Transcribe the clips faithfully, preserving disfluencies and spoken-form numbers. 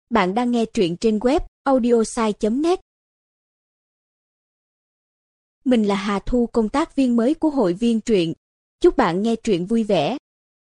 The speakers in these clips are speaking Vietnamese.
Bạn đang nghe truyện trên web audiosai chấm net. Mình là Hà Thu, công tác viên mới của hội viên truyện. Chúc bạn nghe truyện vui vẻ.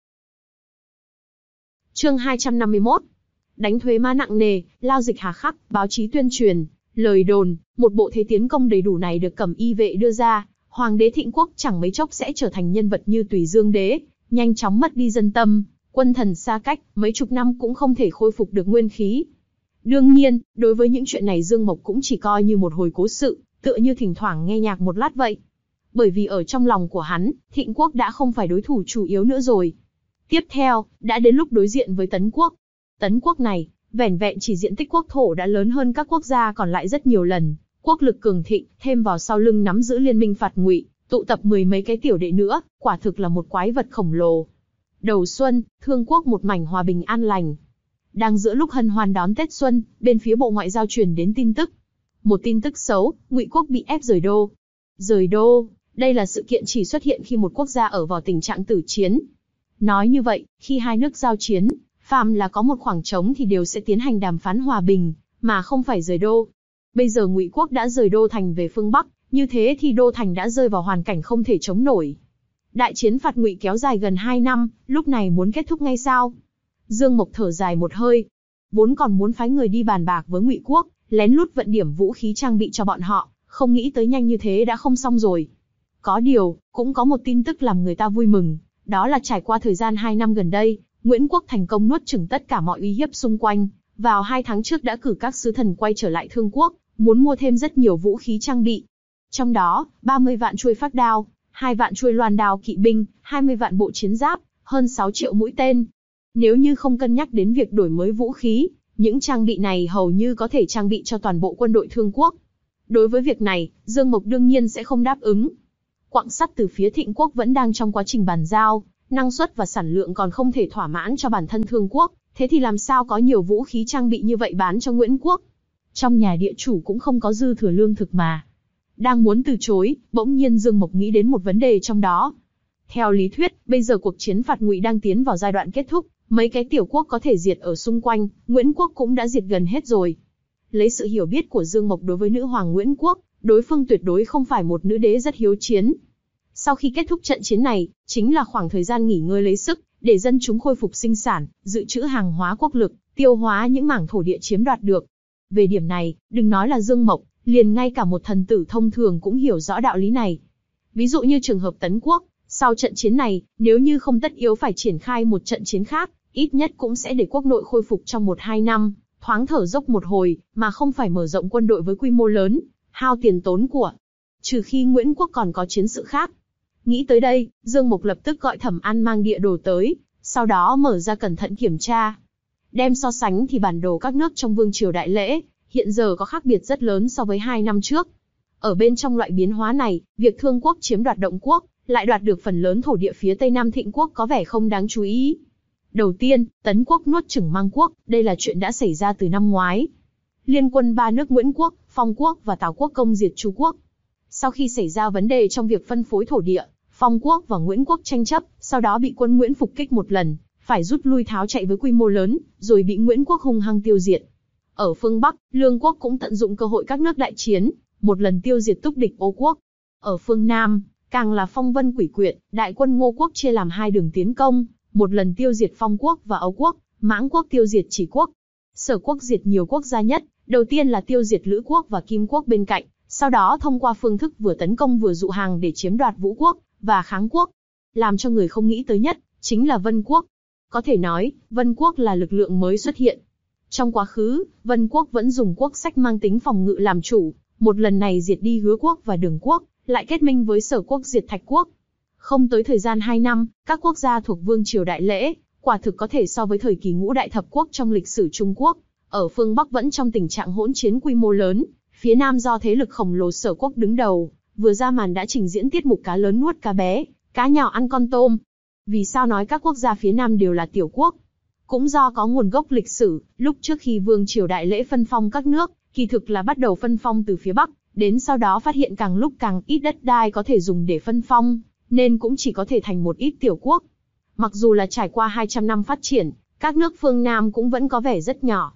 Chương hai trăm năm mươi mốt. Đánh thuế má nặng nề, lao dịch hà khắc, báo chí tuyên truyền, lời đồn, một bộ thế tiến công đầy đủ này được Cẩm Y vệ đưa ra, Hoàng đế Thịnh Quốc chẳng mấy chốc sẽ trở thành nhân vật như Tùy Dương đế, nhanh chóng mất đi dân tâm, quân thần xa cách, mấy chục năm cũng không thể khôi phục được nguyên khí. Đương nhiên, đối với những chuyện này Dương Mộc cũng chỉ coi như một hồi cố sự, tựa như thỉnh thoảng nghe nhạc một lát vậy. Bởi vì ở trong lòng của hắn, Thịnh Quốc đã không phải đối thủ chủ yếu nữa rồi. Tiếp theo, đã đến lúc đối diện với Tấn Quốc. Tấn Quốc này, vẻn vẹn chỉ diện tích quốc thổ đã lớn hơn các quốc gia còn lại rất nhiều lần, quốc lực cường thịnh, thêm vào sau lưng nắm giữ liên minh phạt Ngụy, tụ tập mười mấy cái tiểu đệ nữa, quả thực là một quái vật khổng lồ. Đầu xuân, Thương Quốc một mảnh hòa bình an lành. Đang giữa lúc hân hoan đón Tết Xuân, bên phía Bộ Ngoại giao truyền đến tin tức. Một tin tức xấu, Ngụy Quốc bị ép rời đô. Rời đô, đây là sự kiện chỉ xuất hiện khi một quốc gia ở vào tình trạng tử chiến. Nói như vậy, khi hai nước giao chiến, phàm là có một khoảng trống thì đều sẽ tiến hành đàm phán hòa bình, mà không phải rời đô. Bây giờ Ngụy Quốc đã rời đô thành về phương Bắc, như thế thì đô thành đã rơi vào hoàn cảnh không thể chống nổi. Đại chiến phạt Ngụy kéo dài gần hai năm, lúc này muốn kết thúc ngay sao? Dương Mộc thở dài một hơi. Vốn còn muốn phái người đi bàn bạc với Ngụy Quốc, lén lút vận điểm vũ khí trang bị cho bọn họ, không nghĩ tới nhanh như thế đã không xong rồi. Có điều, cũng có một tin tức làm người ta vui mừng, đó là trải qua thời gian hai năm gần đây, Nguyễn Quốc thành công nuốt chửng tất cả mọi uy hiếp xung quanh. Vào hai tháng trước đã cử các sứ thần quay trở lại Thương Quốc, muốn mua thêm rất nhiều vũ khí trang bị. Trong đó, ba mươi vạn chuôi phác đao, hai vạn chuôi loan đao kỵ binh, hai mươi vạn bộ chiến giáp, hơn sáu triệu mũi tên. Nếu như không cân nhắc đến việc đổi mới vũ khí, những trang bị này hầu như có thể trang bị cho toàn bộ quân đội Thương Quốc. Đối với việc này, Dương Mộc đương nhiên sẽ không đáp ứng. Quặng sắt từ phía Thịnh Quốc vẫn đang trong quá trình bàn giao, năng suất và sản lượng còn không thể thỏa mãn cho bản thân Thương Quốc, thế thì làm sao có nhiều vũ khí trang bị như vậy bán cho Nguyễn Quốc? Trong nhà địa chủ cũng không có dư thừa lương thực mà. Đang muốn từ chối, bỗng nhiên Dương Mộc nghĩ đến một vấn đề trong đó. Theo lý thuyết, bây giờ cuộc chiến phạt Ngụy đang tiến vào giai đoạn kết thúc, mấy cái tiểu quốc có thể diệt ở xung quanh, Nguyễn Quốc cũng đã diệt gần hết rồi. Lấy sự hiểu biết của Dương Mộc đối với nữ hoàng Nguyễn Quốc, đối phương tuyệt đối không phải một nữ đế rất hiếu chiến. Sau khi kết thúc trận chiến này, chính là khoảng thời gian nghỉ ngơi lấy sức, để dân chúng khôi phục sinh sản, dự trữ hàng hóa quốc lực, tiêu hóa những mảng thổ địa chiếm đoạt được. Về điểm này, đừng nói là Dương Mộc, liền ngay cả một thần tử thông thường cũng hiểu rõ đạo lý này. Ví dụ như trường hợp Tấn Quốc, sau trận chiến này, nếu như không tất yếu phải triển khai một trận chiến khác, ít nhất cũng sẽ để quốc nội khôi phục trong một hai năm, thoáng thở dốc một hồi, mà không phải mở rộng quân đội với quy mô lớn, hao tiền tốn của. Trừ khi Nguyễn Quốc còn có chiến sự khác. Nghĩ tới đây, Dương Mộc lập tức gọi Thẩm An mang địa đồ tới, sau đó mở ra cẩn thận kiểm tra. Đem so sánh thì bản đồ các nước trong Vương triều Đại Lễ, hiện giờ có khác biệt rất lớn so với hai năm trước. Ở bên trong loại biến hóa này, việc Thương Quốc chiếm đoạt Động Quốc, lại đoạt được phần lớn thổ địa phía Tây Nam Thịnh Quốc có vẻ không đáng chú ý. Đầu tiên, Tấn Quốc nuốt chửng Mang Quốc, đây là chuyện đã xảy ra từ năm ngoái. Liên quân ba nước Nguyễn Quốc, Phong Quốc và Tào Quốc công diệt Chu Quốc. Sau khi xảy ra vấn đề trong việc phân phối thổ địa, Phong Quốc và Nguyễn Quốc tranh chấp, sau đó bị quân Nguyễn phục kích một lần, phải rút lui tháo chạy với quy mô lớn, rồi bị Nguyễn Quốc hung hăng tiêu diệt. Ở phương Bắc, Lương Quốc cũng tận dụng cơ hội các nước đại chiến, một lần tiêu diệt túc địch Ô Quốc. Ở phương Nam, càng là phong vân quỷ quyệt, đại quân Ngô Quốc chia làm hai đường tiến công, một lần tiêu diệt Phong Quốc và Âu Quốc, Mãng Quốc tiêu diệt Chỉ Quốc. Sở Quốc diệt nhiều quốc gia nhất, đầu tiên là tiêu diệt Lữ Quốc và Kim Quốc bên cạnh, sau đó thông qua phương thức vừa tấn công vừa dụ hàng để chiếm đoạt Vũ Quốc và Kháng Quốc. Làm cho người không nghĩ tới nhất, chính là Vân Quốc. Có thể nói, Vân Quốc là lực lượng mới xuất hiện. Trong quá khứ, Vân Quốc vẫn dùng quốc sách mang tính phòng ngự làm chủ, một lần này diệt đi Hứa Quốc và Đường Quốc, lại kết minh với Sở Quốc diệt Thạch Quốc. Không tới thời gian hai năm, các quốc gia thuộc Vương triều Đại Lễ, quả thực có thể so với thời kỳ ngũ đại thập quốc trong lịch sử Trung Quốc. Ở phương Bắc vẫn trong tình trạng hỗn chiến quy mô lớn, phía Nam do thế lực khổng lồ Sở Quốc đứng đầu, vừa ra màn đã trình diễn tiết mục cá lớn nuốt cá bé, cá nhỏ ăn con tôm. Vì sao nói các quốc gia phía Nam đều là tiểu quốc? Cũng do có nguồn gốc lịch sử, lúc trước khi Vương triều Đại Lễ phân phong các nước, kỳ thực là bắt đầu phân phong từ phía Bắc, đến sau đó phát hiện càng lúc càng ít đất đai có thể dùng để phân phong, nên cũng chỉ có thể thành một ít tiểu quốc. Mặc dù là trải qua hai trăm năm phát triển, các nước phương Nam cũng vẫn có vẻ rất nhỏ.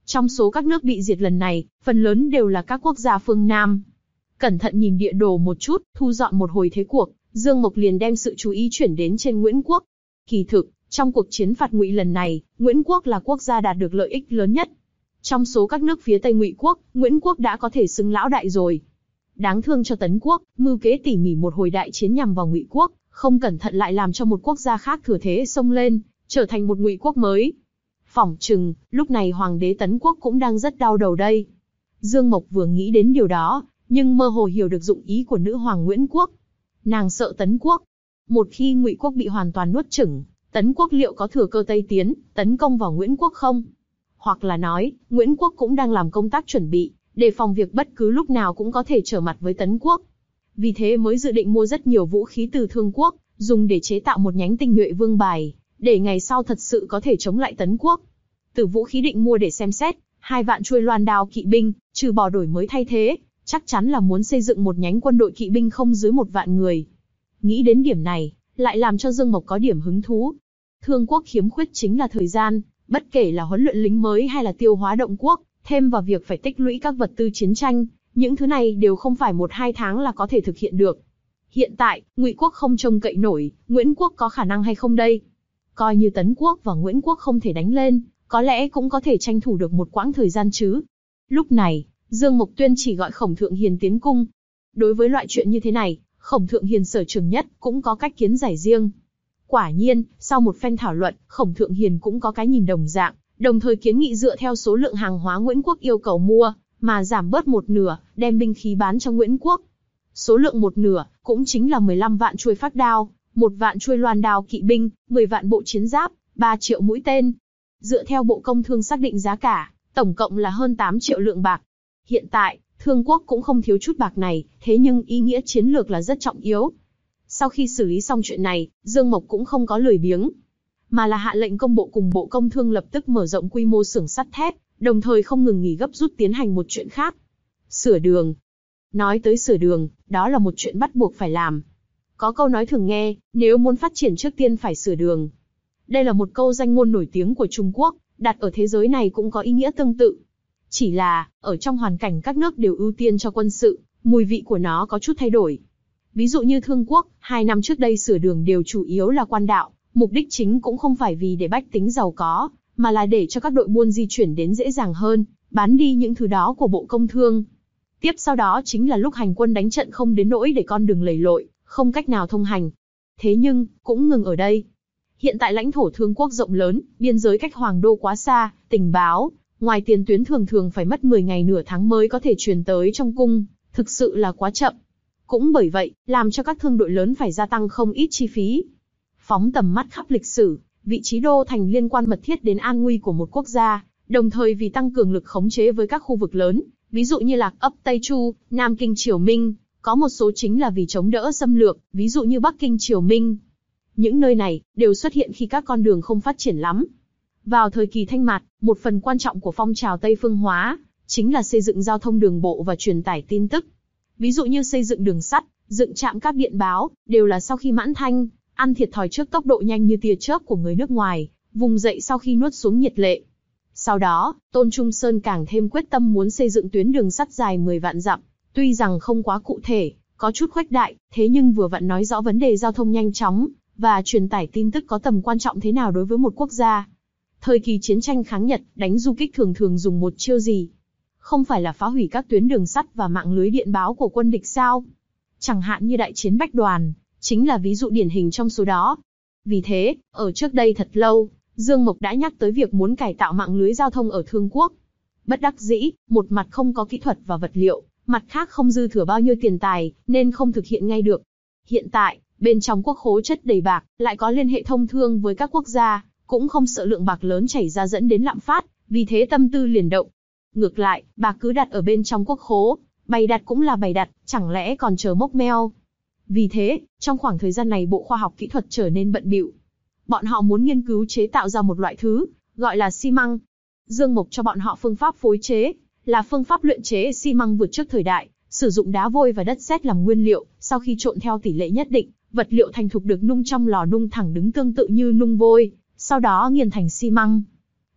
Trong số các nước bị diệt lần này, phần lớn đều là các quốc gia phương Nam. Cẩn thận nhìn địa đồ một chút, thu dọn một hồi thế cuộc, Dương Mộc liền đem sự chú ý chuyển đến trên Nguyễn Quốc. Kỳ thực, trong cuộc chiến phạt Ngụy lần này, Nguyễn Quốc là quốc gia đạt được lợi ích lớn nhất. Trong số các nước phía Tây Ngụy Quốc, Nguyễn Quốc đã có thể xưng lão đại rồi. Đáng thương cho Tấn Quốc, mưu kế tỉ mỉ một hồi đại chiến nhằm vào Ngụy Quốc, không cẩn thận lại làm cho một quốc gia khác thừa thế xông lên, trở thành một Ngụy Quốc mới. Phỏng chừng, lúc này Hoàng đế Tấn Quốc cũng đang rất đau đầu đây. Dương Mộc vừa nghĩ đến điều đó, nhưng mơ hồ hiểu được dụng ý của nữ hoàng Nguyễn Quốc. Nàng sợ Tấn Quốc. Một khi Ngụy Quốc bị hoàn toàn nuốt chửng, Tấn Quốc liệu có thừa cơ Tây tiến, tấn công vào Nguyễn Quốc không? Hoặc là nói, Nguyễn Quốc cũng đang làm công tác chuẩn bị, đề phòng việc bất cứ lúc nào cũng có thể trở mặt với Tấn Quốc. Vì thế mới dự định mua rất nhiều vũ khí từ Thương Quốc, dùng để chế tạo một nhánh tinh nhuệ vương bài, để ngày sau thật sự có thể chống lại Tấn Quốc. Từ vũ khí định mua để xem xét, hai vạn chuôi loan đao kỵ binh, trừ bỏ đổi mới thay thế, chắc chắn là muốn xây dựng một nhánh quân đội kỵ binh không dưới một vạn người. Nghĩ đến điểm này, lại làm cho Dương Mộc có điểm hứng thú. Thương Quốc khiếm khuyết chính là thời gian, bất kể là huấn luyện lính mới hay là tiêu hóa động quốc, thêm vào việc phải tích lũy các vật tư chiến tranh, những thứ này đều không phải một hai tháng là có thể thực hiện được. Hiện tại, Ngụy Quốc không trông cậy nổi, Nguyễn Quốc có khả năng hay không đây? Coi như Tấn Quốc và Nguyễn Quốc không thể đánh lên, có lẽ cũng có thể tranh thủ được một quãng thời gian chứ. Lúc này, Dương Mộc Tuyên chỉ gọi Khổng Thượng Hiền tiến cung. Đối với loại chuyện như thế này, Khổng Thượng Hiền sở trường nhất cũng có cách kiến giải riêng. Quả nhiên, sau một phen thảo luận, Khổng Thượng Hiền cũng có cái nhìn đồng dạng, đồng thời kiến nghị dựa theo số lượng hàng hóa Nguyễn Quốc yêu cầu mua, mà giảm bớt một nửa, đem binh khí bán cho Nguyễn Quốc. Số lượng một nửa, cũng chính là mười lăm vạn chuôi phác đao, một vạn chuôi loan đao kỵ binh, mười vạn bộ chiến giáp, ba triệu mũi tên. Dựa theo Bộ Công Thương xác định giá cả, tổng cộng là hơn tám triệu lượng bạc. Hiện tại, Thương Quốc cũng không thiếu chút bạc này, thế nhưng ý nghĩa chiến lược là rất trọng yếu. Sau khi xử lý xong chuyện này, Dương Mộc cũng không có lười biếng, mà là hạ lệnh công bộ cùng Bộ Công Thương lập tức mở rộng quy mô xưởng sắt thép, đồng thời không ngừng nghỉ gấp rút tiến hành một chuyện khác. Sửa đường. Nói tới sửa đường, đó là một chuyện bắt buộc phải làm. Có câu nói thường nghe, nếu muốn phát triển trước tiên phải sửa đường. Đây là một câu danh ngôn nổi tiếng của Trung Quốc, đặt ở thế giới này cũng có ý nghĩa tương tự. Chỉ là, ở trong hoàn cảnh các nước đều ưu tiên cho quân sự, mùi vị của nó có chút thay đổi. Ví dụ như Thương Quốc, hai năm trước đây sửa đường đều chủ yếu là quan đạo, mục đích chính cũng không phải vì để bách tính giàu có, mà là để cho các đội buôn di chuyển đến dễ dàng hơn, bán đi những thứ đó của Bộ Công Thương. Tiếp sau đó chính là lúc hành quân đánh trận không đến nỗi để con đường lầy lội, không cách nào thông hành. Thế nhưng, cũng ngừng ở đây. Hiện tại lãnh thổ Thương Quốc rộng lớn, biên giới cách Hoàng Đô quá xa, tình báo, ngoài tiền tuyến thường thường phải mất mười ngày nửa tháng mới có thể truyền tới trong cung, thực sự là quá chậm. Cũng bởi vậy, làm cho các thương đội lớn phải gia tăng không ít chi phí. Phóng tầm mắt khắp lịch sử, vị trí đô thành liên quan mật thiết đến an nguy của một quốc gia, đồng thời vì tăng cường lực khống chế với các khu vực lớn, ví dụ như Lạc Ấp Tây Chu, Nam Kinh Triều Minh, có một số chính là vì chống đỡ xâm lược, ví dụ như Bắc Kinh Triều Minh. Những nơi này đều xuất hiện khi các con đường không phát triển lắm. Vào thời kỳ Thanh Mạt, một phần quan trọng của phong trào Tây phương hóa chính là xây dựng giao thông đường bộ và truyền tải tin tức. Ví dụ như xây dựng đường sắt, dựng trạm cáp điện báo, đều là sau khi Mãn Thanh ăn thiệt thòi trước tốc độ nhanh như tia chớp của người nước ngoài, vùng dậy sau khi nuốt xuống nhiệt lệ. Sau đó, Tôn Trung Sơn càng thêm quyết tâm muốn xây dựng tuyến đường sắt dài mười vạn dặm, tuy rằng không quá cụ thể, có chút khuếch đại, thế nhưng vừa vặn nói rõ vấn đề giao thông nhanh chóng và truyền tải tin tức có tầm quan trọng thế nào đối với một quốc gia. Thời kỳ chiến tranh kháng Nhật, đánh du kích thường thường dùng một chiêu gì? Không phải là phá hủy các tuyến đường sắt và mạng lưới điện báo của quân địch sao? Chẳng hạn như đại chiến Bách Đoàn, chính là ví dụ điển hình trong số đó. Vì thế, ở trước đây thật lâu, Dương Mộc đã nhắc tới việc muốn cải tạo mạng lưới giao thông ở Thương Quốc. Bất đắc dĩ, một mặt không có kỹ thuật và vật liệu, mặt khác không dư thừa bao nhiêu tiền tài, nên không thực hiện ngay được. Hiện tại, bên trong quốc khố chất đầy bạc, lại có liên hệ thông thương với các quốc gia, cũng không sợ lượng bạc lớn chảy ra dẫn đến lạm phát, vì thế tâm tư liền động. Ngược lại, bạc cứ đặt ở bên trong quốc khố, bày đặt cũng là bày đặt, chẳng lẽ còn chờ mốc meo. Vì thế, trong khoảng thời gian này Bộ Khoa học Kỹ thuật trở nên bận bịu. Bọn họ muốn nghiên cứu chế tạo ra một loại thứ, gọi là xi măng. Dương Mộc cho bọn họ phương pháp phối chế, là phương pháp luyện chế xi măng vượt trước thời đại, sử dụng đá vôi và đất sét làm nguyên liệu, sau khi trộn theo tỷ lệ nhất định, vật liệu thành thục được nung trong lò nung thẳng đứng tương tự như nung vôi, sau đó nghiền thành xi măng.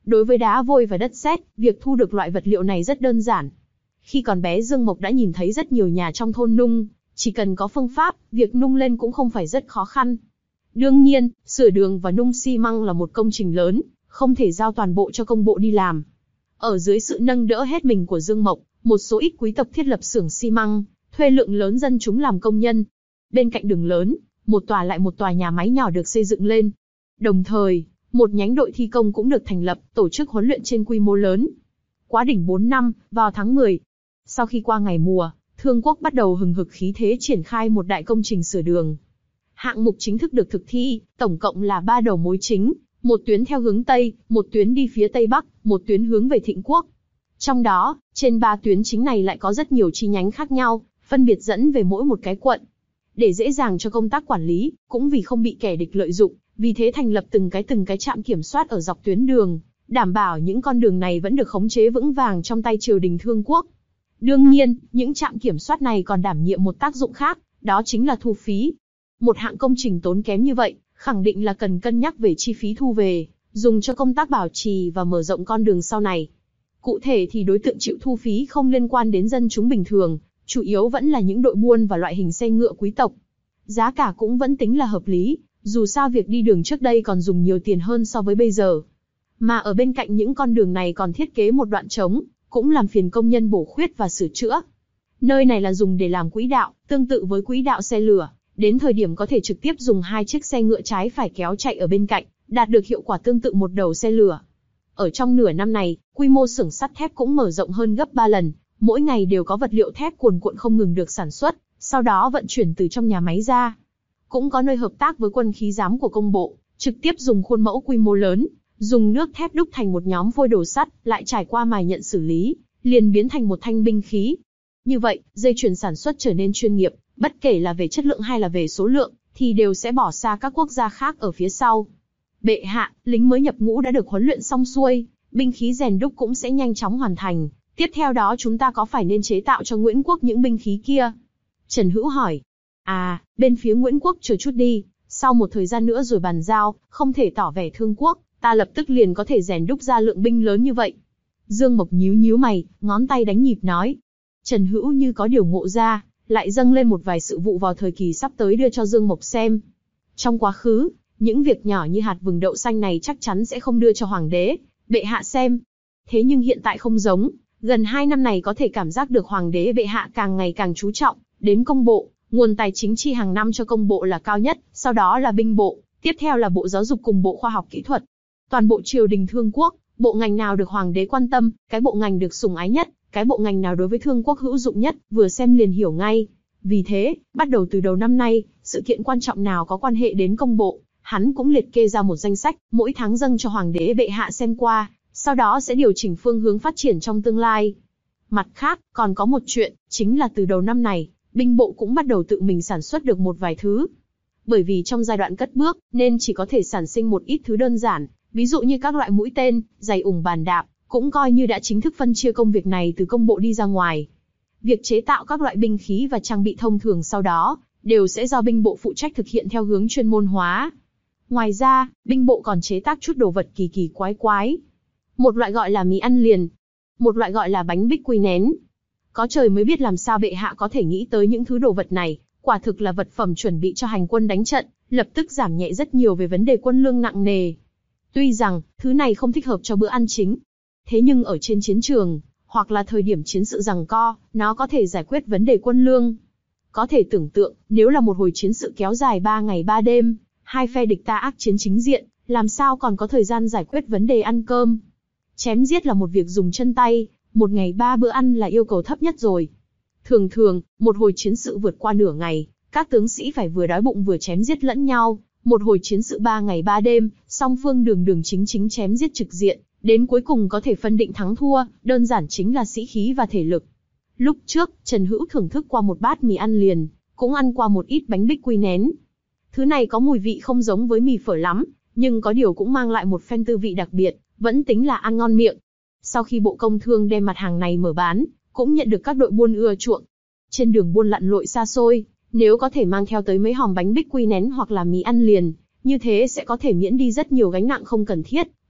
Đối với đá vôi và đất sét, việc thu được loại vật liệu này rất đơn giản. Khi còn bé Dương Mộc đã nhìn thấy rất nhiều nhà trong thôn nung, chỉ cần có phương pháp, việc nung lên cũng không phải rất khó khăn. Đương nhiên, sửa đường và nung xi măng là một công trình lớn, không thể giao toàn bộ cho công bộ đi làm. Ở dưới sự nâng đỡ hết mình của Dương Mộc, một số ít quý tộc thiết lập xưởng xi măng, thuê lượng lớn dân chúng làm công nhân. Bên cạnh đường lớn, một tòa lại một tòa nhà máy nhỏ được xây dựng lên. Đồng thời, một nhánh đội thi công cũng được thành lập, tổ chức huấn luyện trên quy mô lớn. Quá đỉnh bốn năm, vào tháng mười, sau khi qua ngày mùa, Thương Quốc bắt đầu hừng hực khí thế triển khai một đại công trình sửa đường. Hạng mục chính thức được thực thi, tổng cộng là ba đầu mối chính, một tuyến theo hướng Tây, một tuyến đi phía Tây Bắc, một tuyến hướng về Thịnh Quốc. Trong đó, trên ba tuyến chính này lại có rất nhiều chi nhánh khác nhau, phân biệt dẫn về mỗi một cái quận. Để dễ dàng cho công tác quản lý, cũng vì không bị kẻ địch lợi dụng, vì thế thành lập từng cái từng cái trạm kiểm soát ở dọc tuyến đường, đảm bảo những con đường này vẫn được khống chế vững vàng trong tay triều đình Thương Quốc. Đương nhiên, những trạm kiểm soát này còn đảm nhiệm một tác dụng khác, đó chính là thu phí. Một hạng công trình tốn kém như vậy, khẳng định là cần cân nhắc về chi phí thu về, dùng cho công tác bảo trì và mở rộng con đường sau này. Cụ thể thì đối tượng chịu thu phí không liên quan đến dân chúng bình thường, chủ yếu vẫn là những đội buôn và loại hình xe ngựa quý tộc. Giá cả cũng vẫn tính là hợp lý, dù sao việc đi đường trước đây còn dùng nhiều tiền hơn so với bây giờ. Mà ở bên cạnh những con đường này còn thiết kế một đoạn trống, cũng làm phiền công nhân bổ khuyết và sửa chữa. Nơi này là dùng để làm quỹ đạo, tương tự với quỹ đạo xe lửa, đến thời điểm có thể trực tiếp dùng hai chiếc xe ngựa trái phải kéo chạy ở bên cạnh, đạt được hiệu quả tương tự một đầu xe lửa. Ở trong nửa năm này, quy mô xưởng sắt thép cũng mở rộng hơn gấp ba lần, mỗi ngày đều có vật liệu thép cuồn cuộn không ngừng được sản xuất, sau đó vận chuyển từ trong nhà máy ra. Cũng có nơi hợp tác với quân khí giám của công bộ, trực tiếp dùng khuôn mẫu quy mô lớn, dùng nước thép đúc thành một nhóm phôi đồ sắt, lại trải qua mài nhận xử lý, liền biến thành một thanh binh khí. Như vậy, dây chuyền sản xuất trở nên chuyên nghiệp, bất kể là về chất lượng hay là về số lượng, thì đều sẽ bỏ xa các quốc gia khác ở phía sau. Bệ hạ, lính mới nhập ngũ đã được huấn luyện xong xuôi, binh khí rèn đúc cũng sẽ nhanh chóng hoàn thành. Tiếp theo đó chúng ta có phải nên chế tạo cho Nguyễn Quốc những binh khí kia? Trần Hữu hỏi. À, bên phía Nguyễn Quốc chờ chút đi, sau một thời gian nữa rồi bàn giao, không thể tỏ vẻ Thương Quốc, ta lập tức liền có thể rèn đúc ra lượng binh lớn như vậy. Dương Mộc nhíu nhíu mày, ngón tay đánh nhịp nói. Trần Hữu như có điều ngộ ra, lại dâng lên một vài sự vụ vào thời kỳ sắp tới đưa cho Dương Mộc xem. Trong quá khứ, những việc nhỏ như hạt vừng đậu xanh này chắc chắn sẽ không đưa cho hoàng đế, bệ hạ xem. Thế nhưng hiện tại không giống, gần hai năm này có thể cảm giác được hoàng đế bệ hạ càng ngày càng chú trọng đến công bộ, nguồn tài chính chi hàng năm cho công bộ là cao nhất, sau đó là binh bộ, tiếp theo là bộ giáo dục cùng bộ khoa học kỹ thuật. Toàn bộ triều đình Thương Quốc, bộ ngành nào được hoàng đế quan tâm, cái bộ ngành được sủng ái nhất, cái bộ ngành nào đối với Thương Quốc hữu dụng nhất, vừa xem liền hiểu ngay. Vì thế, bắt đầu từ đầu năm nay, sự kiện quan trọng nào có quan hệ đến công bộ, hắn cũng liệt kê ra một danh sách, mỗi tháng dâng cho hoàng đế bệ hạ xem qua, sau đó sẽ điều chỉnh phương hướng phát triển trong tương lai. Mặt khác, còn có một chuyện, chính là từ đầu năm này, binh bộ cũng bắt đầu tự mình sản xuất được một vài thứ. Bởi vì trong giai đoạn cất bước, nên chỉ có thể sản sinh một ít thứ đơn giản, ví dụ như các loại mũi tên, giày ủng bàn đạp, cũng coi như đã chính thức phân chia công việc này từ công bộ đi ra ngoài. Việc chế tạo các loại binh khí và trang bị thông thường sau đó, đều sẽ do binh bộ phụ trách thực hiện theo hướng chuyên môn hóa. Ngoài ra, binh bộ còn chế tác chút đồ vật kỳ kỳ quái quái. Một loại gọi là mì ăn liền, một loại gọi là bánh bích quy nén. Có trời mới biết làm sao bệ hạ có thể nghĩ tới những thứ đồ vật này, quả thực là vật phẩm chuẩn bị cho hành quân đánh trận, lập tức giảm nhẹ rất nhiều về vấn đề quân lương nặng nề. Tuy rằng, thứ này không thích hợp cho bữa ăn chính, thế nhưng ở trên chiến trường, hoặc là thời điểm chiến sự giằng co, nó có thể giải quyết vấn đề quân lương. Có thể tưởng tượng, nếu là một hồi chiến sự kéo dài ba ngày ba đêm, hai phe địch ta ác chiến chính diện, làm sao còn có thời gian giải quyết vấn đề ăn cơm. Chém giết là một việc dùng chân tay, một ngày ba bữa ăn là yêu cầu thấp nhất rồi. Thường thường, một hồi chiến sự vượt qua nửa ngày, các tướng sĩ phải vừa đói bụng vừa chém giết lẫn nhau. Một hồi chiến sự ba ngày ba đêm, song phương đường đường chính chính chém giết trực diện, đến cuối cùng có thể phân định thắng thua, đơn giản chính là sĩ khí và thể lực. Lúc trước, Trần Hữu thưởng thức qua một bát mì ăn liền, cũng ăn qua một ít bánh bích quy nén. Thứ này có mùi vị không giống với mì phở lắm, nhưng có điều cũng mang lại một phen tư vị đặc biệt, vẫn tính là ăn ngon miệng. Sau khi Bộ Công Thương đem mặt hàng này mở bán, cũng nhận được các đội buôn ưa chuộng. Trên đường buôn lặn lội xa xôi, nếu có thể mang theo tới mấy hòm bánh bích quy nén hoặc là mì ăn liền, như thế sẽ có thể miễn đi rất nhiều gánh nặng không cần thiết,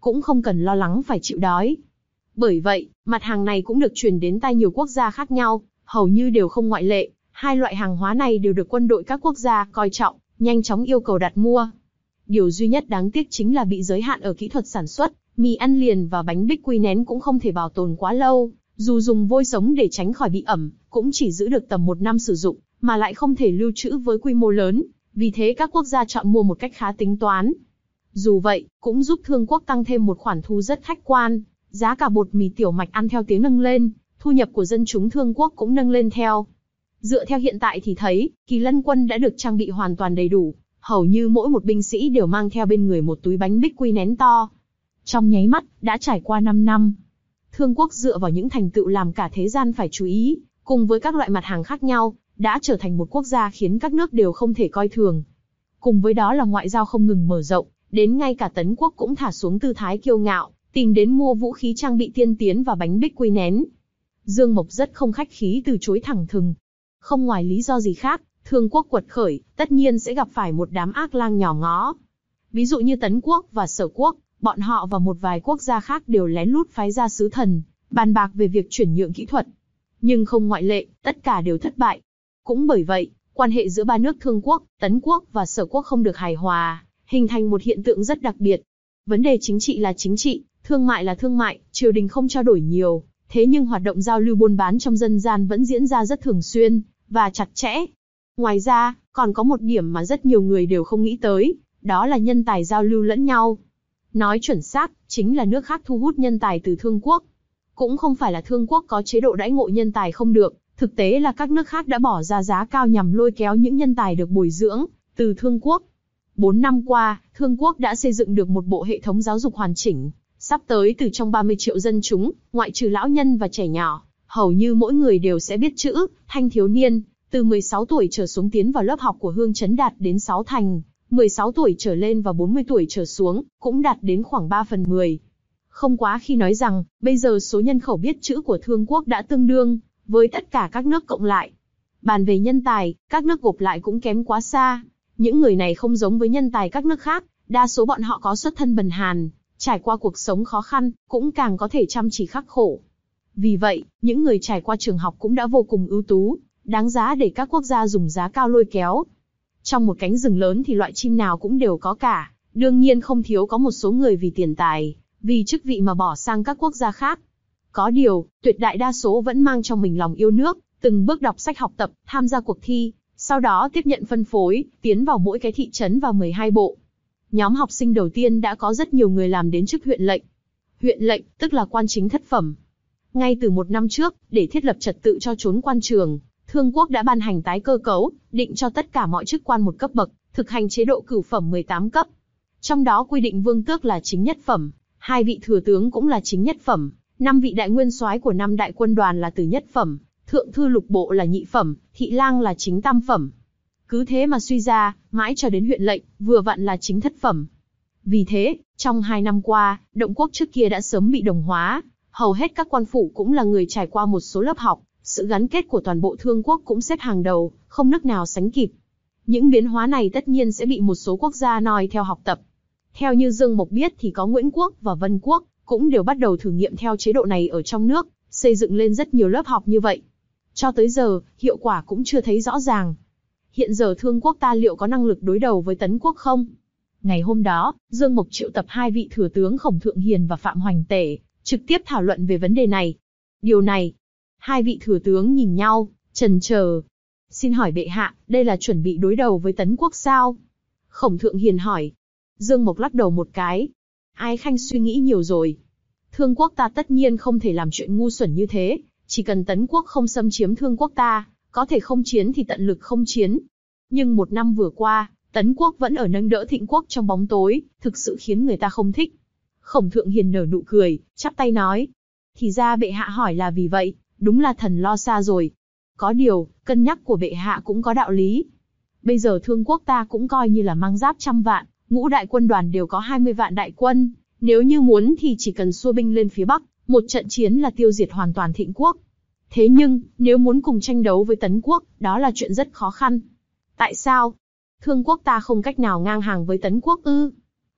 cũng không cần lo lắng phải chịu đói. Bởi vậy, mặt hàng này cũng được truyền đến tay nhiều quốc gia khác nhau, hầu như đều không ngoại lệ. Hai loại hàng hóa này đều được quân đội các quốc gia coi trọng, nhanh chóng yêu cầu đặt mua. Điều duy nhất đáng tiếc chính là bị giới hạn ở kỹ thuật sản xuất, mì ăn liền và bánh bích quy nén cũng không thể bảo tồn quá lâu, dù dùng vôi sống để tránh khỏi bị ẩm, cũng chỉ giữ được tầm một năm sử dụng, mà lại không thể lưu trữ với quy mô lớn, vì thế các quốc gia chọn mua một cách khá tính toán. Dù vậy, cũng giúp thương quốc tăng thêm một khoản thu rất khách quan, giá cả bột mì tiểu mạch ăn theo tiếng nâng lên, thu nhập của dân chúng thương quốc cũng nâng lên theo. Dựa theo hiện tại thì thấy, Kỳ Lân quân đã được trang bị hoàn toàn đầy đủ, hầu như mỗi một binh sĩ đều mang theo bên người một túi bánh bích quy nén to. Trong nháy mắt, đã trải qua năm năm. Thương quốc dựa vào những thành tựu làm cả thế gian phải chú ý, cùng với các loại mặt hàng khác nhau, đã trở thành một quốc gia khiến các nước đều không thể coi thường. Cùng với đó là ngoại giao không ngừng mở rộng, đến ngay cả Tấn quốc cũng thả xuống tư thái kiêu ngạo, tìm đến mua vũ khí trang bị tiên tiến và bánh bích quy nén. Dương Mộc rất không khách khí từ chối thẳng thừng. Không ngoài lý do gì khác, Thương quốc quật khởi, tất nhiên sẽ gặp phải một đám ác lang nhỏ ngó. Ví dụ như Tấn quốc và Sở quốc, bọn họ và một vài quốc gia khác đều lén lút phái ra sứ thần, bàn bạc về việc chuyển nhượng kỹ thuật. Nhưng không ngoại lệ, tất cả đều thất bại. Cũng bởi vậy, quan hệ giữa ba nước Thương quốc, Tấn quốc và Sở quốc không được hài hòa, hình thành một hiện tượng rất đặc biệt. Vấn đề chính trị là chính trị, thương mại là thương mại, triều đình không trao đổi nhiều, thế nhưng hoạt động giao lưu buôn bán trong dân gian vẫn diễn ra rất thường xuyên và chặt chẽ. Ngoài ra, còn có một điểm mà rất nhiều người đều không nghĩ tới, đó là nhân tài giao lưu lẫn nhau. Nói chuẩn xác, chính là nước khác thu hút nhân tài từ Thương quốc. Cũng không phải là Thương quốc có chế độ đãi ngộ nhân tài không được, thực tế là các nước khác đã bỏ ra giá cao nhằm lôi kéo những nhân tài được bồi dưỡng từ Thương quốc. Bốn năm qua, Thương quốc đã xây dựng được một bộ hệ thống giáo dục hoàn chỉnh. Sắp tới từ trong ba mươi triệu dân chúng, ngoại trừ lão nhân và trẻ nhỏ, hầu như mỗi người đều sẽ biết chữ. Thanh thiếu niên, từ mười sáu tuổi trở xuống tiến vào lớp học của Hương Chấn đạt đến sáu thành, mười sáu tuổi trở lên và bốn mươi tuổi trở xuống, cũng đạt đến khoảng ba phần mười. Không quá khi nói rằng, bây giờ số nhân khẩu biết chữ của Thương quốc đã tương đương với tất cả các nước cộng lại. Bàn về nhân tài, các nước gộp lại cũng kém quá xa. Những người này không giống với nhân tài các nước khác, đa số bọn họ có xuất thân bần hàn, trải qua cuộc sống khó khăn, cũng càng có thể chăm chỉ khắc khổ. Vì vậy, những người trải qua trường học cũng đã vô cùng ưu tú, đáng giá để các quốc gia dùng giá cao lôi kéo. Trong một cánh rừng lớn thì loại chim nào cũng đều có cả, đương nhiên không thiếu có một số người vì tiền tài, vì chức vị mà bỏ sang các quốc gia khác. Có điều, tuyệt đại đa số vẫn mang trong mình lòng yêu nước, từng bước đọc sách học tập, tham gia cuộc thi, sau đó tiếp nhận phân phối, tiến vào mỗi cái thị trấn và mười hai bộ. Nhóm học sinh đầu tiên đã có rất nhiều người làm đến chức huyện lệnh. Huyện lệnh, tức là quan chính thất phẩm. Ngay từ một năm trước, để thiết lập trật tự cho chốn quan trường, Thương quốc đã ban hành tái cơ cấu, định cho tất cả mọi chức quan một cấp bậc, thực hành chế độ cửu phẩm mười tám cấp. Trong đó quy định vương tước là chính nhất phẩm, hai vị thừa tướng cũng là chính nhất phẩm, năm vị đại nguyên soái của năm đại quân đoàn là từ nhất phẩm, thượng thư lục bộ là nhị phẩm, thị lang là chính tam phẩm. Cứ thế mà suy ra, mãi cho đến huyện lệnh, vừa vặn là chính thất phẩm. Vì thế, trong hai năm qua, Động quốc trước kia đã sớm bị đồng hóa, hầu hết các quan phủ cũng là người trải qua một số lớp học, sự gắn kết của toàn bộ Thương quốc cũng xếp hàng đầu, không nước nào sánh kịp. Những biến hóa này tất nhiên sẽ bị một số quốc gia noi theo học tập. Theo như Dương Mộc biết thì có Nguyễn quốc và Vân quốc, cũng đều bắt đầu thử nghiệm theo chế độ này ở trong nước, xây dựng lên rất nhiều lớp học như vậy. Cho tới giờ, hiệu quả cũng chưa thấy rõ ràng. Hiện giờ Thương quốc ta liệu có năng lực đối đầu với Tấn quốc không? Ngày hôm đó, Dương Mộc triệu tập hai vị thừa tướng Khổng Thượng Hiền và Phạm Hoành Tể, trực tiếp thảo luận về vấn đề này. Điều này, hai vị thừa tướng nhìn nhau, chần chờ. Xin hỏi bệ hạ, đây là chuẩn bị đối đầu với Tấn quốc sao? Khổng Thượng Hiền hỏi. Dương Mộc lắc đầu một cái. Ái khanh suy nghĩ nhiều rồi. Thương quốc ta tất nhiên không thể làm chuyện ngu xuẩn như thế, chỉ cần Tấn quốc không xâm chiếm Thương quốc ta, có thể không chiến thì tận lực không chiến. Nhưng một năm vừa qua, Tấn quốc vẫn ở nâng đỡ Thịnh quốc trong bóng tối, thực sự khiến người ta không thích. Khổng Thượng Hiền nở nụ cười, chắp tay nói. Thì ra bệ hạ hỏi là vì vậy, đúng là thần lo xa rồi. Có điều, cân nhắc của bệ hạ cũng có đạo lý. Bây giờ Thương quốc ta cũng coi như là mang giáp trăm vạn, ngũ đại quân đoàn đều có hai mươi vạn đại quân. Nếu như muốn thì chỉ cần xua binh lên phía Bắc, một trận chiến là tiêu diệt hoàn toàn Thịnh quốc. Thế nhưng, nếu muốn cùng tranh đấu với Tấn quốc, đó là chuyện rất khó khăn. Tại sao? Thương quốc ta không cách nào ngang hàng với Tấn quốc ư?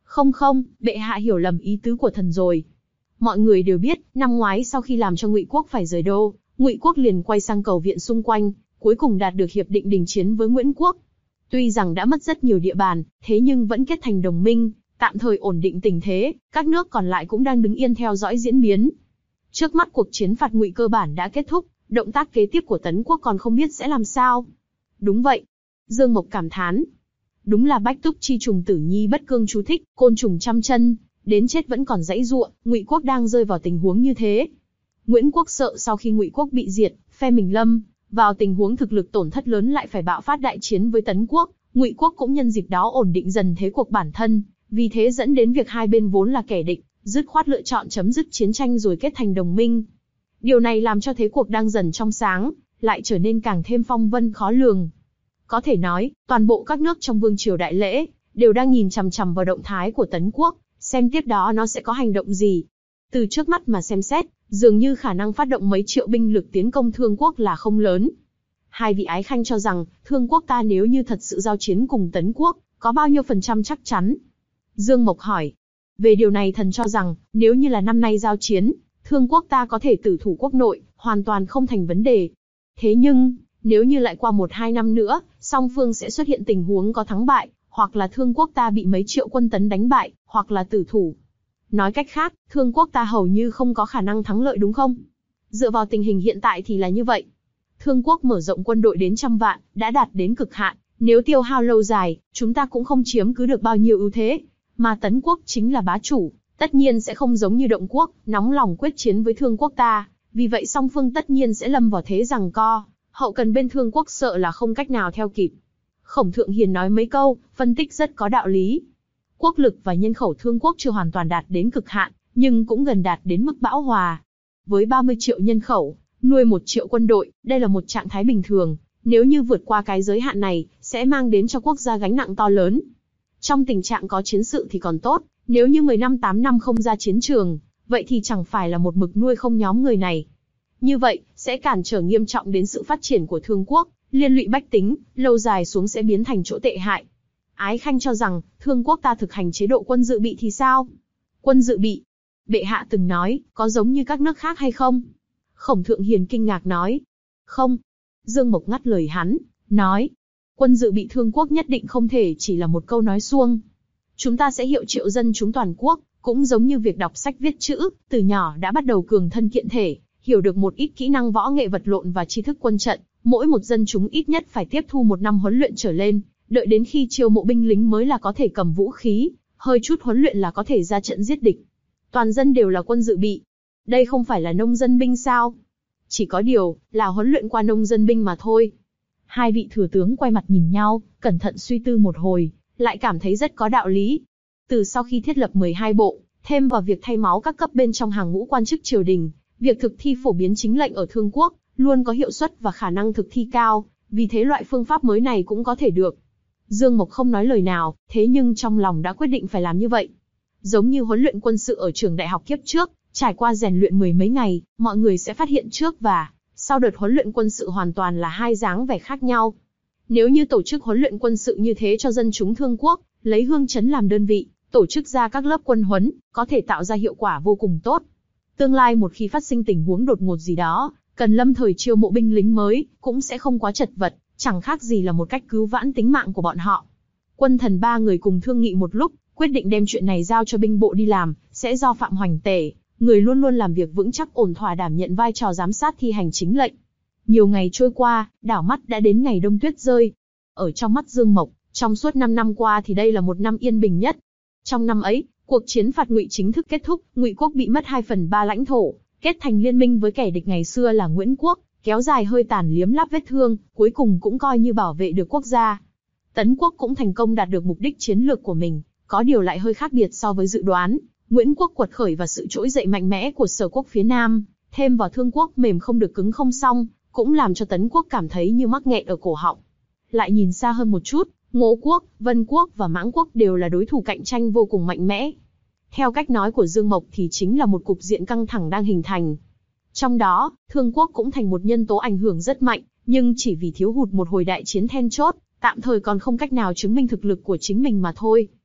Không không, bệ hạ hiểu lầm ý tứ của thần rồi. Mọi người đều biết, năm ngoái sau khi làm cho Ngụy quốc phải rời đô, Ngụy quốc liền quay sang cầu viện xung quanh, cuối cùng đạt được hiệp định đình chiến với Nguyễn quốc. Tuy rằng đã mất rất nhiều địa bàn, thế nhưng vẫn kết thành đồng minh, tạm thời ổn định tình thế, các nước còn lại cũng đang đứng yên theo dõi diễn biến. Trước mắt cuộc chiến phạt Ngụy cơ bản đã kết thúc, động tác kế tiếp của Tấn quốc còn không biết sẽ làm sao. Đúng vậy. Dương Mộc cảm thán. Đúng là bách túc chi trùng tử nhi bất cương chú thích, côn trùng trăm chân, đến chết vẫn còn giãy giụa, Ngụy quốc đang rơi vào tình huống như thế. Nguyễn quốc sợ sau khi Ngụy quốc bị diệt, phe mình lâm vào tình huống thực lực tổn thất lớn lại phải bạo phát đại chiến với Tấn quốc, Ngụy quốc cũng nhân dịp đó ổn định dần thế cuộc bản thân, vì thế dẫn đến việc hai bên vốn là kẻ địch, dứt khoát lựa chọn chấm dứt chiến tranh rồi kết thành đồng minh. Điều này làm cho thế cuộc đang dần trong sáng, lại trở nên càng thêm phong vân khó lường. Có thể nói, toàn bộ các nước trong vương triều đại lễ đều đang nhìn chằm chằm vào động thái của Tấn quốc, xem tiếp đó nó sẽ có hành động gì. Từ trước mắt mà xem xét, dường như khả năng phát động mấy triệu binh lực tiến công Thương quốc là không lớn. Hai vị ái khanh cho rằng, Thương quốc ta nếu như thật sự giao chiến cùng Tấn quốc, có bao nhiêu phần trăm chắc chắn? Dương Mộc hỏi. Về điều này thần cho rằng, nếu như là năm nay giao chiến, Thương quốc ta có thể tử thủ quốc nội, hoàn toàn không thành vấn đề. Thế nhưng, nếu như lại qua một hai năm nữa, song phương sẽ xuất hiện tình huống có thắng bại, hoặc là Thương quốc ta bị mấy triệu quân Tấn đánh bại, hoặc là tử thủ. Nói cách khác, Thương quốc ta hầu như không có khả năng thắng lợi đúng không? Dựa vào tình hình hiện tại thì là như vậy. Thương quốc mở rộng quân đội đến trăm vạn, đã đạt đến cực hạn, nếu tiêu hao lâu dài, chúng ta cũng không chiếm cứ được bao nhiêu ưu thế. Mà Tấn quốc chính là bá chủ, tất nhiên sẽ không giống như Động quốc, nóng lòng quyết chiến với Thương quốc ta, vì vậy song phương tất nhiên sẽ lâm vào thế giằng co, hậu cần bên Thương quốc sợ là không cách nào theo kịp. Khổng Thượng Hiền nói mấy câu, phân tích rất có đạo lý. Quốc lực và nhân khẩu Thương quốc chưa hoàn toàn đạt đến cực hạn, nhưng cũng gần đạt đến mức bão hòa. Với ba mươi triệu nhân khẩu, nuôi một triệu quân đội, đây là một trạng thái bình thường, nếu như vượt qua cái giới hạn này, sẽ mang đến cho quốc gia gánh nặng to lớn. Trong tình trạng có chiến sự thì còn tốt, nếu như mười năm tám năm không ra chiến trường, vậy thì chẳng phải là một mực nuôi không nhóm người này. Như vậy, sẽ cản trở nghiêm trọng đến sự phát triển của Thương quốc, liên lụy bách tính, lâu dài xuống sẽ biến thành chỗ tệ hại. Ái khanh cho rằng, Thương quốc ta thực hành chế độ quân dự bị thì sao? Quân dự bị? Bệ hạ từng nói, có giống như các nước khác hay không? Khổng Thượng Hiền kinh ngạc nói. Không. Dương Mộc ngắt lời hắn, nói. Quân dự bị Thương quốc nhất định không thể chỉ là một câu nói suông. Chúng ta sẽ hiệu triệu dân chúng toàn quốc, cũng giống như việc đọc sách viết chữ, từ nhỏ đã bắt đầu cường thân kiện thể, hiểu được một ít kỹ năng võ nghệ vật lộn và tri thức quân trận. Mỗi một dân chúng ít nhất phải tiếp thu một năm huấn luyện trở lên, đợi đến khi chiêu mộ binh lính mới là có thể cầm vũ khí, hơi chút huấn luyện là có thể ra trận giết địch. Toàn dân đều là quân dự bị. Đây không phải là nông dân binh sao? Chỉ có điều, là huấn luyện qua nông dân binh mà thôi. Hai vị thừa tướng quay mặt nhìn nhau, cẩn thận suy tư một hồi, lại cảm thấy rất có đạo lý. Từ sau khi thiết lập mười hai bộ, thêm vào việc thay máu các cấp bên trong hàng ngũ quan chức triều đình, việc thực thi phổ biến chính lệnh ở Thương quốc, luôn có hiệu suất và khả năng thực thi cao, vì thế loại phương pháp mới này cũng có thể được. Dương Mộc không nói lời nào, thế nhưng trong lòng đã quyết định phải làm như vậy. Giống như huấn luyện quân sự ở trường đại học kiếp trước, trải qua rèn luyện mười mấy ngày, mọi người sẽ phát hiện trước và sau đợt huấn luyện quân sự hoàn toàn là hai dáng vẻ khác nhau. Nếu như tổ chức huấn luyện quân sự như thế cho dân chúng Thương quốc, lấy Hương Trấn làm đơn vị, tổ chức ra các lớp quân huấn, có thể tạo ra hiệu quả vô cùng tốt. Tương lai một khi phát sinh tình huống đột ngột gì đó, cần lâm thời chiêu mộ binh lính mới, cũng sẽ không quá chật vật, chẳng khác gì là một cách cứu vãn tính mạng của bọn họ. Quân thần ba người cùng thương nghị một lúc, quyết định đem chuyện này giao cho binh bộ đi làm, sẽ do Phạm Hoành Tể, người luôn luôn làm việc vững chắc ổn thỏa đảm nhận vai trò giám sát thi hành chính lệnh. Nhiều ngày trôi qua, đảo mắt đã đến ngày đông tuyết rơi. Ở trong mắt Dương Mộc, trong suốt năm năm qua thì đây là một năm yên bình nhất. Trong năm ấy, cuộc chiến phạt Ngụy chính thức kết thúc, Ngụy quốc bị mất hai phần ba lãnh thổ, kết thành liên minh với kẻ địch ngày xưa là Nguyễn quốc, kéo dài hơi tàn liếm láp vết thương, cuối cùng cũng coi như bảo vệ được quốc gia. Tấn quốc cũng thành công đạt được mục đích chiến lược của mình, có điều lại hơi khác biệt so với dự đoán. Nguyễn quốc quật khởi và sự trỗi dậy mạnh mẽ của Sở quốc phía Nam, thêm vào Thương quốc mềm không được cứng không xong, cũng làm cho Tấn quốc cảm thấy như mắc nghẹn ở cổ họng. Lại nhìn xa hơn một chút, Ngô quốc, Vân quốc và Mãng quốc đều là đối thủ cạnh tranh vô cùng mạnh mẽ. Theo cách nói của Dương Mộc thì chính là một cục diện căng thẳng đang hình thành. Trong đó, Thương quốc cũng thành một nhân tố ảnh hưởng rất mạnh, nhưng chỉ vì thiếu hụt một hồi đại chiến then chốt, tạm thời còn không cách nào chứng minh thực lực của chính mình mà thôi.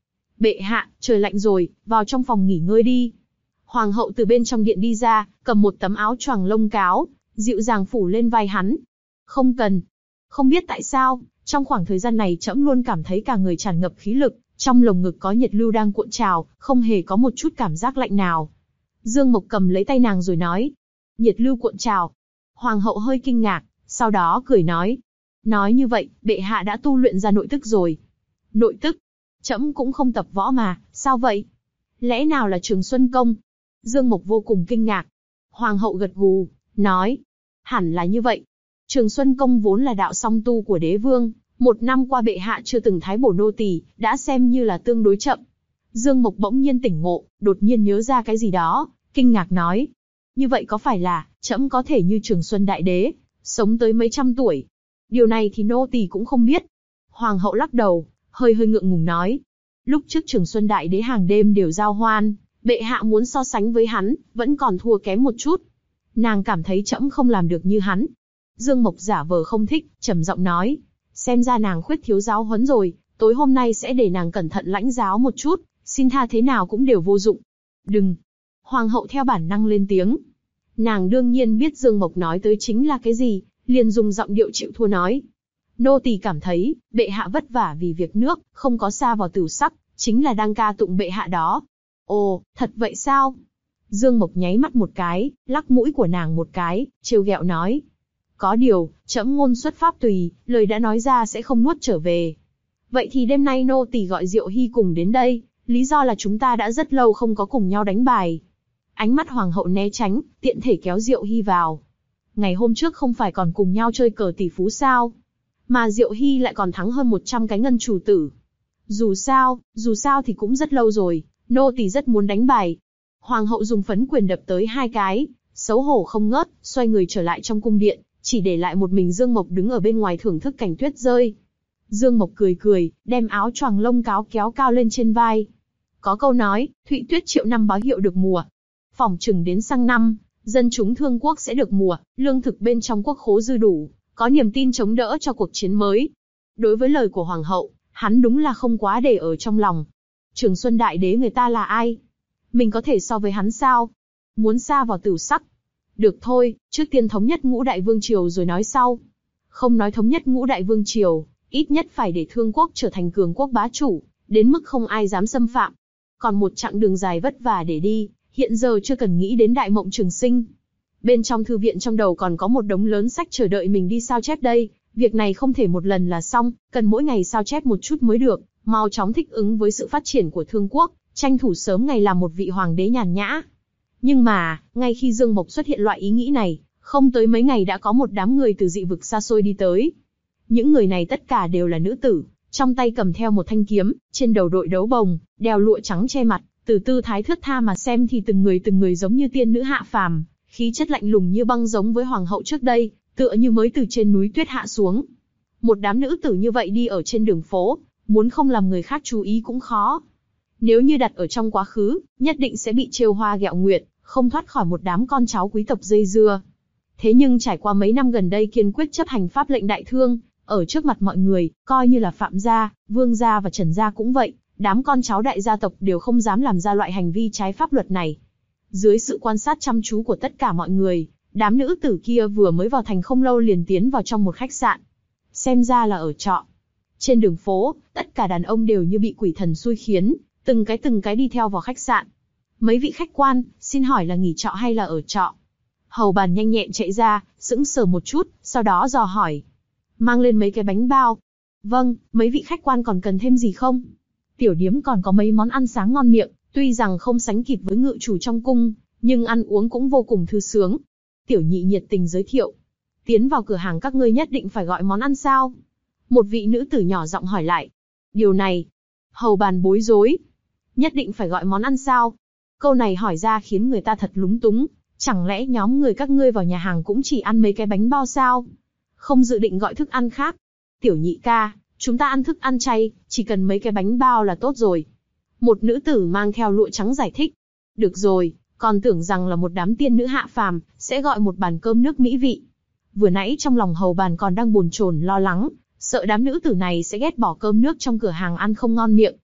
Bệ hạ, trời lạnh rồi, vào trong phòng nghỉ ngơi đi. Hoàng hậu từ bên trong điện đi ra, cầm một tấm áo choàng lông cáo, dịu dàng phủ lên vai hắn. Không cần. Không biết tại sao, trong khoảng thời gian này trẫm luôn cảm thấy cả người tràn ngập khí lực, trong lồng ngực có nhiệt lưu đang cuộn trào, không hề có một chút cảm giác lạnh nào. Dương Mộc cầm lấy tay nàng rồi nói. Nhiệt lưu cuộn trào. Hoàng hậu hơi kinh ngạc, sau đó cười nói. Nói như vậy, bệ hạ đã tu luyện ra nội tức rồi. Nội tức? Trẫm cũng không tập võ mà, sao vậy? Lẽ nào là Trường Xuân Công? Dương Mộc vô cùng kinh ngạc. Hoàng hậu gật gù, nói. Hẳn là như vậy. Trường Xuân Công vốn là đạo song tu của đế vương, một năm qua bệ hạ chưa từng thái bổ nô tỳ, đã xem như là tương đối chậm. Dương Mộc bỗng nhiên tỉnh ngộ, đột nhiên nhớ ra cái gì đó, kinh ngạc nói. Như vậy có phải là, trẫm có thể như Trường Xuân Đại Đế, sống tới mấy trăm tuổi? Điều này thì nô tỳ cũng không biết. Hoàng hậu lắc đầu, hơi hơi ngượng ngùng nói. Lúc trước Trường Xuân Đại Đế hàng đêm đều giao hoan, bệ hạ muốn so sánh với hắn, vẫn còn thua kém một chút. Nàng cảm thấy trẫm không làm được như hắn. Dương Mộc giả vờ không thích, trầm giọng nói. Xem ra nàng khuyết thiếu giáo huấn rồi, tối hôm nay sẽ để nàng cẩn thận lãnh giáo một chút, xin tha thế nào cũng đều vô dụng. Đừng. Hoàng hậu theo bản năng lên tiếng. Nàng đương nhiên biết Dương Mộc nói tới chính là cái gì, liền dùng giọng điệu chịu thua nói. Nô tỳ cảm thấy, bệ hạ vất vả vì việc nước, không có sa vào tửu sắc, chính là đang ca tụng bệ hạ đó. Ồ, thật vậy sao? Dương Mộc nháy mắt một cái, lắc mũi của nàng một cái, trêu ghẹo nói. Có điều, trẫm ngôn xuất pháp tùy, lời đã nói ra sẽ không nuốt trở về. Vậy thì đêm nay nô tỳ gọi Diệu Hy cùng đến đây, lý do là chúng ta đã rất lâu không có cùng nhau đánh bài. Ánh mắt hoàng hậu né tránh, tiện thể kéo Diệu Hy vào. Ngày hôm trước không phải còn cùng nhau chơi cờ tỷ phú sao? Mà Diệu Hy lại còn thắng hơn một trăm cái ngân chủ tử. Dù sao, dù sao thì cũng rất lâu rồi, nô tỳ rất muốn đánh bài. Hoàng hậu dùng phấn quyền đập tới hai cái, xấu hổ không ngớt, xoay người trở lại trong cung điện, chỉ để lại một mình Dương Mộc đứng ở bên ngoài thưởng thức cảnh tuyết rơi. Dương Mộc cười cười, đem áo choàng lông cáo kéo cao lên trên vai. Có câu nói, Thụy Tuyết triệu năm báo hiệu được mùa. Phỏng chừng đến sang năm, dân chúng Thương Quốc sẽ được mùa, lương thực bên trong quốc khố dư đủ, có niềm tin chống đỡ cho cuộc chiến mới. Đối với lời của hoàng hậu, hắn đúng là không quá để ở trong lòng. Trường Xuân Đại Đế người ta là ai? Mình có thể so với hắn sao? Muốn sa vào tửu sắc? Được thôi, trước tiên thống nhất ngũ đại vương triều rồi nói sau. Không nói thống nhất ngũ đại vương triều, ít nhất phải để Thương Quốc trở thành cường quốc bá chủ, đến mức không ai dám xâm phạm. Còn một chặng đường dài vất vả để đi, hiện giờ chưa cần nghĩ đến đại mộng trường sinh. Bên trong thư viện trong đầu còn có một đống lớn sách chờ đợi mình đi sao chép đây, việc này không thể một lần là xong, cần mỗi ngày sao chép một chút mới được, mau chóng thích ứng với sự phát triển của Thương Quốc, tranh thủ sớm ngày làm một vị hoàng đế nhàn nhã. Nhưng mà, ngay khi Dương Mộc xuất hiện loại ý nghĩ này, không tới mấy ngày đã có một đám người từ dị vực xa xôi đi tới. Những người này tất cả đều là nữ tử, trong tay cầm theo một thanh kiếm, trên đầu đội đấu bồng, đeo lụa trắng che mặt, từ tư thái thướt tha mà xem thì từng người từng người giống như tiên nữ hạ phàm, khí chất lạnh lùng như băng giống với hoàng hậu trước đây, tựa như mới từ trên núi tuyết hạ xuống. Một đám nữ tử như vậy đi ở trên đường phố, muốn không làm người khác chú ý cũng khó. Nếu như đặt ở trong quá khứ, nhất định sẽ bị trêu hoa ghẹo nguyệt, không thoát khỏi một đám con cháu quý tộc dây dưa. Thế nhưng trải qua mấy năm gần đây kiên quyết chấp hành pháp lệnh đại thương, ở trước mặt mọi người, coi như là Phạm gia, Vương gia và Trần gia cũng vậy, đám con cháu đại gia tộc đều không dám làm ra loại hành vi trái pháp luật này. Dưới sự quan sát chăm chú của tất cả mọi người, đám nữ tử kia vừa mới vào thành không lâu liền tiến vào trong một khách sạn. Xem ra là ở trọ. Trên đường phố, tất cả đàn ông đều như bị quỷ thần xui khiến, từng cái từng cái đi theo vào khách sạn. Mấy vị khách quan, xin hỏi là nghỉ trọ hay là ở trọ? Hầu bàn nhanh nhẹn chạy ra, sững sờ một chút, sau đó dò hỏi. Mang lên mấy cái bánh bao. Vâng, mấy vị khách quan còn cần thêm gì không? Tiểu điếm còn có mấy món ăn sáng ngon miệng, tuy rằng không sánh kịp với ngự chủ trong cung, nhưng ăn uống cũng vô cùng thư sướng. Tiểu nhị nhiệt tình giới thiệu. Tiến vào cửa hàng các ngươi nhất định phải gọi món ăn sao? Một vị nữ tử nhỏ giọng hỏi lại. Điều này, hầu bàn bối rối. Nhất định phải gọi món ăn sao? Câu này hỏi ra khiến người ta thật lúng túng. Chẳng lẽ nhóm người các ngươi vào nhà hàng cũng chỉ ăn mấy cái bánh bao sao? Không dự định gọi thức ăn khác? Tiểu nhị ca, chúng ta ăn thức ăn chay, chỉ cần mấy cái bánh bao là tốt rồi. Một nữ tử mang theo lụa trắng giải thích. Được rồi, còn tưởng rằng là một đám tiên nữ hạ phàm, sẽ gọi một bàn cơm nước mỹ vị. Vừa nãy trong lòng hầu bàn còn đang bồn chồn lo lắng, sợ đám nữ tử này sẽ ghét bỏ cơm nước trong cửa hàng ăn không ngon miệng,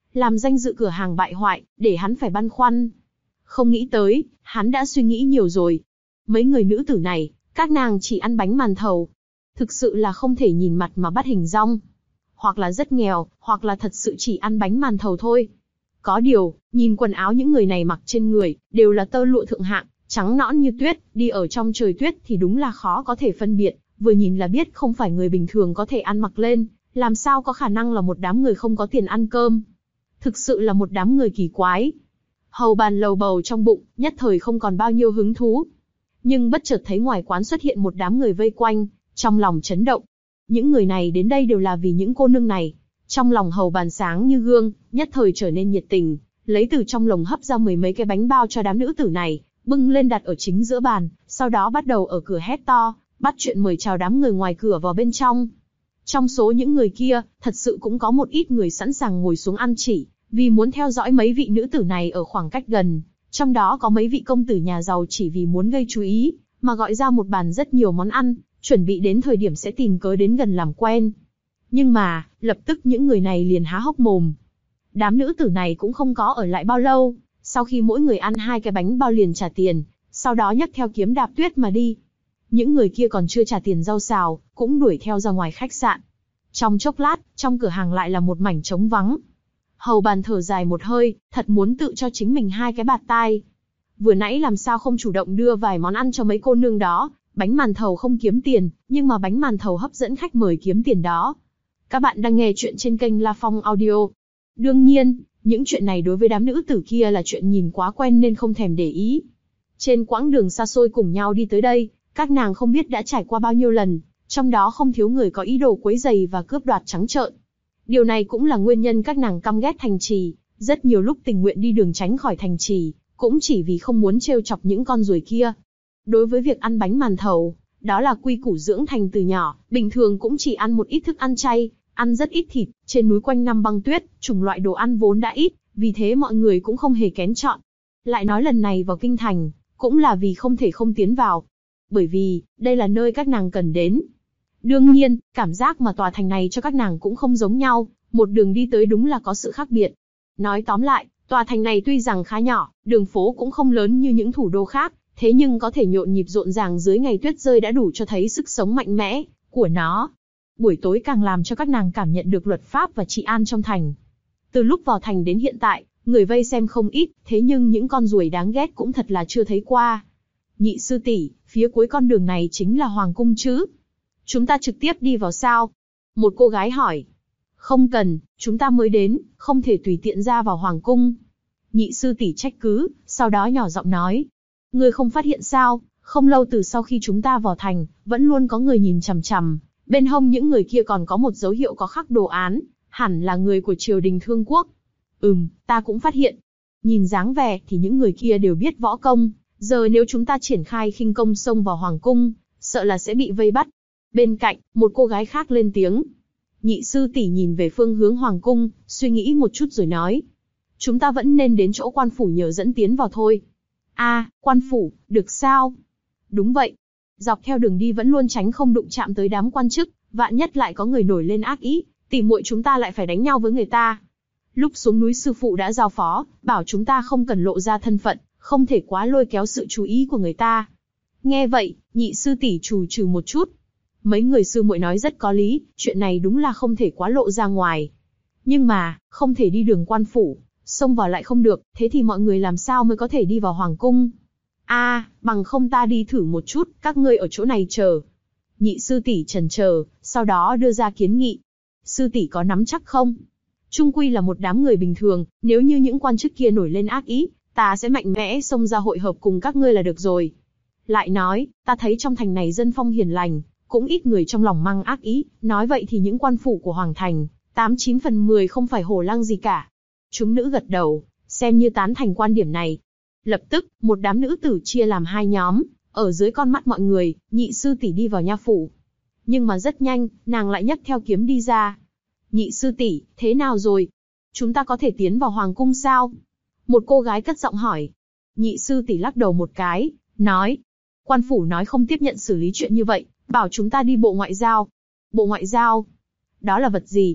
làm danh dự cửa hàng bại hoại, để hắn phải băn khoăn. Không nghĩ tới, hắn đã suy nghĩ nhiều rồi. Mấy người nữ tử này, các nàng chỉ ăn bánh màn thầu. Thực sự là không thể nhìn mặt mà bắt hình dong. Hoặc là rất nghèo, hoặc là thật sự chỉ ăn bánh màn thầu thôi. Có điều, nhìn quần áo những người này mặc trên người, đều là tơ lụa thượng hạng, trắng nõn như tuyết, đi ở trong trời tuyết thì đúng là khó có thể phân biệt, vừa nhìn là biết không phải người bình thường có thể ăn mặc lên, làm sao có khả năng là một đám người không có tiền ăn cơm. Thực sự là một đám người kỳ quái. Hầu Bàn lầu bầu trong bụng, nhất thời không còn bao nhiêu hứng thú. Nhưng bất chợt thấy ngoài quán xuất hiện một đám người vây quanh, trong lòng chấn động. Những người này đến đây đều là vì những cô nương này. Trong lòng Hầu Bàn sáng như gương, nhất thời trở nên nhiệt tình, lấy từ trong lồng hấp ra mười mấy cái bánh bao cho đám nữ tử này, bưng lên đặt ở chính giữa bàn, sau đó bắt đầu ở cửa hét to, bắt chuyện mời chào đám người ngoài cửa vào bên trong. Trong số những người kia, thật sự cũng có một ít người sẵn sàng ngồi xuống ăn chỉ, vì muốn theo dõi mấy vị nữ tử này ở khoảng cách gần. Trong đó có mấy vị công tử nhà giàu chỉ vì muốn gây chú ý, mà gọi ra một bàn rất nhiều món ăn, chuẩn bị đến thời điểm sẽ tìm cớ đến gần làm quen. Nhưng mà, lập tức những người này liền há hốc mồm. Đám nữ tử này cũng không có ở lại bao lâu, sau khi mỗi người ăn hai cái bánh bao liền trả tiền, sau đó nhấc theo kiếm đạp tuyết mà đi. Những người kia còn chưa trả tiền rau xào, cũng đuổi theo ra ngoài khách sạn. Trong chốc lát, trong cửa hàng lại là một mảnh trống vắng. Hầu Bàn thở dài một hơi, thật muốn tự cho chính mình hai cái bạt tai. Vừa nãy làm sao không chủ động đưa vài món ăn cho mấy cô nương đó, bánh màn thầu không kiếm tiền, nhưng mà bánh màn thầu hấp dẫn khách mời kiếm tiền đó. Các bạn đang nghe chuyện trên kênh La Phong Audio. Đương nhiên, những chuyện này đối với đám nữ tử kia là chuyện nhìn quá quen nên không thèm để ý. Trên quãng đường xa xôi cùng nhau đi tới đây, các nàng không biết đã trải qua bao nhiêu lần, trong đó không thiếu người có ý đồ quấy rầy và cướp đoạt trắng trợn. Điều này cũng là nguyên nhân các nàng căm ghét thành trì, rất nhiều lúc tình nguyện đi đường tránh khỏi thành trì, cũng chỉ vì không muốn trêu chọc những con ruồi kia. Đối với việc ăn bánh màn thầu, đó là quy củ dưỡng thành từ nhỏ, bình thường cũng chỉ ăn một ít thức ăn chay, ăn rất ít thịt, trên núi quanh năm băng tuyết, chủng loại đồ ăn vốn đã ít, vì thế mọi người cũng không hề kén chọn. Lại nói lần này vào kinh thành, cũng là vì không thể không tiến vào. Bởi vì, đây là nơi các nàng cần đến. Đương nhiên, cảm giác mà tòa thành này cho các nàng cũng không giống nhau, một đường đi tới đúng là có sự khác biệt. Nói tóm lại, tòa thành này tuy rằng khá nhỏ, đường phố cũng không lớn như những thủ đô khác, thế nhưng có thể nhộn nhịp rộn ràng dưới ngày tuyết rơi đã đủ cho thấy sức sống mạnh mẽ của nó. Buổi tối càng làm cho các nàng cảm nhận được luật pháp và trị an trong thành. Từ lúc vào thành đến hiện tại, người vây xem không ít, thế nhưng những con ruồi đáng ghét cũng thật là chưa thấy qua. Nhị sư tỷ, phía cuối con đường này chính là hoàng cung chứ? Chúng ta trực tiếp đi vào sao? Một cô gái hỏi. Không cần, chúng ta mới đến, không thể tùy tiện ra vào hoàng cung. Nhị sư tỷ trách cứ, sau đó nhỏ giọng nói. Ngươi không phát hiện sao, không lâu từ sau khi chúng ta vào thành, vẫn luôn có người nhìn chằm chằm, bên hông những người kia còn có một dấu hiệu có khắc đồ án, hẳn là người của triều đình Thương Quốc. Ừm, ta cũng phát hiện. Nhìn dáng vẻ thì những người kia đều biết võ công, giờ nếu chúng ta triển khai khinh công xông vào hoàng cung, sợ là sẽ bị vây bắt. Bên cạnh, một cô gái khác lên tiếng. Nhị sư tỷ nhìn về phương hướng hoàng cung, suy nghĩ một chút rồi nói. Chúng ta vẫn nên đến chỗ quan phủ nhờ dẫn tiến vào thôi. A, à, quan phủ, được sao? Đúng vậy. Dọc theo đường đi vẫn luôn tránh không đụng chạm tới đám quan chức, vạn nhất lại có người nổi lên ác ý, tỉ muội chúng ta lại phải đánh nhau với người ta. Lúc xuống núi sư phụ đã giao phó, bảo chúng ta không cần lộ ra thân phận, không thể quá lôi kéo sự chú ý của người ta. Nghe vậy, nhị sư tỷ trù trừ một chút. Mấy người sư muội nói rất có lý, chuyện này đúng là không thể quá lộ ra ngoài. Nhưng mà, không thể đi đường quan phủ, xông vào lại không được, thế thì mọi người làm sao mới có thể đi vào hoàng cung? A, à, bằng không ta đi thử một chút, các ngươi ở chỗ này chờ. Nhị sư tỷ chần chờ, sau đó đưa ra kiến nghị. Sư tỷ có nắm chắc không? Trung quy là một đám người bình thường, nếu như những quan chức kia nổi lên ác ý, ta sẽ mạnh mẽ xông ra hội hợp cùng các ngươi là được rồi. Lại nói, ta thấy trong thành này dân phong hiền lành, cũng ít người trong lòng mang ác ý, nói vậy thì những quan phủ của hoàng thành, tám chín phần mười không phải hổ lang gì cả. Chúng nữ gật đầu, xem như tán thành quan điểm này. Lập tức, một đám nữ tử chia làm hai nhóm, ở dưới con mắt mọi người, nhị sư tỷ đi vào nha phủ. Nhưng mà rất nhanh, nàng lại nhấc theo kiếm đi ra. Nhị sư tỷ, thế nào rồi? Chúng ta có thể tiến vào hoàng cung sao? Một cô gái cất giọng hỏi. Nhị sư tỷ lắc đầu một cái, nói. Quan phủ nói không tiếp nhận xử lý chuyện như vậy, bảo chúng ta đi bộ ngoại giao. Bộ ngoại giao? Đó là vật gì?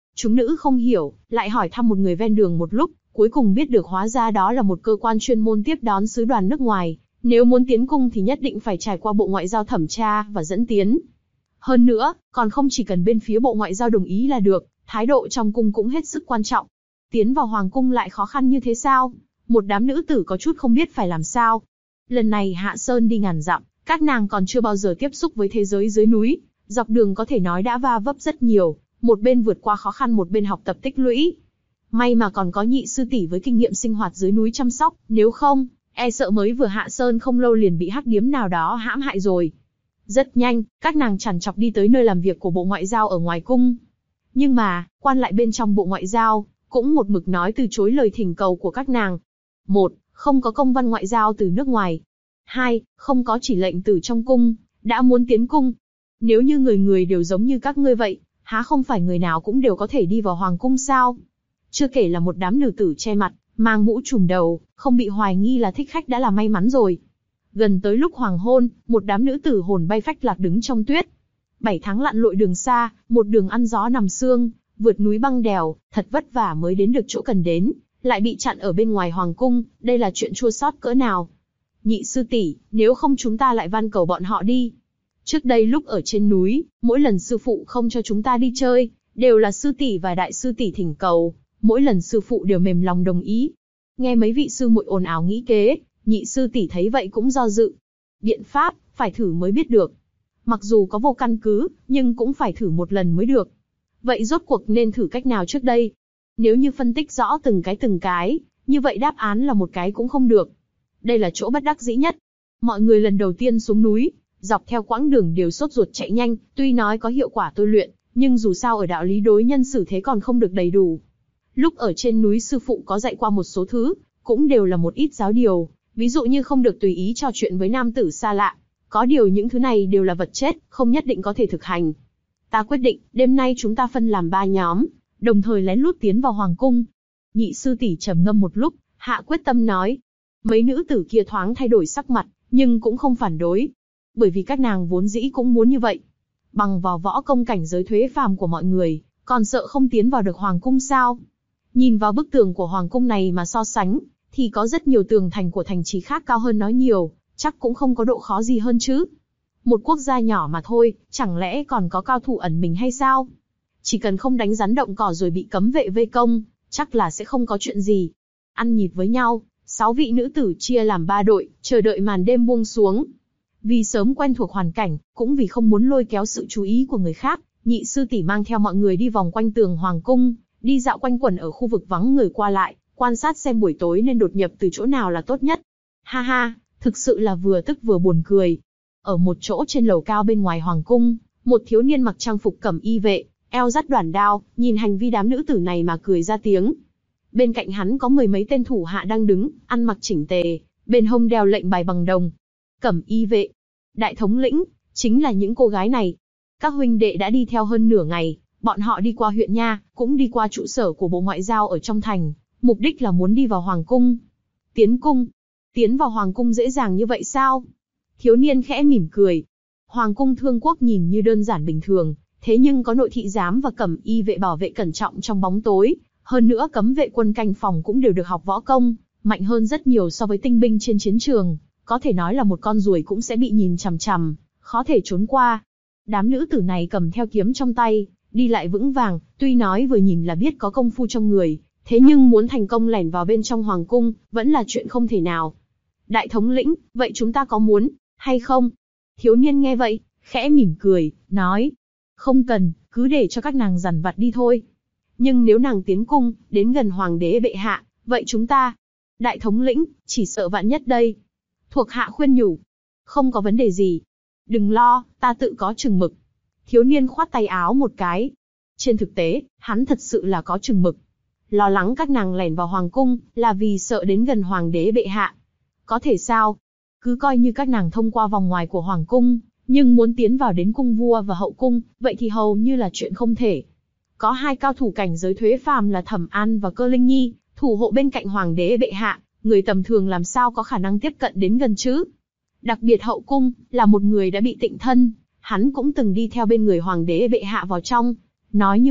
Chúng nữ không hiểu, lại hỏi thăm một người ven đường một lúc, cuối cùng biết được hóa ra đó là một cơ quan chuyên môn tiếp đón sứ đoàn nước ngoài. Nếu muốn tiến cung thì nhất định phải trải qua Bộ Ngoại giao thẩm tra và dẫn tiến. Hơn nữa, còn không chỉ cần bên phía Bộ Ngoại giao đồng ý là được, thái độ trong cung cũng hết sức quan trọng. Tiến vào hoàng cung lại khó khăn như thế sao? Một đám nữ tử có chút không biết phải làm sao. Lần này Hạ Sơn đi ngàn dặm, các nàng còn chưa bao giờ tiếp xúc với thế giới dưới núi, dọc đường có thể nói đã va vấp rất nhiều, một bên vượt qua khó khăn một bên học tập tích lũy. May mà còn có nhị sư tỷ với kinh nghiệm sinh hoạt dưới núi chăm sóc, nếu không, e sợ mới vừa hạ sơn không lâu liền bị hắc điếm nào đó hãm hại rồi. Rất nhanh, các nàng chằn chọc đi tới nơi làm việc của Bộ Ngoại giao ở ngoài cung. Nhưng mà, quan lại bên trong Bộ Ngoại giao cũng một mực nói từ chối lời thỉnh cầu của các nàng. Một, không có công văn ngoại giao từ nước ngoài. Hai, không có chỉ lệnh từ trong cung, đã muốn tiến cung. Nếu như người người đều giống như các ngươi vậy, há không phải người nào cũng đều có thể đi vào hoàng cung sao? Chưa kể là một đám nữ tử che mặt, mang mũ trùm đầu, không bị hoài nghi là thích khách đã là may mắn rồi. Gần tới lúc hoàng hôn, một đám nữ tử hồn bay phách lạc đứng trong tuyết. Bảy tháng lặn lội đường xa, một đường ăn gió nằm sương, vượt núi băng đèo, thật vất vả mới đến được chỗ cần đến, lại bị chặn ở bên ngoài hoàng cung, đây là chuyện chua xót cỡ nào. Nhị sư tỷ, nếu không chúng ta lại van cầu bọn họ đi. Trước đây lúc ở trên núi, mỗi lần sư phụ không cho chúng ta đi chơi, đều là sư tỷ và đại sư tỷ thỉnh cầu, mỗi lần sư phụ đều mềm lòng đồng ý. Nghe mấy vị sư muội ồn ào nghĩ kế, nhị sư tỷ thấy vậy cũng do dự. Biện pháp, phải thử mới biết được. Mặc dù có vô căn cứ, nhưng cũng phải thử một lần mới được. Vậy rốt cuộc nên thử cách nào trước đây? Nếu như phân tích rõ từng cái từng cái, như vậy đáp án là một cái cũng không được. Đây là chỗ bất đắc dĩ nhất. Mọi người lần đầu tiên xuống núi, dọc theo quãng đường đều sốt ruột chạy nhanh, tuy nói có hiệu quả tôi luyện, nhưng dù sao ở đạo lý đối nhân xử thế còn không được đầy đủ. Lúc ở trên núi sư phụ có dạy qua một số thứ, cũng đều là một ít giáo điều, ví dụ như không được tùy ý trò chuyện với nam tử xa lạ. Có điều những thứ này đều là vật chết, không nhất định có thể thực hành. Ta quyết định, đêm nay chúng ta phân làm ba nhóm, đồng thời lén lút tiến vào hoàng cung. Nhị sư tỷ trầm ngâm một lúc, hạ quyết tâm nói. Mấy nữ tử kia thoáng thay đổi sắc mặt, nhưng cũng không phản đối. Bởi vì các nàng vốn dĩ cũng muốn như vậy. Bằng vào võ công cảnh giới thuế phàm của mọi người, còn sợ không tiến vào được hoàng cung sao? Nhìn vào bức tường của hoàng cung này mà so sánh, thì có rất nhiều tường thành của thành trì khác cao hơn nó nhiều, chắc cũng không có độ khó gì hơn chứ. Một quốc gia nhỏ mà thôi, chẳng lẽ còn có cao thủ ẩn mình hay sao? Chỉ cần không đánh rắn động cỏ rồi bị cấm vệ vây công, chắc là sẽ không có chuyện gì. Ăn nhịp với nhau, sáu vị nữ tử chia làm ba đội, chờ đợi màn đêm buông xuống. Vì sớm quen thuộc hoàn cảnh, cũng vì không muốn lôi kéo sự chú ý của người khác, nhị sư tỷ mang theo mọi người đi vòng quanh tường hoàng cung, đi dạo quanh quẩn ở khu vực vắng người qua lại, quan sát xem buổi tối nên đột nhập từ chỗ nào là tốt nhất. Ha ha, thực sự là vừa tức vừa buồn cười. Ở một chỗ trên lầu cao bên ngoài hoàng cung, một thiếu niên mặc trang phục cẩm y vệ, eo dắt đoản đao, nhìn hành vi đám nữ tử này mà cười ra tiếng. Bên cạnh hắn có mười mấy tên thủ hạ đang đứng, ăn mặc chỉnh tề, bên hông đeo lệnh bài bằng đồng. Cẩm y vệ, đại thống lĩnh, chính là những cô gái này. Các huynh đệ đã đi theo hơn nửa ngày, bọn họ đi qua huyện nha, cũng đi qua trụ sở của Bộ Ngoại giao ở trong thành, mục đích là muốn đi vào hoàng cung. Tiến cung? Tiến vào hoàng cung dễ dàng như vậy sao? Thiếu niên khẽ mỉm cười. Hoàng cung Thương Quốc nhìn như đơn giản bình thường, thế nhưng có nội thị giám và cẩm y vệ bảo vệ cẩn trọng trong bóng tối, hơn nữa cấm vệ quân canh phòng cũng đều được học võ công, mạnh hơn rất nhiều so với tinh binh trên chiến trường, có thể nói là một con ruồi cũng sẽ bị nhìn chằm chằm, khó thể trốn qua. Đám nữ tử này cầm theo kiếm trong tay, đi lại vững vàng, tuy nói vừa nhìn là biết có công phu trong người, thế nhưng muốn thành công lẻn vào bên trong hoàng cung, vẫn là chuyện không thể nào. Đại thống lĩnh, vậy chúng ta có muốn, hay không? Thiếu niên nghe vậy, khẽ mỉm cười, nói. Không cần, cứ để cho các nàng dằn vặt đi thôi. Nhưng nếu nàng tiến cung, đến gần hoàng đế bệ hạ, vậy chúng ta, đại thống lĩnh, chỉ sợ vạn nhất đây. Thuộc hạ khuyên nhủ. Không có vấn đề gì. Đừng lo, ta tự có chừng mực. Thiếu niên khoát tay áo một cái. Trên thực tế, hắn thật sự là có chừng mực. Lo lắng các nàng lẻn vào hoàng cung, là vì sợ đến gần hoàng đế bệ hạ. Có thể sao? Cứ coi như các nàng thông qua vòng ngoài của hoàng cung, nhưng muốn tiến vào đến cung vua và hậu cung, vậy thì hầu như là chuyện không thể. Có hai cao thủ cảnh giới thuế phàm là Thẩm An và Cơ Linh Nhi, thủ hộ bên cạnh hoàng đế bệ hạ, người tầm thường làm sao có khả năng tiếp cận đến gần chứ? Đặc biệt hậu cung, là một người đã bị tịnh thân, hắn cũng từng đi theo bên người hoàng đế bệ hạ vào trong. Nói như vậy,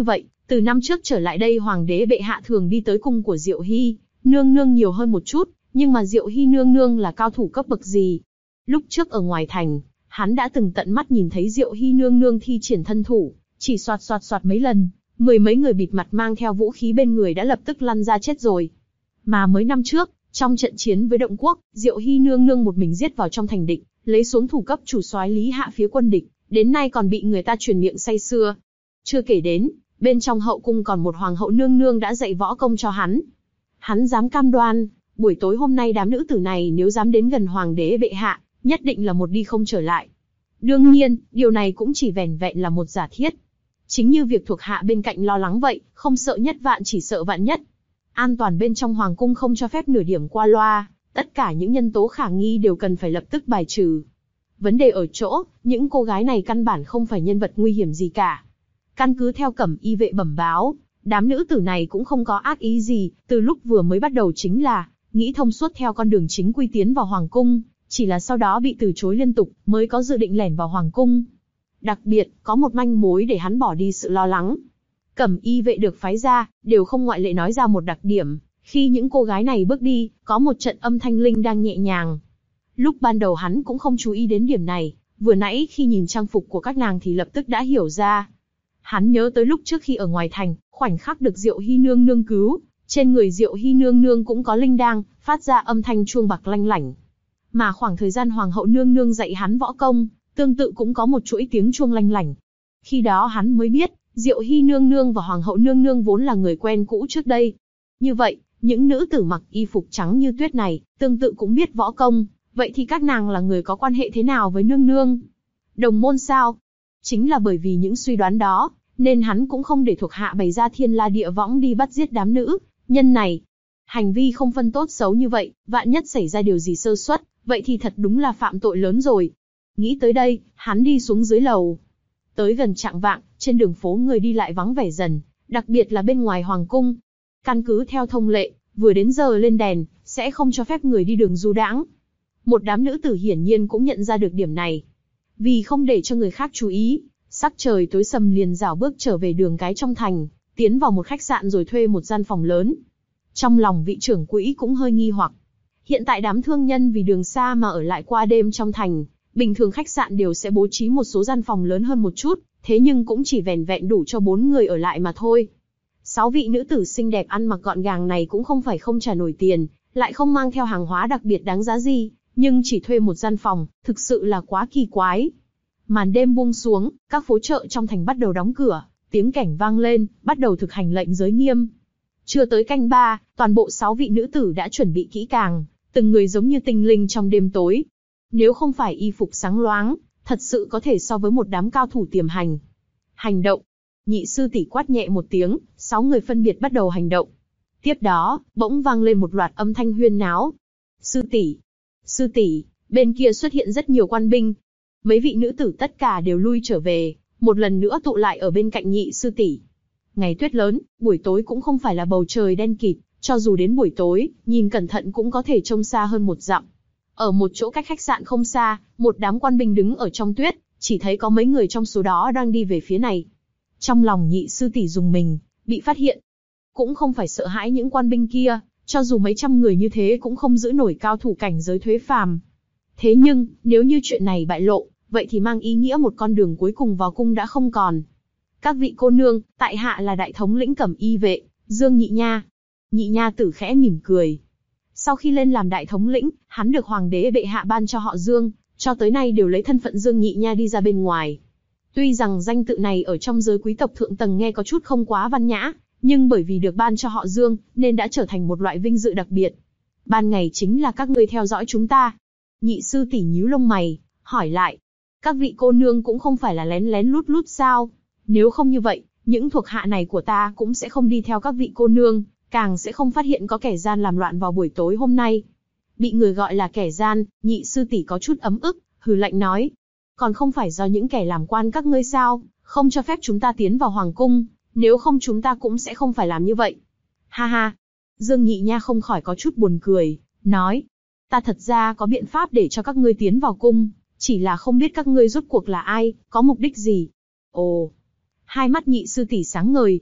Từ năm trước trở lại đây hoàng đế bệ hạ thường đi tới cung của Diệu Hy nương nương nhiều hơn một chút, nhưng mà Diệu Hy nương nương là cao thủ cấp bậc gì? Lúc trước ở ngoài thành, hắn đã từng tận mắt nhìn thấy Diệu Hy nương nương thi triển thân thủ, chỉ xoạt xoạt xoạt mấy lần, mười mấy người bịt mặt mang theo vũ khí bên người đã lập tức lăn ra chết rồi. Mà mới năm trước, trong trận chiến với Động Quốc, Diệu Hy nương nương một mình giết vào trong thành địch, lấy xuống thủ cấp chủ soái Lý Hạ phía quân địch, đến nay còn bị người ta truyền miệng say sưa. Chưa kể đến, bên trong hậu cung còn một hoàng hậu nương nương đã dạy võ công cho hắn. Hắn dám cam đoan, buổi tối hôm nay đám nữ tử này nếu dám đến gần hoàng đế bệ hạ, nhất định là một đi không trở lại. Đương nhiên, điều này cũng chỉ vẻn vẹn là một giả thiết. Chính như việc thuộc hạ bên cạnh lo lắng vậy, không sợ nhất vạn chỉ sợ vạn nhất. An toàn bên trong hoàng cung không cho phép nửa điểm qua loa, tất cả những nhân tố khả nghi đều cần phải lập tức bài trừ. Vấn đề ở chỗ, những cô gái này căn bản không phải nhân vật nguy hiểm gì cả. Căn cứ theo Cẩm Y vệ bẩm báo, đám nữ tử này cũng không có ác ý gì, từ lúc vừa mới bắt đầu chính là nghĩ thông suốt theo con đường chính quy tiến vào hoàng cung, chỉ là sau đó bị từ chối liên tục, mới có dự định lẻn vào hoàng cung. Đặc biệt, có một manh mối để hắn bỏ đi sự lo lắng. Cẩm Y vệ được phái ra, đều không ngoại lệ nói ra một đặc điểm, khi những cô gái này bước đi, có một trận âm thanh linh đang nhẹ nhàng. Lúc ban đầu hắn cũng không chú ý đến điểm này, vừa nãy khi nhìn trang phục của các nàng thì lập tức đã hiểu ra. Hắn nhớ tới lúc trước khi ở ngoài thành, khoảnh khắc được Diệu Hy nương nương cứu, trên người Diệu Hy nương nương cũng có linh đang, phát ra âm thanh chuông bạc lanh lảnh. Mà khoảng thời gian hoàng hậu nương nương dạy hắn võ công, tương tự cũng có một chuỗi tiếng chuông lanh lảnh. Khi đó hắn mới biết, Diệu Hy nương nương và hoàng hậu nương nương vốn là người quen cũ trước đây. Như vậy, những nữ tử mặc y phục trắng như tuyết này, tương tự cũng biết võ công, vậy thì các nàng là người có quan hệ thế nào với nương nương? Đồng môn sao? Chính là bởi vì những suy đoán đó, nên hắn cũng không để thuộc hạ bày ra thiên la địa võng đi bắt giết đám nữ nhân này. Hành vi không phân tốt xấu như vậy, vạn nhất xảy ra điều gì sơ suất, vậy thì thật đúng là phạm tội lớn rồi. Nghĩ tới đây, hắn đi xuống dưới lầu. Tới gần chạng vạng, trên đường phố người đi lại vắng vẻ dần, đặc biệt là bên ngoài hoàng cung. Căn cứ theo thông lệ, vừa đến giờ lên đèn, sẽ không cho phép người đi đường du đãng. Một đám nữ tử hiển nhiên cũng nhận ra được điểm này. Vì không để cho người khác chú ý, sắc trời tối sầm liền rảo bước trở về đường cái trong thành, tiến vào một khách sạn rồi thuê một gian phòng lớn. Trong lòng vị trưởng quỹ cũng hơi nghi hoặc. Hiện tại đám thương nhân vì đường xa mà ở lại qua đêm trong thành, bình thường khách sạn đều sẽ bố trí một số gian phòng lớn hơn một chút, thế nhưng cũng chỉ vẻn vẹn đủ cho bốn người ở lại mà thôi. Sáu vị nữ tử xinh đẹp ăn mặc gọn gàng này cũng không phải không trả nổi tiền, lại không mang theo hàng hóa đặc biệt đáng giá gì, nhưng chỉ thuê một gian phòng, thực sự là quá kỳ quái. Màn đêm buông xuống, các phố chợ trong thành bắt đầu đóng cửa, tiếng cảnh vang lên, bắt đầu thực hành lệnh giới nghiêm. Chưa tới canh ba, toàn bộ sáu vị nữ tử đã chuẩn bị kỹ càng, từng người giống như tinh linh trong đêm tối. Nếu không phải y phục sáng loáng, thật sự có thể so với một đám cao thủ tiềm hành. Hành động. Nhị sư tỷ quát nhẹ một tiếng, sáu người phân biệt bắt đầu hành động. Tiếp đó, bỗng vang lên một loạt âm thanh huyên náo. Sư tỷ, sư tỷ, bên kia xuất hiện rất nhiều quan binh. Mấy vị nữ tử tất cả đều lui trở về, một lần nữa tụ lại ở bên cạnh nhị sư tỷ. Ngày tuyết lớn, buổi tối cũng không phải là bầu trời đen kịt, cho dù đến buổi tối, nhìn cẩn thận cũng có thể trông xa hơn một dặm. Ở một chỗ cách khách sạn không xa, một đám quan binh đứng ở trong tuyết, chỉ thấy có mấy người trong số đó đang đi về phía này. Trong lòng nhị sư tỷ rùng mình, bị phát hiện. Cũng không phải sợ hãi những quan binh kia, cho dù mấy trăm người như thế cũng không giữ nổi cao thủ cảnh giới thuế phàm. Thế nhưng, nếu như chuyện này bại lộ, vậy thì mang ý nghĩa một con đường cuối cùng vào cung đã không còn. Các vị cô nương, tại hạ là đại thống lĩnh Cẩm Y vệ, Dương Nhị Nha. Nhị Nha tử khẽ mỉm cười. Sau khi lên làm đại thống lĩnh, hắn được hoàng đế bệ hạ ban cho họ Dương, cho tới nay đều lấy thân phận Dương Nhị Nha đi ra bên ngoài. Tuy rằng danh tự này ở trong giới quý tộc thượng tầng nghe có chút không quá văn nhã, nhưng bởi vì được ban cho họ Dương, nên đã trở thành một loại vinh dự đặc biệt. Ban ngày chính là các ngươi theo dõi chúng ta. Nhị sư tỷ nhíu lông mày, hỏi lại. Các vị cô nương cũng không phải là lén lén lút lút sao? Nếu không như vậy, những thuộc hạ này của ta cũng sẽ không đi theo các vị cô nương, càng sẽ không phát hiện có kẻ gian làm loạn vào buổi tối hôm nay. Bị người gọi là kẻ gian, nhị sư tỷ có chút ấm ức, hừ lạnh nói. Còn không phải do những kẻ làm quan các ngươi sao, không cho phép chúng ta tiến vào hoàng cung, nếu không chúng ta cũng sẽ không phải làm như vậy. Ha ha. Dương Nhị Nha không khỏi có chút buồn cười, nói. Ta thật ra có biện pháp để cho các ngươi tiến vào cung, chỉ là không biết các ngươi rốt cuộc là ai, có mục đích gì. Ồ. Hai mắt nhị sư tỷ sáng ngời.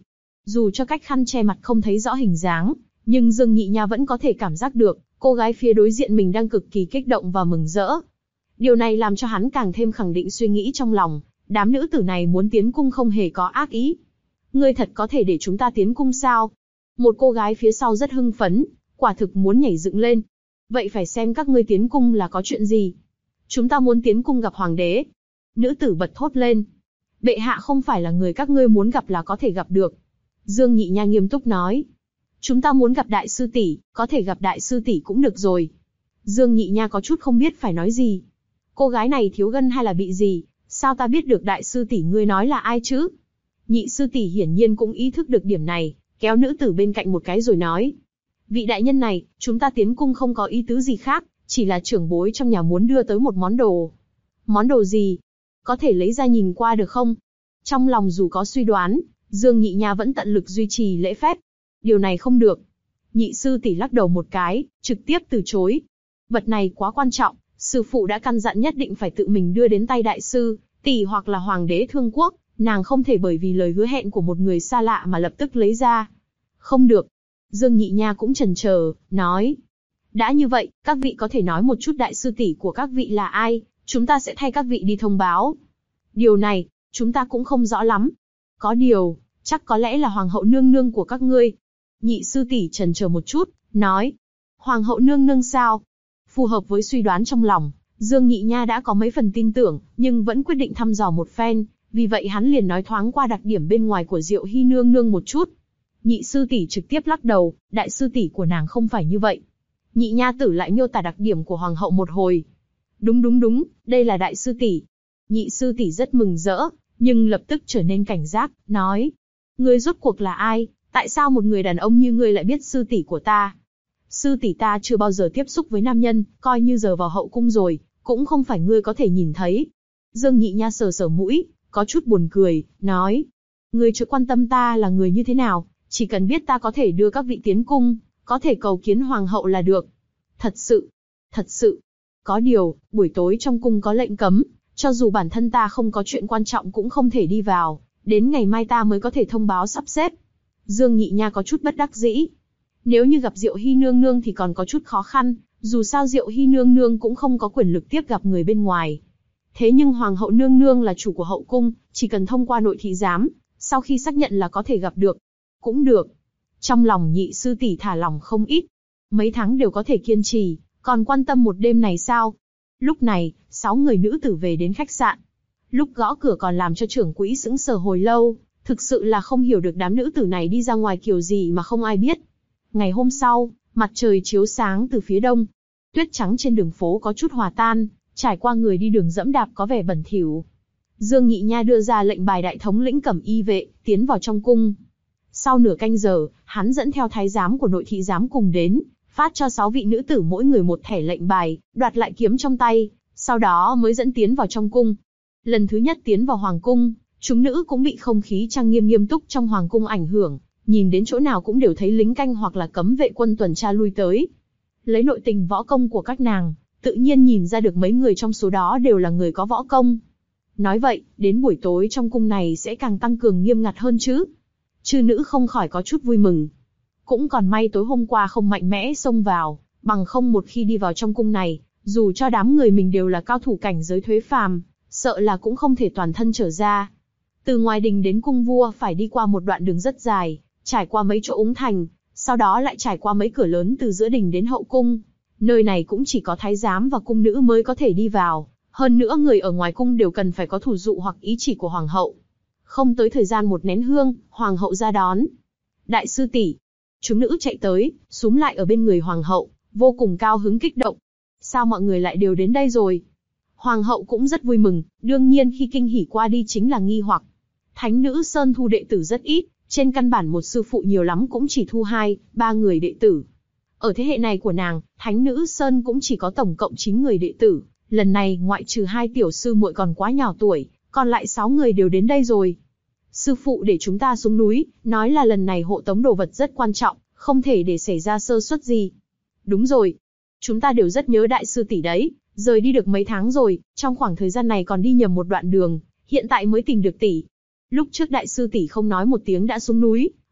Dù cho cách khăn che mặt không thấy rõ hình dáng, nhưng Dương Nhị Nha vẫn có thể cảm giác được, cô gái phía đối diện mình đang cực kỳ kích động và mừng rỡ. Điều này làm cho hắn càng thêm khẳng định suy nghĩ trong lòng, đám nữ tử này muốn tiến cung không hề có ác ý. Ngươi thật có thể để chúng ta tiến cung sao? Một cô gái phía sau rất hưng phấn, quả thực muốn nhảy dựng lên. Vậy phải xem các ngươi tiến cung là có chuyện gì. Chúng ta muốn tiến cung gặp hoàng đế. Nữ tử bật thốt lên. Bệ hạ không phải là người các ngươi muốn gặp là có thể gặp được. Dương Nhị Nha nghiêm túc nói. Chúng ta muốn gặp đại sư tỷ, có thể gặp đại sư tỷ cũng được rồi. Dương Nhị Nha có chút không biết phải nói gì. Cô gái này thiếu gân hay là bị gì, sao ta biết được đại sư tỷ ngươi nói là ai chứ? Nhị sư tỷ hiển nhiên cũng ý thức được điểm này, kéo nữ tử bên cạnh một cái rồi nói. Vị đại nhân này, chúng ta tiến cung không có ý tứ gì khác, chỉ là trưởng bối trong nhà muốn đưa tới một món đồ. Món đồ gì? Có thể lấy ra nhìn qua được không? Trong lòng dù có suy đoán, Dương Nhị Nha vẫn tận lực duy trì lễ phép. Điều này không được. Nhị sư tỷ lắc đầu một cái, trực tiếp từ chối. Vật này quá quan trọng, sư phụ đã căn dặn nhất định phải tự mình đưa đến tay đại sư tỷ hoặc là hoàng đế Thương Quốc, nàng không thể bởi vì lời hứa hẹn của một người xa lạ mà lập tức lấy ra. Không được. Dương Nhị Nha cũng chần chờ, nói. Đã như vậy, các vị có thể nói một chút đại sư tỷ của các vị là ai, chúng ta sẽ thay các vị đi thông báo. Điều này, chúng ta cũng không rõ lắm. Có điều, chắc có lẽ là hoàng hậu nương nương của các ngươi. Nhị sư tỷ chần chờ một chút, nói. Hoàng hậu nương nương sao? Phù hợp với suy đoán trong lòng, Dương Nhị Nha đã có mấy phần tin tưởng, nhưng vẫn quyết định thăm dò một phen, vì vậy hắn liền nói thoáng qua đặc điểm bên ngoài của Diệu Hy nương nương một chút. Nhị sư tỷ trực tiếp lắc đầu, đại sư tỷ của nàng không phải như vậy. Nhị Nha tử lại miêu tả đặc điểm của hoàng hậu một hồi. Đúng đúng đúng, đây là đại sư tỷ. Nhị sư tỷ rất mừng rỡ, nhưng lập tức trở nên cảnh giác, nói. Ngươi rốt cuộc là ai, tại sao một người đàn ông như ngươi lại biết sư tỷ của ta? Sư tỷ ta chưa bao giờ tiếp xúc với nam nhân, coi như giờ vào hậu cung rồi, cũng không phải ngươi có thể nhìn thấy. Dương Nhị Nha sờ sờ mũi, có chút buồn cười, nói. Ngươi chưa quan tâm ta là người như thế nào, chỉ cần biết ta có thể đưa các vị tiến cung, có thể cầu kiến hoàng hậu là được. Thật sự, thật sự. Có điều, buổi tối trong cung có lệnh cấm, cho dù bản thân ta không có chuyện quan trọng cũng không thể đi vào, đến ngày mai ta mới có thể thông báo sắp xếp. Dương Nhị Nha có chút bất đắc dĩ. Nếu như gặp Diệu Hy nương nương thì còn có chút khó khăn, dù sao Diệu Hy nương nương cũng không có quyền lực tiếp gặp người bên ngoài. Thế nhưng hoàng hậu nương nương là chủ của hậu cung, chỉ cần thông qua nội thị giám, sau khi xác nhận là có thể gặp được. Cũng được. Trong lòng nhị sư tỷ thả lỏng không ít. Mấy tháng đều có thể kiên trì, còn quan tâm một đêm này sao? Lúc này, sáu người nữ tử về đến khách sạn. Lúc gõ cửa còn làm cho trưởng quỹ sững sờ hồi lâu, thực sự là không hiểu được đám nữ tử này đi ra ngoài kiểu gì mà không ai biết. Ngày hôm sau, mặt trời chiếu sáng từ phía đông. Tuyết trắng trên đường phố có chút hòa tan, trải qua người đi đường dẫm đạp có vẻ bẩn thỉu. Dương Nhị Nha đưa ra lệnh bài đại thống lĩnh Cẩm Y vệ, tiến vào trong cung. Sau nửa canh giờ, hắn dẫn theo thái giám của nội thị giám cùng đến, phát cho sáu vị nữ tử mỗi người một thẻ lệnh bài, đoạt lại kiếm trong tay, sau đó mới dẫn tiến vào trong cung. Lần thứ nhất tiến vào hoàng cung, chúng nữ cũng bị không khí trang nghiêm nghiêm túc trong hoàng cung ảnh hưởng, nhìn đến chỗ nào cũng đều thấy lính canh hoặc là cấm vệ quân tuần tra lui tới. Lấy nội tình võ công của các nàng, tự nhiên nhìn ra được mấy người trong số đó đều là người có võ công. Nói vậy, đến buổi tối trong cung này sẽ càng tăng cường nghiêm ngặt hơn chứ. Chư nữ không khỏi có chút vui mừng. Cũng còn may tối hôm qua không mạnh mẽ xông vào, bằng không một khi đi vào trong cung này, dù cho đám người mình đều là cao thủ cảnh giới thuế phàm, sợ là cũng không thể toàn thân trở ra. Từ ngoài đình đến cung vua phải đi qua một đoạn đường rất dài, trải qua mấy chỗ úng thành, sau đó lại trải qua mấy cửa lớn từ giữa đình đến hậu cung. Nơi này cũng chỉ có thái giám và cung nữ mới có thể đi vào, hơn nữa người ở ngoài cung đều cần phải có thủ dụ hoặc ý chỉ của hoàng hậu. Không tới thời gian một nén hương, hoàng hậu ra đón. Đại sư tỷ. Chúng nữ chạy tới, xúm lại ở bên người hoàng hậu, vô cùng cao hứng kích động. Sao mọi người lại đều đến đây rồi? Hoàng hậu cũng rất vui mừng, đương nhiên khi kinh hỉ qua đi chính là nghi hoặc. Thánh nữ Sơn thu đệ tử rất ít, trên căn bản một sư phụ nhiều lắm cũng chỉ thu hai, ba người đệ tử. Ở thế hệ này của nàng, Thánh nữ Sơn cũng chỉ có tổng cộng chín người đệ tử, lần này ngoại trừ hai tiểu sư muội còn quá nhỏ tuổi, còn lại sáu người đều đến đây rồi. Sư phụ để chúng ta xuống núi, nói là lần này hộ tống đồ vật rất quan trọng, không thể để xảy ra sơ suất gì. Đúng rồi, chúng ta đều rất nhớ đại sư tỷ đấy, rời đi được mấy tháng rồi, trong khoảng thời gian này còn đi nhầm một đoạn đường, hiện tại mới tìm được tỷ. Lúc trước đại sư tỷ không nói một tiếng đã xuống núi,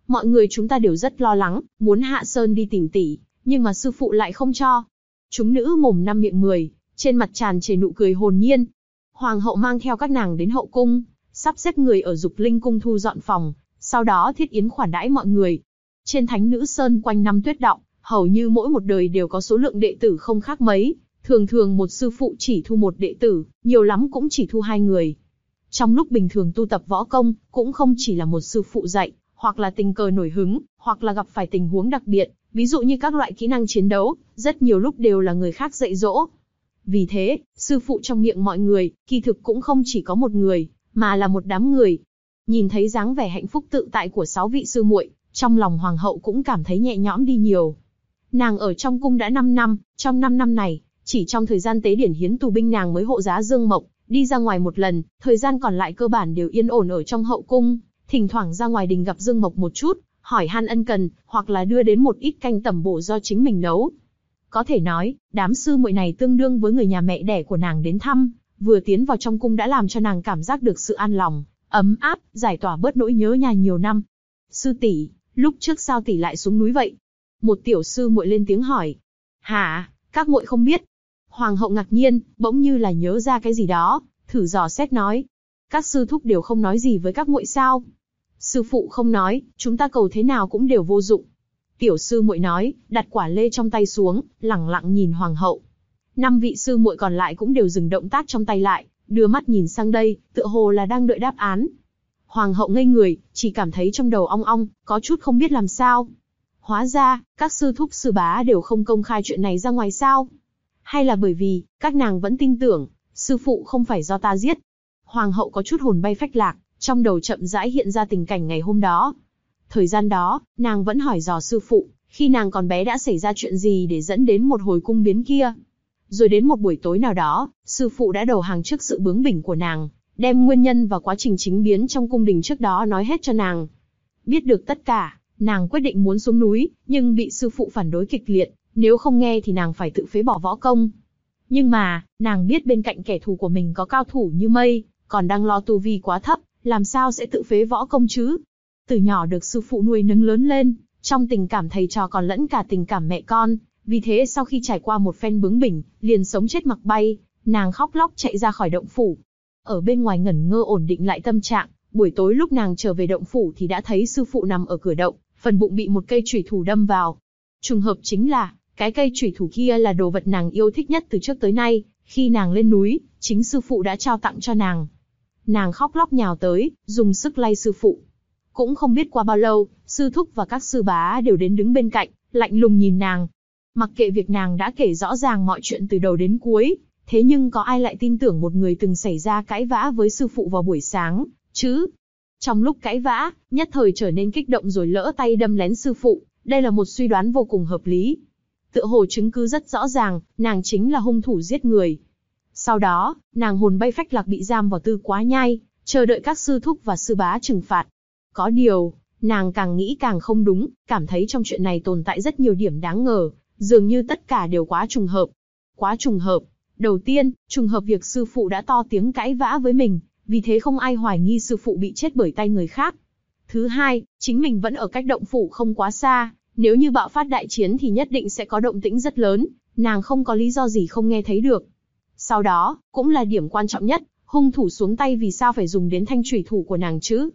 mọi người chúng ta đều rất lo lắng, muốn hạ sơn đi tìm tỷ, nhưng mà sư phụ lại không cho. Chúng nữ mồm năm miệng mười, trên mặt tràn trề nụ cười hồn nhiên. Hoàng hậu mang theo các nàng đến hậu cung, sắp xếp người ở Dục Linh cung thu dọn phòng, sau đó thiết yến khoản đãi mọi người. Trên Thánh Nữ Sơn quanh năm tuyết đọng, hầu như mỗi một đời đều có số lượng đệ tử không khác mấy, thường thường một sư phụ chỉ thu một đệ tử, nhiều lắm cũng chỉ thu hai người. Trong lúc bình thường tu tập võ công, cũng không chỉ là một sư phụ dạy, hoặc là tình cờ nổi hứng, hoặc là gặp phải tình huống đặc biệt, ví dụ như các loại kỹ năng chiến đấu, rất nhiều lúc đều là người khác dạy dỗ. Vì thế, sư phụ trong miệng mọi người, kỳ thực cũng không chỉ có một người, mà là một đám người. Nhìn thấy dáng vẻ hạnh phúc tự tại của sáu vị sư muội, trong lòng hoàng hậu cũng cảm thấy nhẹ nhõm đi nhiều. Nàng ở trong cung đã năm năm, trong năm năm này, chỉ trong thời gian tế điển hiến tù binh nàng mới hộ giá Dương Mộc, đi ra ngoài một lần, thời gian còn lại cơ bản đều yên ổn ở trong hậu cung, thỉnh thoảng ra ngoài đình gặp Dương Mộc một chút, hỏi han ân cần, hoặc là đưa đến một ít canh tẩm bổ do chính mình nấu. Có thể nói, đám sư muội này tương đương với người nhà mẹ đẻ của nàng đến thăm, vừa tiến vào trong cung đã làm cho nàng cảm giác được sự an lòng, ấm áp, giải tỏa bớt nỗi nhớ nhà nhiều năm. Sư tỷ, lúc trước sao tỷ lại xuống núi vậy? Một tiểu sư muội lên tiếng hỏi. Hả, các muội không biết? Hoàng hậu ngạc nhiên, bỗng như là nhớ ra cái gì đó, thử dò xét nói. Các sư thúc đều không nói gì với các muội sao? Sư phụ không nói, chúng ta cầu thế nào cũng đều vô dụng. Tiểu sư muội nói, đặt quả lê trong tay xuống, lẳng lặng nhìn hoàng hậu. Năm vị sư muội còn lại cũng đều dừng động tác trong tay lại, đưa mắt nhìn sang đây, tựa hồ là đang đợi đáp án. Hoàng hậu ngây người, chỉ cảm thấy trong đầu ong ong, có chút không biết làm sao. Hóa ra, các sư thúc sư bá đều không công khai chuyện này ra ngoài sao? Hay là bởi vì, các nàng vẫn tin tưởng, sư phụ không phải do ta giết? Hoàng hậu có chút hồn bay phách lạc, trong đầu chậm rãi hiện ra tình cảnh ngày hôm đó. Thời gian đó, nàng vẫn hỏi dò sư phụ, khi nàng còn bé đã xảy ra chuyện gì để dẫn đến một hồi cung biến kia. Rồi đến một buổi tối nào đó, sư phụ đã đầu hàng trước sự bướng bỉnh của nàng, đem nguyên nhân và quá trình chính biến trong cung đình trước đó nói hết cho nàng. Biết được tất cả, nàng quyết định muốn xuống núi, nhưng bị sư phụ phản đối kịch liệt, nếu không nghe thì nàng phải tự phế bỏ võ công. Nhưng mà, nàng biết bên cạnh kẻ thù của mình có cao thủ như mây, còn đang lo tu vi quá thấp, làm sao sẽ tự phế võ công chứ? Từ nhỏ được sư phụ nuôi nấng lớn lên, trong tình cảm thầy trò còn lẫn cả tình cảm mẹ con, vì thế sau khi trải qua một phen bướng bỉnh, liền sống chết mặc bay, nàng khóc lóc chạy ra khỏi động phủ. Ở bên ngoài ngẩn ngơ ổn định lại tâm trạng, buổi tối lúc nàng trở về động phủ thì đã thấy sư phụ nằm ở cửa động, phần bụng bị một cây chủy thủ đâm vào. Trùng hợp chính là, cái cây chủy thủ kia là đồ vật nàng yêu thích nhất từ trước tới nay, khi nàng lên núi, chính sư phụ đã trao tặng cho nàng. Nàng khóc lóc nhào tới, dùng sức lay sư phụ. Cũng không biết qua bao lâu, sư thúc và các sư bá đều đến đứng bên cạnh, lạnh lùng nhìn nàng. Mặc kệ việc nàng đã kể rõ ràng mọi chuyện từ đầu đến cuối, thế nhưng có ai lại tin tưởng một người từng xảy ra cãi vã với sư phụ vào buổi sáng, chứ? Trong lúc cãi vã, nhất thời trở nên kích động rồi lỡ tay đâm lén sư phụ, đây là một suy đoán vô cùng hợp lý. Tựa hồ chứng cứ rất rõ ràng, nàng chính là hung thủ giết người. Sau đó, nàng hồn bay phách lạc bị giam vào Tư Quá Nhai, chờ đợi các sư thúc và sư bá trừng phạt. Có điều, nàng càng nghĩ càng không đúng, cảm thấy trong chuyện này tồn tại rất nhiều điểm đáng ngờ, dường như tất cả đều quá trùng hợp. Quá trùng hợp. Đầu tiên, trùng hợp việc sư phụ đã to tiếng cãi vã với mình, vì thế không ai hoài nghi sư phụ bị chết bởi tay người khác. Thứ hai, chính mình vẫn ở cách động phủ không quá xa, nếu như bạo phát đại chiến thì nhất định sẽ có động tĩnh rất lớn, nàng không có lý do gì không nghe thấy được. Sau đó, cũng là điểm quan trọng nhất, hung thủ xuống tay vì sao phải dùng đến thanh chủy thủ của nàng chứ?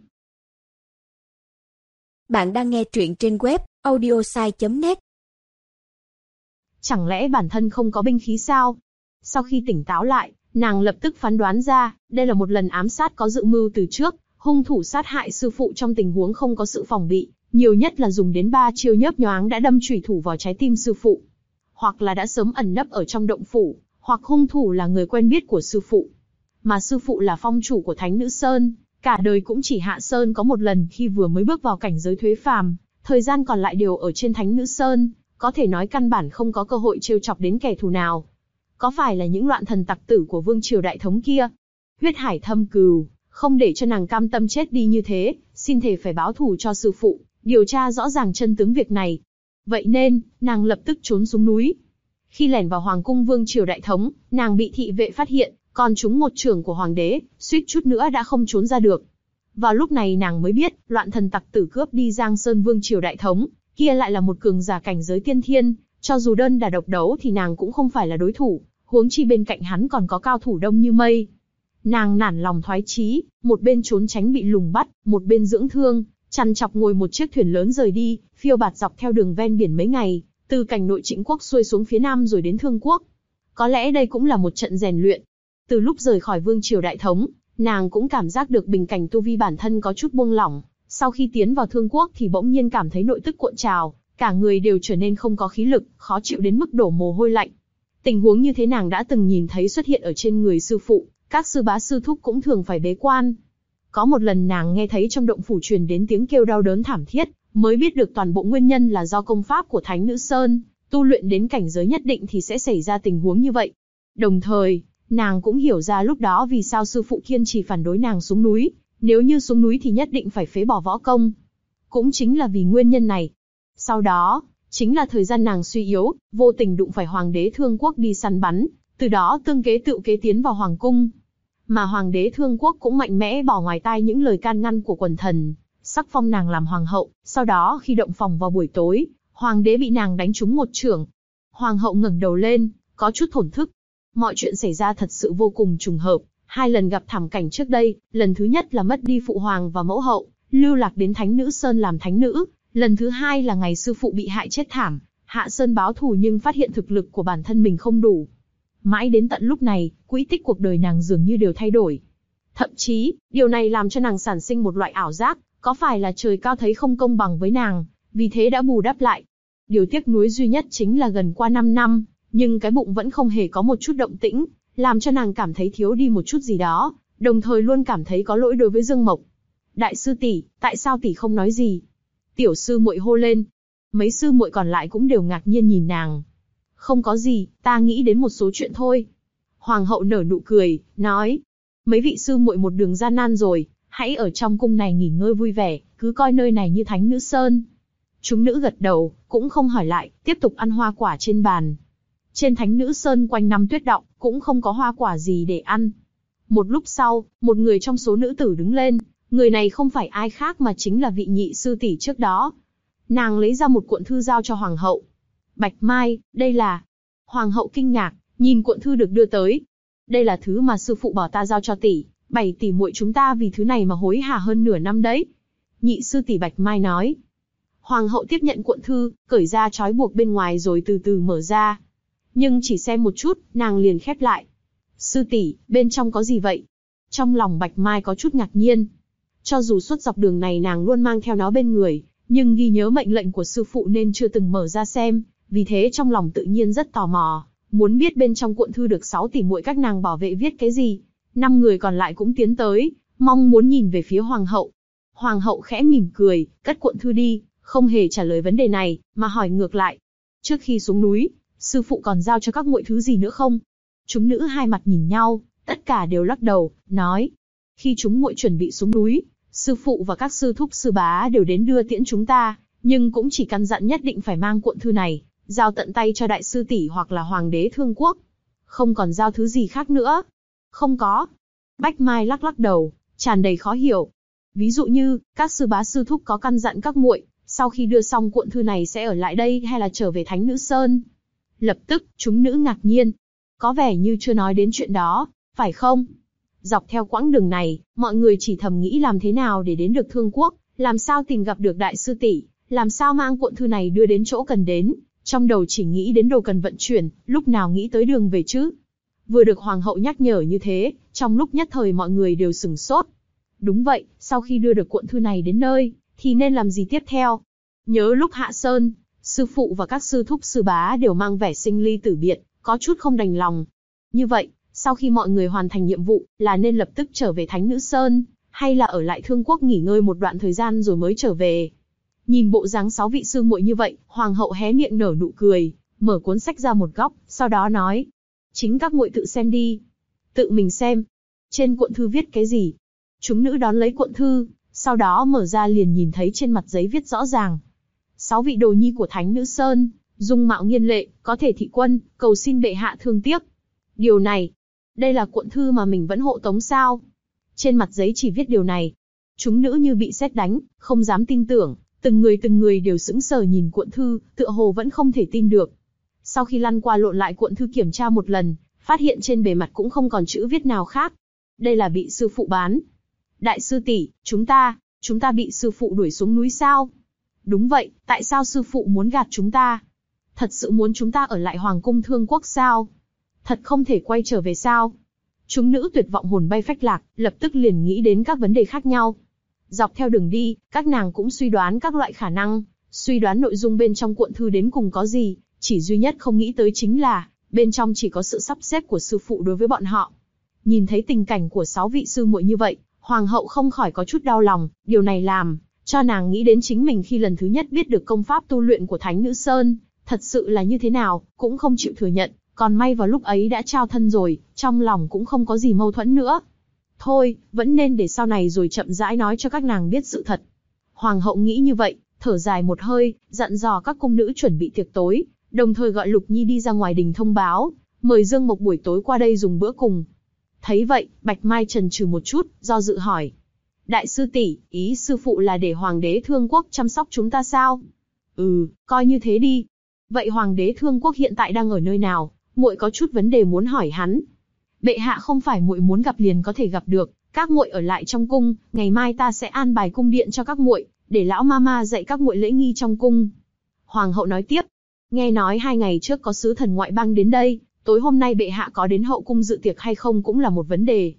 Bạn đang nghe truyện trên web audiosai chấm net. Chẳng lẽ bản thân không có binh khí sao? Sau khi tỉnh táo lại, nàng lập tức phán đoán ra, đây là một lần ám sát có dự mưu từ trước, hung thủ sát hại sư phụ trong tình huống không có sự phòng bị, nhiều nhất là dùng đến ba chiêu nhớp nhoáng đã đâm chủy thủ vào trái tim sư phụ. Hoặc là đã sớm ẩn nấp ở trong động phủ, hoặc hung thủ là người quen biết của sư phụ. Mà sư phụ là phong chủ của Thánh Nữ Sơn, cả đời cũng chỉ hạ sơn có một lần khi vừa mới bước vào cảnh giới thuế phàm, thời gian còn lại đều ở trên Thánh Nữ Sơn, có thể nói căn bản không có cơ hội trêu chọc đến kẻ thù nào. Có phải là những loạn thần tặc tử của vương triều đại thống kia? Huyết hải thâm cừu, không để cho nàng cam tâm chết đi như thế, xin thề phải báo thù cho sư phụ, điều tra rõ ràng chân tướng việc này. Vậy nên, nàng lập tức trốn xuống núi. Khi lẻn vào hoàng cung vương triều đại thống, nàng bị thị vệ phát hiện, còn trúng một chưởng của hoàng đế, suýt chút nữa đã không trốn ra được. Vào lúc này nàng mới biết, loạn thần tặc tử cướp đi Giang Sơn Vương triều đại thống, kia lại là một cường giả cảnh giới tiên thiên, cho dù đơn đả độc đấu thì nàng cũng không phải là đối thủ, huống chi bên cạnh hắn còn có cao thủ đông như mây. Nàng nản lòng thoái chí, một bên trốn tránh bị lùng bắt, một bên dưỡng thương, chằn chọc ngồi một chiếc thuyền lớn rời đi, phiêu bạt dọc theo đường ven biển mấy ngày, từ cảnh nội Trịnh quốc xuôi xuống phía nam rồi đến Thương quốc. Có lẽ đây cũng là một trận rèn luyện. Từ lúc rời khỏi vương triều đại thống, nàng cũng cảm giác được bình cảnh tu vi bản thân có chút buông lỏng. Sau khi tiến vào Thương quốc thì bỗng nhiên cảm thấy nội tức cuộn trào, cả người đều trở nên không có khí lực, khó chịu đến mức đổ mồ hôi lạnh. Tình huống như thế nàng đã từng nhìn thấy xuất hiện ở trên người sư phụ, các sư bá sư thúc cũng thường phải bế quan. Có một lần nàng nghe thấy trong động phủ truyền đến tiếng kêu đau đớn thảm thiết, mới biết được toàn bộ nguyên nhân là do công pháp của Thánh Nữ Sơn, tu luyện đến cảnh giới nhất định thì sẽ xảy ra tình huống như vậy. Đồng thời, nàng cũng hiểu ra lúc đó vì sao sư phụ kiên trì phản đối nàng xuống núi, nếu như xuống núi thì nhất định phải phế bỏ võ công. Cũng chính là vì nguyên nhân này. Sau đó, chính là thời gian nàng suy yếu, vô tình đụng phải hoàng đế Thương quốc đi săn bắn, từ đó tương kế tựu kế tiến vào hoàng cung. Mà hoàng đế Thương quốc cũng mạnh mẽ bỏ ngoài tai những lời can ngăn của quần thần, sắc phong nàng làm hoàng hậu. Sau đó khi động phòng vào buổi tối, hoàng đế bị nàng đánh trúng một chưởng. Hoàng hậu ngẩng đầu lên, có chút thổn thức. Mọi chuyện xảy ra thật sự vô cùng trùng hợp. Hai lần gặp thảm cảnh trước đây, lần thứ nhất là mất đi phụ hoàng và mẫu hậu, lưu lạc đến Thánh Nữ Sơn làm thánh nữ. Lần thứ hai là ngày sư phụ bị hại chết thảm, hạ sơn báo thù nhưng phát hiện thực lực của bản thân mình không đủ. Mãi đến tận lúc này, quỹ tích cuộc đời nàng dường như đều thay đổi. Thậm chí, điều này làm cho nàng sản sinh một loại ảo giác, có phải là trời cao thấy không công bằng với nàng, vì thế đã bù đắp lại. Điều tiếc nuối duy nhất chính là gần qua năm năm, nhưng cái bụng vẫn không hề có một chút động tĩnh, làm cho nàng cảm thấy thiếu đi một chút gì đó, đồng thời luôn cảm thấy có lỗi đối với Dương Mộc. Đại sư tỷ, tại sao tỷ không nói gì? Tiểu sư muội hô lên. Mấy sư muội còn lại cũng đều ngạc nhiên nhìn nàng. Không có gì, ta nghĩ đến một số chuyện thôi. Hoàng hậu nở nụ cười, nói. Mấy vị sư muội một đường gian nan rồi, hãy ở trong cung này nghỉ ngơi vui vẻ, cứ coi nơi này như Thánh Nữ Sơn. Chúng nữ gật đầu, cũng không hỏi lại, tiếp tục ăn hoa quả trên bàn. Trên Thánh Nữ Sơn quanh năm tuyết đọng, cũng không có hoa quả gì để ăn. Một lúc sau, một người trong số nữ tử đứng lên. Người này không phải ai khác mà chính là vị nhị sư tỷ trước đó. Nàng lấy ra một cuộn thư giao cho hoàng hậu. Bạch Mai, đây là... Hoàng hậu kinh ngạc, nhìn cuộn thư được đưa tới. Đây là thứ mà sư phụ bảo ta giao cho tỷ, bảy tỷ muội chúng ta vì thứ này mà hối hả hơn nửa năm đấy. Nhị sư tỷ Bạch Mai nói. Hoàng hậu tiếp nhận cuộn thư, cởi ra trói buộc bên ngoài rồi từ từ mở ra. Nhưng chỉ xem một chút, nàng liền khép lại. Sư tỷ, bên trong có gì vậy? Trong lòng Bạch Mai có chút ngạc nhiên. Cho dù suốt dọc đường này nàng luôn mang theo nó bên người, nhưng ghi nhớ mệnh lệnh của sư phụ nên chưa từng mở ra xem, vì thế trong lòng tự nhiên rất tò mò, muốn biết bên trong cuộn thư được sáu tỷ muội các nàng bảo vệ viết cái gì. Năm người còn lại cũng tiến tới, mong muốn nhìn về phía hoàng hậu. Hoàng hậu khẽ mỉm cười, cất cuộn thư đi, không hề trả lời vấn đề này, mà hỏi ngược lại. Trước khi xuống núi, sư phụ còn giao cho các muội thứ gì nữa không? Chúng nữ hai mặt nhìn nhau, tất cả đều lắc đầu, nói. Khi chúng muội chuẩn bị xuống núi, sư phụ và các sư thúc sư bá đều đến đưa tiễn chúng ta, nhưng cũng chỉ căn dặn nhất định phải mang cuộn thư này, giao tận tay cho đại sư tỷ hoặc là hoàng đế Thương quốc. Không còn giao thứ gì khác nữa. Không có. Bách Mai lắc lắc đầu, tràn đầy khó hiểu. Ví dụ như, các sư bá sư thúc có căn dặn các muội, sau khi đưa xong cuộn thư này sẽ ở lại đây hay là trở về Thánh Nữ Sơn. Lập tức, chúng nữ ngạc nhiên. Có vẻ như chưa nói đến chuyện đó, phải không? Dọc theo quãng đường này, mọi người chỉ thầm nghĩ làm thế nào để đến được Thương quốc, làm sao tìm gặp được đại sư tỷ, làm sao mang cuộn thư này đưa đến chỗ cần đến, trong đầu chỉ nghĩ đến đồ cần vận chuyển, lúc nào nghĩ tới đường về chứ. Vừa được hoàng hậu nhắc nhở như thế, trong lúc nhất thời mọi người đều sửng sốt. Đúng vậy, sau khi đưa được cuộn thư này đến nơi, thì nên làm gì tiếp theo? Nhớ lúc hạ sơn, sư phụ và các sư thúc sư bá đều mang vẻ sinh ly tử biệt, có chút không đành lòng. Như vậy, sau khi mọi người hoàn thành nhiệm vụ, là nên lập tức trở về Thánh Nữ Sơn, hay là ở lại Thương quốc nghỉ ngơi một đoạn thời gian rồi mới trở về? Nhìn bộ dáng sáu vị sư muội như vậy, hoàng hậu hé miệng nở nụ cười, mở cuốn sách ra một góc, sau đó nói: chính các muội tự xem đi. Tự mình xem. Trên cuộn thư viết cái gì? Chúng nữ đón lấy cuộn thư, sau đó mở ra liền nhìn thấy trên mặt giấy viết rõ ràng: sáu vị đồ nhi của Thánh Nữ Sơn, dung mạo nghiên lệ, có thể thị quân, cầu xin bệ hạ thương tiếc. Điều này, đây là cuộn thư mà mình vẫn hộ tống sao? Trên mặt giấy chỉ viết điều này. Chúng nữ như bị sét đánh, không dám tin tưởng, từng người từng người đều sững sờ nhìn cuộn thư, tựa hồ vẫn không thể tin được. Sau khi lăn qua lộn lại cuộn thư kiểm tra một lần, phát hiện trên bề mặt cũng không còn chữ viết nào khác. Đây là bị sư phụ bán. Đại sư tỷ, chúng ta, chúng ta bị sư phụ đuổi xuống núi sao? Đúng vậy, tại sao sư phụ muốn gạt chúng ta? Thật sự muốn chúng ta ở lại Hoàng cung Thương Quốc sao? Thật không thể quay trở về sao? Chúng nữ tuyệt vọng hồn bay phách lạc, lập tức liền nghĩ đến các vấn đề khác nhau. Dọc theo đường đi, các nàng cũng suy đoán các loại khả năng, suy đoán nội dung bên trong cuộn thư đến cùng có gì, chỉ duy nhất không nghĩ tới chính là, bên trong chỉ có sự sắp xếp của sư phụ đối với bọn họ. Nhìn thấy tình cảnh của sáu vị sư muội như vậy, Hoàng hậu không khỏi có chút đau lòng, điều này làm cho nàng nghĩ đến chính mình khi lần thứ nhất biết được công pháp tu luyện của Thánh Nữ Sơn, thật sự là như thế nào, cũng không chịu thừa nhận, còn may vào lúc ấy đã trao thân rồi, trong lòng cũng không có gì mâu thuẫn nữa. Thôi, vẫn nên để sau này rồi chậm rãi nói cho các nàng biết sự thật. Hoàng hậu nghĩ như vậy, thở dài một hơi, dặn dò các cung nữ chuẩn bị tiệc tối, đồng thời gọi Lục Nhi đi ra ngoài đình thông báo, mời Dương Mộc buổi tối qua đây dùng bữa cùng. Thấy vậy, Bạch Mai chần chừ một chút, do dự hỏi. Đại sư tỷ, ý sư phụ là để Hoàng đế Thương Quốc chăm sóc chúng ta sao? Ừ, coi như thế đi. Vậy Hoàng đế Thương Quốc hiện tại đang ở nơi nào? Muội có chút vấn đề muốn hỏi hắn. Bệ hạ không phải muội muốn gặp liền có thể gặp được, các muội ở lại trong cung, ngày mai ta sẽ an bài cung điện cho các muội, để lão mama dạy các muội lễ nghi trong cung. Hoàng hậu nói tiếp, nghe nói hai ngày trước có sứ thần ngoại bang đến đây, tối hôm nay bệ hạ có đến hậu cung dự tiệc hay không cũng là một vấn đề.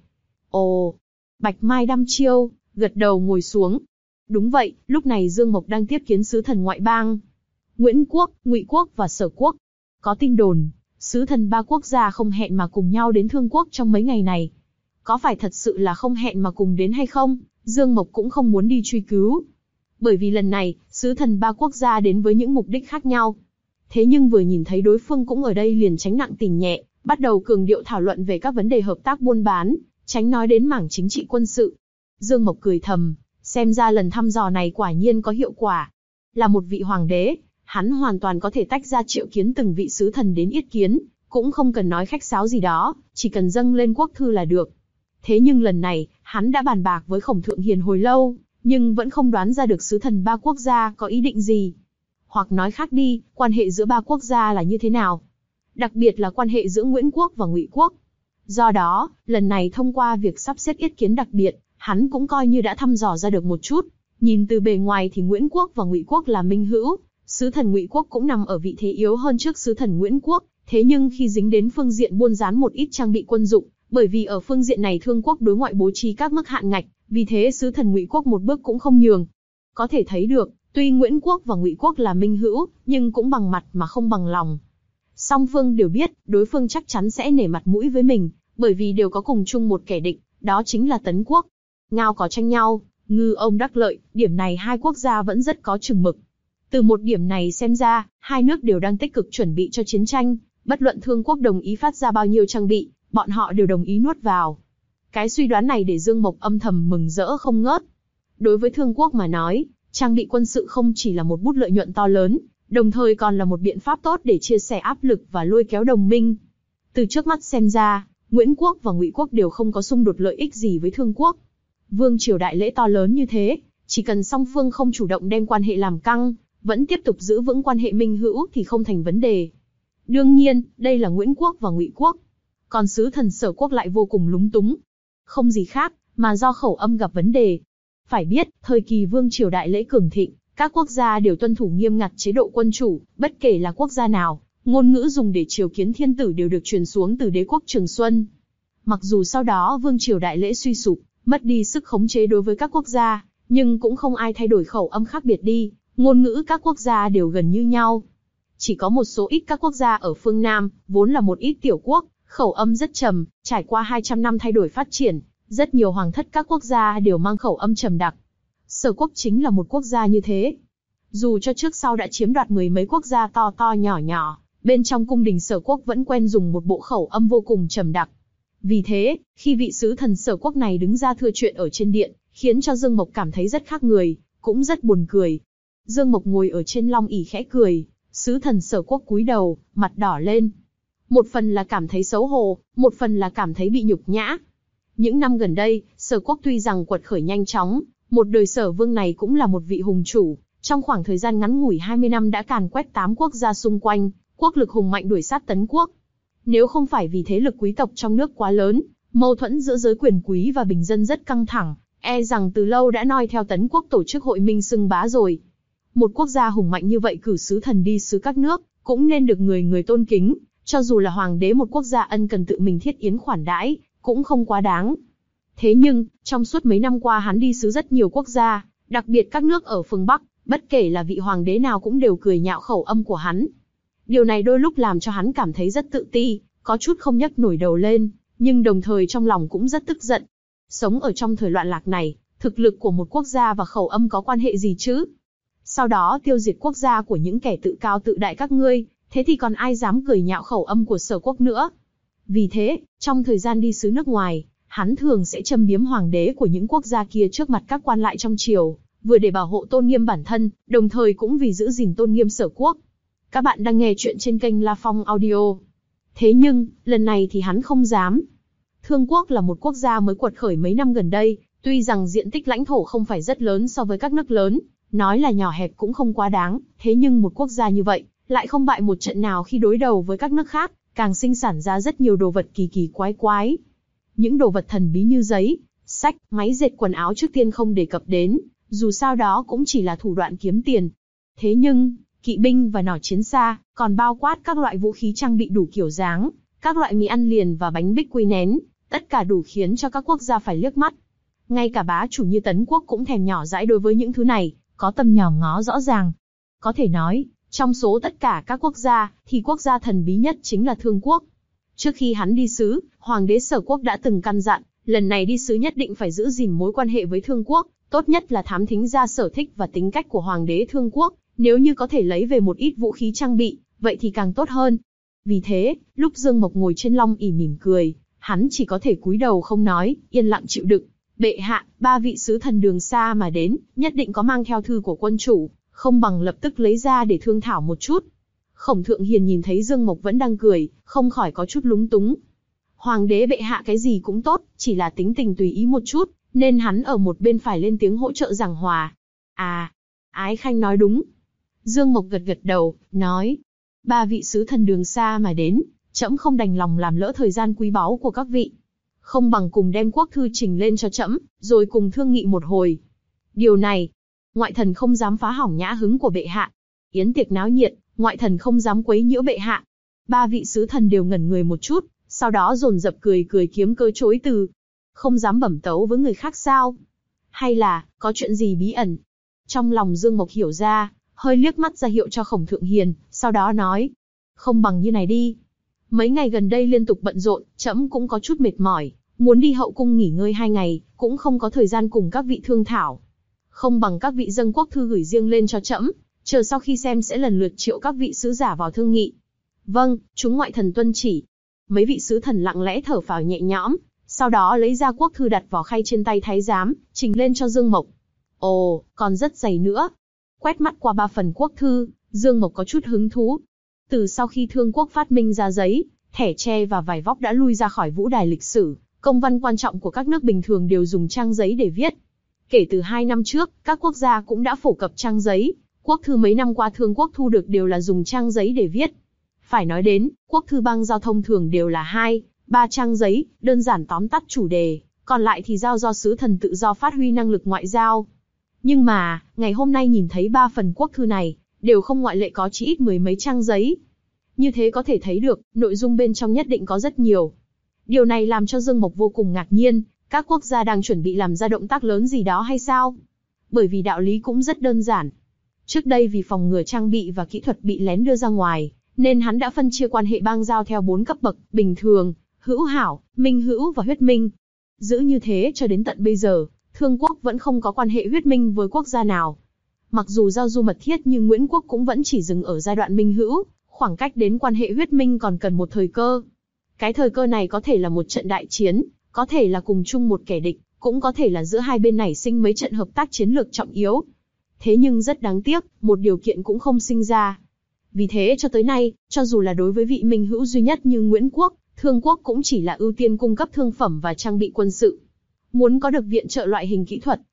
Ồ, Bạch Mai đăm chiêu, gật đầu ngồi xuống. Đúng vậy, lúc này Dương Mộc đang tiếp kiến sứ thần ngoại bang. Nguyễn Quốc, Ngụy Quốc và Sở Quốc. Có tin đồn, sứ thần ba quốc gia không hẹn mà cùng nhau đến Thương Quốc trong mấy ngày này. Có phải thật sự là không hẹn mà cùng đến hay không? Dương Mộc cũng không muốn đi truy cứu. Bởi vì lần này, sứ thần ba quốc gia đến với những mục đích khác nhau. Thế nhưng vừa nhìn thấy đối phương cũng ở đây liền tránh nặng tình nhẹ, bắt đầu cường điệu thảo luận về các vấn đề hợp tác buôn bán, tránh nói đến mảng chính trị quân sự. Dương Mộc cười thầm, xem ra lần thăm dò này quả nhiên có hiệu quả. Là một vị hoàng đế, hắn hoàn toàn có thể tách ra triệu kiến từng vị sứ thần đến yết kiến, cũng không cần nói khách sáo gì đó, chỉ cần dâng lên quốc thư là được. Thế nhưng lần này, hắn đã bàn bạc với Khổng Thượng Hiền hồi lâu, nhưng vẫn không đoán ra được sứ thần ba quốc gia có ý định gì. Hoặc nói khác đi, quan hệ giữa ba quốc gia là như thế nào? Đặc biệt là quan hệ giữa Nguyễn Quốc và Ngụy Quốc. Do đó, lần này thông qua việc sắp xếp yết kiến đặc biệt, hắn cũng coi như đã thăm dò ra được một chút. Nhìn từ bề ngoài thì Nguyễn Quốc và Ngụy Quốc là minh hữu, sứ thần Ngụy Quốc cũng nằm ở vị thế yếu hơn trước sứ thần Nguyễn Quốc. Thế nhưng khi dính đến phương diện buôn bán một ít trang bị quân dụng, bởi vì ở phương diện này Thương Quốc đối ngoại bố trí các mức hạn ngạch, vì thế sứ thần Ngụy Quốc một bước cũng không nhường. Có thể thấy được, tuy Nguyễn Quốc và Ngụy Quốc là minh hữu, nhưng cũng bằng mặt mà không bằng lòng. Song phương đều biết, đối phương chắc chắn sẽ nể mặt mũi với mình, bởi vì đều có cùng chung một kẻ địch, đó chính là Tấn Quốc. Ngao có tranh nhau, ngư ông đắc lợi, điểm này hai quốc gia vẫn rất có chừng mực. Từ một điểm này xem ra, hai nước đều đang tích cực chuẩn bị cho chiến tranh, bất luận Thương Quốc đồng ý phát ra bao nhiêu trang bị, bọn họ đều đồng ý nuốt vào. Cái suy đoán này để Dương Mộc âm thầm mừng rỡ không ngớt. Đối với Thương Quốc mà nói, trang bị quân sự không chỉ là một bút lợi nhuận to lớn, đồng thời còn là một biện pháp tốt để chia sẻ áp lực và lôi kéo đồng minh. Từ trước mắt xem ra, Nguyễn Quốc và Ngụy Quốc đều không có xung đột lợi ích gì với Thương Quốc. Vương triều đại lễ to lớn như thế, chỉ cần song phương không chủ động đem quan hệ làm căng, vẫn tiếp tục giữ vững quan hệ minh hữu thì không thành vấn đề. Đương nhiên, đây là Nguyễn Quốc và Ngụy Quốc. Còn sứ thần Sở Quốc lại vô cùng lúng túng. Không gì khác, mà do khẩu âm gặp vấn đề. Phải biết, thời kỳ vương triều đại lễ cường thịnh, các quốc gia đều tuân thủ nghiêm ngặt chế độ quân chủ, bất kể là quốc gia nào, ngôn ngữ dùng để triều kiến thiên tử đều được truyền xuống từ đế quốc Trường Xuân. Mặc dù sau đó vương triều đại lễ suy sụp, mất đi sức khống chế đối với các quốc gia, nhưng cũng không ai thay đổi khẩu âm khác biệt đi, ngôn ngữ các quốc gia đều gần như nhau. Chỉ có một số ít các quốc gia ở phương Nam, vốn là một ít tiểu quốc, khẩu âm rất trầm, trải qua hai trăm năm thay đổi phát triển, rất nhiều hoàng thất các quốc gia đều mang khẩu âm trầm đặc. Sở Quốc chính là một quốc gia như thế. Dù cho trước sau đã chiếm đoạt mười mấy quốc gia to to nhỏ nhỏ, bên trong cung đình Sở Quốc vẫn quen dùng một bộ khẩu âm vô cùng trầm đặc. Vì thế, khi vị sứ thần Sở Quốc này đứng ra thưa chuyện ở trên điện, khiến cho Dương Mộc cảm thấy rất khác người, cũng rất buồn cười. Dương Mộc ngồi ở trên long ỷ khẽ cười, sứ thần Sở Quốc cúi đầu, mặt đỏ lên. Một phần là cảm thấy xấu hổ, một phần là cảm thấy bị nhục nhã. Những năm gần đây, Sở Quốc tuy rằng quật khởi nhanh chóng, Một đời Sở Vương này cũng là một vị hùng chủ, trong khoảng thời gian ngắn ngủi hai mươi năm đã càn quét tám quốc gia xung quanh, quốc lực hùng mạnh đuổi sát Tấn quốc. Nếu không phải vì thế lực quý tộc trong nước quá lớn, mâu thuẫn giữa giới quyền quý và bình dân rất căng thẳng, e rằng từ lâu đã noi theo Tấn quốc tổ chức hội minh xưng bá rồi. Một quốc gia hùng mạnh như vậy cử sứ thần đi sứ các nước, cũng nên được người người tôn kính, cho dù là hoàng đế một quốc gia ân cần tự mình thiết yến khoản đãi, cũng không quá đáng. Thế nhưng, trong suốt mấy năm qua hắn đi sứ rất nhiều quốc gia, đặc biệt các nước ở phương Bắc, bất kể là vị hoàng đế nào cũng đều cười nhạo khẩu âm của hắn. Điều này đôi lúc làm cho hắn cảm thấy rất tự ti, có chút không nhấc nổi đầu lên, nhưng đồng thời trong lòng cũng rất tức giận. Sống ở trong thời loạn lạc này, thực lực của một quốc gia và khẩu âm có quan hệ gì chứ? Sau đó tiêu diệt quốc gia của những kẻ tự cao tự đại các ngươi, thế thì còn ai dám cười nhạo khẩu âm của Sở quốc nữa? Vì thế, trong thời gian đi sứ nước ngoài, hắn thường sẽ châm biếm hoàng đế của những quốc gia kia trước mặt các quan lại trong triều, vừa để bảo hộ tôn nghiêm bản thân, đồng thời cũng vì giữ gìn tôn nghiêm Sở quốc. Các bạn đang nghe chuyện trên kênh La Phong Audio. Thế nhưng, lần này thì hắn không dám. Thương quốc là một quốc gia mới quật khởi mấy năm gần đây, tuy rằng diện tích lãnh thổ không phải rất lớn so với các nước lớn, nói là nhỏ hẹp cũng không quá đáng, thế nhưng một quốc gia như vậy, lại không bại một trận nào khi đối đầu với các nước khác, càng sinh sản ra rất nhiều đồ vật kỳ kỳ quái quái. Những đồ vật thần bí như giấy, sách, máy dệt quần áo trước tiên không đề cập đến, dù sao đó cũng chỉ là thủ đoạn kiếm tiền. Thế nhưng, kỵ binh và nỏ chiến xa, còn bao quát các loại vũ khí trang bị đủ kiểu dáng, các loại mì ăn liền và bánh bích quy nén, tất cả đủ khiến cho các quốc gia phải liếc mắt. Ngay cả bá chủ như Tấn quốc cũng thèm nhỏ dãi đối với những thứ này, có tầm nhòm ngó rõ ràng. Có thể nói, trong số tất cả các quốc gia, thì quốc gia thần bí nhất chính là Thương quốc. Trước khi hắn đi sứ, Hoàng đế Sở quốc đã từng căn dặn, lần này đi sứ nhất định phải giữ gìn mối quan hệ với Thương quốc, tốt nhất là thám thính ra sở thích và tính cách của Hoàng đế Thương quốc, nếu như có thể lấy về một ít vũ khí trang bị, vậy thì càng tốt hơn. Vì thế, lúc Dương Mộc ngồi trên long ỷ mỉm cười, hắn chỉ có thể cúi đầu không nói, yên lặng chịu đựng. Bệ hạ, ba vị sứ thần đường xa mà đến, nhất định có mang theo thư của quân chủ, không bằng lập tức lấy ra để thương thảo một chút. Khổng Thượng Hiền nhìn thấy Dương Mộc vẫn đang cười, không khỏi có chút lúng túng. Hoàng đế bệ hạ cái gì cũng tốt, chỉ là tính tình tùy ý một chút, nên hắn ở một bên phải lên tiếng hỗ trợ giảng hòa. À, Ái Khanh nói đúng. Dương Mộc gật gật đầu, nói, ba vị sứ thần đường xa mà đến, trẫm không đành lòng làm lỡ thời gian quý báu của các vị. Không bằng cùng đem quốc thư trình lên cho trẫm, rồi cùng thương nghị một hồi. Điều này, ngoại thần không dám phá hỏng nhã hứng của bệ hạ. Yến tiệc náo nhiệt, ngoại thần không dám quấy nhiễu bệ hạ. Ba vị sứ thần đều ngẩn người một chút, sau đó dồn dập cười cười kiếm cơ chối từ. Không dám bẩm tấu với người khác sao? Hay là, có chuyện gì bí ẩn? Trong lòng Dương Mộc hiểu ra, hơi liếc mắt ra hiệu cho Khổng Thượng Hiền, sau đó nói. Không bằng như này đi. Mấy ngày gần đây liên tục bận rộn, trẫm cũng có chút mệt mỏi, muốn đi hậu cung nghỉ ngơi hai ngày, cũng không có thời gian cùng các vị thương thảo. Không bằng các vị dâng quốc thư gửi riêng lên cho trẫm, chờ sau khi xem sẽ lần lượt triệu các vị sứ giả vào thương nghị. Vâng, chúng ngoại thần tuân chỉ. Mấy vị sứ thần lặng lẽ thở phào nhẹ nhõm, sau đó lấy ra quốc thư đặt vào khay trên tay thái giám, trình lên cho Dương Mộc. Ồ, còn rất dày nữa. Quét mắt qua ba phần quốc thư, Dương Mộc có chút hứng thú. Từ sau khi Thương quốc phát minh ra giấy, thẻ tre và vải vóc đã lui ra khỏi vũ đài lịch sử, công văn quan trọng của các nước bình thường đều dùng trang giấy để viết. Kể từ hai năm trước, các quốc gia cũng đã phổ cập trang giấy, quốc thư mấy năm qua Thương quốc thu được đều là dùng trang giấy để viết. Phải nói đến, quốc thư bang giao thông thường đều là hai, ba trang giấy, đơn giản tóm tắt chủ đề, còn lại thì giao do sứ thần tự do phát huy năng lực ngoại giao. Nhưng mà, ngày hôm nay nhìn thấy ba phần quốc thư này, đều không ngoại lệ có chỉ ít mười mấy trang giấy. Như thế có thể thấy được, nội dung bên trong nhất định có rất nhiều. Điều này làm cho Dương Mộc vô cùng ngạc nhiên, các quốc gia đang chuẩn bị làm ra động tác lớn gì đó hay sao? Bởi vì đạo lý cũng rất đơn giản. Trước đây vì phòng ngừa trang bị và kỹ thuật bị lén đưa ra ngoài, nên hắn đã phân chia quan hệ bang giao theo bốn cấp bậc, bình thường, hữu hảo, minh hữu và huyết minh. Giữ như thế cho đến tận bây giờ, Thương quốc vẫn không có quan hệ huyết minh với quốc gia nào. Mặc dù giao du mật thiết nhưng Nguyễn quốc cũng vẫn chỉ dừng ở giai đoạn minh hữu, khoảng cách đến quan hệ huyết minh còn cần một thời cơ. Cái thời cơ này có thể là một trận đại chiến, có thể là cùng chung một kẻ địch, cũng có thể là giữa hai bên nảy sinh mấy trận hợp tác chiến lược trọng yếu. Thế nhưng rất đáng tiếc, một điều kiện cũng không sinh ra. Vì thế cho tới nay, cho dù là đối với vị minh hữu duy nhất như Nguyễn quốc, Thương quốc cũng chỉ là ưu tiên cung cấp thương phẩm và trang bị quân sự. Muốn có được viện trợ loại hình kỹ thuật,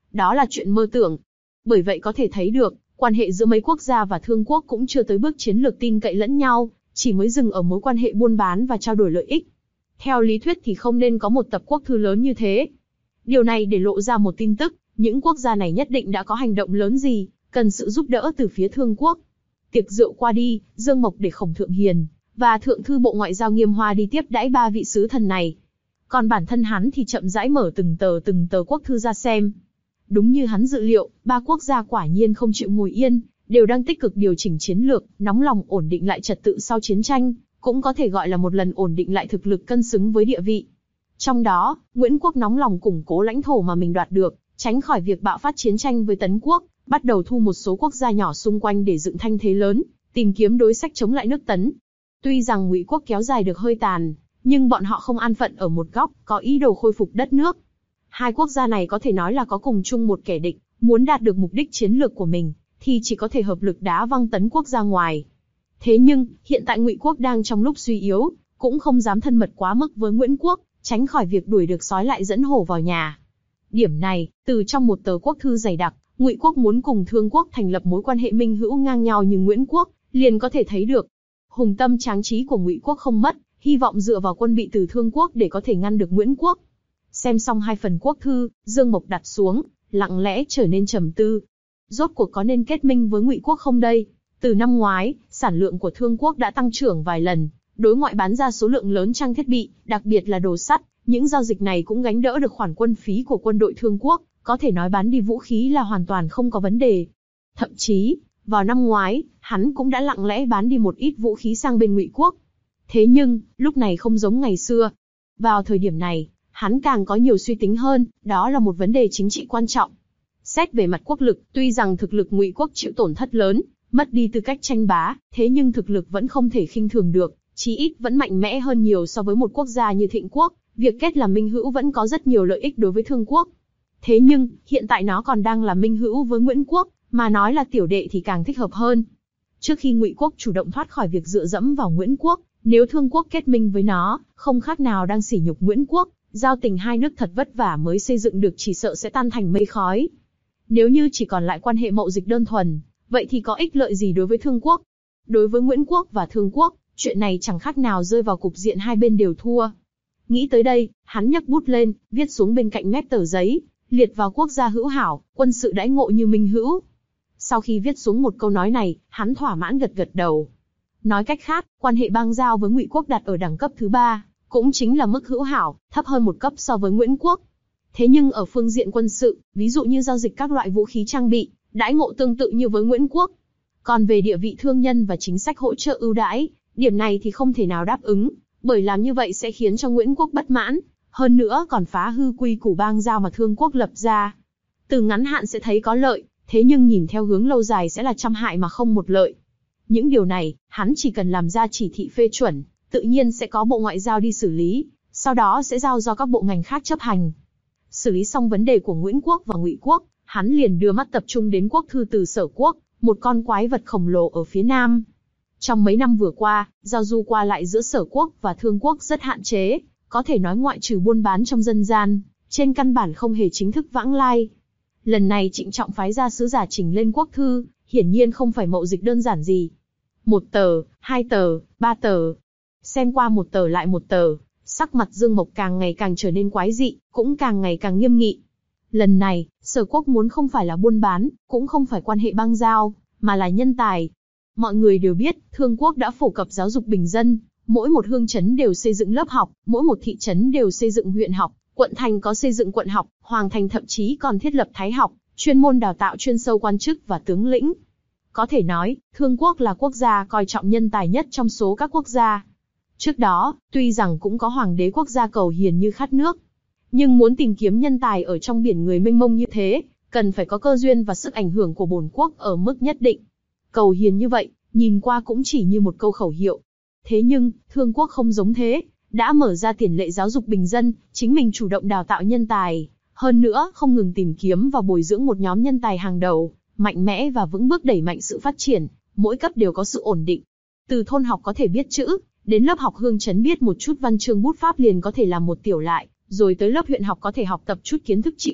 đó là chuyện mơ tưởng. Bởi vậy có thể thấy được, quan hệ giữa mấy quốc gia và thương quốc cũng chưa tới bước chiến lược tin cậy lẫn nhau, chỉ mới dừng ở mối quan hệ buôn bán và trao đổi lợi ích. Theo lý thuyết thì không nên có một tập quốc thư lớn như thế. Điều này để lộ ra một tin tức, những quốc gia này nhất định đã có hành động lớn gì, cần sự giúp đỡ từ phía thương quốc. Tiệc rượu qua đi, Dương Mộc để Khổng Thượng Hiền và Thượng thư Bộ Ngoại giao Nghiêm Hoa đi tiếp đãi ba vị sứ thần này. Còn bản thân hắn thì chậm rãi mở từng tờ từng tờ quốc thư ra xem. Đúng như hắn dự liệu, ba quốc gia quả nhiên không chịu ngồi yên, đều đang tích cực điều chỉnh chiến lược, nóng lòng ổn định lại trật tự sau chiến tranh, cũng có thể gọi là một lần ổn định lại thực lực cân xứng với địa vị. Trong đó, Nguyễn Quốc nóng lòng củng cố lãnh thổ mà mình đoạt được, tránh khỏi việc bạo phát chiến tranh với Tấn Quốc, bắt đầu thu một số quốc gia nhỏ xung quanh để dựng thanh thế lớn, tìm kiếm đối sách chống lại nước Tấn. Tuy rằng Ngụy Quốc kéo dài được hơi tàn, nhưng bọn họ không an phận ở một góc, có ý đồ khôi phục đất nước. Hai quốc gia này có thể nói là có cùng chung một kẻ địch, muốn đạt được mục đích chiến lược của mình, thì chỉ có thể hợp lực đá văng Tấn Quốc ra ngoài. Thế nhưng, hiện tại Ngụy Quốc đang trong lúc suy yếu, cũng không dám thân mật quá mức với Nguyễn Quốc, tránh khỏi việc đuổi được sói lại dẫn hổ vào nhà. Điểm này, từ trong một tờ quốc thư dày đặc, Ngụy Quốc muốn cùng Thương Quốc thành lập mối quan hệ minh hữu ngang nhau như Nguyễn Quốc, liền có thể thấy được. Hùng tâm tráng trí của Ngụy Quốc không mất, hy vọng dựa vào quân bị từ Thương Quốc để có thể ngăn được Nguyễn Quốc. Xem xong hai phần quốc thư, Dương Mộc đặt xuống, lặng lẽ trở nên trầm tư. Rốt cuộc có nên kết minh với Ngụy Quốc không đây? Từ năm ngoái, sản lượng của Thương Quốc đã tăng trưởng vài lần, đối ngoại bán ra số lượng lớn trang thiết bị, đặc biệt là đồ sắt. Những giao dịch này cũng gánh đỡ được khoản quân phí của quân đội Thương Quốc, có thể nói bán đi vũ khí là hoàn toàn không có vấn đề. Thậm chí, vào năm ngoái, hắn cũng đã lặng lẽ bán đi một ít vũ khí sang bên Ngụy Quốc. Thế nhưng, lúc này không giống ngày xưa. Vào thời điểm này, hắn càng có nhiều suy tính hơn, đó là một vấn đề chính trị quan trọng. Xét về mặt quốc lực, tuy rằng thực lực Ngụy Quốc chịu tổn thất lớn, mất đi tư cách tranh bá, thế nhưng thực lực vẫn không thể khinh thường được, chí ít vẫn mạnh mẽ hơn nhiều so với một quốc gia như Thịnh Quốc. Việc kết làm minh hữu vẫn có rất nhiều lợi ích đối với Thương Quốc. Thế nhưng, hiện tại nó còn đang là minh hữu với Nguyễn Quốc, mà nói là tiểu đệ thì càng thích hợp hơn. Trước khi Ngụy Quốc chủ động thoát khỏi việc dựa dẫm vào Nguyễn Quốc, nếu Thương Quốc kết minh với nó, không khác nào đang sỉ nhục Nguyễn Quốc, giao tình hai nước thật vất vả mới xây dựng được chỉ sợ sẽ tan thành mây khói. Nếu như chỉ còn lại quan hệ mậu dịch đơn thuần, vậy thì có ích lợi gì đối với Thương Quốc? Đối với Nguyễn Quốc và Thương Quốc, chuyện này chẳng khác nào rơi vào cục diện hai bên đều thua. Nghĩ tới đây, hắn nhấc bút lên, viết xuống bên cạnh mép tờ giấy, liệt vào quốc gia hữu hảo, quân sự đãi ngộ như minh hữu. Sau khi viết xuống một câu nói này, hắn thỏa mãn gật gật đầu. Nói cách khác, quan hệ bang giao với Ngụy Quốc đặt ở đẳng cấp thứ ba, cũng chính là mức hữu hảo, thấp hơn một cấp so với Nguyễn Quốc. Thế nhưng ở phương diện quân sự, ví dụ như giao dịch các loại vũ khí trang bị, đãi ngộ tương tự như với Nguyễn Quốc. Còn về địa vị thương nhân và chính sách hỗ trợ ưu đãi, điểm này thì không thể nào đáp ứng, bởi làm như vậy sẽ khiến cho Nguyễn Quốc bất mãn, hơn nữa còn phá hư quy củ bang giao mà Thương Quốc lập ra. Từ ngắn hạn sẽ thấy có lợi, thế nhưng nhìn theo hướng lâu dài sẽ là trăm hại mà không một lợi. Những điều này, hắn chỉ cần làm ra chỉ thị phê chuẩn, tự nhiên sẽ có Bộ Ngoại giao đi xử lý, sau đó sẽ giao do các bộ ngành khác chấp hành. Xử lý xong vấn đề của Nguyễn Quốc và Ngụy Quốc, hắn liền đưa mắt tập trung đến quốc thư từ Sở Quốc, một con quái vật khổng lồ ở phía nam. Trong mấy năm vừa qua, giao du qua lại giữa Sở Quốc và Thương Quốc rất hạn chế, có thể nói ngoại trừ buôn bán trong dân gian, trên căn bản không hề chính thức vãng lai. Lần này trịnh trọng phái ra sứ giả trình lên quốc thư, hiển nhiên không phải mậu dịch đơn giản gì. Một tờ, hai tờ, ba tờ. Xem qua một tờ lại một tờ, sắc mặt Dương Mộc càng ngày càng trở nên quái dị, cũng càng ngày càng nghiêm nghị. Lần này, Sở Quốc muốn không phải là buôn bán, cũng không phải quan hệ bang giao, mà là nhân tài. Mọi người đều biết, Thương Quốc đã phổ cập giáo dục bình dân, mỗi một hương trấn đều xây dựng lớp học, mỗi một thị trấn đều xây dựng huyện học, quận thành có xây dựng quận học, hoàng thành thậm chí còn thiết lập thái học, chuyên môn đào tạo chuyên sâu quan chức và tướng lĩnh. Có thể nói, Thương Quốc là quốc gia coi trọng nhân tài nhất trong số các quốc gia. Trước đó, tuy rằng cũng có hoàng đế quốc gia cầu hiền như khát nước, nhưng muốn tìm kiếm nhân tài ở trong biển người mênh mông như thế, cần phải có cơ duyên và sức ảnh hưởng của bổn quốc ở mức nhất định. Cầu hiền như vậy, nhìn qua cũng chỉ như một câu khẩu hiệu. Thế nhưng, Thương Quốc không giống thế, đã mở ra tiền lệ giáo dục bình dân, chính mình chủ động đào tạo nhân tài, hơn nữa không ngừng tìm kiếm và bồi dưỡng một nhóm nhân tài hàng đầu, mạnh mẽ và vững bước đẩy mạnh sự phát triển, mỗi cấp đều có sự ổn định. Từ thôn học có thể biết chữ, đến lớp học hương trấn biết một chút văn chương bút pháp liền có thể làm một tiểu lại, rồi tới lớp huyện học có thể học tập chút kiến thức trị quốc,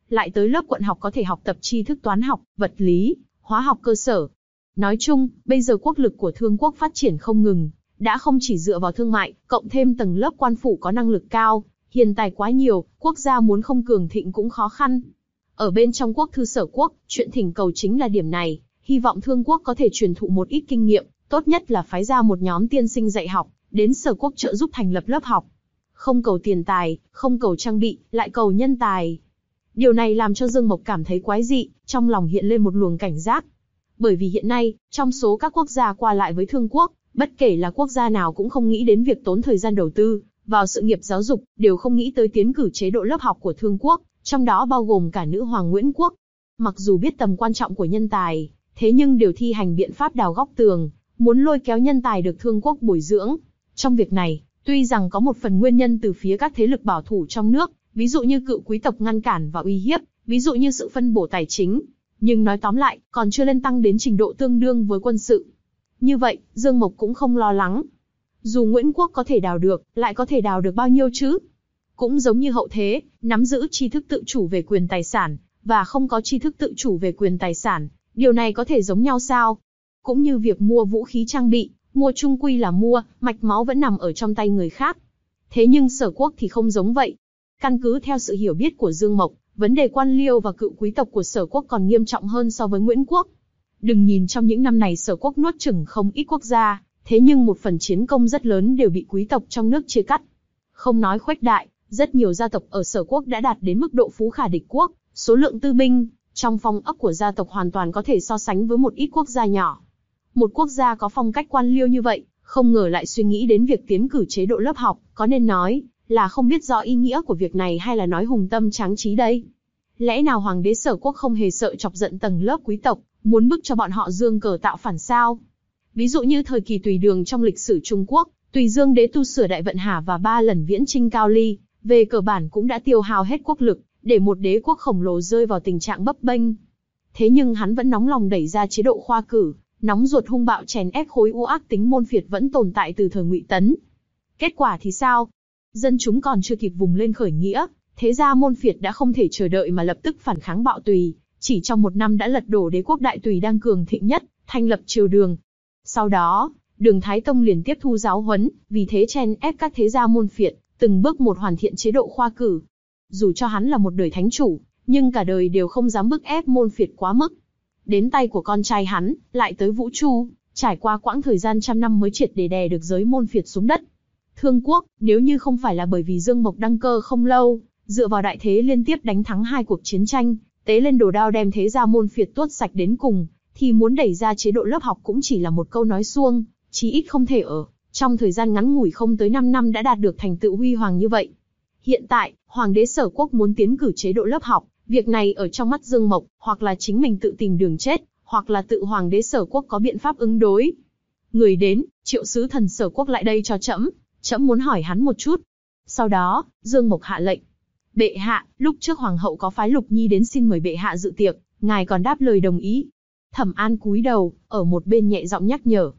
lại tới lớp quận học có thể học tập tri thức toán học, vật lý, hóa học cơ sở. Nói chung, bây giờ quốc lực của Thương quốc phát triển không ngừng, đã không chỉ dựa vào thương mại, cộng thêm tầng lớp quan phủ có năng lực cao, hiền tài quá nhiều, quốc gia muốn không cường thịnh cũng khó khăn. Ở bên trong quốc thư Sở quốc, chuyện thỉnh cầu chính là điểm này, hy vọng Thương quốc có thể truyền thụ một ít kinh nghiệm, tốt nhất là phái ra một nhóm tiên sinh dạy học, đến Sở quốc trợ giúp thành lập lớp học. Không cầu tiền tài, không cầu trang bị, lại cầu nhân tài. Điều này làm cho Dương Mộc cảm thấy quái dị, trong lòng hiện lên một luồng cảnh giác. Bởi vì hiện nay, trong số các quốc gia qua lại với Thương quốc, bất kể là quốc gia nào cũng không nghĩ đến việc tốn thời gian đầu tư vào sự nghiệp giáo dục, đều không nghĩ tới tiến cử chế độ lớp học của Thương quốc, trong đó bao gồm cả nữ hoàng Nguyễn Quốc. Mặc dù biết tầm quan trọng của nhân tài, thế nhưng đều thi hành biện pháp đào góc tường, muốn lôi kéo nhân tài được Thương quốc bồi dưỡng. Trong việc này, tuy rằng có một phần nguyên nhân từ phía các thế lực bảo thủ trong nước, ví dụ như cựu quý tộc ngăn cản và uy hiếp, ví dụ như sự phân bổ tài chính, nhưng nói tóm lại, còn chưa lên tăng đến trình độ tương đương với quân sự. Như vậy, Dương Mộc cũng không lo lắng. Dù Nguyễn Quốc có thể đào được, lại có thể đào được bao nhiêu chứ? Cũng giống như hậu thế, nắm giữ tri thức tự chủ về quyền tài sản, và không có tri thức tự chủ về quyền tài sản, điều này có thể giống nhau sao? Cũng như việc mua vũ khí trang bị, mua chung quy là mua, mạch máu vẫn nằm ở trong tay người khác. Thế nhưng Sở quốc thì không giống vậy. Căn cứ theo sự hiểu biết của Dương Mộc, vấn đề quan liêu và cựu quý tộc của Sở quốc còn nghiêm trọng hơn so với Nguyễn Quốc. Đừng nhìn trong những năm này Sở quốc nuốt chửng không ít quốc gia, thế nhưng một phần chiến công rất lớn đều bị quý tộc trong nước chia cắt. Không nói khuếch đại, rất nhiều gia tộc ở Sở quốc đã đạt đến mức độ phú khả địch quốc, số lượng tư binh trong phong ấp của gia tộc hoàn toàn có thể so sánh với một ít quốc gia nhỏ. Một quốc gia có phong cách quan liêu như vậy, không ngờ lại suy nghĩ đến việc tiến cử chế độ lớp học, có nên nói là không biết rõ ý nghĩa của việc này hay là nói hùng tâm tráng trí đây? Lẽ nào hoàng đế Sở quốc không hề sợ chọc giận tầng lớp quý tộc, muốn bức cho bọn họ dương cờ tạo phản sao? Ví dụ như thời kỳ Tùy Đường trong lịch sử Trung Quốc, Tùy Dương đế tu sửa Đại Vận Hà và ba lần viễn chinh Cao Ly, về cơ bản cũng đã tiêu hao hết quốc lực, để một đế quốc khổng lồ rơi vào tình trạng bấp bênh. Thế nhưng hắn vẫn nóng lòng đẩy ra chế độ khoa cử, nóng ruột hung bạo chèn ép khối u ác tính môn phiệt vẫn tồn tại từ thời Ngụy Tấn. Kết quả thì sao? Dân chúng còn chưa kịp vùng lên khởi nghĩa, thế ra môn phiệt đã không thể chờ đợi mà lập tức phản kháng bạo Tùy, chỉ trong một năm đã lật đổ đế quốc Đại Tùy đang cường thịnh nhất, thành lập triều Đường. Sau đó, Đường Thái Tông liền tiếp thu giáo huấn, vì thế chen ép các thế gia môn phiệt, từng bước một hoàn thiện chế độ khoa cử. Dù cho hắn là một đời thánh chủ, nhưng cả đời đều không dám bức ép môn phiệt quá mức. Đến tay của con trai hắn, lại tới Vũ Chu, trải qua quãng thời gian trăm năm mới triệt để đè được giới môn phiệt xuống đất. Thương quốc, nếu như không phải là bởi vì Dương Mộc đăng cơ không lâu, dựa vào đại thế liên tiếp đánh thắng hai cuộc chiến tranh, tế lên đồ đao đem thế gia môn phiệt tuốt sạch đến cùng, thì muốn đẩy ra chế độ lớp học cũng chỉ là một câu nói suông, chí ít không thể ở trong thời gian ngắn ngủi không tới năm năm đã đạt được thành tựu huy hoàng như vậy. Hiện tại, hoàng đế Sở quốc muốn tiến cử chế độ lớp học, việc này ở trong mắt Dương Mộc, hoặc là chính mình tự tìm đường chết, hoặc là tự hoàng đế Sở quốc có biện pháp ứng đối. Người đến, triệu sứ thần Sở quốc lại đây cho trẫm, trẫm muốn hỏi hắn một chút. Sau đó, Dương Mộc hạ lệnh. Bệ hạ, lúc trước hoàng hậu có phái Lục Nhi đến xin mời bệ hạ dự tiệc, ngài còn đáp lời đồng ý. Thẩm An cúi đầu, ở một bên nhẹ giọng nhắc nhở.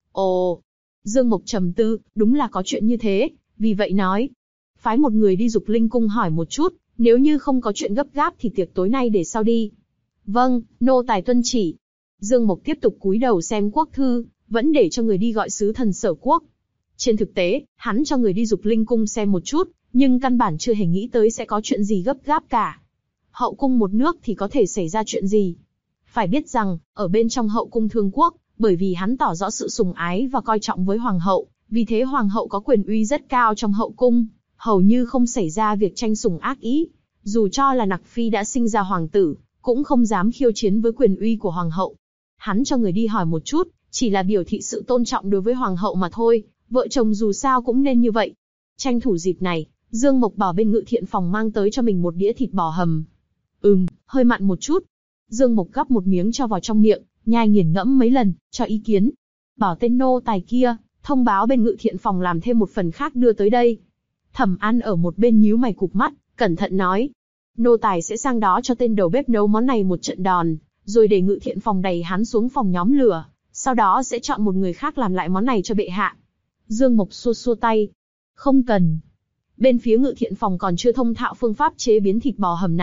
Ồ, Dương Mộc trầm tư, đúng là có chuyện như thế, vì vậy nói. Phái một người đi Dục Linh cung hỏi một chút, nếu như không có chuyện gấp gáp thì tiệc tối nay để sau đi. Vâng, nô tài tuân chỉ. Dương Mộc tiếp tục cúi đầu xem quốc thư, vẫn để cho người đi gọi sứ thần Sở quốc. Trên thực tế, hắn cho người đi Dục Linh cung xem một chút, nhưng căn bản chưa hề nghĩ tới sẽ có chuyện gì gấp gáp cả. Hậu cung một nước thì có thể xảy ra chuyện gì? Phải biết rằng, ở bên trong hậu cung Thương quốc, bởi vì hắn tỏ rõ sự sủng ái và coi trọng với hoàng hậu, vì thế hoàng hậu có quyền uy rất cao trong hậu cung, hầu như không xảy ra việc tranh sủng ác ý. Dù cho là Nặc Phi đã sinh ra hoàng tử, cũng không dám khiêu chiến với quyền uy của hoàng hậu. Hắn cho người đi hỏi một chút, chỉ là biểu thị sự tôn trọng đối với hoàng hậu mà thôi, vợ chồng dù sao cũng nên như vậy. Tranh thủ dịp này, Dương Mộc bảo bên ngự thiện phòng mang tới cho mình một đĩa thịt bò hầm. Ừm, hơi mặn một chút. Dương Mộc gắp một miếng cho vào trong miệng, nhai nghiền ngẫm mấy lần, cho ý kiến. Bảo tên nô tài kia, thông báo bên ngự thiện phòng làm thêm một phần khác đưa tới đây. Thẩm An ở một bên nhíu mày cụp mắt, cẩn thận nói. Nô tài sẽ sang đó cho tên đầu bếp nấu món này một trận đòn, rồi để ngự thiện phòng đẩy hắn xuống phòng nhóm lửa, sau đó sẽ chọn một người khác làm lại món này cho bệ hạ. Dương Mộc xua xua tay. Không cần. Bên phía ngự thiện phòng còn chưa thông thạo phương pháp chế biến thịt bò hầm này,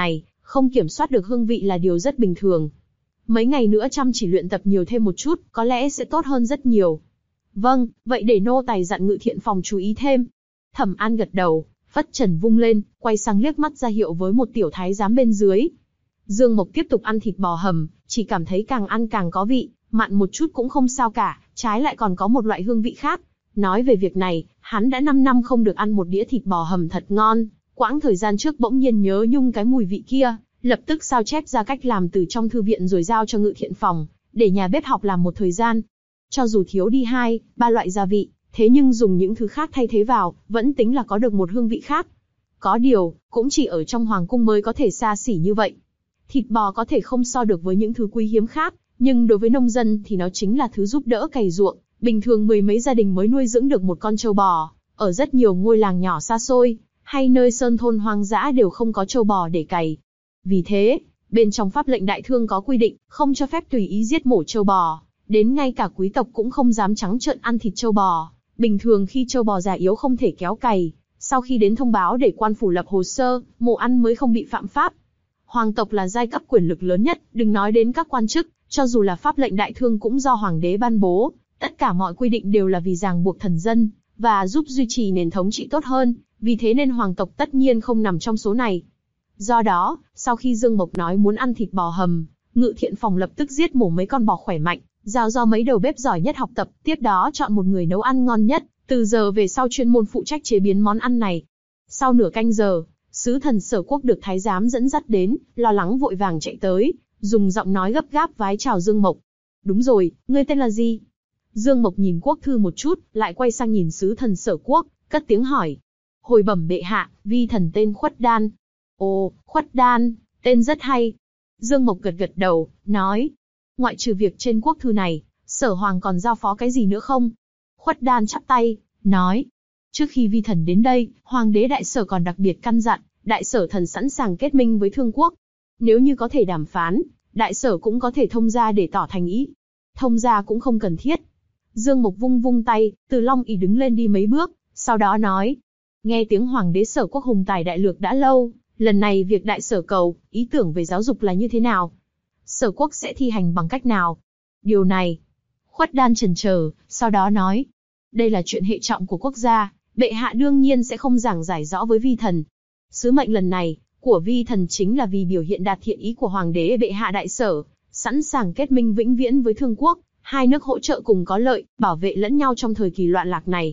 không kiểm soát được hương vị là điều rất bình thường. Mấy ngày nữa chăm chỉ luyện tập nhiều thêm một chút, có lẽ sẽ tốt hơn rất nhiều. Vâng, vậy để nô tài dặn Ngự Thiện phòng chú ý thêm. Thẩm An gật đầu, phất trần vung lên, quay sang liếc mắt ra hiệu với một tiểu thái giám bên dưới. Dương Mộc tiếp tục ăn thịt bò hầm, chỉ cảm thấy càng ăn càng có vị, mặn một chút cũng không sao cả, trái lại còn có một loại hương vị khác. Nói về việc này, hắn đã năm năm không được ăn một đĩa thịt bò hầm thật ngon, quãng thời gian trước bỗng nhiên nhớ nhung cái mùi vị kia, lập tức sao chép ra cách làm từ trong thư viện rồi giao cho Ngự Thiện phòng, để nhà bếp học làm một thời gian. Cho dù thiếu đi hai, ba loại gia vị, thế nhưng dùng những thứ khác thay thế vào, vẫn tính là có được một hương vị khác. Có điều, cũng chỉ ở trong hoàng cung mới có thể xa xỉ như vậy. Thịt bò có thể không so được với những thứ quý hiếm khác, nhưng đối với nông dân thì nó chính là thứ giúp đỡ cày ruộng. Bình thường mười mấy gia đình mới nuôi dưỡng được một con trâu bò, ở rất nhiều ngôi làng nhỏ xa xôi, hay nơi sơn thôn hoang dã đều không có trâu bò để cày. Vì thế, bên trong pháp lệnh đại thương có quy định, không cho phép tùy ý giết mổ trâu bò, đến ngay cả quý tộc cũng không dám trắng trợn ăn thịt trâu bò. Bình thường khi trâu bò già yếu không thể kéo cày, sau khi đến thông báo để quan phủ lập hồ sơ, mổ ăn mới không bị phạm pháp. Hoàng tộc là giai cấp quyền lực lớn nhất, đừng nói đến các quan chức, cho dù là pháp lệnh đại thương cũng do hoàng đế ban bố, tất cả mọi quy định đều là vì ràng buộc thần dân, và giúp duy trì nền thống trị tốt hơn, vì thế nên hoàng tộc tất nhiên không nằm trong số này. Do đó, sau khi Dương Mộc nói muốn ăn thịt bò hầm, Ngự Thiện phòng lập tức giết mổ mấy con bò khỏe mạnh, giao do mấy đầu bếp giỏi nhất học tập, tiếp đó chọn một người nấu ăn ngon nhất, từ giờ về sau chuyên môn phụ trách chế biến món ăn này. Sau nửa canh giờ, sứ thần Sở Quốc được thái giám dẫn dắt đến, lo lắng vội vàng chạy tới, dùng giọng nói gấp gáp vái chào Dương Mộc. Đúng rồi, ngươi tên là gì? Dương Mộc nhìn quốc thư một chút, lại quay sang nhìn sứ thần Sở Quốc, cất tiếng hỏi. Hồi bẩm bệ hạ, vi thần tên Khuất Đan. Ồ, Khuất Đan, tên rất hay. Dương Mộc gật gật đầu, nói. Ngoại trừ việc trên quốc thư này, Sở Hoàng còn giao phó cái gì nữa không? Khuất Đan chắp tay, nói. Trước khi vi thần đến đây, Hoàng đế Đại Sở còn đặc biệt căn dặn, Đại Sở thần sẵn sàng kết minh với Thương quốc. Nếu như có thể đàm phán, Đại Sở cũng có thể thông gia để tỏ thành ý. Thông gia cũng không cần thiết. Dương Mộc vung vung tay, Từ Long ỷ đứng lên đi mấy bước, sau đó nói. Nghe tiếng Hoàng đế Sở Quốc hùng tài đại lược đã lâu, lần này việc Đại Sở cầu, ý tưởng về giáo dục là như thế nào? Sở Quốc sẽ thi hành bằng cách nào? Điều này, Khuất Đan chần chờ, sau đó nói. Đây là chuyện hệ trọng của quốc gia, bệ hạ đương nhiên sẽ không giảng giải rõ với vi thần. Sứ mệnh lần này, của vi thần chính là vì biểu hiện đạt thiện ý của Hoàng đế bệ hạ Đại Sở, sẵn sàng kết minh vĩnh viễn với Thương quốc, hai nước hỗ trợ cùng có lợi, bảo vệ lẫn nhau trong thời kỳ loạn lạc này.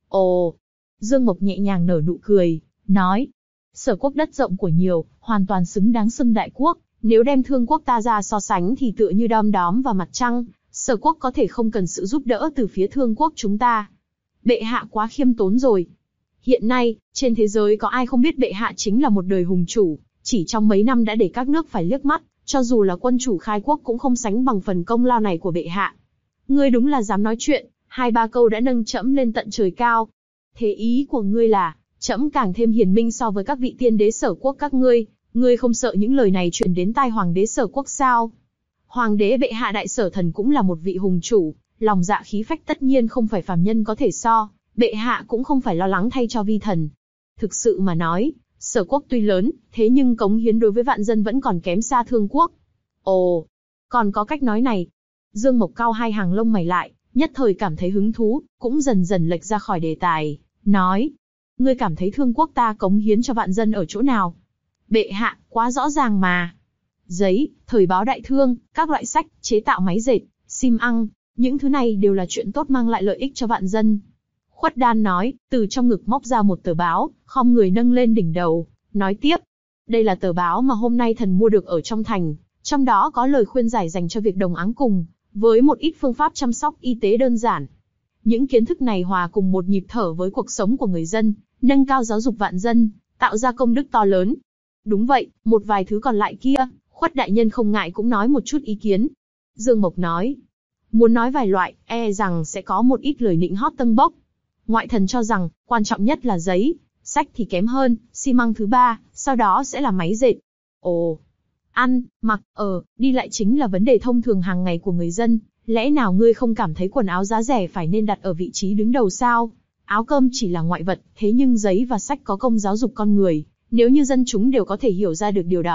Ồ, Dương Mộc nhẹ nhàng nở nụ cười, nói. Sở Quốc đất rộng của nhiều, hoàn toàn xứng đáng xưng đại quốc, nếu đem Thương quốc ta ra so sánh thì tựa như đom đóm và mặt trăng, Sở Quốc có thể không cần sự giúp đỡ từ phía Thương quốc chúng ta. Bệ hạ quá khiêm tốn rồi. Hiện nay, trên thế giới có ai không biết bệ hạ chính là một đời hùng chủ, chỉ trong mấy năm đã để các nước phải liếc mắt, cho dù là quân chủ khai quốc cũng không sánh bằng phần công lao này của bệ hạ. Ngươi đúng là dám nói chuyện, hai ba câu đã nâng trẫm lên tận trời cao. Thế ý của ngươi là, trẫm càng thêm hiền minh so với các vị tiên đế Sở Quốc các ngươi, ngươi không sợ những lời này truyền đến tai Hoàng đế Sở Quốc sao? Hoàng đế bệ hạ Đại Sở thần cũng là một vị hùng chủ, lòng dạ khí phách tất nhiên không phải phàm nhân có thể so, bệ hạ cũng không phải lo lắng thay cho vi thần. Thực sự mà nói, Sở Quốc tuy lớn, thế nhưng cống hiến đối với vạn dân vẫn còn kém xa Thương quốc. Ồ, còn có cách nói này. Dương Mộc cau hai hàng lông mày lại, nhất thời cảm thấy hứng thú, cũng dần dần lệch ra khỏi đề tài, nói. Ngươi cảm thấy Thương quốc ta cống hiến cho vạn dân ở chỗ nào? Bệ hạ, quá rõ ràng mà. Giấy, thời báo đại thương, các loại sách, chế tạo máy dệt, xi măng, những thứ này đều là chuyện tốt mang lại lợi ích cho vạn dân. Khuất Đan nói, từ trong ngực móc ra một tờ báo, khom người nâng lên đỉnh đầu, nói tiếp. Đây là tờ báo mà hôm nay thần mua được ở trong thành, trong đó có lời khuyên giải dành cho việc đồng áng cùng, với một ít phương pháp chăm sóc y tế đơn giản. Những kiến thức này hòa cùng một nhịp thở với cuộc sống của người dân, nâng cao giáo dục vạn dân, tạo ra công đức to lớn. Đúng vậy, một vài thứ còn lại kia, Khuất đại nhân không ngại cũng nói một chút ý kiến. Dương Mộc nói, muốn nói vài loại, e rằng sẽ có một ít lời nịnh hót tâng bốc. Ngoại thần cho rằng, quan trọng nhất là giấy, sách thì kém hơn, xi măng thứ ba, sau đó sẽ là máy dệt. Ồ, ăn, mặc, ở, đi lại chính là vấn đề thông thường hàng ngày của người dân, lẽ nào ngươi không cảm thấy quần áo giá rẻ phải nên đặt ở vị trí đứng đầu sao? Áo cơm chỉ là ngoại vật, thế nhưng giấy và sách có công giáo dục con người, nếu như dân chúng đều có thể hiểu ra được điều đó,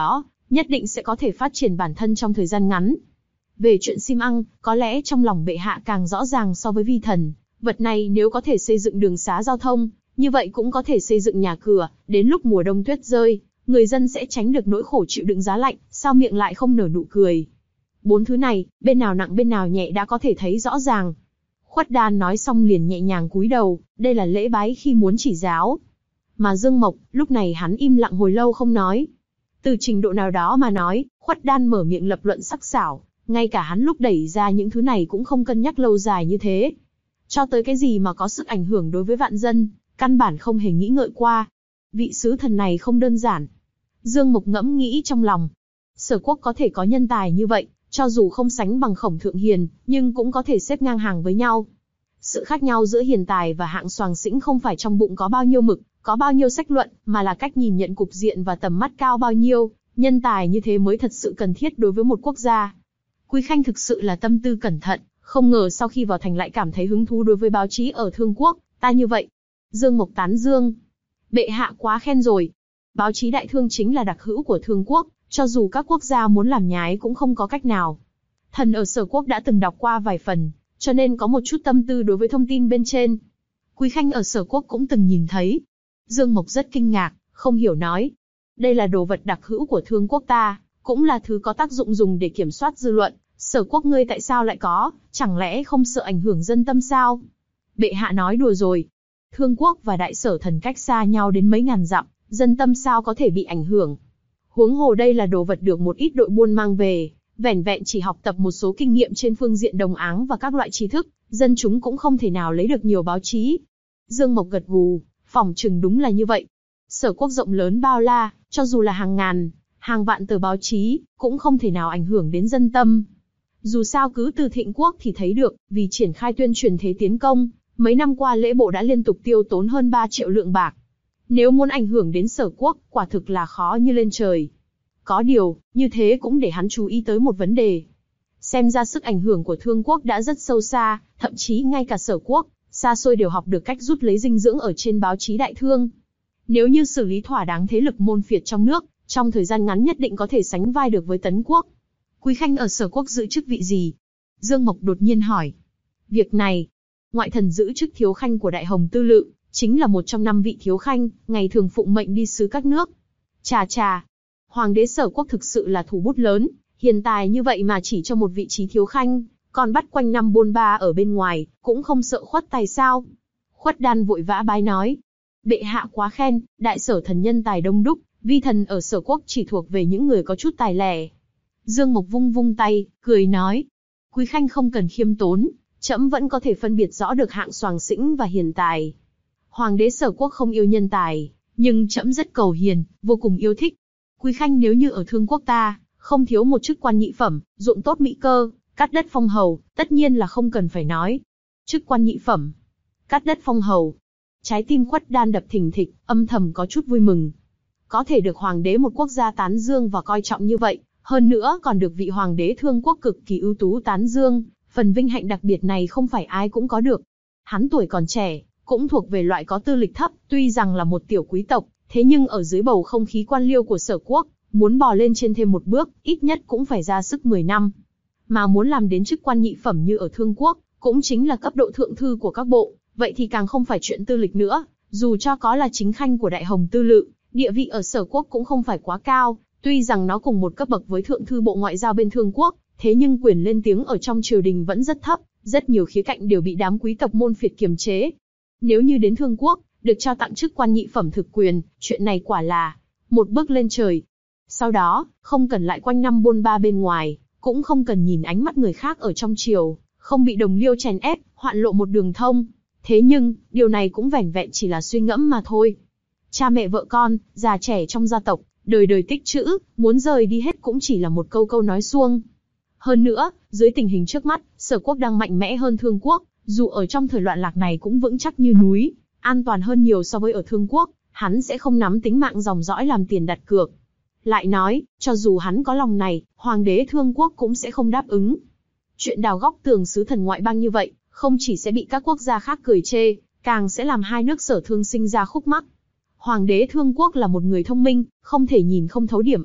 nhất định sẽ có thể phát triển bản thân trong thời gian ngắn. Về chuyện xi măng, có lẽ trong lòng bệ hạ càng rõ ràng so với vi thần, vật này nếu có thể xây dựng đường xá giao thông, như vậy cũng có thể xây dựng nhà cửa, đến lúc mùa đông tuyết rơi, người dân sẽ tránh được nỗi khổ chịu đựng giá lạnh, sao miệng lại không nở nụ cười. Bốn thứ này, bên nào nặng bên nào nhẹ đã có thể thấy rõ ràng. Khuất Đan nói xong liền nhẹ nhàng cúi đầu, đây là lễ bái khi muốn chỉ giáo. Mà Dương Mộc, lúc này hắn im lặng hồi lâu không nói. Từ trình độ nào đó mà nói, Khuất Đan mở miệng lập luận sắc sảo, ngay cả hắn lúc đẩy ra những thứ này cũng không cân nhắc lâu dài như thế. Cho tới cái gì mà có sức ảnh hưởng đối với vạn dân, căn bản không hề nghĩ ngợi qua. Vị sứ thần này không đơn giản. Dương Mộc ngẫm nghĩ trong lòng. Sở Quốc có thể có nhân tài như vậy, cho dù không sánh bằng Khổng Thượng Hiền, nhưng cũng có thể xếp ngang hàng với nhau. Sự khác nhau giữa hiền tài và hạng soàng xĩnh không phải trong bụng có bao nhiêu mực, có bao nhiêu sách luận, mà là cách nhìn nhận cục diện và tầm mắt cao bao nhiêu. Nhân tài như thế mới thật sự cần thiết đối với một quốc gia. Quý Khanh thực sự là tâm tư cẩn thận, không ngờ sau khi vào thành lại cảm thấy hứng thú đối với báo chí ở Thương Quốc, ta như vậy. Dương Mộc tán dương. Bệ hạ quá khen rồi. Báo chí đại thương chính là đặc hữu của Thương Quốc, cho dù các quốc gia muốn làm nhái cũng không có cách nào. Thần ở Sở Quốc đã từng đọc qua vài phần, cho nên có một chút tâm tư đối với thông tin bên trên. Quý Khanh ở Sở Quốc cũng từng nhìn thấy. Dương Mộc rất kinh ngạc, không hiểu nói. Đây là đồ vật đặc hữu của Thương Quốc ta, cũng là thứ có tác dụng dùng để kiểm soát dư luận. Sở Quốc ngươi tại sao lại có, chẳng lẽ không sợ ảnh hưởng dân tâm sao? Bệ hạ nói đùa rồi. Thương Quốc và Đại Sở Thần cách xa nhau đến mấy ngàn dặm, dân tâm sao có thể bị ảnh hưởng? Huống hồ đây là đồ vật được một ít đội buôn mang về, vẻn vẹn chỉ học tập một số kinh nghiệm trên phương diện đồng áng và các loại tri thức, dân chúng cũng không thể nào lấy được nhiều báo chí. Dương Mộc gật gù, phỏng chừng đúng là như vậy. Sở Quốc rộng lớn bao la, cho dù là hàng ngàn, hàng vạn tờ báo chí, cũng không thể nào ảnh hưởng đến dân tâm. Dù sao cứ từ Thịnh Quốc thì thấy được, vì triển khai tuyên truyền thế tiến công, mấy năm qua lễ bộ đã liên tục tiêu tốn hơn ba triệu lượng bạc. Nếu muốn ảnh hưởng đến Sở Quốc, quả thực là khó như lên trời. Có điều, như thế cũng để hắn chú ý tới một vấn đề. Xem ra sức ảnh hưởng của Thương Quốc đã rất sâu xa, thậm chí ngay cả Sở Quốc, xa xôi đều học được cách rút lấy dinh dưỡng ở trên báo chí đại thương. Nếu như xử lý thỏa đáng thế lực môn phiệt trong nước, trong thời gian ngắn nhất định có thể sánh vai được với Tấn Quốc. Quý Khanh ở Sở Quốc giữ chức vị gì? Dương Mộc đột nhiên hỏi. Việc này, ngoại thần giữ chức thiếu khanh của Đại Hồng Tư Lự, chính là một trong năm vị thiếu khanh, ngày thường phụng mệnh đi sứ các nước. Chà chà, Hoàng đế Sở Quốc thực sự là thủ bút lớn, hiền tài như vậy mà chỉ cho một vị trí thiếu khanh, còn bắt quanh năm bôn ba ở bên ngoài, cũng không sợ khuất tài sao? Khuất Đan vội vã bái nói. Bệ hạ quá khen, Đại Sở thần nhân tài đông đúc, vi thần ở Sở Quốc chỉ thuộc về những người có chút tài lẻ. Dương Mộc vung vung tay, cười nói. Quý Khanh không cần khiêm tốn, trẫm vẫn có thể phân biệt rõ được hạng soàng xĩnh và hiền tài. Hoàng đế Sở Quốc không yêu nhân tài, nhưng trẫm rất cầu hiền, vô cùng yêu thích. Quý Khanh nếu như ở Thương Quốc ta, không thiếu một chức quan nhị phẩm, ruộng tốt mỹ cơ, cắt đất phong hầu, tất nhiên là không cần phải nói. Chức quan nhị phẩm, cắt đất phong hầu. Trái tim Khuất Đan đập thình thịch, âm thầm có chút vui mừng. Có thể được hoàng đế một quốc gia tán dương và coi trọng như vậy, hơn nữa còn được vị hoàng đế Thương Quốc cực kỳ ưu tú tán dương, phần vinh hạnh đặc biệt này không phải ai cũng có được. Hắn tuổi còn trẻ, cũng thuộc về loại có tư lịch thấp, tuy rằng là một tiểu quý tộc, thế nhưng ở dưới bầu không khí quan liêu của Sở Quốc, muốn bò lên trên thêm một bước, ít nhất cũng phải ra sức mười năm. Mà muốn làm đến chức quan nhị phẩm như ở Thương Quốc, cũng chính là cấp độ thượng thư của các bộ, vậy thì càng không phải chuyện tư lịch nữa, dù cho có là chính khanh của Đại Hồng Tư Lự, địa vị ở Sở Quốc cũng không phải quá cao, tuy rằng nó cùng một cấp bậc với thượng thư bộ ngoại giao bên Thương Quốc, thế nhưng quyền lên tiếng ở trong triều đình vẫn rất thấp, rất nhiều khía cạnh đều bị đám quý tộc môn phiệt kiềm chế. Nếu như đến Thương Quốc, được trao tặng chức quan nhị phẩm thực quyền, chuyện này quả là một bước lên trời. Sau đó, không cần lại quanh năm bôn ba bên ngoài, cũng không cần nhìn ánh mắt người khác ở trong triều, không bị đồng liêu chèn ép, hoạn lộ một đường thông. Thế nhưng, điều này cũng vẻn vẹn chỉ là suy ngẫm mà thôi. Cha mẹ vợ con, già trẻ trong gia tộc, đời đời tích trữ, muốn rời đi hết cũng chỉ là một câu câu nói suông. Hơn nữa, dưới tình hình trước mắt, Sở Quốc đang mạnh mẽ hơn Thương Quốc, dù ở trong thời loạn lạc này cũng vững chắc như núi, an toàn hơn nhiều so với ở Thương Quốc, hắn sẽ không nắm tính mạng dòng dõi làm tiền đặt cược. Lại nói, cho dù hắn có lòng này, Hoàng đế Thương Quốc cũng sẽ không đáp ứng. Chuyện đào góc tường sứ thần ngoại bang như vậy, không chỉ sẽ bị các quốc gia khác cười chê, càng sẽ làm hai nước Sở Thương sinh ra khúc mắc. Hoàng đế Thương Quốc là một người thông minh, không thể nhìn không thấu điểm ấy,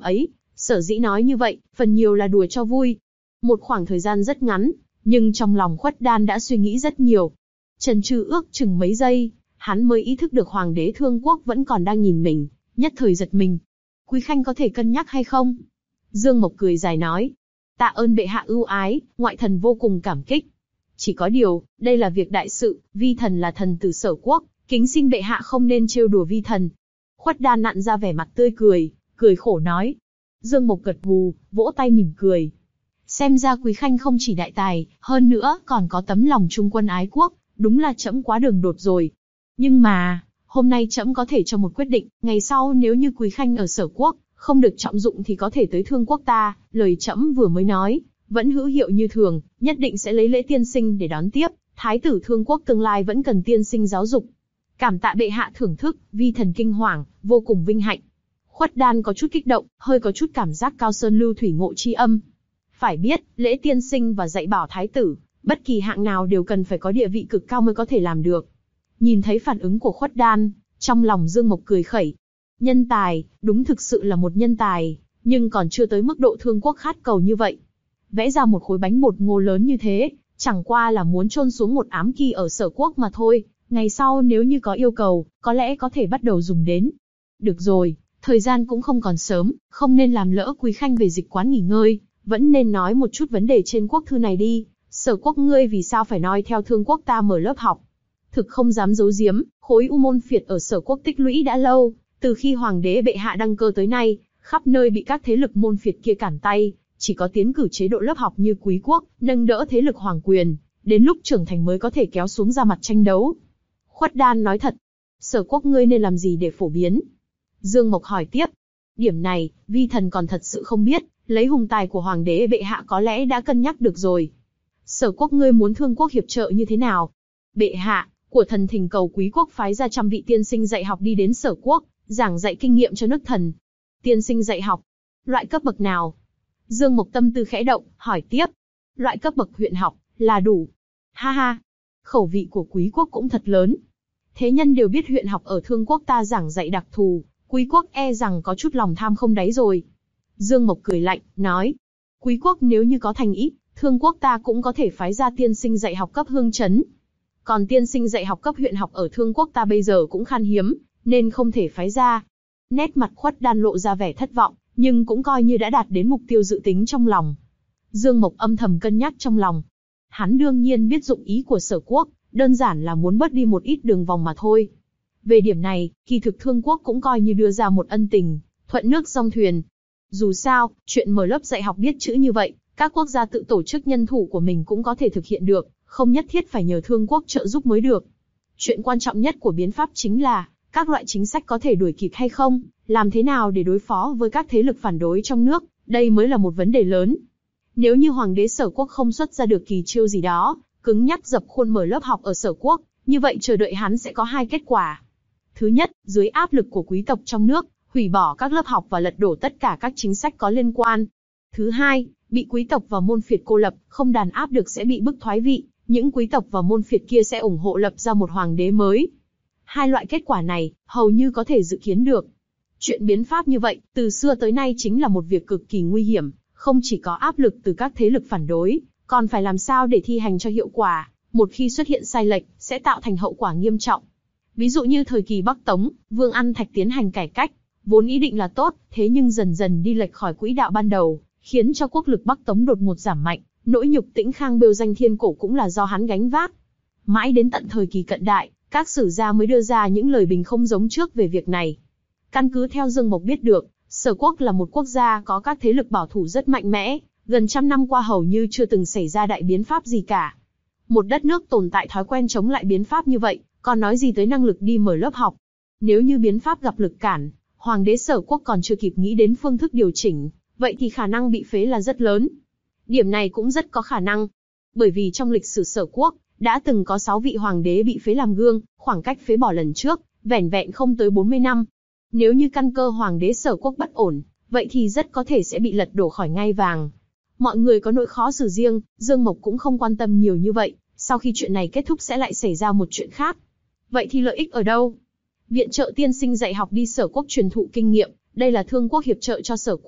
Sở dĩ nói như vậy, phần nhiều là đùa cho vui. Một khoảng thời gian rất ngắn, nhưng trong lòng Khuất Đan đã suy nghĩ rất nhiều. Chần chừ ước chừng mấy giây, hắn mới ý thức được Hoàng đế Thương Quốc vẫn còn đang nhìn mình, nhất thời giật mình. Quý khanh có thể cân nhắc hay không? Dương Mộc cười dài nói. Tạ ơn bệ hạ ưu ái, ngoại thần vô cùng cảm kích. Chỉ có điều, đây là việc đại sự, vi thần là thần tử Sở Quốc, kính xin bệ hạ không nên trêu đùa vi thần. Khuất Đan nặn ra vẻ mặt tươi cười, cười khổ nói. Dương Mộc gật gù, vỗ tay mỉm cười. Xem ra quý khanh không chỉ đại tài, hơn nữa còn có tấm lòng trung quân ái quốc, đúng là trẫm quá đường đột rồi. Nhưng mà, hôm nay trẫm có thể cho một quyết định, ngày sau nếu như quý khanh ở Sở Quốc, không được trọng dụng thì có thể tới Thương Quốc ta, lời trẫm vừa mới nói, vẫn hữu hiệu như thường, nhất định sẽ lấy lễ tiên sinh để đón tiếp, thái tử Thương Quốc tương lai vẫn cần tiên sinh giáo dục. Cảm tạ bệ hạ thưởng thức, vi thần kinh hoàng, vô cùng vinh hạnh. Khuất Đan có chút kích động, hơi có chút cảm giác cao sơn lưu thủy ngộ chi âm. Phải biết, lễ tiên sinh và dạy bảo thái tử, bất kỳ hạng nào đều cần phải có địa vị cực cao mới có thể làm được. Nhìn thấy phản ứng của Khuất Đan, trong lòng Dương Mộc cười khẩy. Nhân tài, đúng thực sự là một nhân tài, nhưng còn chưa tới mức độ Thương Quốc khát cầu như vậy. Vẽ ra một khối bánh bột ngô lớn như thế, chẳng qua là muốn chôn xuống một ám kỳ ở Sở Quốc mà thôi. Ngày sau nếu như có yêu cầu, có lẽ có thể bắt đầu dùng đến. Được rồi, thời gian cũng không còn sớm, không nên làm lỡ quý khanh về dịch quán nghỉ ngơi, vẫn nên nói một chút vấn đề trên quốc thư này đi. Sở Quốc ngươi vì sao phải noi theo Thương Quốc ta mở lớp học? Thực không dám giấu giếm, khối u môn phiệt ở Sở Quốc tích lũy đã lâu, từ khi Hoàng đế bệ hạ đăng cơ tới nay, khắp nơi bị các thế lực môn phiệt kia cản tay, chỉ có tiến cử chế độ lớp học như Quý Quốc, nâng đỡ thế lực hoàng quyền, đến lúc trưởng thành mới có thể kéo xuống ra mặt tranh đấu. Khuất Đan nói thật, Sở Quốc ngươi nên làm gì để phổ biến? Dương Mộc hỏi tiếp. Điểm này, vi thần còn thật sự không biết, lấy hùng tài của Hoàng đế bệ hạ có lẽ đã cân nhắc được rồi. Sở Quốc ngươi muốn Thương Quốc hiệp trợ như thế nào? Bệ hạ, của thần thỉnh cầu Quý Quốc phái ra trăm vị tiên sinh dạy học đi đến Sở Quốc, giảng dạy kinh nghiệm cho nước thần. Tiên sinh dạy học, loại cấp bậc nào? Dương Mộc tâm tư khẽ động, hỏi tiếp. Loại cấp bậc huyện học, là đủ. Ha ha, khẩu vị của Quý Quốc cũng thật lớn. Thế nhân đều biết huyện học ở Thương Quốc ta giảng dạy đặc thù, Quý Quốc e rằng có chút lòng tham không đáy rồi. Dương Mộc cười lạnh, nói. Quý Quốc nếu như có thành ý, Thương Quốc ta cũng có thể phái ra tiên sinh dạy học cấp hương chấn. Còn tiên sinh dạy học cấp huyện học ở Thương Quốc ta bây giờ cũng khan hiếm, nên không thể phái ra. Nét mặt Khuất Đan lộ ra vẻ thất vọng, nhưng cũng coi như đã đạt đến mục tiêu dự tính trong lòng. Dương Mộc âm thầm cân nhắc trong lòng. Hắn đương nhiên biết dụng ý của Sở Quốc, đơn giản là muốn bớt đi một ít đường vòng mà thôi. Về điểm này, kỳ thực Thương Quốc cũng coi như đưa ra một ân tình, thuận nước dong thuyền. Dù sao, chuyện mở lớp dạy học biết chữ như vậy, các quốc gia tự tổ chức nhân thủ của mình cũng có thể thực hiện được, không nhất thiết phải nhờ Thương Quốc trợ giúp mới được. Chuyện quan trọng nhất của biến pháp chính là, các loại chính sách có thể đuổi kịp hay không, làm thế nào để đối phó với các thế lực phản đối trong nước, đây mới là một vấn đề lớn. Nếu như Hoàng đế Sở Quốc không xuất ra được kỳ chiêu gì đó, cứng nhắc dập khuôn mở lớp học ở Sở Quốc, như vậy chờ đợi hắn sẽ có hai kết quả. Thứ nhất, dưới áp lực của quý tộc trong nước, hủy bỏ các lớp học và lật đổ tất cả các chính sách có liên quan. Thứ hai, bị quý tộc và môn phiệt cô lập, không đàn áp được sẽ bị bức thoái vị, những quý tộc và môn phiệt kia sẽ ủng hộ lập ra một hoàng đế mới. Hai loại kết quả này, hầu như có thể dự kiến được. Chuyện biến pháp như vậy, từ xưa tới nay chính là một việc cực kỳ nguy hiểm, không chỉ có áp lực từ các thế lực phản đối, còn phải làm sao để thi hành cho hiệu quả, một khi xuất hiện sai lệch, sẽ tạo thành hậu quả nghiêm trọng. Ví dụ như thời kỳ Bắc Tống, Vương An Thạch tiến hành cải cách, vốn ý định là tốt, thế nhưng dần dần đi lệch khỏi quỹ đạo ban đầu, khiến cho quốc lực Bắc Tống đột ngột giảm mạnh, nỗi nhục Tĩnh Khang bêu danh thiên cổ cũng là do hắn gánh vác. Mãi đến tận thời kỳ cận đại, các sử gia mới đưa ra những lời bình không giống trước về việc này. Căn cứ theo Dương Mộc biết được, Sở Quốc là một quốc gia có các thế lực bảo thủ rất mạnh mẽ, gần trăm năm qua hầu như chưa từng xảy ra đại biến pháp gì cả. Một đất nước tồn tại thói quen chống lại biến pháp như vậy, còn nói gì tới năng lực đi mở lớp học. Nếu như biến pháp gặp lực cản, Hoàng đế Sở Quốc còn chưa kịp nghĩ đến phương thức điều chỉnh, vậy thì khả năng bị phế là rất lớn. Điểm này cũng rất có khả năng, bởi vì trong lịch sử Sở Quốc, đã từng có sáu vị hoàng đế bị phế làm gương, khoảng cách phế bỏ lần trước, vẻn vẹn không tới bốn mươi năm. Nếu như căn cơ hoàng đế Sở Quốc bất ổn, vậy thì rất có thể sẽ bị lật đổ khỏi ngai vàng. Mọi người có nỗi khó xử riêng, Dương Mộc cũng không quan tâm nhiều như vậy, sau khi chuyện này kết thúc sẽ lại xảy ra một chuyện khác. Vậy thì lợi ích ở đâu? Viện trợ tiên sinh dạy học đi Sở Quốc truyền thụ kinh nghiệm, đây là Thương Quốc hiệp trợ cho Sở Quốc,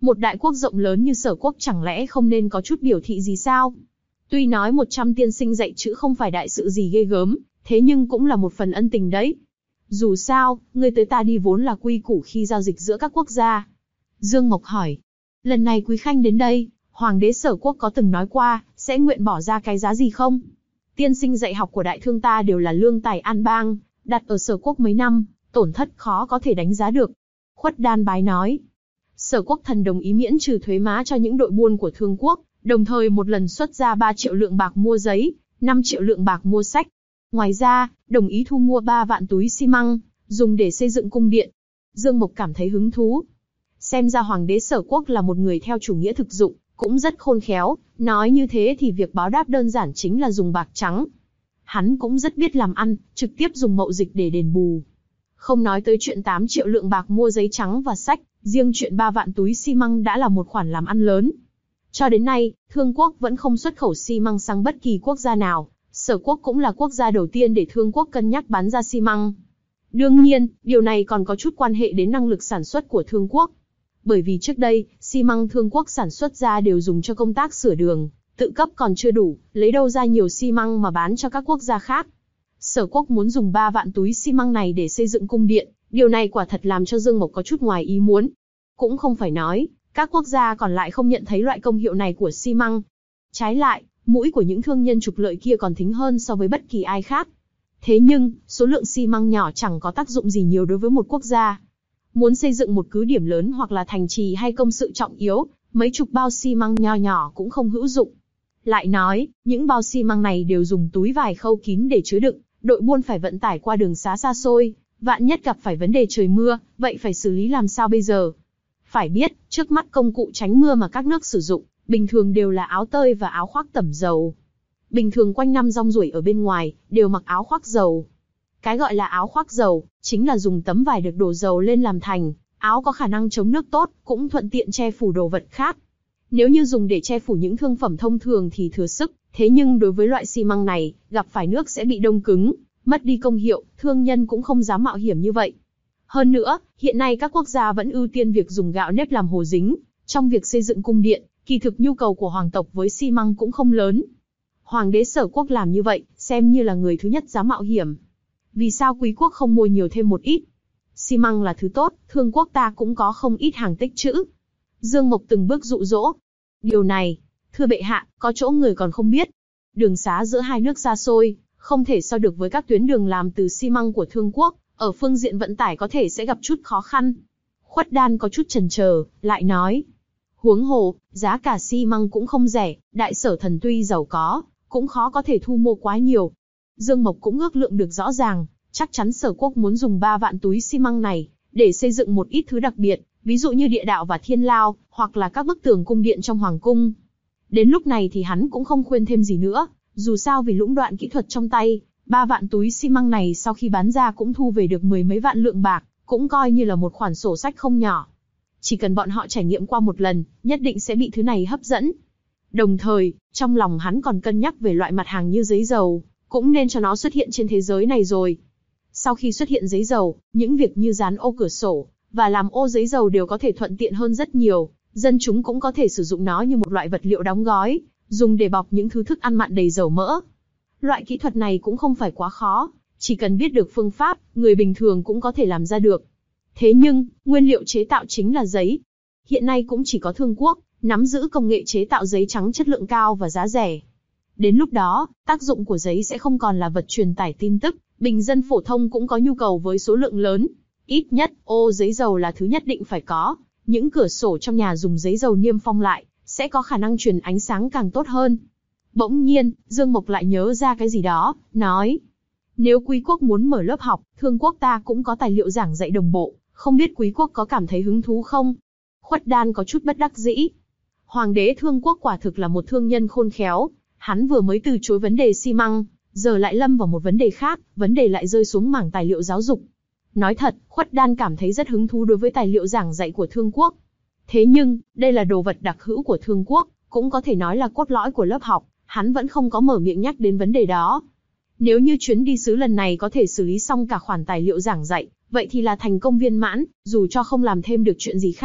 Một đại quốc rộng lớn như Sở Quốc chẳng lẽ không nên có chút biểu thị gì sao? Tuy nói một trăm tiên sinh dạy chữ không phải đại sự gì ghê gớm, thế nhưng cũng là một phần ân tình đấy. Dù sao, ngươi tới ta đi vốn là quy củ khi giao dịch giữa các quốc gia. Dương Mộc hỏi. Lần này Quý Khanh đến đây, Hoàng đế Sở Quốc có từng nói qua, sẽ nguyện bỏ ra cái giá gì không? Tiên sinh dạy học của đại thương ta đều là lương tài an bang, đặt ở Sở Quốc mấy năm, tổn thất khó có thể đánh giá được. Khuất Đan bái nói. Sở Quốc thần đồng ý miễn trừ thuế má cho những đội buôn của Thương Quốc, đồng thời một lần xuất ra ba triệu lượng bạc mua giấy, năm triệu lượng bạc mua sách. Ngoài ra, đồng ý thu mua ba vạn túi xi măng, dùng để xây dựng cung điện. Dương Mộc cảm thấy hứng thú. Xem ra Hoàng đế Sở Quốc là một người theo chủ nghĩa thực dụng, cũng rất khôn khéo, nói như thế thì việc báo đáp đơn giản chính là dùng bạc trắng. Hắn cũng rất biết làm ăn, trực tiếp dùng mậu dịch để đền bù. Không nói tới chuyện tám triệu lượng bạc mua giấy trắng và sách, riêng chuyện ba vạn túi xi măng đã là một khoản làm ăn lớn. Cho đến nay, Thương Quốc vẫn không xuất khẩu xi măng sang bất kỳ quốc gia nào, Sở Quốc cũng là quốc gia đầu tiên để Thương Quốc cân nhắc bán ra xi măng. Đương nhiên, điều này còn có chút quan hệ đến năng lực sản xuất của Thương Quốc. Bởi vì trước đây, xi măng Thương Quốc sản xuất ra đều dùng cho công tác sửa đường, tự cấp còn chưa đủ, lấy đâu ra nhiều xi măng mà bán cho các quốc gia khác. Sở Quốc muốn dùng ba vạn túi xi măng này để xây dựng cung điện, điều này quả thật làm cho Dương Mộc có chút ngoài ý muốn. Cũng không phải nói, các quốc gia còn lại không nhận thấy loại công hiệu này của xi măng. Trái lại, mũi của những thương nhân trục lợi kia còn thính hơn so với bất kỳ ai khác. Thế nhưng, số lượng xi măng nhỏ chẳng có tác dụng gì nhiều đối với một quốc gia. Muốn xây dựng một cứ điểm lớn hoặc là thành trì hay công sự trọng yếu, mấy chục bao xi măng nho nhỏ cũng không hữu dụng. Lại nói, những bao xi măng này đều dùng túi vải khâu kín để chứa đựng, đội buôn phải vận tải qua đường xá xa xôi, vạn nhất gặp phải vấn đề trời mưa, vậy phải xử lý làm sao bây giờ? Phải biết, trước mắt công cụ tránh mưa mà các nước sử dụng, bình thường đều là áo tơi và áo khoác tẩm dầu. Bình thường quanh năm rong ruổi ở bên ngoài, đều mặc áo khoác dầu. Cái gọi là áo khoác dầu, chính là dùng tấm vải được đổ dầu lên làm thành, áo có khả năng chống nước tốt, cũng thuận tiện che phủ đồ vật khác. Nếu như dùng để che phủ những thương phẩm thông thường thì thừa sức, thế nhưng đối với loại xi măng này, gặp phải nước sẽ bị đông cứng, mất đi công hiệu, thương nhân cũng không dám mạo hiểm như vậy. Hơn nữa, hiện nay các quốc gia vẫn ưu tiên việc dùng gạo nếp làm hồ dính, trong việc xây dựng cung điện, kỳ thực nhu cầu của hoàng tộc với xi măng cũng không lớn. Hoàng đế Sở Quốc làm như vậy, xem như là người thứ nhất dám mạo hiểm. Vì sao quý quốc không mua nhiều thêm một ít? Xi măng là thứ tốt, Thương Quốc ta cũng có không ít hàng tích trữ. Dương Mộc từng bước dụ dỗ. Điều này, thưa bệ hạ, có chỗ người còn không biết. Đường xá giữa hai nước xa xôi, không thể so được với các tuyến đường làm từ xi măng của Thương Quốc, ở phương diện vận tải có thể sẽ gặp chút khó khăn. Khuất Đan có chút chần chờ, lại nói. Huống hồ, giá cả xi măng cũng không rẻ, đại sở thần tuy giàu có, cũng khó có thể thu mua quá nhiều. Dương Mộc cũng ước lượng được rõ ràng, chắc chắn Sở Quốc muốn dùng ba vạn túi xi măng này, để xây dựng một ít thứ đặc biệt, ví dụ như địa đạo và thiên lao, hoặc là các bức tường cung điện trong hoàng cung. Đến lúc này thì hắn cũng không khuyên thêm gì nữa, dù sao vì lũng đoạn kỹ thuật trong tay, ba vạn túi xi măng này sau khi bán ra cũng thu về được mười mấy vạn lượng bạc, cũng coi như là một khoản sổ sách không nhỏ. Chỉ cần bọn họ trải nghiệm qua một lần, nhất định sẽ bị thứ này hấp dẫn. Đồng thời, trong lòng hắn còn cân nhắc về loại mặt hàng như giấy dầu, cũng nên cho nó xuất hiện trên thế giới này rồi. Sau khi xuất hiện giấy dầu, những việc như dán ô cửa sổ, và làm ô giấy dầu đều có thể thuận tiện hơn rất nhiều, dân chúng cũng có thể sử dụng nó như một loại vật liệu đóng gói, dùng để bọc những thứ thức ăn mặn đầy dầu mỡ. Loại kỹ thuật này cũng không phải quá khó, chỉ cần biết được phương pháp, người bình thường cũng có thể làm ra được. Thế nhưng, nguyên liệu chế tạo chính là giấy. Hiện nay cũng chỉ có Thương Quốc nắm giữ công nghệ chế tạo giấy trắng chất lượng cao và giá rẻ. Đến lúc đó, tác dụng của giấy sẽ không còn là vật truyền tải tin tức, bình dân phổ thông cũng có nhu cầu với số lượng lớn. Ít nhất, ô giấy dầu là thứ nhất định phải có. Những cửa sổ trong nhà dùng giấy dầu niêm phong lại, sẽ có khả năng truyền ánh sáng càng tốt hơn. Bỗng nhiên, Dương Mộc lại nhớ ra cái gì đó, nói. Nếu quý quốc muốn mở lớp học, Thương Quốc ta cũng có tài liệu giảng dạy đồng bộ, không biết quý quốc có cảm thấy hứng thú không? Khuất Đan có chút bất đắc dĩ. Hoàng đế Thương Quốc quả thực là một thương nhân khôn khéo, hắn vừa mới từ chối vấn đề xi măng, giờ lại lâm vào một vấn đề khác, vấn đề lại rơi xuống mảng tài liệu giáo dục. Nói thật, Khuất Đan cảm thấy rất hứng thú đối với tài liệu giảng dạy của Thương Quốc. Thế nhưng, đây là đồ vật đặc hữu của Thương Quốc, cũng có thể nói là cốt lõi của lớp học, hắn vẫn không có mở miệng nhắc đến vấn đề đó. Nếu như chuyến đi sứ lần này có thể xử lý xong cả khoản tài liệu giảng dạy, vậy thì là thành công viên mãn, dù cho không làm thêm được chuyện gì khác,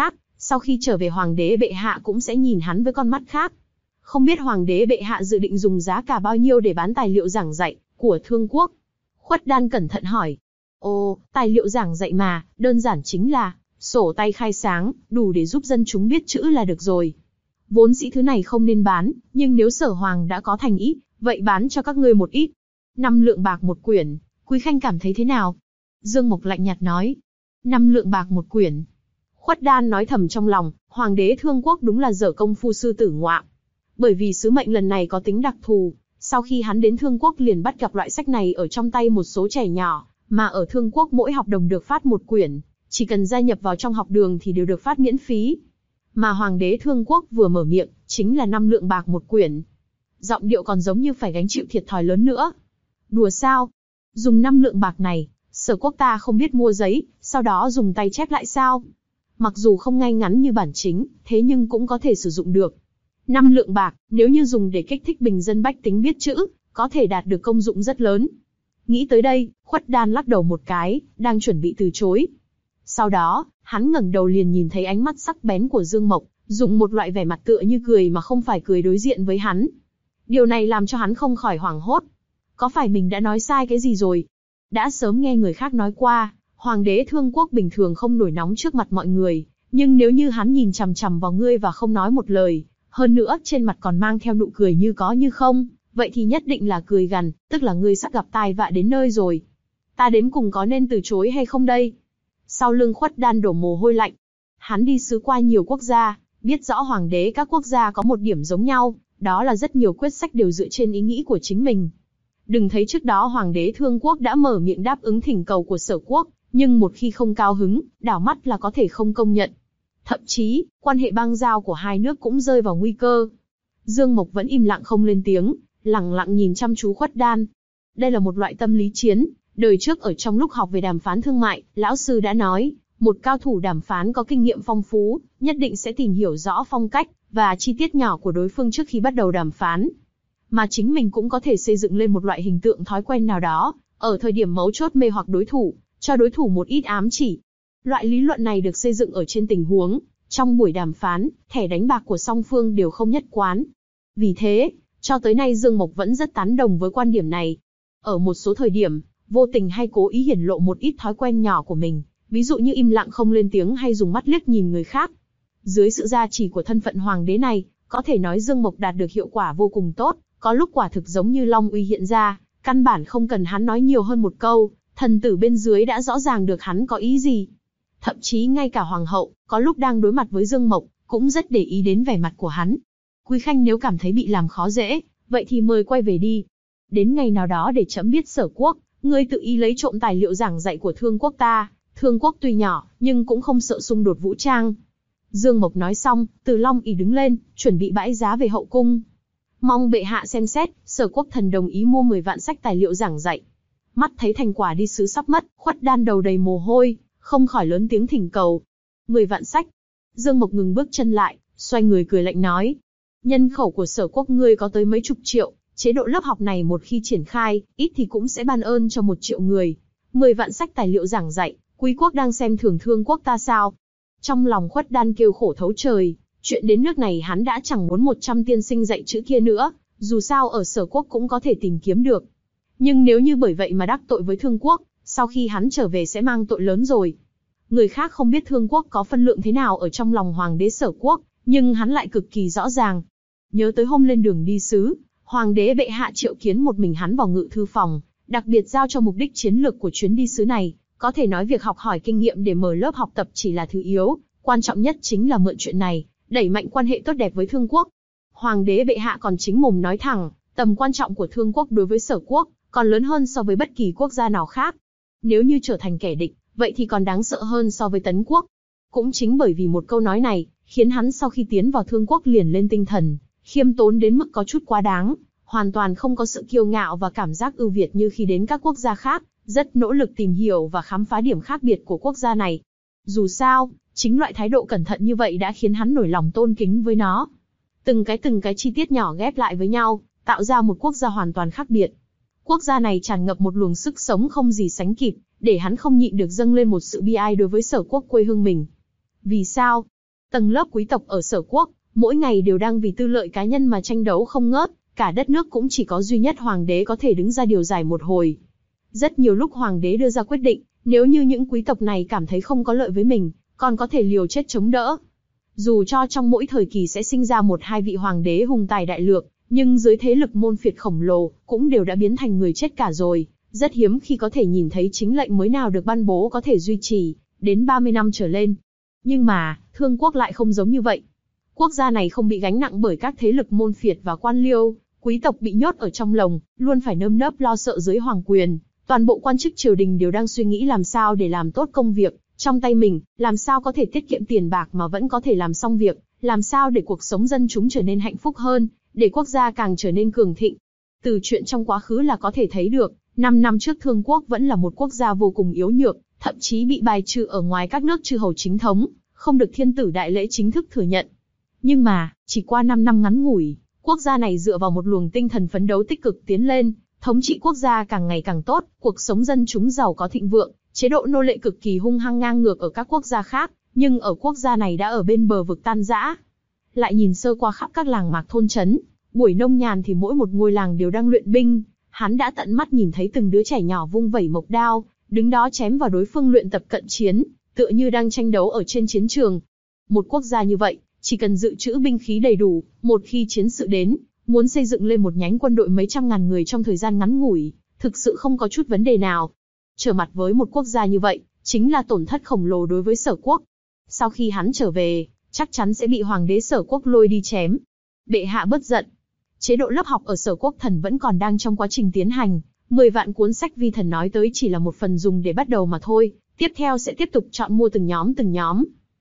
sau khi trở về hoàng đế bệ hạ cũng sẽ nhìn hắn với con mắt khác. Không biết hoàng đế bệ hạ dự định dùng giá cả bao nhiêu để bán tài liệu giảng dạy của Thương Quốc? Khuất Đan cẩn thận hỏi. Ồ, tài liệu giảng dạy mà, đơn giản chính là sổ tay khai sáng, đủ để giúp dân chúng biết chữ là được rồi. Vốn dĩ thứ này không nên bán, nhưng nếu Sở Hoàng đã có thành ý, vậy bán cho các ngươi một ít. Năm lượng bạc một quyển, Quý Khanh cảm thấy thế nào? Dương Mộc lạnh nhạt nói. Năm lượng bạc một quyển. Khuất Đan nói thầm trong lòng, hoàng đế Thương Quốc đúng là dở công phu sư tử ngoạm. Bởi vì sứ mệnh lần này có tính đặc thù, sau khi hắn đến Thương Quốc liền bắt gặp loại sách này ở trong tay một số trẻ nhỏ, mà ở Thương Quốc mỗi học đồng được phát một quyển, chỉ cần gia nhập vào trong học đường thì đều được phát miễn phí. Mà hoàng đế Thương Quốc vừa mở miệng, chính là năm lượng bạc một quyển. Giọng điệu còn giống như phải gánh chịu thiệt thòi lớn nữa. Đùa sao? Dùng năm lượng bạc này, Sở Quốc ta không biết mua giấy, sau đó dùng tay chép lại sao? Mặc dù không ngay ngắn như bản chính, thế nhưng cũng có thể sử dụng được. Năm lượng bạc, nếu như dùng để kích thích bình dân bách tính biết chữ, có thể đạt được công dụng rất lớn. Nghĩ tới đây, Khuất Đan lắc đầu một cái, đang chuẩn bị từ chối. Sau đó, hắn ngẩng đầu liền nhìn thấy ánh mắt sắc bén của Dương Mộc, dùng một loại vẻ mặt tựa như cười mà không phải cười đối diện với hắn. Điều này làm cho hắn không khỏi hoảng hốt. Có phải mình đã nói sai cái gì rồi? Đã sớm nghe người khác nói qua, hoàng đế Thương Quốc bình thường không nổi nóng trước mặt mọi người, nhưng nếu như hắn nhìn chằm chằm vào ngươi và không nói một lời, hơn nữa trên mặt còn mang theo nụ cười như có như không, vậy thì nhất định là cười gằn, tức là ngươi sắp gặp tai vạ đến nơi rồi. Ta đến cùng có nên từ chối hay không đây? Sau lưng Khuất Đan đổ mồ hôi lạnh. Hắn đi sứ qua nhiều quốc gia, biết rõ hoàng đế các quốc gia có một điểm giống nhau, đó là rất nhiều quyết sách đều dựa trên ý nghĩ của chính mình. Đừng thấy trước đó hoàng đế Thương Quốc đã mở miệng đáp ứng thỉnh cầu của Sở Quốc, nhưng một khi không cao hứng, đảo mắt là có thể không công nhận. Thậm chí, quan hệ bang giao của hai nước cũng rơi vào nguy cơ. Dương Mộc vẫn im lặng không lên tiếng, lặng lặng nhìn chăm chú Khuất Đan. Đây là một loại tâm lý chiến, đời trước ở trong lúc học về đàm phán thương mại, lão sư đã nói, một cao thủ đàm phán có kinh nghiệm phong phú, nhất định sẽ tìm hiểu rõ phong cách và chi tiết nhỏ của đối phương trước khi bắt đầu đàm phán. Mà chính mình cũng có thể xây dựng lên một loại hình tượng thói quen nào đó, ở thời điểm mấu chốt mê hoặc đối thủ, cho đối thủ một ít ám chỉ. Loại lý luận này được xây dựng ở trên tình huống, trong buổi đàm phán, thẻ đánh bạc của song phương đều không nhất quán. Vì thế, cho tới nay Dương Mộc vẫn rất tán đồng với quan điểm này. Ở một số thời điểm, vô tình hay cố ý hiển lộ một ít thói quen nhỏ của mình, ví dụ như im lặng không lên tiếng hay dùng mắt liếc nhìn người khác. Dưới sự gia trì của thân phận hoàng đế này, có thể nói Dương Mộc đạt được hiệu quả vô cùng tốt, có lúc quả thực giống như Long Uy hiện ra, căn bản không cần hắn nói nhiều hơn một câu, thần tử bên dưới đã rõ ràng được hắn có ý gì. Thậm chí ngay cả hoàng hậu, có lúc đang đối mặt với Dương Mộc, cũng rất để ý đến vẻ mặt của hắn. Quý Khanh nếu cảm thấy bị làm khó dễ, vậy thì mời quay về đi. Đến ngày nào đó để chấm biết Sở Quốc, ngươi tự ý lấy trộm tài liệu giảng dạy của Thương Quốc ta. Thương Quốc tuy nhỏ, nhưng cũng không sợ xung đột vũ trang. Dương Mộc nói xong, Từ Long ỷ đứng lên, chuẩn bị bãi giá về hậu cung. Mong bệ hạ xem xét, Sở Quốc thần đồng ý mua mười vạn sách tài liệu giảng dạy. Mắt thấy thành quả đi sứ sắp mất, Khuất Đan đầu đầy mồ hôi, không khỏi lớn tiếng thỉnh cầu. Mười vạn sách. Dương Mộc ngừng bước chân lại, xoay người cười lạnh nói. Nhân khẩu của Sở Quốc ngươi có tới mấy chục triệu, chế độ lớp học này một khi triển khai, ít thì cũng sẽ ban ơn cho một triệu người. Mười vạn sách tài liệu giảng dạy, quý quốc đang xem thường Thương Quốc ta sao? Trong lòng Khuất Đan kêu khổ thấu trời, chuyện đến nước này hắn đã chẳng muốn một trăm tiên sinh dạy chữ kia nữa, dù sao ở Sở Quốc cũng có thể tìm kiếm được. Nhưng nếu như bởi vậy mà đắc tội với Thương Quốc, sau khi hắn trở về sẽ mang tội lớn rồi. Người khác không biết Thương Quốc có phân lượng thế nào ở trong lòng hoàng đế Sở Quốc, nhưng hắn lại cực kỳ rõ ràng. Nhớ tới hôm lên đường đi sứ, hoàng đế bệ hạ triệu kiến một mình hắn vào ngự thư phòng, đặc biệt giao cho mục đích chiến lược của chuyến đi sứ này. Có thể nói việc học hỏi kinh nghiệm để mở lớp học tập chỉ là thứ yếu, quan trọng nhất chính là mượn chuyện này, đẩy mạnh quan hệ tốt đẹp với Thương Quốc. Hoàng đế bệ hạ còn chính mồm nói thẳng, tầm quan trọng của Thương Quốc đối với Sở Quốc, còn lớn hơn so với bất kỳ quốc gia nào khác. Nếu như trở thành kẻ địch, vậy thì còn đáng sợ hơn so với Tấn Quốc. Cũng chính bởi vì một câu nói này, khiến hắn sau khi tiến vào Thương Quốc liền lên tinh thần, khiêm tốn đến mức có chút quá đáng, hoàn toàn không có sự kiêu ngạo và cảm giác ưu việt như khi đến các quốc gia khác, rất nỗ lực tìm hiểu và khám phá điểm khác biệt của quốc gia này. Dù sao, chính loại thái độ cẩn thận như vậy đã khiến hắn nổi lòng tôn kính với nó. Từng cái từng cái chi tiết nhỏ ghép lại với nhau, tạo ra một quốc gia hoàn toàn khác biệt. Quốc gia này tràn ngập một luồng sức sống không gì sánh kịp, để hắn không nhịn được dâng lên một sự bi ai đối với Sở Quốc quê hương mình. Vì sao? Tầng lớp quý tộc ở Sở Quốc, mỗi ngày đều đang vì tư lợi cá nhân mà tranh đấu không ngớt, cả đất nước cũng chỉ có duy nhất hoàng đế có thể đứng ra điều giải một hồi. Rất nhiều lúc hoàng đế đưa ra quyết định, nếu như những quý tộc này cảm thấy không có lợi với mình, còn có thể liều chết chống đỡ. Dù cho trong mỗi thời kỳ sẽ sinh ra một hai vị hoàng đế hùng tài đại lược, nhưng dưới thế lực môn phiệt khổng lồ, cũng đều đã biến thành người chết cả rồi. Rất hiếm khi có thể nhìn thấy chính lệnh mới nào được ban bố có thể duy trì đến ba mươi năm trở lên. Nhưng mà, Thương Quốc lại không giống như vậy. Quốc gia này không bị gánh nặng bởi các thế lực môn phiệt và quan liêu, quý tộc bị nhốt ở trong lồng, luôn phải nơm nớp lo sợ dưới hoàng quyền. Toàn bộ quan chức triều đình đều đang suy nghĩ làm sao để làm tốt công việc trong tay mình, làm sao có thể tiết kiệm tiền bạc mà vẫn có thể làm xong việc, làm sao để cuộc sống dân chúng trở nên hạnh phúc hơn, để quốc gia càng trở nên cường thịnh. Từ chuyện trong quá khứ là có thể thấy được, năm năm trước Thương Quốc vẫn là một quốc gia vô cùng yếu nhược, thậm chí bị bài trừ ở ngoài các nước chư hầu chính thống, không được thiên tử đại lễ chính thức thừa nhận. Nhưng mà, chỉ qua năm năm ngắn ngủi, quốc gia này dựa vào một luồng tinh thần phấn đấu tích cực tiến lên, thống trị quốc gia càng ngày càng tốt, cuộc sống dân chúng giàu có thịnh vượng, chế độ nô lệ cực kỳ hung hăng ngang ngược ở các quốc gia khác, nhưng ở quốc gia này đã ở bên bờ vực tan rã. Lại nhìn sơ qua khắp các làng mạc thôn trấn, buổi nông nhàn thì mỗi một ngôi làng đều đang luyện binh, hắn đã tận mắt nhìn thấy từng đứa trẻ nhỏ vung vẩy mộc đao, đứng đó chém vào đối phương luyện tập cận chiến, tựa như đang tranh đấu ở trên chiến trường. Một quốc gia như vậy, chỉ cần dự trữ binh khí đầy đủ, một khi chiến sự đến, muốn xây dựng lên một nhánh quân đội mấy trăm ngàn người trong thời gian ngắn ngủi, thực sự không có chút vấn đề nào. Trở mặt với một quốc gia như vậy, chính là tổn thất khổng lồ đối với Sở Quốc. Sau khi hắn trở về, chắc chắn sẽ bị hoàng đế Sở Quốc lôi đi chém. Bệ hạ bớt giận. Chế độ lớp học ở Sở Quốc thần vẫn còn đang trong quá trình tiến hành. mười vạn cuốn sách vi thần nói tới chỉ là một phần dùng để bắt đầu mà thôi. Tiếp theo sẽ tiếp tục chọn mua từng nhóm từng nhóm.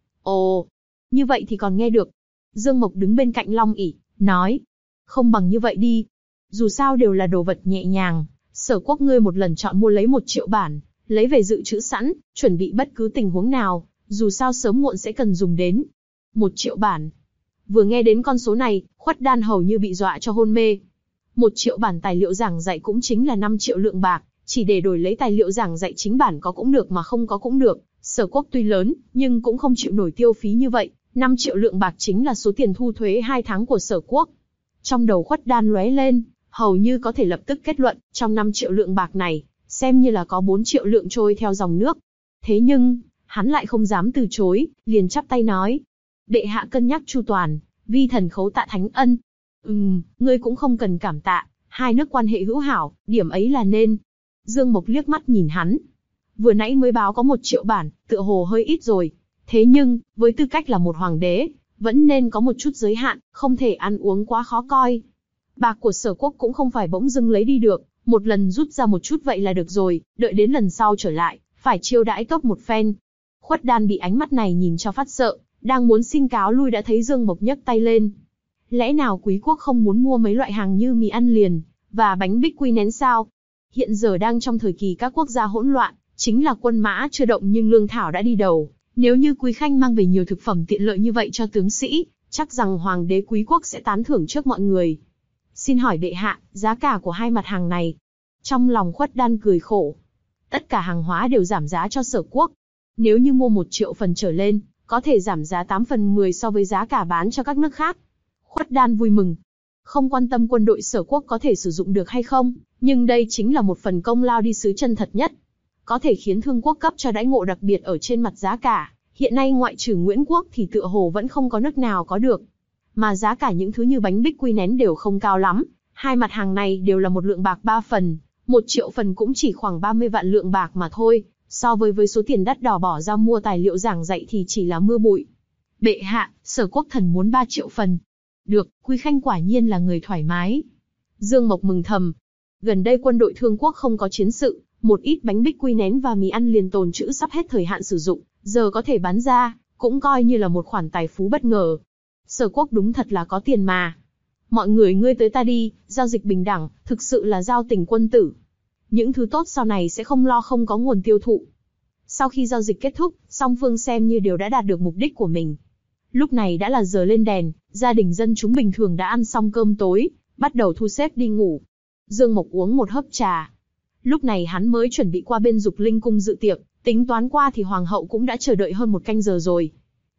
Ồ, như vậy thì còn nghe được. Dương Mộc đứng bên cạnh Long ỷ, nói. Không bằng như vậy đi. Dù sao đều là đồ vật nhẹ nhàng. Sở Quốc ngươi một lần chọn mua lấy một triệu bản, lấy về dự trữ sẵn, chuẩn bị bất cứ tình huống nào, dù sao sớm muộn sẽ cần dùng đến. Một triệu bản. Vừa nghe đến con số này, Khuất Đan hầu như bị dọa cho hôn mê. Một triệu bản tài liệu giảng dạy cũng chính là năm triệu lượng bạc, chỉ để đổi lấy tài liệu giảng dạy chính bản có cũng được mà không có cũng được. Sở Quốc tuy lớn, nhưng cũng không chịu nổi tiêu phí như vậy. năm triệu lượng bạc chính là số tiền thu thuế hai tháng của Sở Quốc. Trong đầu Khuất Đan lóe lên, hầu như có thể lập tức kết luận, trong năm triệu lượng bạc này, xem như là có bốn triệu lượng trôi theo dòng nước. Thế nhưng, hắn lại không dám từ chối, liền chắp tay nói. Bệ hạ cân nhắc chu toàn, vi thần khấu tạ thánh ân. Ừm, ngươi cũng không cần cảm tạ, hai nước quan hệ hữu hảo, điểm ấy là nên. Dương Mộc liếc mắt nhìn hắn. Vừa nãy mới báo có một triệu bản, tựa hồ hơi ít rồi. Thế nhưng, với tư cách là một hoàng đế, vẫn nên có một chút giới hạn, không thể ăn uống quá khó coi. Bạc của Sở Quốc cũng không phải bỗng dưng lấy đi được, một lần rút ra một chút vậy là được rồi, đợi đến lần sau trở lại, phải chiêu đãi tốt một phen. Khuất Đan bị ánh mắt này nhìn cho phát sợ, đang muốn xin cáo lui đã thấy Dương Mộc nhấc tay lên. Lẽ nào quý quốc không muốn mua mấy loại hàng như mì ăn liền, và bánh bích quy nén sao? Hiện giờ đang trong thời kỳ các quốc gia hỗn loạn, chính là quân mã chưa động nhưng lương thảo đã đi đầu. Nếu như Quý Khanh mang về nhiều thực phẩm tiện lợi như vậy cho tướng sĩ, chắc rằng hoàng đế quý quốc sẽ tán thưởng trước mọi người. Xin hỏi bệ hạ, giá cả của hai mặt hàng này. Trong lòng Khuất Đan cười khổ. Tất cả hàng hóa đều giảm giá cho Sở Quốc. Nếu như mua một triệu phần trở lên, có thể giảm giá tám phần mười so với giá cả bán cho các nước khác. Khuất Đan vui mừng. Không quan tâm quân đội Sở Quốc có thể sử dụng được hay không, nhưng đây chính là một phần công lao đi sứ chân thật nhất. Có thể khiến Thương Quốc cấp cho đãi ngộ đặc biệt ở trên mặt giá cả. Hiện nay ngoại trừ Nguyễn Quốc thì tựa hồ vẫn không có nước nào có được. Mà giá cả những thứ như bánh bích quy nén đều không cao lắm. Hai mặt hàng này đều là một lượng bạc ba phần, một triệu phần cũng chỉ khoảng ba mươi vạn lượng bạc mà thôi. So với với số tiền đắt đỏ bỏ ra mua tài liệu giảng dạy thì chỉ là mưa bụi. Bệ hạ, Sở Quốc thần muốn ba triệu phần. Được, Quý Khanh quả nhiên là người thoải mái. Dương Mộc mừng thầm. Gần đây quân đội Thương Quốc không có chiến sự, một ít bánh bích quy nén và mì ăn liền tồn trữ sắp hết thời hạn sử dụng, giờ có thể bán ra, cũng coi như là một khoản tài phú bất ngờ. Sở Quốc đúng thật là có tiền mà. Mọi người ngươi tới ta đi, giao dịch bình đẳng, thực sự là giao tình quân tử. Những thứ tốt sau này sẽ không lo không có nguồn tiêu thụ. Sau khi giao dịch kết thúc, song phương xem như đều đã đạt được mục đích của mình. Lúc này đã là giờ lên đèn, gia đình dân chúng bình thường đã ăn xong cơm tối, bắt đầu thu xếp đi ngủ. Dương Mộc uống một hớp trà. Lúc này hắn mới chuẩn bị qua bên Dục Linh cung dự tiệc, tính toán qua thì hoàng hậu cũng đã chờ đợi hơn một canh giờ rồi.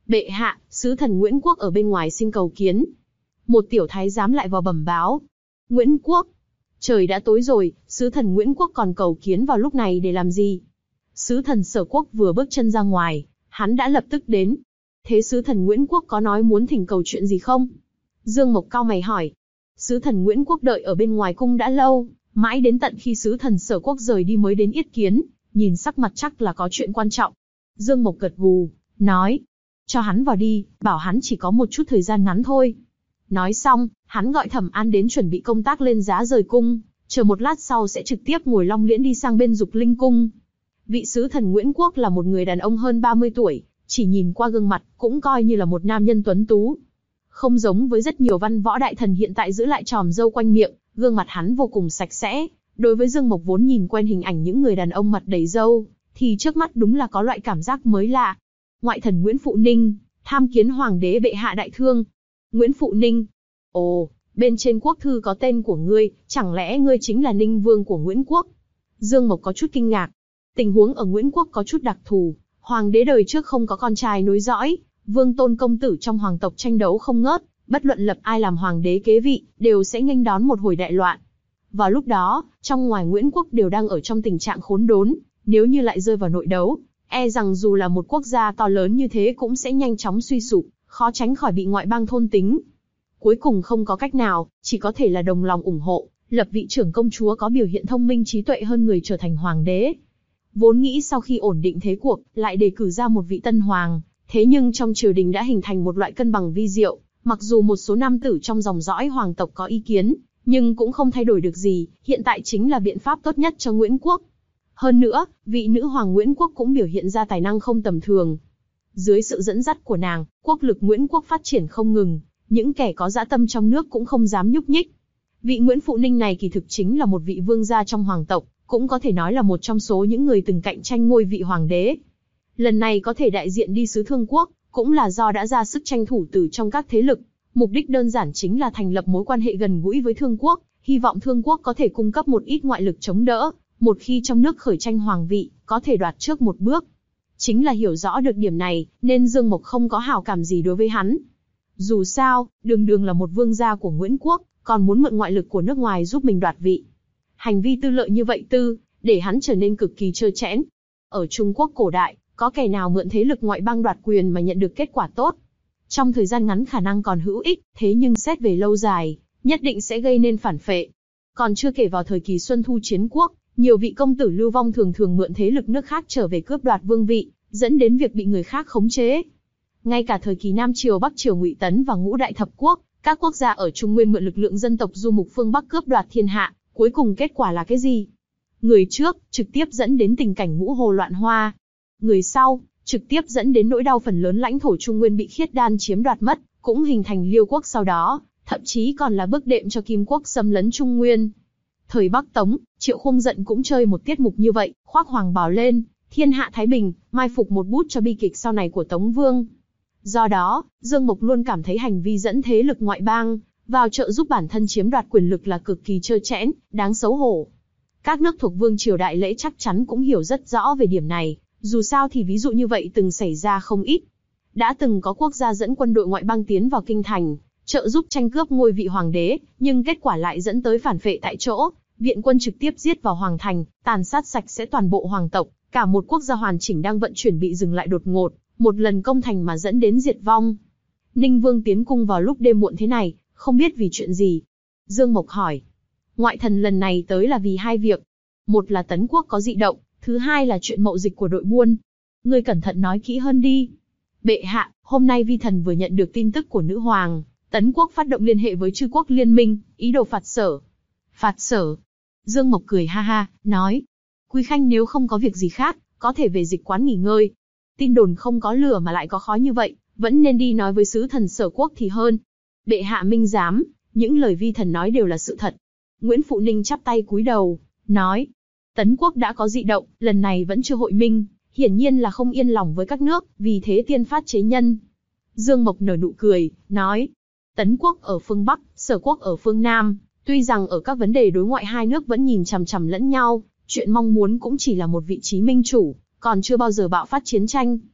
Bệ hạ, sứ thần Nguyễn Quốc ở bên ngoài xin cầu kiến. Một tiểu thái giám lại vào bẩm báo. Nguyễn Quốc. Trời đã tối rồi, sứ thần Nguyễn Quốc còn cầu kiến vào lúc này để làm gì? Sứ thần Sở Quốc vừa bước chân ra ngoài, hắn đã lập tức đến. Thế sứ thần Nguyễn Quốc có nói muốn thỉnh cầu chuyện gì không? Dương Mộc cau mày hỏi. Sứ thần Nguyễn Quốc đợi ở bên ngoài cung đã lâu, mãi đến tận khi sứ thần Sở Quốc rời đi mới đến yết kiến, nhìn sắc mặt chắc là có chuyện quan trọng. Dương Mộc gật gù, nói, cho hắn vào đi, bảo hắn chỉ có một chút thời gian ngắn thôi. Nói xong, hắn gọi Thẩm An đến chuẩn bị công tác lên giá rời cung, chờ một lát sau sẽ trực tiếp ngồi long liễn đi sang bên Dục Linh cung. Vị sứ thần Nguyễn Quốc là một người đàn ông hơn ba mươi tuổi, chỉ nhìn qua gương mặt cũng coi như là một nam nhân tuấn tú. Không giống với rất nhiều văn võ đại thần hiện tại giữ lại tròm râu quanh miệng, gương mặt hắn vô cùng sạch sẽ. Đối với Dương Mộc vốn nhìn quen hình ảnh những người đàn ông mặt đầy râu, thì trước mắt đúng là có loại cảm giác mới lạ. Ngoại thần Nguyễn Phụ Ninh, tham kiến hoàng đế bệ hạ đại thương. Nguyễn Phụ Ninh. Ồ, bên trên quốc thư có tên của ngươi, chẳng lẽ ngươi chính là Ninh Vương của Nguyễn Quốc? Dương Mộc có chút kinh ngạc. Tình huống ở Nguyễn Quốc có chút đặc thù, hoàng đế đời trước không có con trai nối dõi, vương tôn công tử trong hoàng tộc tranh đấu không ngớt, bất luận lập ai làm hoàng đế kế vị, đều sẽ nghênh đón một hồi đại loạn. Vào lúc đó, trong ngoài Nguyễn Quốc đều đang ở trong tình trạng khốn đốn, nếu như lại rơi vào nội đấu, e rằng dù là một quốc gia to lớn như thế cũng sẽ nhanh chóng suy sụp, khó tránh khỏi bị ngoại bang thôn tính. Cuối cùng không có cách nào, chỉ có thể là đồng lòng ủng hộ, lập vị trưởng công chúa có biểu hiện thông minh trí tuệ hơn người trở thành hoàng đế. Vốn nghĩ sau khi ổn định thế cuộc, lại đề cử ra một vị tân hoàng, thế nhưng trong triều đình đã hình thành một loại cân bằng vi diệu, mặc dù một số nam tử trong dòng dõi hoàng tộc có ý kiến, nhưng cũng không thay đổi được gì, hiện tại chính là biện pháp tốt nhất cho Nguyễn Quốc. Hơn nữa, vị nữ hoàng Nguyễn Quốc cũng biểu hiện ra tài năng không tầm thường. Dưới sự dẫn dắt của nàng, quốc lực Nguyễn Quốc phát triển không ngừng, những kẻ có dã tâm trong nước cũng không dám nhúc nhích. Vị Nguyễn Phụ Ninh này kỳ thực chính là một vị vương gia trong hoàng tộc, cũng có thể nói là một trong số những người từng cạnh tranh ngôi vị hoàng đế. Lần này có thể đại diện đi sứ Thương Quốc, cũng là do đã ra sức tranh thủ từ trong các thế lực. Mục đích đơn giản chính là thành lập mối quan hệ gần gũi với Thương Quốc, hy vọng Thương Quốc có thể cung cấp một ít ngoại lực chống đỡ, một khi trong nước khởi tranh hoàng vị, có thể đoạt trước một bước. Chính là hiểu rõ được điểm này, nên Dương Mộc không có hảo cảm gì đối với hắn. Dù sao, đường đường là một vương gia của Nguyễn Quốc, còn muốn mượn ngoại lực của nước ngoài giúp mình đoạt vị. Hành vi tư lợi như vậy tư, để hắn trở nên cực kỳ trơ trẽn. Ở Trung Quốc cổ đại, có kẻ nào mượn thế lực ngoại bang đoạt quyền mà nhận được kết quả tốt? Trong thời gian ngắn khả năng còn hữu ích, thế nhưng xét về lâu dài, nhất định sẽ gây nên phản phệ. Còn chưa kể vào thời kỳ Xuân Thu Chiến Quốc, nhiều vị công tử lưu vong thường thường mượn thế lực nước khác trở về cướp đoạt vương vị, dẫn đến việc bị người khác khống chế. Ngay cả thời kỳ Nam Triều Bắc Triều Ngụy Tấn và Ngũ Đại Thập Quốc, các quốc gia ở Trung Nguyên mượn lực lượng dân tộc du mục phương Bắc cướp đoạt thiên hạ, cuối cùng kết quả là cái gì? Người trước, trực tiếp dẫn đến tình cảnh ngũ hồ loạn hoa. Người sau, trực tiếp dẫn đến nỗi đau phần lớn lãnh thổ Trung Nguyên bị Khiết Đan chiếm đoạt mất, cũng hình thành Liêu Quốc sau đó, thậm chí còn là bước đệm cho Kim Quốc xâm lấn Trung Nguyên. Thời Bắc Tống, Triệu Khung giận cũng chơi một tiết mục như vậy, khoác hoàng bào lên, thiên hạ thái bình, mai phục một bút cho bi kịch sau này của Tống Vương. Do đó, Dương Mộc luôn cảm thấy hành vi dẫn thế lực ngoại bang vào trợ giúp bản thân chiếm đoạt quyền lực là cực kỳ trơ trẽn, đáng xấu hổ. Các nước thuộc vương triều đại lễ chắc chắn cũng hiểu rất rõ về điểm này, dù sao thì ví dụ như vậy từng xảy ra không ít. Đã từng có quốc gia dẫn quân đội ngoại bang tiến vào kinh thành, trợ giúp tranh cướp ngôi vị hoàng đế, nhưng kết quả lại dẫn tới phản phệ tại chỗ, viện quân trực tiếp giết vào hoàng thành, tàn sát sạch sẽ toàn bộ hoàng tộc, cả một quốc gia hoàn chỉnh đang vận chuyển bị dừng lại đột ngột, một lần công thành mà dẫn đến diệt vong. Ninh Vương tiến cung vào lúc đêm muộn thế này, không biết vì chuyện gì. Dương Mộc hỏi. Ngoại thần lần này tới là vì hai việc. Một là Tấn Quốc có dị động, thứ hai là chuyện mậu dịch của đội buôn. Ngươi cẩn thận nói kỹ hơn đi. Bệ hạ, hôm nay vi thần vừa nhận được tin tức của nữ hoàng, Tấn Quốc phát động liên hệ với Chư Quốc liên minh, ý đồ phạt Sở. Phạt Sở? Dương Mộc cười ha ha, nói. Quý khanh nếu không có việc gì khác, có thể về dịch quán nghỉ ngơi. Tin đồn không có lửa mà lại có khói như vậy, vẫn nên đi nói với sứ thần Sở Quốc thì hơn. Bệ hạ minh giám, những lời vi thần nói đều là sự thật. Nguyễn Phụ Ninh chắp tay cúi đầu, nói. Tấn Quốc đã có dị động, lần này vẫn chưa hội minh, hiển nhiên là không yên lòng với các nước, vì thế tiên phát chế nhân. Dương Mộc nở nụ cười, nói. Tấn Quốc ở phương Bắc, Sở Quốc ở phương Nam, tuy rằng ở các vấn đề đối ngoại hai nước vẫn nhìn chằm chằm lẫn nhau, chuyện mong muốn cũng chỉ là một vị trí minh chủ, còn chưa bao giờ bạo phát chiến tranh.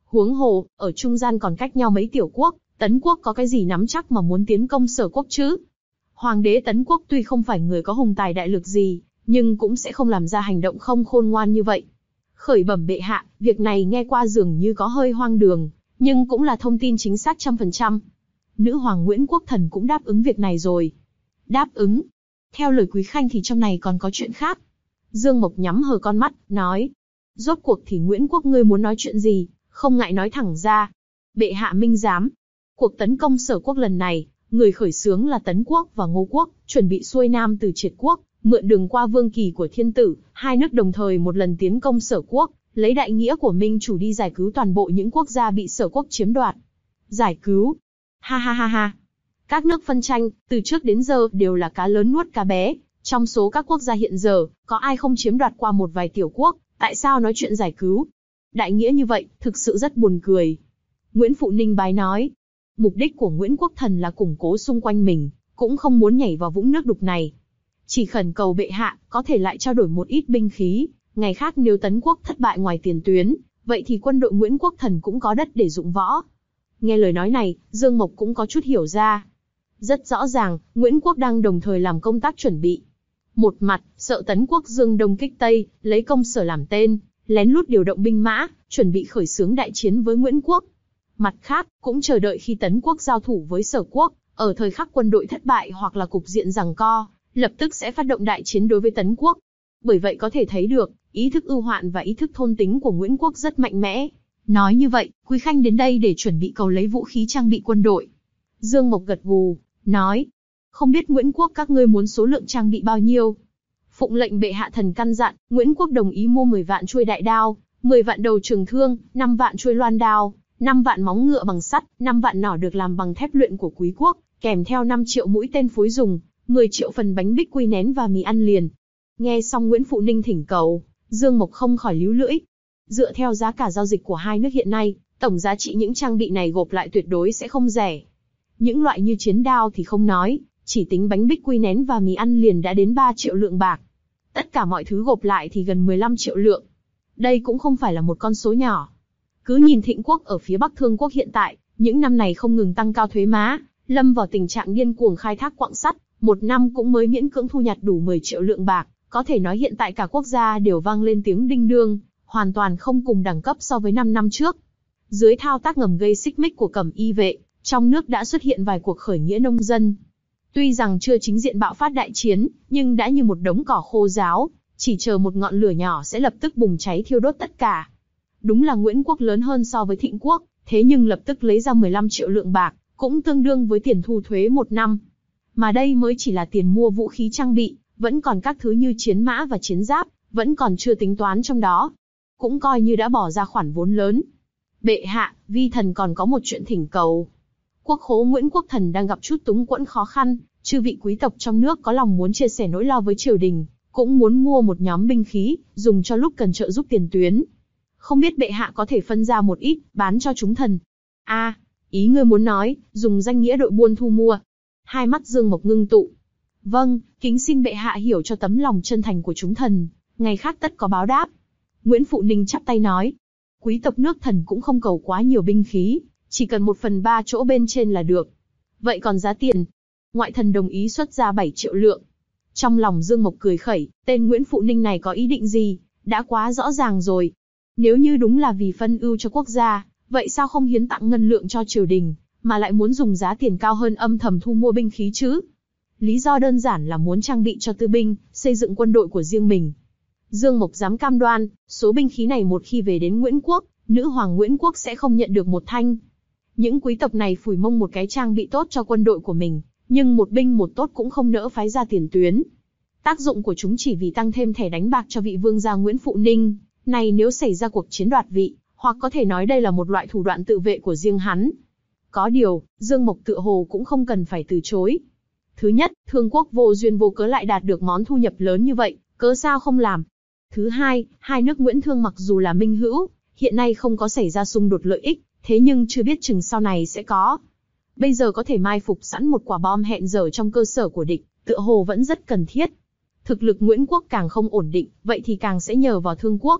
Huống hồ, ở trung gian còn cách nhau mấy tiểu quốc, Tấn quốc có cái gì nắm chắc mà muốn tiến công Sở quốc chứ? Hoàng đế Tấn quốc tuy không phải người có hùng tài đại lược gì, nhưng cũng sẽ không làm ra hành động không khôn ngoan như vậy. Khởi bẩm bệ hạ, việc này nghe qua dường như có hơi hoang đường, nhưng cũng là thông tin chính xác trăm phần trăm. Nữ hoàng Nguyễn Quốc Thần cũng đáp ứng việc này rồi. Đáp ứng? Theo lời Quý Khanh thì trong này còn có chuyện khác. Dương Mộc nhắm hờ con mắt, nói. Rốt cuộc thì Nguyễn Quốc ngươi muốn nói chuyện gì, không ngại nói thẳng ra. Bệ hạ minh giám. Cuộc tấn công Sở quốc lần này, người khởi xướng là Tấn quốc và Ngô quốc, chuẩn bị xuôi nam từ Triệt quốc, mượn đường qua Vương Kỳ của Thiên Tử, hai nước đồng thời một lần tiến công Sở quốc, lấy đại nghĩa của Minh chủ đi giải cứu toàn bộ những quốc gia bị Sở quốc chiếm đoạt. Giải cứu? Ha ha ha ha. Các nước phân tranh, từ trước đến giờ đều là cá lớn nuốt cá bé. Trong số các quốc gia hiện giờ, có ai không chiếm đoạt qua một vài tiểu quốc, tại sao nói chuyện giải cứu? Đại nghĩa như vậy, thực sự rất buồn cười. Nguyễn Phụ Ninh bái nói. Mục đích của Nguyễn Quốc Thần là củng cố xung quanh mình, cũng không muốn nhảy vào vũng nước đục này. Chỉ khẩn cầu bệ hạ, có thể lại trao đổi một ít binh khí. Ngày khác nếu Tấn quốc thất bại ngoài tiền tuyến, vậy thì quân đội Nguyễn Quốc Thần cũng có đất để dụng võ. Nghe lời nói này, Dương Mộc cũng có chút hiểu ra. Rất rõ ràng, Nguyễn Quốc đang đồng thời làm công tác chuẩn bị. Một mặt, sợ Tấn quốc dương đông kích tây, lấy công Sở làm tên, lén lút điều động binh mã, chuẩn bị khởi xướng đại chiến với Nguyễn Quốc. Mặt khác, cũng chờ đợi khi Tấn quốc giao thủ với Sở quốc, ở thời khắc quân đội thất bại hoặc là cục diện giằng co, lập tức sẽ phát động đại chiến đối với Tấn quốc. Bởi vậy có thể thấy được, ý thức ưu hoạn và ý thức thôn tính của Nguyễn Quốc rất mạnh mẽ. Nói như vậy, Quý Khanh đến đây để chuẩn bị cầu lấy vũ khí trang bị quân đội. Dương Mộc gật gù, nói. Không biết Nguyễn Quốc các ngươi muốn số lượng trang bị bao nhiêu? Phụng lệnh bệ hạ thần căn dặn, Nguyễn Quốc đồng ý mua mười vạn chuôi đại đao, mười vạn đầu trường thương, năm vạn chuôi loan đao, năm vạn móng ngựa bằng sắt, năm vạn nỏ được làm bằng thép luyện của Quý quốc, kèm theo năm triệu mũi tên phối dùng, mười triệu phần bánh bích quy nén và mì ăn liền. Nghe xong Nguyễn Phụ Ninh thỉnh cầu, Dương Mộc không khỏi líu lưỡi. Dựa theo giá cả giao dịch của hai nước hiện nay, tổng giá trị những trang bị này gộp lại tuyệt đối sẽ không rẻ. Những loại như chiến đao thì không nói, chỉ tính bánh bích quy nén và mì ăn liền đã đến ba triệu lượng bạc. Tất cả mọi thứ gộp lại thì gần mười lăm triệu lượng. Đây cũng không phải là một con số nhỏ. Cứ nhìn Thịnh quốc ở phía Bắc Thương quốc hiện tại, những năm này không ngừng tăng cao thuế má, lâm vào tình trạng điên cuồng khai thác quặng sắt, một năm cũng mới miễn cưỡng thu nhặt đủ mười triệu lượng bạc, có thể nói hiện tại cả quốc gia đều vang lên tiếng đinh đương, hoàn toàn không cùng đẳng cấp so với năm năm trước. Dưới thao tác ngầm gây xích mích của Cẩm Y vệ, trong nước đã xuất hiện vài cuộc khởi nghĩa nông dân. Tuy rằng chưa chính diện bạo phát đại chiến, nhưng đã như một đống cỏ khô ráo, chỉ chờ một ngọn lửa nhỏ sẽ lập tức bùng cháy thiêu đốt tất cả. Đúng là Nguyễn Quốc lớn hơn so với Thịnh quốc, thế nhưng lập tức lấy ra mười lăm triệu lượng bạc, cũng tương đương với tiền thu thuế một năm. Mà đây mới chỉ là tiền mua vũ khí trang bị, vẫn còn các thứ như chiến mã và chiến giáp, vẫn còn chưa tính toán trong đó. Cũng coi như đã bỏ ra khoản vốn lớn. Bệ hạ, vi thần còn có một chuyện thỉnh cầu. Quốc khố Nguyễn Quốc Thần đang gặp chút túng quẫn khó khăn, chư vị quý tộc trong nước có lòng muốn chia sẻ nỗi lo với triều đình, cũng muốn mua một nhóm binh khí, dùng cho lúc cần trợ giúp tiền tuyến. Không biết bệ hạ có thể phân ra một ít, bán cho chúng thần. A, à, ý ngươi muốn nói, dùng danh nghĩa đội buôn thu mua. Hai mắt Dương Mộc ngưng tụ. Vâng, kính xin bệ hạ hiểu cho tấm lòng chân thành của chúng thần, ngày khác tất có báo đáp. Nguyễn Phụ Ninh chắp tay nói. Quý tộc nước thần cũng không cầu quá nhiều binh khí, chỉ cần một phần ba chỗ bên trên là được. Vậy còn giá tiền? Ngoại thần đồng ý xuất ra bảy triệu lượng. Trong lòng Dương Mộc cười khẩy, tên Nguyễn Phụ Ninh này có ý định gì? Đã quá rõ ràng rồi. Nếu như đúng là vì phân ưu cho quốc gia, vậy sao không hiến tặng ngân lượng cho triều đình, mà lại muốn dùng giá tiền cao hơn âm thầm thu mua binh khí chứ? Lý do đơn giản là muốn trang bị cho tư binh, xây dựng quân đội của riêng mình. Dương Mộc dám cam đoan, số binh khí này một khi về đến Nguyễn Quốc, nữ hoàng Nguyễn Quốc sẽ không nhận được một thanh. Những quý tộc này phủi mông một cái trang bị tốt cho quân đội của mình, nhưng một binh một tốt cũng không nỡ phái ra tiền tuyến. Tác dụng của chúng chỉ vì tăng thêm thẻ đánh bạc cho vị vương gia Nguyễn Phụ Ninh, này nếu xảy ra cuộc chiến đoạt vị, hoặc có thể nói đây là một loại thủ đoạn tự vệ của riêng hắn. Có điều, Dương Mộc tựa hồ cũng không cần phải từ chối. Thứ nhất, Thương quốc vô duyên vô cớ lại đạt được món thu nhập lớn như vậy, cớ sao không làm? Thứ hai, hai nước Nguyễn Thương mặc dù là minh hữu, hiện nay không có xảy ra xung đột lợi ích, thế nhưng chưa biết chừng sau này sẽ có. Bây giờ có thể mai phục sẵn một quả bom hẹn giờ trong cơ sở của địch, tựa hồ vẫn rất cần thiết. Thực lực Nguyễn Quốc càng không ổn định, vậy thì càng sẽ nhờ vào Thương quốc.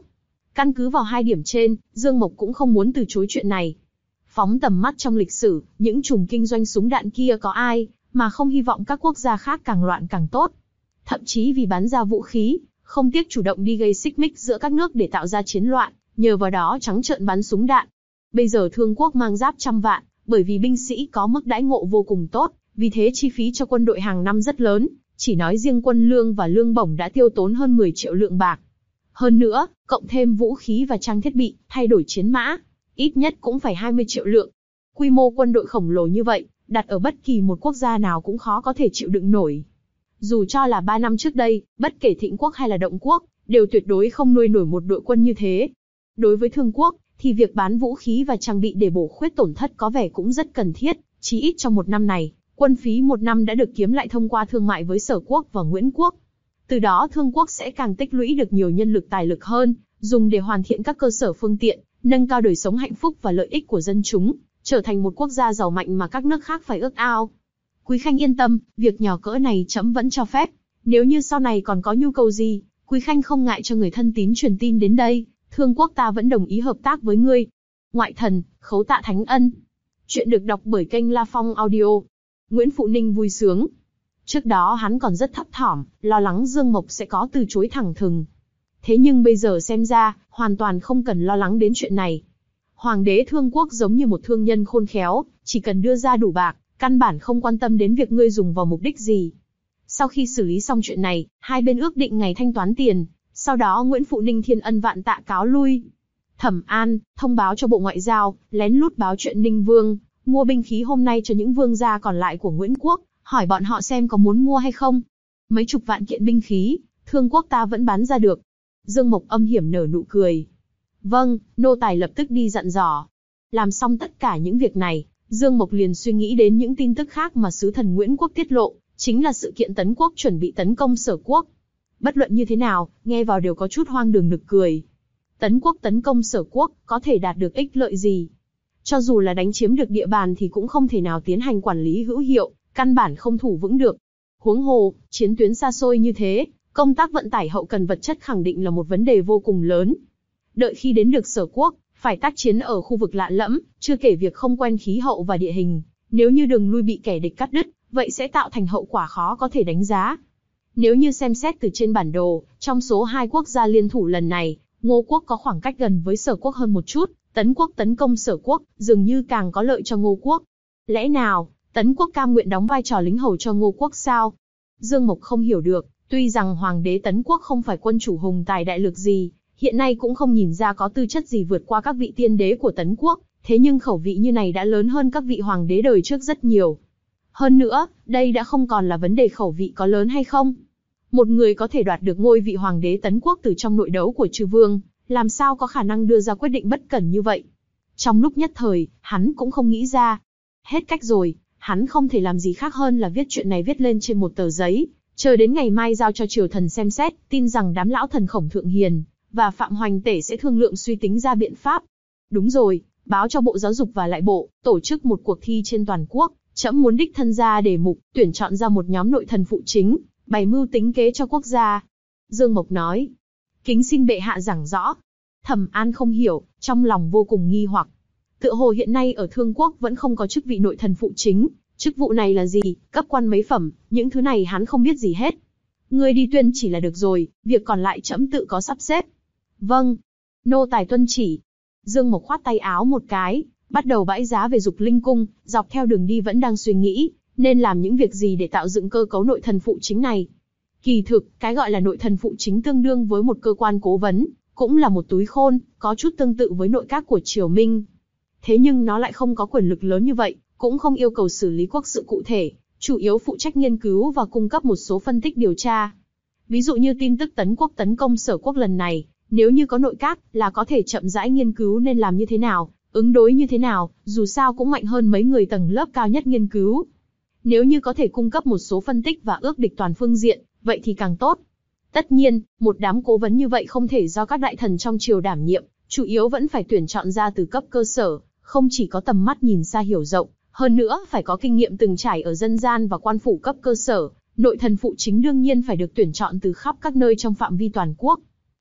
Căn cứ vào hai điểm trên, Dương Mộc cũng không muốn từ chối chuyện này. Phóng tầm mắt trong lịch sử, những trùm kinh doanh súng đạn kia có ai mà không hy vọng các quốc gia khác càng loạn càng tốt. Thậm chí vì bán ra vũ khí, không tiếc chủ động đi gây xích mích giữa các nước để tạo ra chiến loạn, nhờ vào đó trắng trợn bắn súng đạn. Bây giờ Thương quốc mang giáp trăm vạn, bởi vì binh sĩ có mức đãi ngộ vô cùng tốt, vì thế chi phí cho quân đội hàng năm rất lớn, chỉ nói riêng quân lương và lương bổng đã tiêu tốn hơn mười triệu lượng bạc. Hơn nữa, cộng thêm vũ khí và trang thiết bị, thay đổi chiến mã, ít nhất cũng phải hai mươi triệu lượng. Quy mô quân đội khổng lồ như vậy, đặt ở bất kỳ một quốc gia nào cũng khó có thể chịu đựng nổi. Dù cho là ba năm trước đây, bất kể Thịnh quốc hay là Động quốc, đều tuyệt đối không nuôi nổi một đội quân như thế. Đối với Thương quốc, thì việc bán vũ khí và trang bị để bổ khuyết tổn thất có vẻ cũng rất cần thiết, chí ít trong một năm này, quân phí một năm đã được kiếm lại thông qua thương mại với Sở quốc và Nguyễn quốc. Từ đó Thương quốc sẽ càng tích lũy được nhiều nhân lực tài lực hơn, dùng để hoàn thiện các cơ sở phương tiện, nâng cao đời sống hạnh phúc và lợi ích của dân chúng, trở thành một quốc gia giàu mạnh mà các nước khác phải ước ao. Quý Khanh yên tâm, việc nhỏ cỡ này trẫm vẫn cho phép. Nếu như sau này còn có nhu cầu gì, Quý Khanh không ngại cho người thân tín truyền tin đến đây, Thương quốc ta vẫn đồng ý hợp tác với ngươi. Ngoại thần, khấu tạ thánh ân. Chuyện được đọc bởi kênh La Phong Audio. Nguyễn Phụ Ninh vui sướng. Trước đó hắn còn rất thấp thỏm, lo lắng Dương Mộc sẽ có từ chối thẳng thừng. Thế nhưng bây giờ xem ra, hoàn toàn không cần lo lắng đến chuyện này. Hoàng đế Thương quốc giống như một thương nhân khôn khéo, chỉ cần đưa ra đủ bạc, căn bản không quan tâm đến việc ngươi dùng vào mục đích gì. Sau khi xử lý xong chuyện này, hai bên ước định ngày thanh toán tiền, sau đó Nguyễn Phụ Ninh thiên ân vạn tạ cáo lui. Thẩm An, thông báo cho Bộ Ngoại giao, lén lút báo chuyện Ninh Vương, mua binh khí hôm nay cho những vương gia còn lại của Nguyễn quốc, hỏi bọn họ xem có muốn mua hay không. Mấy chục vạn kiện binh khí, Thương quốc ta vẫn bán ra được. Dương Mộc âm hiểm nở nụ cười. Vâng, nô tài lập tức đi dặn dò. Làm xong tất cả những việc này, Dương Mộc liền suy nghĩ đến những tin tức khác mà sứ thần Nguyễn quốc tiết lộ, chính là sự kiện Tấn quốc chuẩn bị tấn công Sở quốc. Bất luận như thế nào, nghe vào đều có chút hoang đường nực cười. Tấn quốc tấn công Sở quốc, có thể đạt được ích lợi gì? Cho dù là đánh chiếm được địa bàn thì cũng không thể nào tiến hành quản lý hữu hiệu, căn bản không thủ vững được. Huống hồ, chiến tuyến xa xôi như thế, công tác vận tải hậu cần vật chất khẳng định là một vấn đề vô cùng lớn. Đợi khi đến được Sở quốc, phải tác chiến ở khu vực lạ lẫm, chưa kể việc không quen khí hậu và địa hình. Nếu như đường lui bị kẻ địch cắt đứt, vậy sẽ tạo thành hậu quả khó có thể đánh giá. Nếu như xem xét từ trên bản đồ, trong số hai quốc gia liên thủ lần này, Ngô quốc có khoảng cách gần với Sở quốc hơn một chút, Tấn quốc tấn công Sở quốc, dường như càng có lợi cho Ngô quốc. Lẽ nào, Tấn quốc cam nguyện đóng vai trò lính hầu cho Ngô quốc sao? Dương Mộc không hiểu được, tuy rằng Hoàng đế Tấn quốc không phải quân chủ hùng tài đại lược gì, hiện nay cũng không nhìn ra có tư chất gì vượt qua các vị tiên đế của Tấn quốc, thế nhưng khẩu vị như này đã lớn hơn các vị hoàng đế đời trước rất nhiều. Hơn nữa, đây đã không còn là vấn đề khẩu vị có lớn hay không. Một người có thể đoạt được ngôi vị hoàng đế Tấn quốc từ trong nội đấu của chư vương, làm sao có khả năng đưa ra quyết định bất cẩn như vậy? Trong lúc nhất thời, hắn cũng không nghĩ ra. Hết cách rồi, hắn không thể làm gì khác hơn là viết chuyện này viết lên trên một tờ giấy, chờ đến ngày mai giao cho triều thần xem xét, tin rằng đám lão thần Khổng Thượng Hiền và Phạm Hoành Tể sẽ thương lượng suy tính ra biện pháp. Đúng rồi, báo cho Bộ Giáo dục và Lại Bộ, tổ chức một cuộc thi trên toàn quốc, trẫm muốn đích thân ra đề mục, tuyển chọn ra một nhóm nội thần phụ chính, bày mưu tính kế cho quốc gia. Dương Mộc nói, kính xin bệ hạ giảng rõ. Thẩm An không hiểu, trong lòng vô cùng nghi hoặc. Tựa hồ hiện nay ở Thương quốc vẫn không có chức vị nội thần phụ chính, chức vụ này là gì, cấp quan mấy phẩm, những thứ này hắn không biết gì hết. Ngươi đi tuyên chỉ là được rồi, việc còn lại trẫm tự có sắp xếp. Vâng, nô tài tuân chỉ. Dương Mộc khoát tay áo một cái, bắt đầu bãi giá về Dục Linh cung, dọc theo đường đi vẫn đang suy nghĩ, nên làm những việc gì để tạo dựng cơ cấu nội thần phụ chính này. Kỳ thực, cái gọi là nội thần phụ chính tương đương với một cơ quan cố vấn, cũng là một túi khôn, có chút tương tự với nội các của Triều Minh. Thế nhưng nó lại không có quyền lực lớn như vậy, cũng không yêu cầu xử lý quốc sự cụ thể, chủ yếu phụ trách nghiên cứu và cung cấp một số phân tích điều tra. Ví dụ như tin tức Tấn quốc tấn công Sở quốc lần này, nếu như có nội các, là có thể chậm rãi nghiên cứu nên làm như thế nào, ứng đối như thế nào, dù sao cũng mạnh hơn mấy người tầng lớp cao nhất nghiên cứu. Nếu như có thể cung cấp một số phân tích và ước địch toàn phương diện, vậy thì càng tốt. Tất nhiên, một đám cố vấn như vậy không thể do các đại thần trong triều đảm nhiệm, chủ yếu vẫn phải tuyển chọn ra từ cấp cơ sở, không chỉ có tầm mắt nhìn xa hiểu rộng, hơn nữa phải có kinh nghiệm từng trải ở dân gian và quan phủ cấp cơ sở. Nội thần phụ chính đương nhiên phải được tuyển chọn từ khắp các nơi trong phạm vi toàn quốc.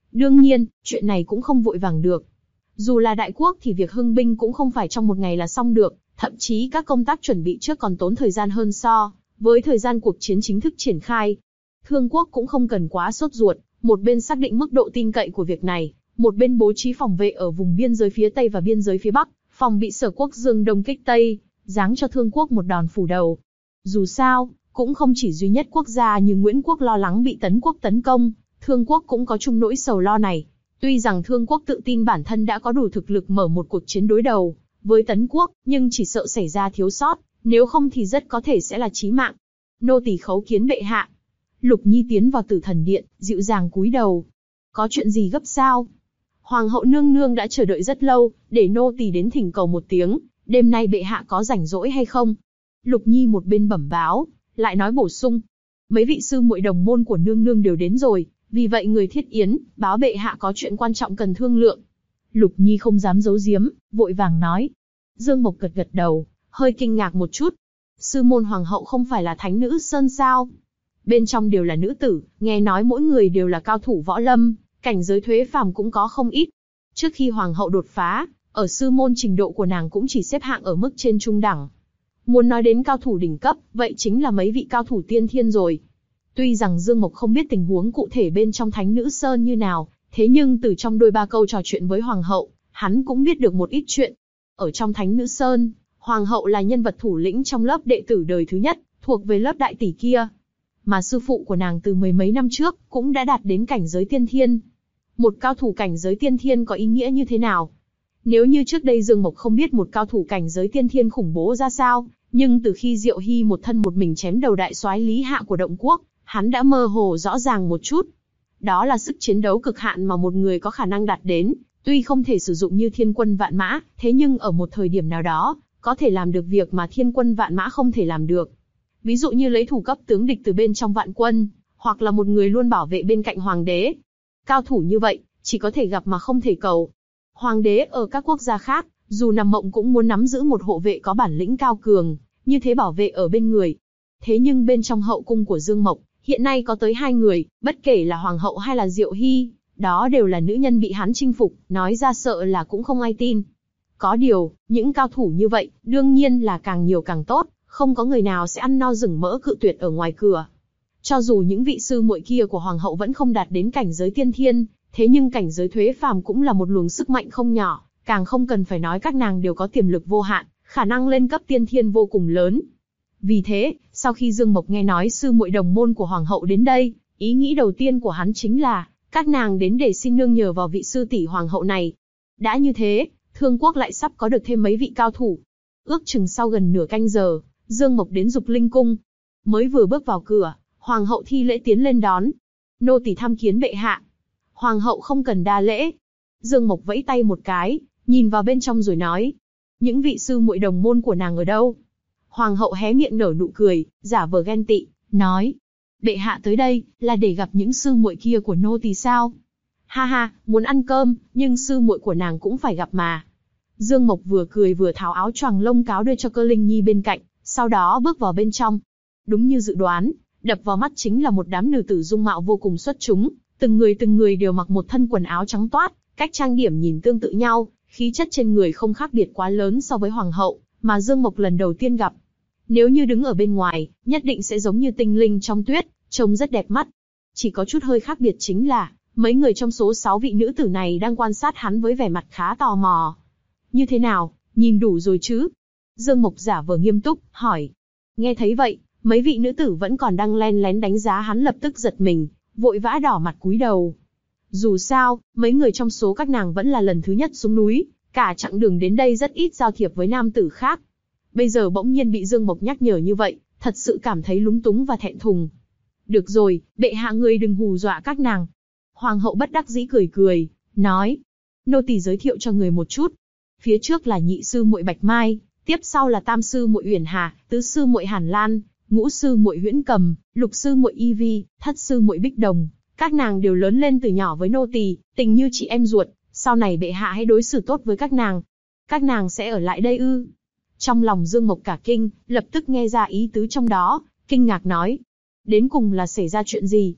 Đương nhiên, chuyện này cũng không vội vàng được. Dù là đại quốc thì việc hưng binh cũng không phải trong một ngày là xong được, thậm chí các công tác chuẩn bị trước còn tốn thời gian hơn so với thời gian cuộc chiến chính thức triển khai. Thương quốc cũng không cần quá sốt ruột, một bên xác định mức độ tin cậy của việc này, một bên bố trí phòng vệ ở vùng biên giới phía Tây và biên giới phía Bắc, phòng bị Sở quốc dương đông kích Tây, giáng cho Thương quốc một đòn phủ đầu. Dù sao, cũng không chỉ duy nhất quốc gia như Nguyễn quốc lo lắng bị Tấn quốc tấn công, Thương quốc cũng có chung nỗi sầu lo này. Tuy rằng Thương quốc tự tin bản thân đã có đủ thực lực mở một cuộc chiến đối đầu với Tấn quốc, nhưng chỉ sợ xảy ra thiếu sót, nếu không thì rất có thể sẽ là chí mạng. Nô tỳ khấu kiến bệ hạ. Lục Nhi tiến vào Tử Thần Điện, dịu dàng cúi đầu. Có chuyện gì gấp sao? Hoàng hậu nương nương đã chờ đợi rất lâu, để nô tỳ đến thỉnh cầu một tiếng, đêm nay bệ hạ có rảnh rỗi hay không? Lục Nhi một bên bẩm báo, lại nói bổ sung. Mấy vị sư muội đồng môn của nương nương đều đến rồi, vì vậy người thiết yến, báo bệ hạ có chuyện quan trọng cần thương lượng. Lục Nhi không dám giấu giếm, vội vàng nói. Dương Mộc gật gật đầu, hơi kinh ngạc một chút. Sư môn hoàng hậu không phải là thánh nữ sơn sao? Bên trong đều là nữ tử, nghe nói mỗi người đều là cao thủ võ lâm, cảnh giới thuế phàm cũng có không ít. Trước khi hoàng hậu đột phá, ở sư môn trình độ của nàng cũng chỉ xếp hạng ở mức trên trung đẳng. Muốn nói đến cao thủ đỉnh cấp, vậy chính là mấy vị cao thủ tiên thiên rồi. Tuy rằng Dương Mộc không biết tình huống cụ thể bên trong Thánh Nữ Sơn như nào, thế nhưng từ trong đôi ba câu trò chuyện với hoàng hậu, hắn cũng biết được một ít chuyện. Ở trong Thánh Nữ Sơn, hoàng hậu là nhân vật thủ lĩnh trong lớp đệ tử đời thứ nhất, thuộc về lớp đại tỷ kia. Mà sư phụ của nàng từ mười mấy năm trước cũng đã đạt đến cảnh giới tiên thiên. Một cao thủ cảnh giới tiên thiên có ý nghĩa như thế nào? Nếu như trước đây Dương Mộc không biết một cao thủ cảnh giới tiên thiên khủng bố ra sao, nhưng từ khi Diệu Hy một thân một mình chém đầu đại soái Lý Hạ của Động Quốc, hắn đã mơ hồ rõ ràng một chút. Đó là sức chiến đấu cực hạn mà một người có khả năng đạt đến, tuy không thể sử dụng như thiên quân vạn mã, thế nhưng ở một thời điểm nào đó, có thể làm được việc mà thiên quân vạn mã không thể làm được. Ví dụ như lấy thủ cấp tướng địch từ bên trong vạn quân, hoặc là một người luôn bảo vệ bên cạnh hoàng đế. Cao thủ như vậy, chỉ có thể gặp mà không thể cầu. Hoàng đế ở các quốc gia khác, dù nằm mộng cũng muốn nắm giữ một hộ vệ có bản lĩnh cao cường, như thế bảo vệ ở bên người. Thế nhưng bên trong hậu cung của Dương Mộc, hiện nay có tới hai người, bất kể là hoàng hậu hay là Diệu Hy, đó đều là nữ nhân bị hắn chinh phục, nói ra sợ là cũng không ai tin. Có điều, những cao thủ như vậy, đương nhiên là càng nhiều càng tốt, không có người nào sẽ ăn no rừng mỡ cự tuyệt ở ngoài cửa. Cho dù những vị sư muội kia của hoàng hậu vẫn không đạt đến cảnh giới tiên thiên, thế nhưng cảnh giới thuế phàm cũng là một luồng sức mạnh không nhỏ, càng không cần phải nói các nàng đều có tiềm lực vô hạn, khả năng lên cấp tiên thiên vô cùng lớn. Vì thế, sau khi Dương Mộc nghe nói sư muội đồng môn của hoàng hậu đến đây, ý nghĩ đầu tiên của hắn chính là, các nàng đến để xin nương nhờ vào vị sư tỷ hoàng hậu này. Đã như thế, Thương quốc lại sắp có được thêm mấy vị cao thủ. Ước chừng sau gần nửa canh giờ, Dương Mộc đến Dục Linh cung. Mới vừa bước vào cửa, hoàng hậu thi lễ tiến lên đón. Nô tỳ tham kiến bệ hạ. Hoàng hậu không cần đa lễ. Dương Mộc vẫy tay một cái, nhìn vào bên trong rồi nói. Những vị sư muội đồng môn của nàng ở đâu? Hoàng hậu hé miệng nở nụ cười, giả vờ ghen tị, nói. Bệ hạ tới đây, là để gặp những sư muội kia của nô tỳ sao? Ha ha, muốn ăn cơm, nhưng sư muội của nàng cũng phải gặp mà. Dương Mộc vừa cười vừa tháo áo choàng lông cáo đưa cho Cơ Linh Nhi bên cạnh, sau đó bước vào bên trong. Đúng như dự đoán, đập vào mắt chính là một đám nữ tử dung mạo vô cùng xuất chúng, từng người từng người đều mặc một thân quần áo trắng toát, cách trang điểm nhìn tương tự nhau, khí chất trên người không khác biệt quá lớn so với hoàng hậu, mà Dương Mộc lần đầu tiên gặp. Nếu như đứng ở bên ngoài, nhất định sẽ giống như tinh linh trong tuyết, trông rất đẹp mắt. Chỉ có chút hơi khác biệt chính là, mấy người trong số sáu vị nữ tử này đang quan sát hắn với vẻ mặt khá tò mò. Như thế nào, nhìn đủ rồi chứ? Dương Mộc giả vờ nghiêm túc, hỏi. Nghe thấy vậy, mấy vị nữ tử vẫn còn đang len lén đánh giá hắn lập tức giật mình, vội vã đỏ mặt cúi đầu. Dù sao, mấy người trong số các nàng vẫn là lần thứ nhất xuống núi, cả chặng đường đến đây rất ít giao thiệp với nam tử khác. Bây giờ bỗng nhiên bị Dương Mộc nhắc nhở như vậy, thật sự cảm thấy lúng túng và thẹn thùng. Được rồi, bệ hạ người đừng hù dọa các nàng. Hoàng hậu bất đắc dĩ cười cười, nói. Nô tỳ giới thiệu cho người một chút. Phía trước là nhị sư muội Bạch Mai, tiếp sau là tam sư muội Uyển Hà, tứ sư muội Hàn Lan, ngũ sư muội Huyễn Cầm, lục sư muội Y Vi, thất sư muội Bích Đồng. Các nàng đều lớn lên từ nhỏ với nô tỳ, tình như chị em ruột. Sau này bệ hạ hãy đối xử tốt với các nàng. Các nàng sẽ ở lại đây ư? Trong lòng Dương Mộc cả kinh, lập tức nghe ra ý tứ trong đó, kinh ngạc nói. Đến cùng là xảy ra chuyện gì?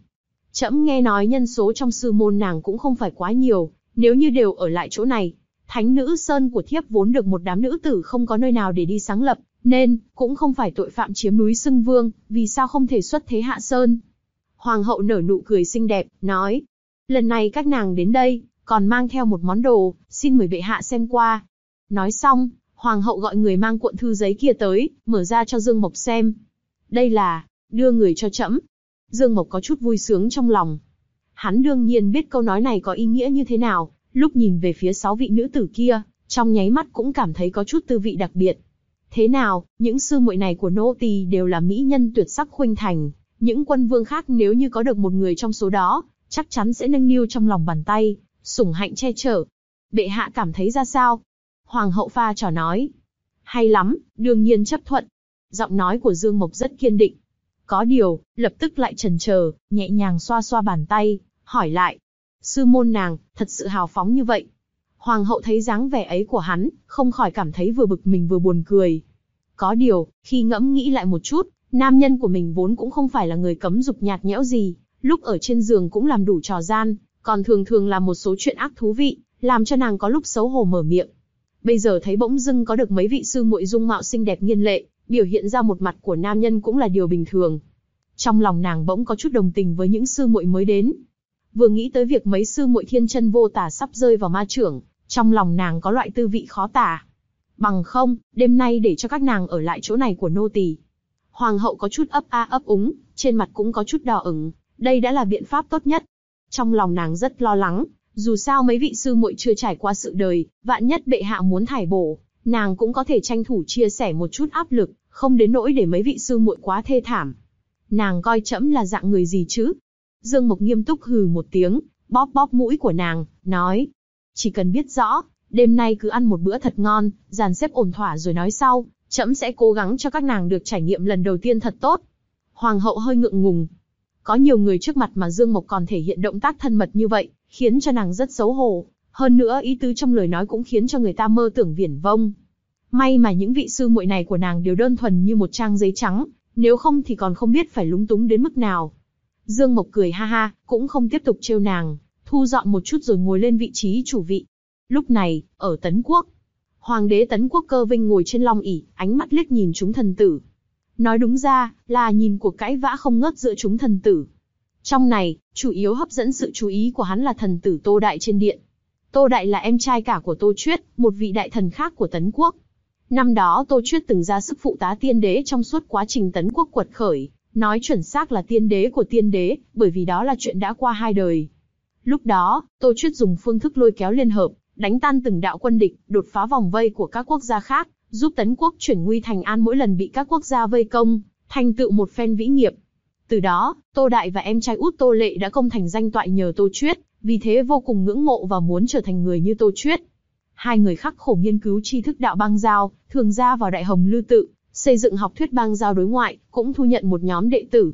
Trẫm nghe nói nhân số trong sư môn nàng cũng không phải quá nhiều, nếu như đều ở lại chỗ này, Thánh Nữ Sơn của thiếp vốn được một đám nữ tử không có nơi nào để đi sáng lập, nên cũng không phải tội phạm chiếm núi xưng vương, vì sao không thể xuất thế hạ sơn. Hoàng hậu nở nụ cười xinh đẹp, nói, lần này các nàng đến đây, còn mang theo một món đồ, xin mời bệ hạ xem qua. Nói xong, hoàng hậu gọi người mang cuộn thư giấy kia tới, mở ra cho Dương Mộc xem. Đây là, đưa người cho trẫm. Dương Mộc có chút vui sướng trong lòng. Hắn đương nhiên biết câu nói này có ý nghĩa như thế nào, lúc nhìn về phía sáu vị nữ tử kia, trong nháy mắt cũng cảm thấy có chút tư vị đặc biệt. Thế nào, những sư muội này của nô tỳ đều là mỹ nhân tuyệt sắc khuynh thành, những quân vương khác nếu như có được một người trong số đó, chắc chắn sẽ nâng niu trong lòng bàn tay, sủng hạnh che chở. Bệ hạ cảm thấy ra sao? Hoàng hậu pha trò nói. Hay lắm, đương nhiên chấp thuận. Giọng nói của Dương Mộc rất kiên định. Có điều, lập tức lại chần chờ, nhẹ nhàng xoa xoa bàn tay, hỏi lại. Sư môn nàng, thật sự hào phóng như vậy. Hoàng hậu thấy dáng vẻ ấy của hắn, không khỏi cảm thấy vừa bực mình vừa buồn cười. Có điều, khi ngẫm nghĩ lại một chút, nam nhân của mình vốn cũng không phải là người cấm dục nhạt nhẽo gì, lúc ở trên giường cũng làm đủ trò gian, còn thường thường làm một số chuyện ác thú vị, làm cho nàng có lúc xấu hổ mở miệng. Bây giờ thấy bỗng dưng có được mấy vị sư muội dung mạo xinh đẹp nghiên lệ, biểu hiện ra một mặt của nam nhân cũng là điều bình thường. Trong lòng nàng bỗng có chút đồng tình với những sư muội mới đến. Vừa nghĩ tới việc mấy sư muội thiên chân vô tả sắp rơi vào ma chưởng, trong lòng nàng có loại tư vị khó tả. Bằng không, đêm nay để cho các nàng ở lại chỗ này của nô tỳ. Hoàng hậu có chút ấp a ấp úng, trên mặt cũng có chút đỏ ửng, đây đã là biện pháp tốt nhất. Trong lòng nàng rất lo lắng, dù sao mấy vị sư muội chưa trải qua sự đời, vạn nhất bệ hạ muốn thải bổ, nàng cũng có thể tranh thủ chia sẻ một chút áp lực, không đến nỗi để mấy vị sư muội quá thê thảm. Nàng coi trẫm là dạng người gì chứ? Dương Mộc nghiêm túc hừ một tiếng, bóp bóp mũi của nàng, nói. Chỉ cần biết rõ, đêm nay cứ ăn một bữa thật ngon, dàn xếp ổn thỏa rồi nói sau, trẫm sẽ cố gắng cho các nàng được trải nghiệm lần đầu tiên thật tốt. Hoàng hậu hơi ngượng ngùng. Có nhiều người trước mặt mà Dương Mộc còn thể hiện động tác thân mật như vậy, khiến cho nàng rất xấu hổ. Hơn nữa ý tứ trong lời nói cũng khiến cho người ta mơ tưởng viển vông. May mà những vị sư muội này của nàng đều đơn thuần như một trang giấy trắng, nếu không thì còn không biết phải lúng túng đến mức nào. Dương Mộc cười ha ha, cũng không tiếp tục trêu nàng, thu dọn một chút rồi ngồi lên vị trí chủ vị. Lúc này, ở Tấn Quốc, Hoàng đế Tấn Quốc Cơ Vinh ngồi trên long ỷ, ánh mắt liếc nhìn chúng thần tử. Nói đúng ra, là nhìn cuộc cãi vã không ngớt giữa chúng thần tử. Trong này, chủ yếu hấp dẫn sự chú ý của hắn là thần tử Tô Đại trên điện. Tô Đại là em trai cả của Tô Chuyết, một vị đại thần khác của Tấn Quốc. Năm đó Tô Chuyết từng ra sức phụ tá tiên đế trong suốt quá trình Tấn Quốc quật khởi, nói chuẩn xác là tiên đế của tiên đế, bởi vì đó là chuyện đã qua hai đời. Lúc đó, Tô Chuyết dùng phương thức lôi kéo liên hợp, đánh tan từng đạo quân địch, đột phá vòng vây của các quốc gia khác, giúp Tấn Quốc chuyển nguy thành an mỗi lần bị các quốc gia vây công, thành tựu một phen vĩ nghiệp. Từ đó, Tô Đại và em trai út Tô Lệ đã công thành danh toại nhờ Tô Chuyết, vì thế vô cùng ngưỡng mộ và muốn trở thành người như Tô Chuyết. Hai người khắc khổ nghiên cứu tri thức đạo bang giao, thường ra vào Đại Hồng Lư Tự, xây dựng học thuyết bang giao đối ngoại, cũng thu nhận một nhóm đệ tử.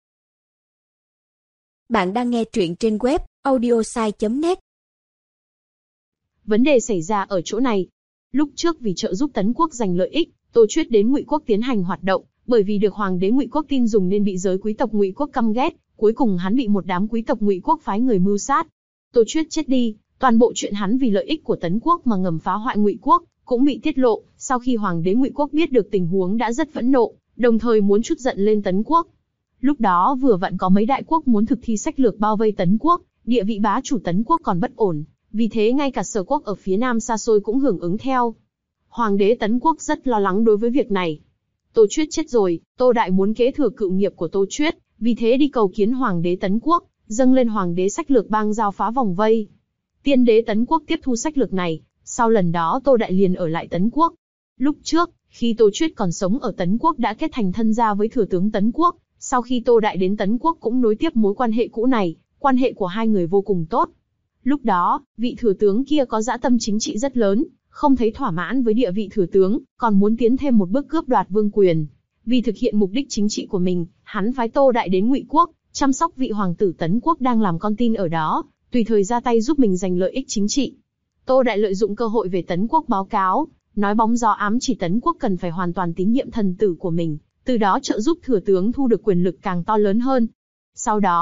Bạn đang nghe truyện trên web audiosai chấm net. Vấn đề xảy ra ở chỗ này. Lúc trước vì trợ giúp Tấn Quốc giành lợi ích, Tô Chuyết đến Ngụy Quốc tiến hành hoạt động, bởi vì được hoàng đế Ngụy Quốc tin dùng nên bị giới quý tộc Ngụy Quốc căm ghét, cuối cùng hắn bị một đám quý tộc Ngụy Quốc phái người mưu sát. Tô Chuyết chết đi, toàn bộ chuyện hắn vì lợi ích của Tấn Quốc mà ngầm phá hoại Ngụy Quốc cũng bị tiết lộ. Sau khi hoàng đế Ngụy Quốc biết được tình huống đã rất phẫn nộ, đồng thời muốn trút giận lên Tấn Quốc. Lúc đó vừa vặn có mấy đại quốc muốn thực thi sách lược bao vây Tấn Quốc, địa vị bá chủ Tấn Quốc còn bất ổn, vì thế ngay cả Sở Quốc ở phía nam xa xôi cũng hưởng ứng theo. Hoàng đế Tấn Quốc rất lo lắng đối với việc này. Tô Chuyết chết rồi, Tô Đại muốn kế thừa cựu nghiệp của Tô Chuyết, vì thế đi cầu kiến hoàng đế Tấn Quốc, dâng lên hoàng đế sách lược bang giao phá vòng vây. Tiên đế Tấn Quốc tiếp thu sách lược này, sau lần đó Tô Đại liền ở lại Tấn Quốc. Lúc trước, khi Tô Chuyết còn sống ở Tấn Quốc đã kết thành thân gia với thừa tướng Tấn Quốc, sau khi Tô Đại đến Tấn Quốc cũng nối tiếp mối quan hệ cũ này, quan hệ của hai người vô cùng tốt. Lúc đó, vị thừa tướng kia có dã tâm chính trị rất lớn, không thấy thỏa mãn với địa vị thừa tướng, còn muốn tiến thêm một bước cướp đoạt vương quyền. Vì thực hiện mục đích chính trị của mình, hắn phái Tô Đại đến Ngụy Quốc, chăm sóc vị hoàng tử Tấn Quốc đang làm con tin ở đó, tùy thời ra tay giúp mình giành lợi ích chính trị. Tô Đại lợi dụng cơ hội về Tấn Quốc báo cáo, nói bóng gió ám chỉ Tấn Quốc cần phải hoàn toàn tín nhiệm thần tử của mình, từ đó trợ giúp thừa tướng thu được quyền lực càng to lớn hơn. Sau đó,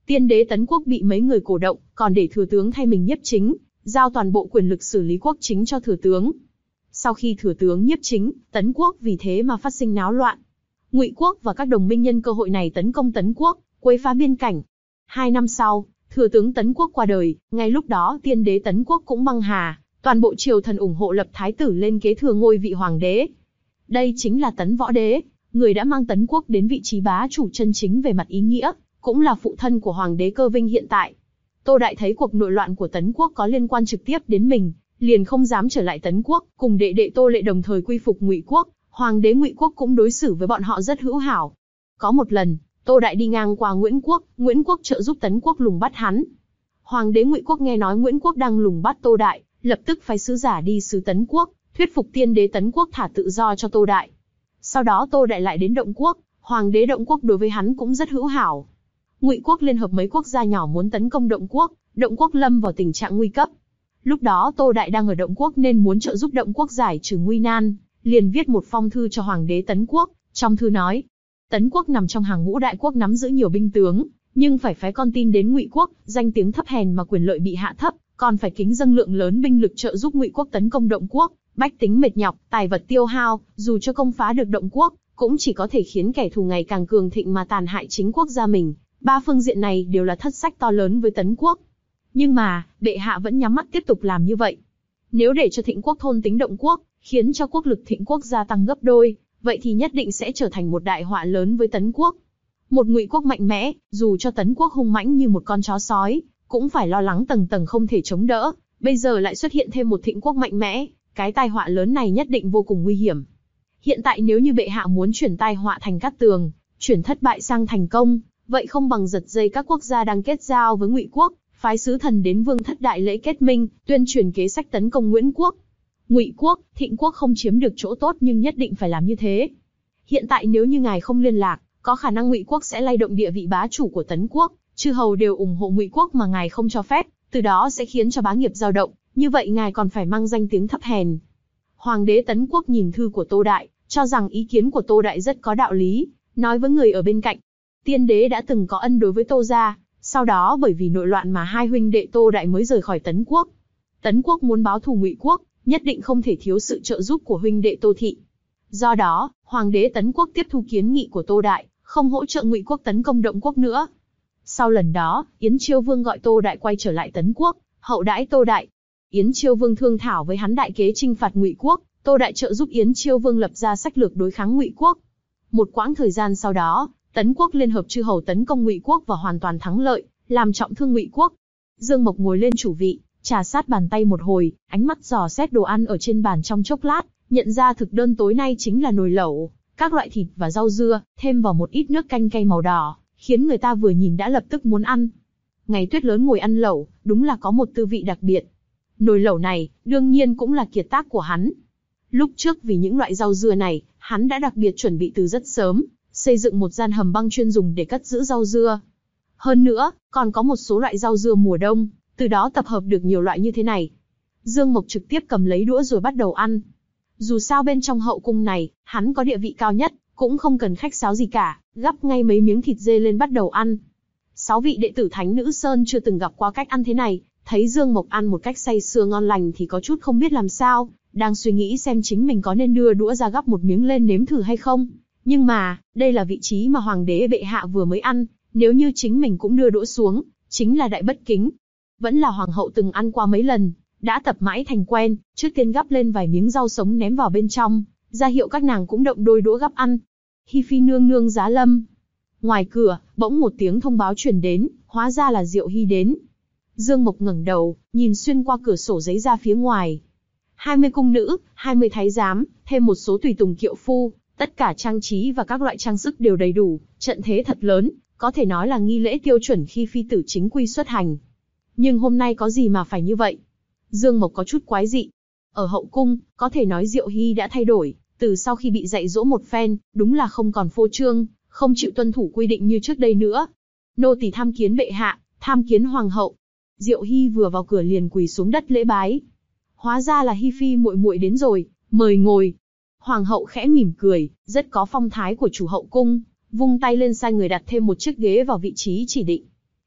Tiên đế Tấn Quốc bị mấy người cổ động, còn để thừa tướng thay mình nhiếp chính, giao toàn bộ quyền lực xử lý quốc chính cho thừa tướng. Sau khi thừa tướng nhiếp chính, Tấn Quốc vì thế mà phát sinh náo loạn. Ngụy Quốc và các đồng minh nhân cơ hội này tấn công Tấn Quốc, quấy phá biên cảnh. Hai năm sau, thừa tướng Tấn Quốc qua đời, ngay lúc đó tiên đế Tấn Quốc cũng băng hà, toàn bộ triều thần ủng hộ lập thái tử lên kế thừa ngôi vị hoàng đế. Đây chính là Tấn Võ Đế, người đã mang Tấn Quốc đến vị trí bá chủ chân chính về mặt ý nghĩa, cũng là phụ thân của hoàng đế Cơ Vinh hiện tại. Tô Đại thấy cuộc nội loạn của Tấn Quốc có liên quan trực tiếp đến mình, liền không dám trở lại Tấn Quốc, cùng đệ đệ Tô Lệ đồng thời quy phục Ngụy Quốc. Hoàng đế Ngụy Quốc cũng đối xử với bọn họ rất hữu hảo. Có một lần, Tô Đại đi ngang qua Nguyễn Quốc, Nguyễn Quốc trợ giúp Tấn Quốc lùng bắt hắn. Hoàng đế Ngụy Quốc nghe nói Nguyễn Quốc đang lùng bắt Tô Đại, lập tức phái sứ giả đi sứ Tấn Quốc, thuyết phục tiên đế Tấn Quốc thả tự do cho Tô Đại. Sau đó Tô Đại lại đến Động Quốc, Hoàng đế Động Quốc đối với hắn cũng rất hữu hảo. Ngụy Quốc liên hợp mấy quốc gia nhỏ muốn tấn công Động Quốc, Động Quốc lâm vào tình trạng nguy cấp. Lúc đó Tô Đại đang ở Động Quốc nên muốn trợ giúp Động Quốc giải trừ nguy nan, liền viết một phong thư cho Hoàng đế Tấn Quốc, trong thư nói: Tấn Quốc nằm trong hàng ngũ đại quốc nắm giữ nhiều binh tướng, nhưng phải phái con tin đến Ngụy Quốc, danh tiếng thấp hèn mà quyền lợi bị hạ thấp, còn phải kính dâng lượng lớn binh lực trợ giúp Ngụy Quốc tấn công Động Quốc, bách tính mệt nhọc, tài vật tiêu hao, dù cho công phá được Động Quốc, cũng chỉ có thể khiến kẻ thù ngày càng cường thịnh mà tàn hại chính quốc gia mình. Ba phương diện này đều là thất sách to lớn với Tấn Quốc. Nhưng mà, bệ hạ vẫn nhắm mắt tiếp tục làm như vậy. Nếu để cho Thịnh Quốc thôn tính Động Quốc, khiến cho quốc lực Thịnh Quốc gia tăng gấp đôi, vậy thì nhất định sẽ trở thành một đại họa lớn với Tấn Quốc. Một Ngụy Quốc mạnh mẽ, dù cho Tấn Quốc hung mãnh như một con chó sói, cũng phải lo lắng tầng tầng không thể chống đỡ. Bây giờ lại xuất hiện thêm một Thịnh Quốc mạnh mẽ, cái tai họa lớn này nhất định vô cùng nguy hiểm. Hiện tại nếu như bệ hạ muốn chuyển tai họa thành cát tường, chuyển thất bại sang thành công, vậy không bằng giật dây các quốc gia đang kết giao với Ngụy Quốc, phái sứ thần đến Vương Thất đại lễ kết minh, tuyên truyền kế sách tấn công Nguyễn Quốc. Ngụy Quốc, Thịnh Quốc không chiếm được chỗ tốt nhưng nhất định phải làm như thế. Hiện tại nếu như ngài không liên lạc, có khả năng Ngụy Quốc sẽ lay động địa vị bá chủ của Tấn Quốc, chư hầu đều ủng hộ Ngụy Quốc mà ngài không cho phép, từ đó sẽ khiến cho bá nghiệp dao động, như vậy ngài còn phải mang danh tiếng thấp hèn. Hoàng đế Tấn Quốc nhìn thư của Tô Đại, cho rằng ý kiến của Tô Đại rất có đạo lý, nói với người ở bên cạnh. Tiên đế đã từng có ân đối với Tô gia, sau đó bởi vì nội loạn mà hai huynh đệ Tô Đại mới rời khỏi Tấn Quốc. Tấn Quốc muốn báo thù Ngụy Quốc, nhất định không thể thiếu sự trợ giúp của huynh đệ Tô Thị. Do đó, Hoàng đế Tấn Quốc tiếp thu kiến nghị của Tô Đại, không hỗ trợ Ngụy Quốc tấn công Động Quốc nữa. Sau lần đó, Yến Chiêu Vương gọi Tô Đại quay trở lại Tấn Quốc, hậu đãi Tô Đại. Yến Chiêu Vương thương thảo với hắn đại kế chinh phạt Ngụy Quốc, Tô Đại trợ giúp Yến Chiêu Vương lập ra sách lược đối kháng Ngụy Quốc. Một quãng thời gian sau đó, Tấn Quốc liên hợp chư hầu tấn công Ngụy Quốc và hoàn toàn thắng lợi, làm trọng thương Ngụy Quốc. Dương Mộc ngồi lên chủ vị, trà sát bàn tay một hồi, ánh mắt dò xét đồ ăn ở trên bàn trong chốc lát, nhận ra thực đơn tối nay chính là nồi lẩu, các loại thịt và rau dưa, thêm vào một ít nước canh cay màu đỏ, khiến người ta vừa nhìn đã lập tức muốn ăn. Ngày Tuyết lớn ngồi ăn lẩu, đúng là có một tư vị đặc biệt. Nồi lẩu này, đương nhiên cũng là kiệt tác của hắn. Lúc trước vì những loại rau dưa này, hắn đã đặc biệt chuẩn bị từ rất sớm, xây dựng một gian hầm băng chuyên dùng để cất giữ rau dưa. Hơn nữa, còn có một số loại rau dưa mùa đông, từ đó tập hợp được nhiều loại như thế này. Dương Mộc trực tiếp cầm lấy đũa rồi bắt đầu ăn. Dù sao bên trong hậu cung này, hắn có địa vị cao nhất, cũng không cần khách sáo gì cả, gắp ngay mấy miếng thịt dê lên bắt đầu ăn. Sáu vị đệ tử Thánh Nữ Sơn chưa từng gặp qua cách ăn thế này, thấy Dương Mộc ăn một cách say sưa ngon lành thì có chút không biết làm sao, đang suy nghĩ xem chính mình có nên đưa đũa ra gắp một miếng lên nếm thử hay không. Nhưng mà, đây là vị trí mà hoàng đế bệ hạ vừa mới ăn, nếu như chính mình cũng đưa đũa xuống, chính là đại bất kính. Vẫn là hoàng hậu từng ăn qua mấy lần, đã tập mãi thành quen, trước tiên gắp lên vài miếng rau sống ném vào bên trong, ra hiệu các nàng cũng động đôi đũa gắp ăn. Hi Phi nương nương giá lâm. Ngoài cửa, bỗng một tiếng thông báo truyền đến, hóa ra là Diệu Hy đến. Dương Mộc ngẩng đầu, nhìn xuyên qua cửa sổ giấy ra phía ngoài. hai mươi cung nữ, hai mươi thái giám, thêm một số tùy tùng kiệu phu, tất cả trang trí và các loại trang sức đều đầy đủ, trận thế thật lớn, có thể nói là nghi lễ tiêu chuẩn khi phi tử chính quy xuất hành. Nhưng hôm nay có gì mà phải như vậy? Dương Mộc có chút quái dị. Ở hậu cung, có thể nói Diệu Hy đã thay đổi, từ sau khi bị dạy dỗ một phen, đúng là không còn phô trương, không chịu tuân thủ quy định như trước đây nữa. Nô tỳ tham kiến bệ hạ, tham kiến hoàng hậu. Diệu Hy vừa vào cửa liền quỳ xuống đất lễ bái. Hóa ra là Hi Phi muội muội đến rồi, mời ngồi. Hoàng hậu khẽ mỉm cười, rất có phong thái của chủ hậu cung, vung tay lên sai người đặt thêm một chiếc ghế vào vị trí chỉ định.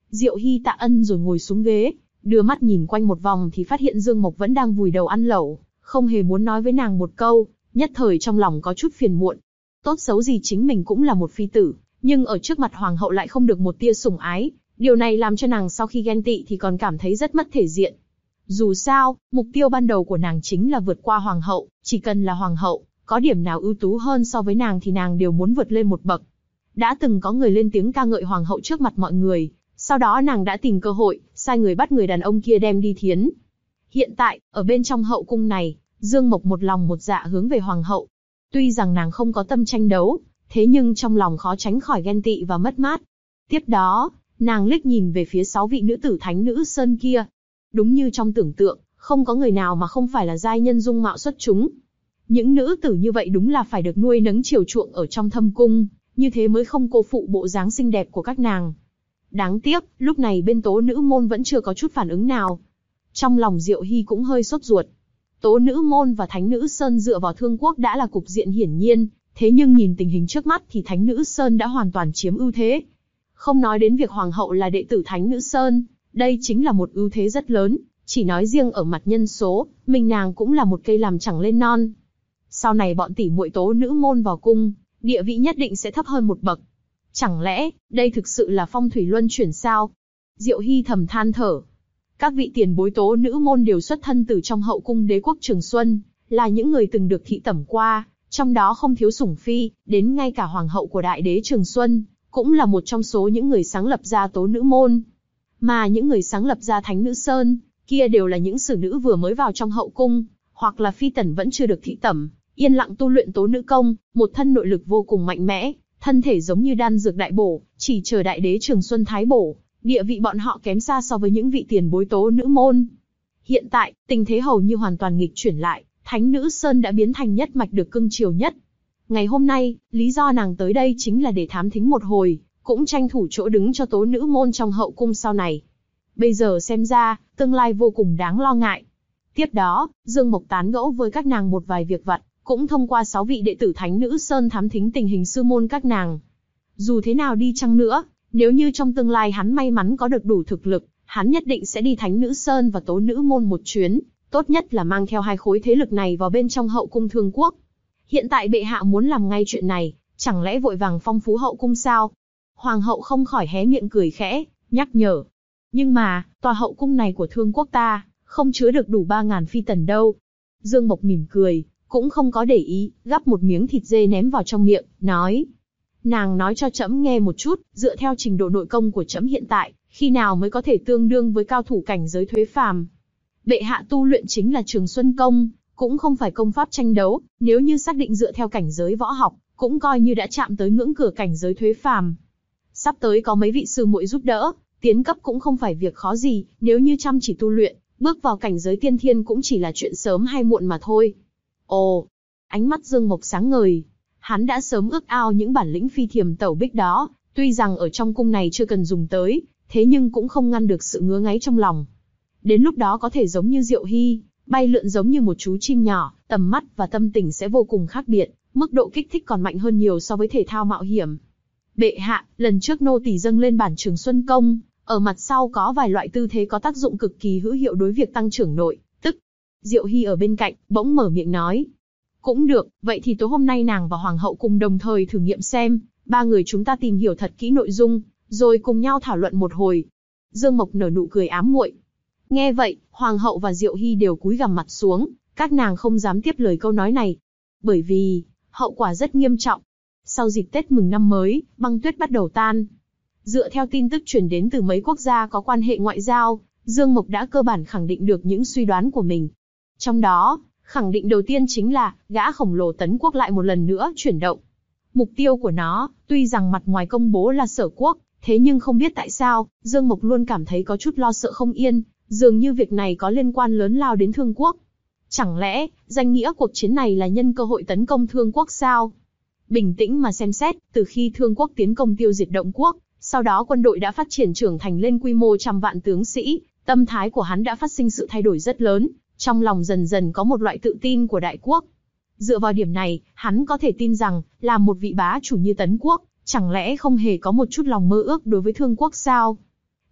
Diệu Hy tạ ân rồi ngồi xuống ghế, đưa mắt nhìn quanh một vòng thì phát hiện Dương Mộc vẫn đang vùi đầu ăn lẩu, không hề muốn nói với nàng một câu, nhất thời trong lòng có chút phiền muộn. Tốt xấu gì chính mình cũng là một phi tử, nhưng ở trước mặt hoàng hậu lại không được một tia sủng ái, điều này làm cho nàng sau khi ghen tị thì còn cảm thấy rất mất thể diện. Dù sao, mục tiêu ban đầu của nàng chính là vượt qua hoàng hậu, chỉ cần là hoàng hậu, có điểm nào ưu tú hơn so với nàng thì nàng đều muốn vượt lên một bậc. Đã từng có người lên tiếng ca ngợi hoàng hậu trước mặt mọi người, sau đó nàng đã tìm cơ hội, sai người bắt người đàn ông kia đem đi thiến. Hiện tại, ở bên trong hậu cung này, Dương Mộc một lòng một dạ hướng về hoàng hậu. Tuy rằng nàng không có tâm tranh đấu, thế nhưng trong lòng khó tránh khỏi ghen tị và mất mát. Tiếp đó, nàng liếc nhìn về phía sáu vị nữ tử thánh nữ sơn kia. Đúng như trong tưởng tượng, không có người nào mà không phải là giai nhân dung mạo xuất chúng. Những nữ tử như vậy đúng là phải được nuôi nấng chiều chuộng ở trong thâm cung, như thế mới không cô phụ bộ dáng xinh đẹp của các nàng. Đáng tiếc, lúc này bên Tố Nữ Môn vẫn chưa có chút phản ứng nào. Trong lòng Diệu Hy cũng hơi sốt ruột. Tố Nữ Môn và Thánh Nữ Sơn dựa vào Thương Quốc đã là cục diện hiển nhiên, thế nhưng nhìn tình hình trước mắt thì Thánh Nữ Sơn đã hoàn toàn chiếm ưu thế. Không nói đến việc Hoàng hậu là đệ tử Thánh Nữ Sơn, đây chính là một ưu thế rất lớn, chỉ nói riêng ở mặt nhân số, mình nàng cũng là một cây làm chẳng lên non. Sau này bọn tỷ muội Tố Nữ Môn vào cung, địa vị nhất định sẽ thấp hơn một bậc. Chẳng lẽ, đây thực sự là phong thủy luân chuyển sao? Diệu Hy thầm than thở. Các vị tiền bối Tố Nữ Môn đều xuất thân từ trong hậu cung đế quốc Trường Xuân, là những người từng được thị tẩm qua, trong đó không thiếu sủng phi, đến ngay cả hoàng hậu của đại đế Trường Xuân, cũng là một trong số những người sáng lập ra Tố Nữ Môn. Mà những người sáng lập ra Thánh Nữ Sơn, kia đều là những sử nữ vừa mới vào trong hậu cung, hoặc là phi tần vẫn chưa được thị tẩm, yên lặng tu luyện Tố Nữ Công, một thân nội lực vô cùng mạnh mẽ, thân thể giống như đan dược đại bổ, chỉ chờ đại đế Trường Xuân thái bổ, địa vị bọn họ kém xa so với những vị tiền bối Tố Nữ Môn. Hiện tại, tình thế hầu như hoàn toàn nghịch chuyển lại, Thánh Nữ Sơn đã biến thành nhất mạch được cưng chiều nhất. Ngày hôm nay, lý do nàng tới đây chính là để thám thính một hồi, cũng tranh thủ chỗ đứng cho Tố Nữ Môn trong hậu cung sau này. Bây giờ xem ra, tương lai vô cùng đáng lo ngại. Tiếp đó, Dương Mộc tán gẫu với các nàng một vài việc vặt, cũng thông qua sáu vị đệ tử Thánh Nữ Sơn thám thính tình hình sư môn các nàng. Dù thế nào đi chăng nữa, nếu như trong tương lai hắn may mắn có được đủ thực lực, hắn nhất định sẽ đi Thánh Nữ Sơn và Tố Nữ Môn một chuyến, tốt nhất là mang theo hai khối thế lực này vào bên trong hậu cung Thương Quốc. Hiện tại bệ hạ muốn làm ngay chuyện này, chẳng lẽ vội vàng phong phú hậu cung sao? Hoàng hậu không khỏi hé miệng cười khẽ, nhắc nhở. Nhưng mà, tòa hậu cung này của Thương Quốc ta, không chứa được đủ ba ngàn phi tần đâu. Dương Mộc mỉm cười, cũng không có để ý, gắp một miếng thịt dê ném vào trong miệng, nói. Nàng nói cho trẫm nghe một chút, dựa theo trình độ nội công của trẫm hiện tại, khi nào mới có thể tương đương với cao thủ cảnh giới Thuế Phàm? Bệ hạ tu luyện chính là Trường Xuân Công, cũng không phải công pháp tranh đấu, nếu như xác định dựa theo cảnh giới võ học, cũng coi như đã chạm tới ngưỡng cửa cảnh giới Thuế Phàm. Sắp tới có mấy vị sư muội giúp đỡ, tiến cấp cũng không phải việc khó gì, nếu như chăm chỉ tu luyện, bước vào cảnh giới tiên thiên cũng chỉ là chuyện sớm hay muộn mà thôi. Ồ, ánh mắt Dương Mộc sáng ngời. Hắn đã sớm ước ao những bản lĩnh phi thiềm tẩu bích đó, tuy rằng ở trong cung này chưa cần dùng tới, thế nhưng cũng không ngăn được sự ngứa ngáy trong lòng. Đến lúc đó có thể giống như Diệu Hy, bay lượn giống như một chú chim nhỏ, tầm mắt và tâm tình sẽ vô cùng khác biệt, mức độ kích thích còn mạnh hơn nhiều so với thể thao mạo hiểm. Bệ hạ, lần trước nô tỳ dâng lên bản Trường Xuân Công, ở mặt sau có vài loại tư thế có tác dụng cực kỳ hữu hiệu đối việc tăng trưởng nội, tức. Diệu Hy ở bên cạnh, bỗng mở miệng nói. Cũng được, vậy thì tối hôm nay nàng và Hoàng hậu cùng đồng thời thử nghiệm xem, ba người chúng ta tìm hiểu thật kỹ nội dung, rồi cùng nhau thảo luận một hồi. Dương Mộc nở nụ cười ám muội. Nghe vậy, Hoàng hậu và Diệu Hy đều cúi gằm mặt xuống, các nàng không dám tiếp lời câu nói này. Bởi vì, hậu quả rất nghiêm trọng. Sau dịp Tết mừng năm mới, băng tuyết bắt đầu tan. Dựa theo tin tức truyền đến từ mấy quốc gia có quan hệ ngoại giao, Dương Mộc đã cơ bản khẳng định được những suy đoán của mình. Trong đó, khẳng định đầu tiên chính là, gã khổng lồ Tấn Quốc lại một lần nữa chuyển động. Mục tiêu của nó, tuy rằng mặt ngoài công bố là Sở Quốc, thế nhưng không biết tại sao, Dương Mộc luôn cảm thấy có chút lo sợ không yên, dường như việc này có liên quan lớn lao đến Thương Quốc. Chẳng lẽ, danh nghĩa cuộc chiến này là nhân cơ hội tấn công Thương Quốc sao? Bình tĩnh mà xem xét, từ khi Thương Quốc tiến công tiêu diệt Động Quốc, sau đó quân đội đã phát triển trưởng thành lên quy mô trăm vạn tướng sĩ, tâm thái của hắn đã phát sinh sự thay đổi rất lớn, trong lòng dần dần có một loại tự tin của đại quốc. Dựa vào điểm này, hắn có thể tin rằng, là một vị bá chủ như Tấn Quốc, chẳng lẽ không hề có một chút lòng mơ ước đối với Thương Quốc sao?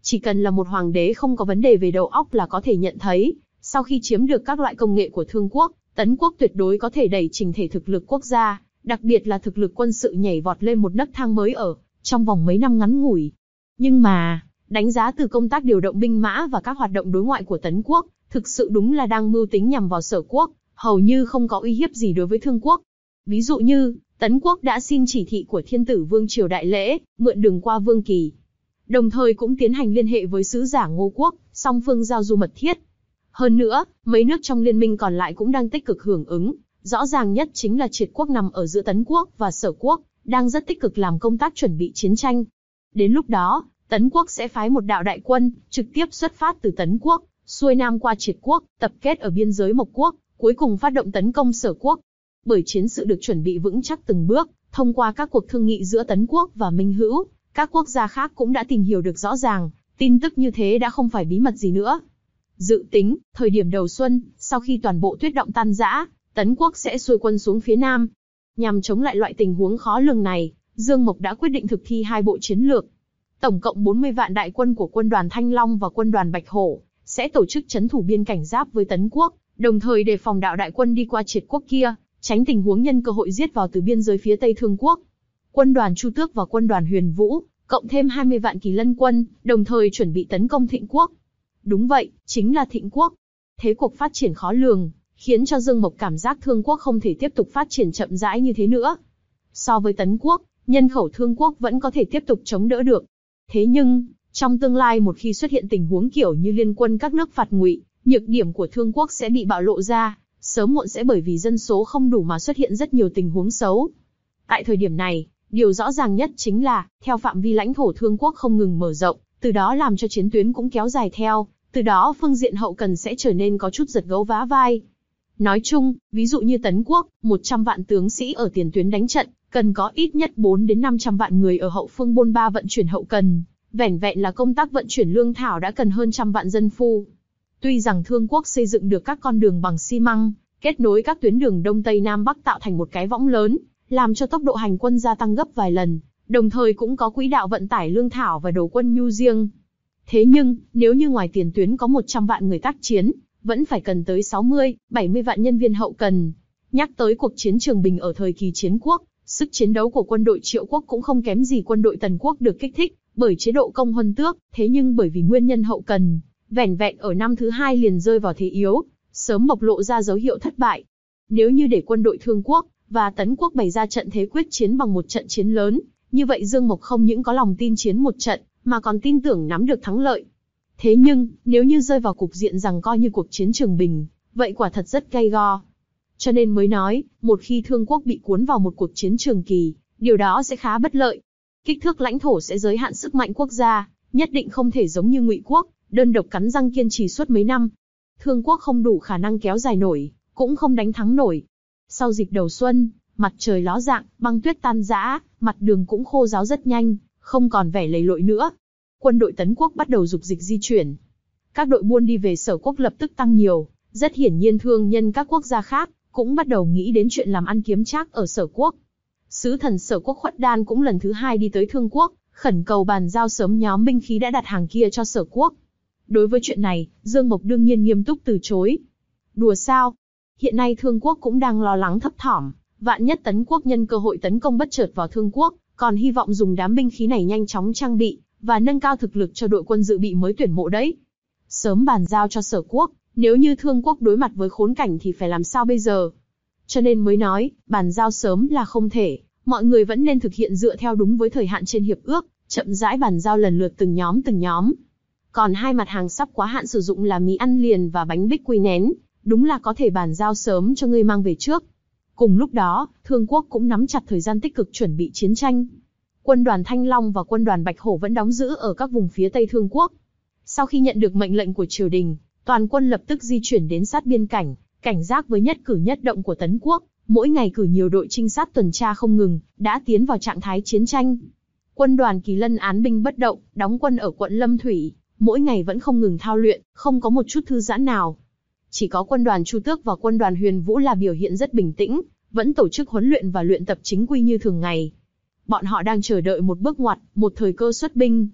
Chỉ cần là một hoàng đế không có vấn đề về đầu óc là có thể nhận thấy, sau khi chiếm được các loại công nghệ của Thương quốc, Tấn quốc tuyệt đối có thể đẩy trình thể thực lực quốc gia, đặc biệt là thực lực quân sự nhảy vọt lên một nấc thang mới ở trong vòng mấy năm ngắn ngủi. Nhưng mà, đánh giá từ công tác điều động binh mã và các hoạt động đối ngoại của Tấn quốc, thực sự đúng là đang mưu tính nhằm vào Sở quốc, hầu như không có uy hiếp gì đối với Thương quốc. Ví dụ như, Tấn quốc đã xin chỉ thị của Thiên tử Vương triều đại lễ, mượn đường qua Vương Kỳ. Đồng thời cũng tiến hành liên hệ với sứ giả Ngô quốc, song phương giao du mật thiết. Hơn nữa, mấy nước trong liên minh còn lại cũng đang tích cực hưởng ứng. Rõ ràng nhất chính là Triệt quốc nằm ở giữa Tấn quốc và Sở quốc, đang rất tích cực làm công tác chuẩn bị chiến tranh. Đến lúc đó, Tấn quốc sẽ phái một đạo đại quân, trực tiếp xuất phát từ Tấn quốc, xuôi nam qua Triệt quốc, tập kết ở biên giới Mộc quốc, cuối cùng phát động tấn công Sở quốc. Bởi chiến sự được chuẩn bị vững chắc từng bước, thông qua các cuộc thương nghị giữa Tấn quốc và Minh hữu, các quốc gia khác cũng đã tìm hiểu được rõ ràng, tin tức như thế đã không phải bí mật gì nữa. Dự tính, thời điểm đầu xuân, sau khi toàn bộ tuyết động tan rã, Tấn quốc sẽ xuôi quân xuống phía nam. Nhằm chống lại loại tình huống khó lường này, Dương Mộc đã quyết định thực thi hai bộ chiến lược. Tổng cộng bốn mươi vạn đại quân của quân đoàn Thanh Long và quân đoàn Bạch Hổ sẽ tổ chức trấn thủ biên cảnh giáp với Tấn quốc, đồng thời đề phòng đạo đại quân đi qua Triệt quốc kia, tránh tình huống nhân cơ hội giết vào từ biên giới phía Tây Thương quốc. Quân đoàn Chu Tước và quân đoàn Huyền Vũ, cộng thêm hai mươi vạn Kỳ Lân quân, đồng thời chuẩn bị tấn công Thịnh quốc. Đúng vậy, chính là Thịnh quốc. Thế cuộc phát triển khó lường, khiến cho Dương Mộc cảm giác Thương quốc không thể tiếp tục phát triển chậm rãi như thế nữa. So với Tấn quốc, nhân khẩu Thương quốc vẫn có thể tiếp tục chống đỡ được. Thế nhưng, trong tương lai một khi xuất hiện tình huống kiểu như liên quân các nước phạt ngụy, nhược điểm của Thương quốc sẽ bị bạo lộ ra, sớm muộn sẽ bởi vì dân số không đủ mà xuất hiện rất nhiều tình huống xấu. Tại thời điểm này, điều rõ ràng nhất chính là, theo phạm vi lãnh thổ Thương quốc không ngừng mở rộng, từ đó làm cho chiến tuyến cũng kéo dài theo, từ đó phương diện hậu cần sẽ trở nên có chút giật gấu vá vai. Nói chung, ví dụ như Tấn quốc, một trăm vạn tướng sĩ ở tiền tuyến đánh trận, cần có ít nhất bốn đến năm trăm vạn người ở hậu phương bôn ba vận chuyển hậu cần, vẻn vẹn là công tác vận chuyển lương thảo đã cần hơn trăm vạn dân phu. Tuy rằng Thương quốc xây dựng được các con đường bằng xi măng, kết nối các tuyến đường Đông Tây Nam Bắc tạo thành một cái võng lớn, làm cho tốc độ hành quân gia tăng gấp vài lần, đồng thời cũng có quỹ đạo vận tải lương thảo và đồ quân nhu riêng. Thế nhưng, nếu như ngoài tiền tuyến có một trăm vạn người tác chiến, vẫn phải cần tới sáu mươi, bảy mươi vạn nhân viên hậu cần. Nhắc tới cuộc chiến Trường Bình ở thời kỳ chiến quốc, sức chiến đấu của quân đội Triệu quốc cũng không kém gì quân đội Tần quốc được kích thích bởi chế độ công huân tước, thế nhưng bởi vì nguyên nhân hậu cần, vẻn vẹn ở năm thứ hai liền rơi vào thế yếu, sớm bộc lộ ra dấu hiệu thất bại. Nếu như để quân đội Thương quốc và Tấn quốc bày ra trận thế quyết chiến bằng một trận chiến lớn, như vậy Dương Mộc không những có lòng tin chiến một trận, mà còn tin tưởng nắm được thắng lợi. Thế nhưng, nếu như rơi vào cục diện giằng co như cuộc chiến Trường Bình, vậy quả thật rất gay go. Cho nên mới nói, một khi Thương quốc bị cuốn vào một cuộc chiến trường kỳ, điều đó sẽ khá bất lợi. Kích thước lãnh thổ sẽ giới hạn sức mạnh quốc gia, nhất định không thể giống như Ngụy quốc, đơn độc cắn răng kiên trì suốt mấy năm. Thương quốc không đủ khả năng kéo dài nổi, cũng không đánh thắng nổi. Sau dịp đầu xuân, mặt trời ló dạng, băng tuyết tan rã, mặt đường cũng khô ráo rất nhanh, không còn vẻ lầy lội nữa. Quân đội Tấn quốc bắt đầu dục dịch di chuyển. Các đội buôn đi về Sở quốc lập tức tăng nhiều, rất hiển nhiên thương nhân các quốc gia khác cũng bắt đầu nghĩ đến chuyện làm ăn kiếm trác ở Sở quốc. Sứ thần Sở quốc Khuất Đan cũng lần thứ hai đi tới Thương quốc, khẩn cầu bàn giao sớm nhóm binh khí đã đặt hàng kia cho Sở quốc. Đối với chuyện này, Dương Mộc đương nhiên nghiêm túc từ chối. Đùa sao? Hiện nay Thương quốc cũng đang lo lắng thấp thỏm, vạn nhất Tấn quốc nhân cơ hội tấn công bất chợt vào Thương quốc, còn hy vọng dùng đám binh khí này nhanh chóng trang bị và nâng cao thực lực cho đội quân dự bị mới tuyển mộ đấy. Sớm bàn giao cho Sở quốc, nếu như Thương quốc đối mặt với khốn cảnh thì phải làm sao bây giờ? Cho nên mới nói, bàn giao sớm là không thể, mọi người vẫn nên thực hiện dựa theo đúng với thời hạn trên hiệp ước, chậm rãi bàn giao lần lượt từng nhóm từng nhóm. Còn hai mặt hàng sắp quá hạn sử dụng là mì ăn liền và bánh bích quy nén, đúng là có thể bàn giao sớm cho ngươi mang về trước. Cùng lúc đó, Thương quốc cũng nắm chặt thời gian tích cực chuẩn bị chiến tranh. Quân đoàn Thanh Long và quân đoàn Bạch Hổ vẫn đóng giữ ở các vùng phía Tây Thương quốc. Sau khi nhận được mệnh lệnh của triều đình, toàn quân lập tức di chuyển đến sát biên cảnh, cảnh giác với nhất cử nhất động của Tấn quốc, mỗi ngày cử nhiều đội trinh sát tuần tra không ngừng, đã tiến vào trạng thái chiến tranh. Quân đoàn Kỳ Lân án binh bất động, đóng quân ở quận Lâm Thủy, mỗi ngày vẫn không ngừng thao luyện, không có một chút thư giãn nào. Chỉ có quân đoàn Chu Tước và quân đoàn Huyền Vũ là biểu hiện rất bình tĩnh, vẫn tổ chức huấn luyện và luyện tập chính quy như thường ngày. Bọn họ đang chờ đợi một bước ngoặt, một thời cơ xuất binh.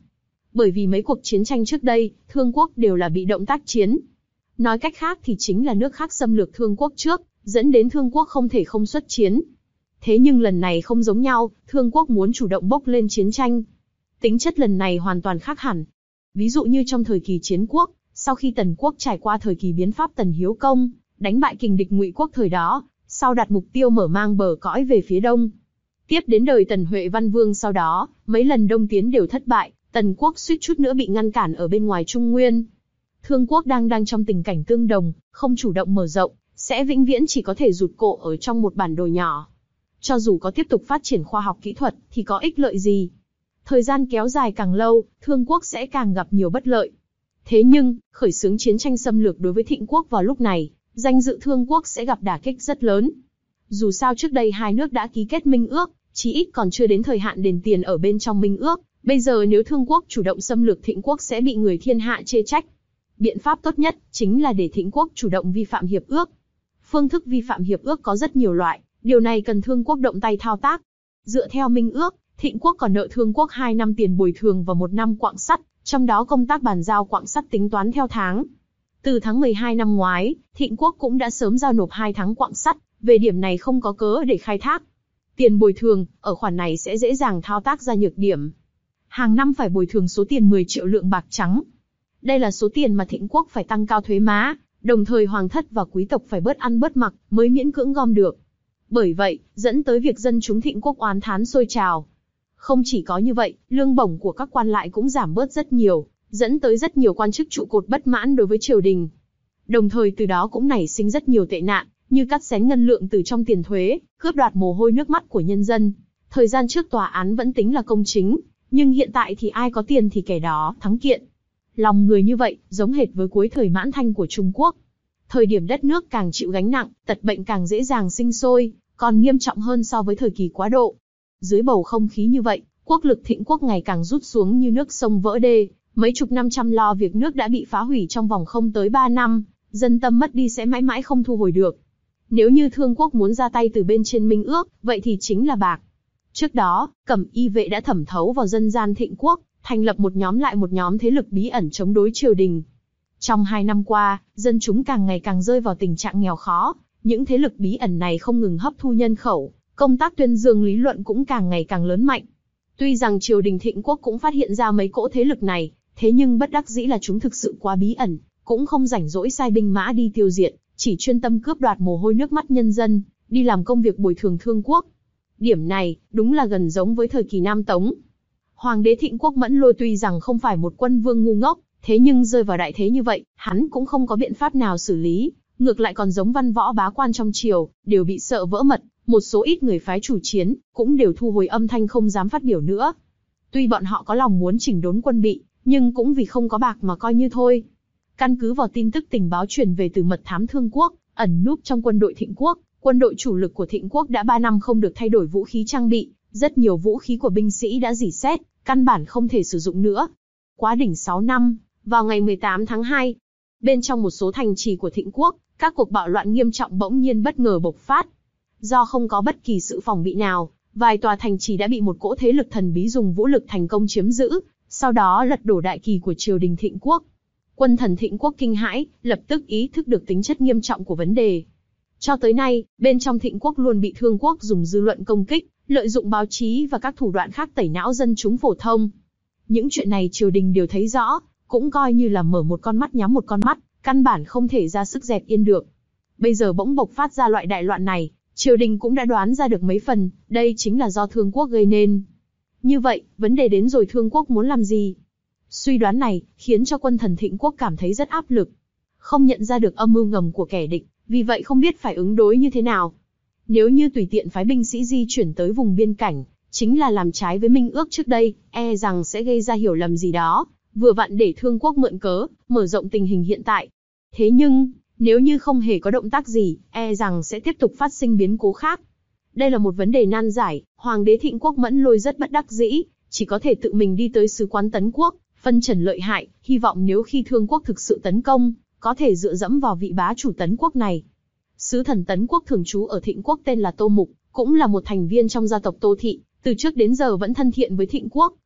Bởi vì mấy cuộc chiến tranh trước đây, Thương Quốc đều là bị động tác chiến. Nói cách khác thì chính là nước khác xâm lược Thương Quốc trước, dẫn đến Thương Quốc không thể không xuất chiến. Thế nhưng lần này không giống nhau, Thương Quốc muốn chủ động bốc lên chiến tranh. Tính chất lần này hoàn toàn khác hẳn. Ví dụ như trong thời kỳ chiến quốc, sau khi Tần Quốc trải qua thời kỳ biến pháp Tần Hiếu Công, đánh bại kình địch Ngụy Quốc thời đó, sau đặt mục tiêu mở mang bờ cõi về phía đông. Tiếp đến đời Tần Huệ Văn Vương sau đó, mấy lần đông tiến đều thất bại, Tần Quốc suýt chút nữa bị ngăn cản ở bên ngoài Trung Nguyên. Thương Quốc đang đang trong tình cảnh tương đồng, không chủ động mở rộng, sẽ vĩnh viễn chỉ có thể rụt cổ ở trong một bản đồ nhỏ. Cho dù có tiếp tục phát triển khoa học kỹ thuật, thì có ích lợi gì? Thời gian kéo dài càng lâu, Thương Quốc sẽ càng gặp nhiều bất lợi. Thế nhưng, khởi xướng chiến tranh xâm lược đối với Thịnh Quốc vào lúc này, danh dự Thương Quốc sẽ gặp đả kích rất lớn. Dù sao trước đây hai nước đã ký kết minh ước, chí ít còn chưa đến thời hạn đền tiền ở bên trong minh ước. Bây giờ nếu Thương Quốc chủ động xâm lược Thịnh Quốc sẽ bị người thiên hạ chê trách. Biện pháp tốt nhất chính là để Thịnh Quốc chủ động vi phạm hiệp ước. Phương thức vi phạm hiệp ước có rất nhiều loại, điều này cần Thương Quốc động tay thao tác. Dựa theo minh ước, Thịnh Quốc còn nợ Thương Quốc hai năm tiền bồi thường và một năm quặng sắt, trong đó công tác bàn giao quặng sắt tính toán theo tháng. Từ tháng mười hai năm ngoái, Thịnh Quốc cũng đã sớm giao nộp hai tháng quặng sắt, về điểm này không có cớ để khai thác. Tiền bồi thường, ở khoản này sẽ dễ dàng thao tác ra nhược điểm. Hàng năm phải bồi thường số tiền mười triệu lượng bạc trắng. Đây là số tiền mà Thịnh Quốc phải tăng cao thuế má, đồng thời hoàng thất và quý tộc phải bớt ăn bớt mặc mới miễn cưỡng gom được. Bởi vậy, dẫn tới việc dân chúng Thịnh Quốc oán thán sôi trào. Không chỉ có như vậy, lương bổng của các quan lại cũng giảm bớt rất nhiều, dẫn tới rất nhiều quan chức trụ cột bất mãn đối với triều đình. Đồng thời từ đó cũng nảy sinh rất nhiều tệ nạn, như cắt xén ngân lượng từ trong tiền thuế, cướp đoạt mồ hôi nước mắt của nhân dân. Thời gian trước tòa án vẫn tính là công chính, nhưng hiện tại thì ai có tiền thì kẻ đó thắng kiện. Lòng người như vậy, giống hệt với cuối thời Mãn Thanh của Trung Quốc. Thời điểm đất nước càng chịu gánh nặng, tật bệnh càng dễ dàng sinh sôi, còn nghiêm trọng hơn so với thời kỳ quá độ. Dưới bầu không khí như vậy, quốc lực Thịnh Quốc ngày càng rút xuống như nước sông vỡ đê, mấy chục năm chăm lo việc nước đã bị phá hủy trong vòng không tới ba năm, dân tâm mất đi sẽ mãi mãi không thu hồi được. Nếu như Thương Quốc muốn ra tay từ bên trên minh ước, vậy thì chính là bạc. Trước đó, Cẩm Y vệ đã thẩm thấu vào dân gian Thịnh Quốc, thành lập một nhóm lại một nhóm thế lực bí ẩn chống đối triều đình. Trong hai năm qua, dân chúng càng ngày càng rơi vào tình trạng nghèo khó, những thế lực bí ẩn này không ngừng hấp thu nhân khẩu, công tác tuyên dương lý luận cũng càng ngày càng lớn mạnh. Tuy rằng triều đình Thịnh Quốc cũng phát hiện ra mấy cỗ thế lực này, thế nhưng bất đắc dĩ là chúng thực sự quá bí ẩn, cũng không rảnh rỗi sai binh mã đi tiêu diệt, chỉ chuyên tâm cướp đoạt mồ hôi nước mắt nhân dân, đi làm công việc bồi thường Thương Quốc. Điểm này, đúng là gần giống với thời kỳ Nam Tống. Hoàng đế Thịnh Quốc Mẫn Lôi tuy rằng không phải một quân vương ngu ngốc, thế nhưng rơi vào đại thế như vậy, hắn cũng không có biện pháp nào xử lý, ngược lại còn giống văn võ bá quan trong triều, đều bị sợ vỡ mật, một số ít người phái chủ chiến, cũng đều thu hồi âm thanh không dám phát biểu nữa. Tuy bọn họ có lòng muốn chỉnh đốn quân bị, nhưng cũng vì không có bạc mà coi như thôi. Căn cứ vào tin tức tình báo truyền về từ mật thám Thương Quốc, ẩn núp trong quân đội Thịnh Quốc, quân đội chủ lực của Thịnh Quốc đã ba năm không được thay đổi vũ khí trang bị, rất nhiều vũ khí của binh sĩ đã rỉ sét, căn bản không thể sử dụng nữa. Quá đỉnh sáu năm, vào ngày mười tám tháng hai, bên trong một số thành trì của Thịnh Quốc, các cuộc bạo loạn nghiêm trọng bỗng nhiên bất ngờ bộc phát. Do không có bất kỳ sự phòng bị nào, vài tòa thành trì đã bị một cỗ thế lực thần bí dùng vũ lực thành công chiếm giữ, sau đó lật đổ đại kỳ của triều đình Thịnh Quốc. Quân thần Thịnh Quốc kinh hãi, lập tức ý thức được tính chất nghiêm trọng của vấn đề. Cho tới nay, bên trong Thịnh Quốc luôn bị Thương Quốc dùng dư luận công kích, lợi dụng báo chí và các thủ đoạn khác tẩy não dân chúng phổ thông. Những chuyện này triều đình đều thấy rõ, cũng coi như là mở một con mắt nhắm một con mắt, căn bản không thể ra sức dẹp yên được. Bây giờ bỗng bộc phát ra loại đại loạn này, triều đình cũng đã đoán ra được mấy phần, đây chính là do Thương Quốc gây nên. Như vậy, vấn đề đến rồi, Thương Quốc muốn làm gì? Suy đoán này khiến cho quân thần Thịnh Quốc cảm thấy rất áp lực, không nhận ra được âm mưu ngầm của kẻ địch, vì vậy không biết phải ứng đối như thế nào. Nếu như tùy tiện phái binh sĩ di chuyển tới vùng biên cảnh, chính là làm trái với minh ước trước đây, e rằng sẽ gây ra hiểu lầm gì đó, vừa vặn để Thương Quốc mượn cớ, mở rộng tình hình hiện tại. Thế nhưng, nếu như không hề có động tác gì, e rằng sẽ tiếp tục phát sinh biến cố khác. Đây là một vấn đề nan giải, Hoàng đế Thịnh Quốc Mẫn Lôi rất bất đắc dĩ, chỉ có thể tự mình đi tới sứ quán Tấn Quốc, phân trần lợi hại, hy vọng nếu khi Thương Quốc thực sự tấn công, có thể dựa dẫm vào vị bá chủ Tấn Quốc này. Sứ thần Tấn Quốc thường trú ở Thịnh Quốc tên là Tô Mục, cũng là một thành viên trong gia tộc Tô Thị, từ trước đến giờ vẫn thân thiện với Thịnh Quốc,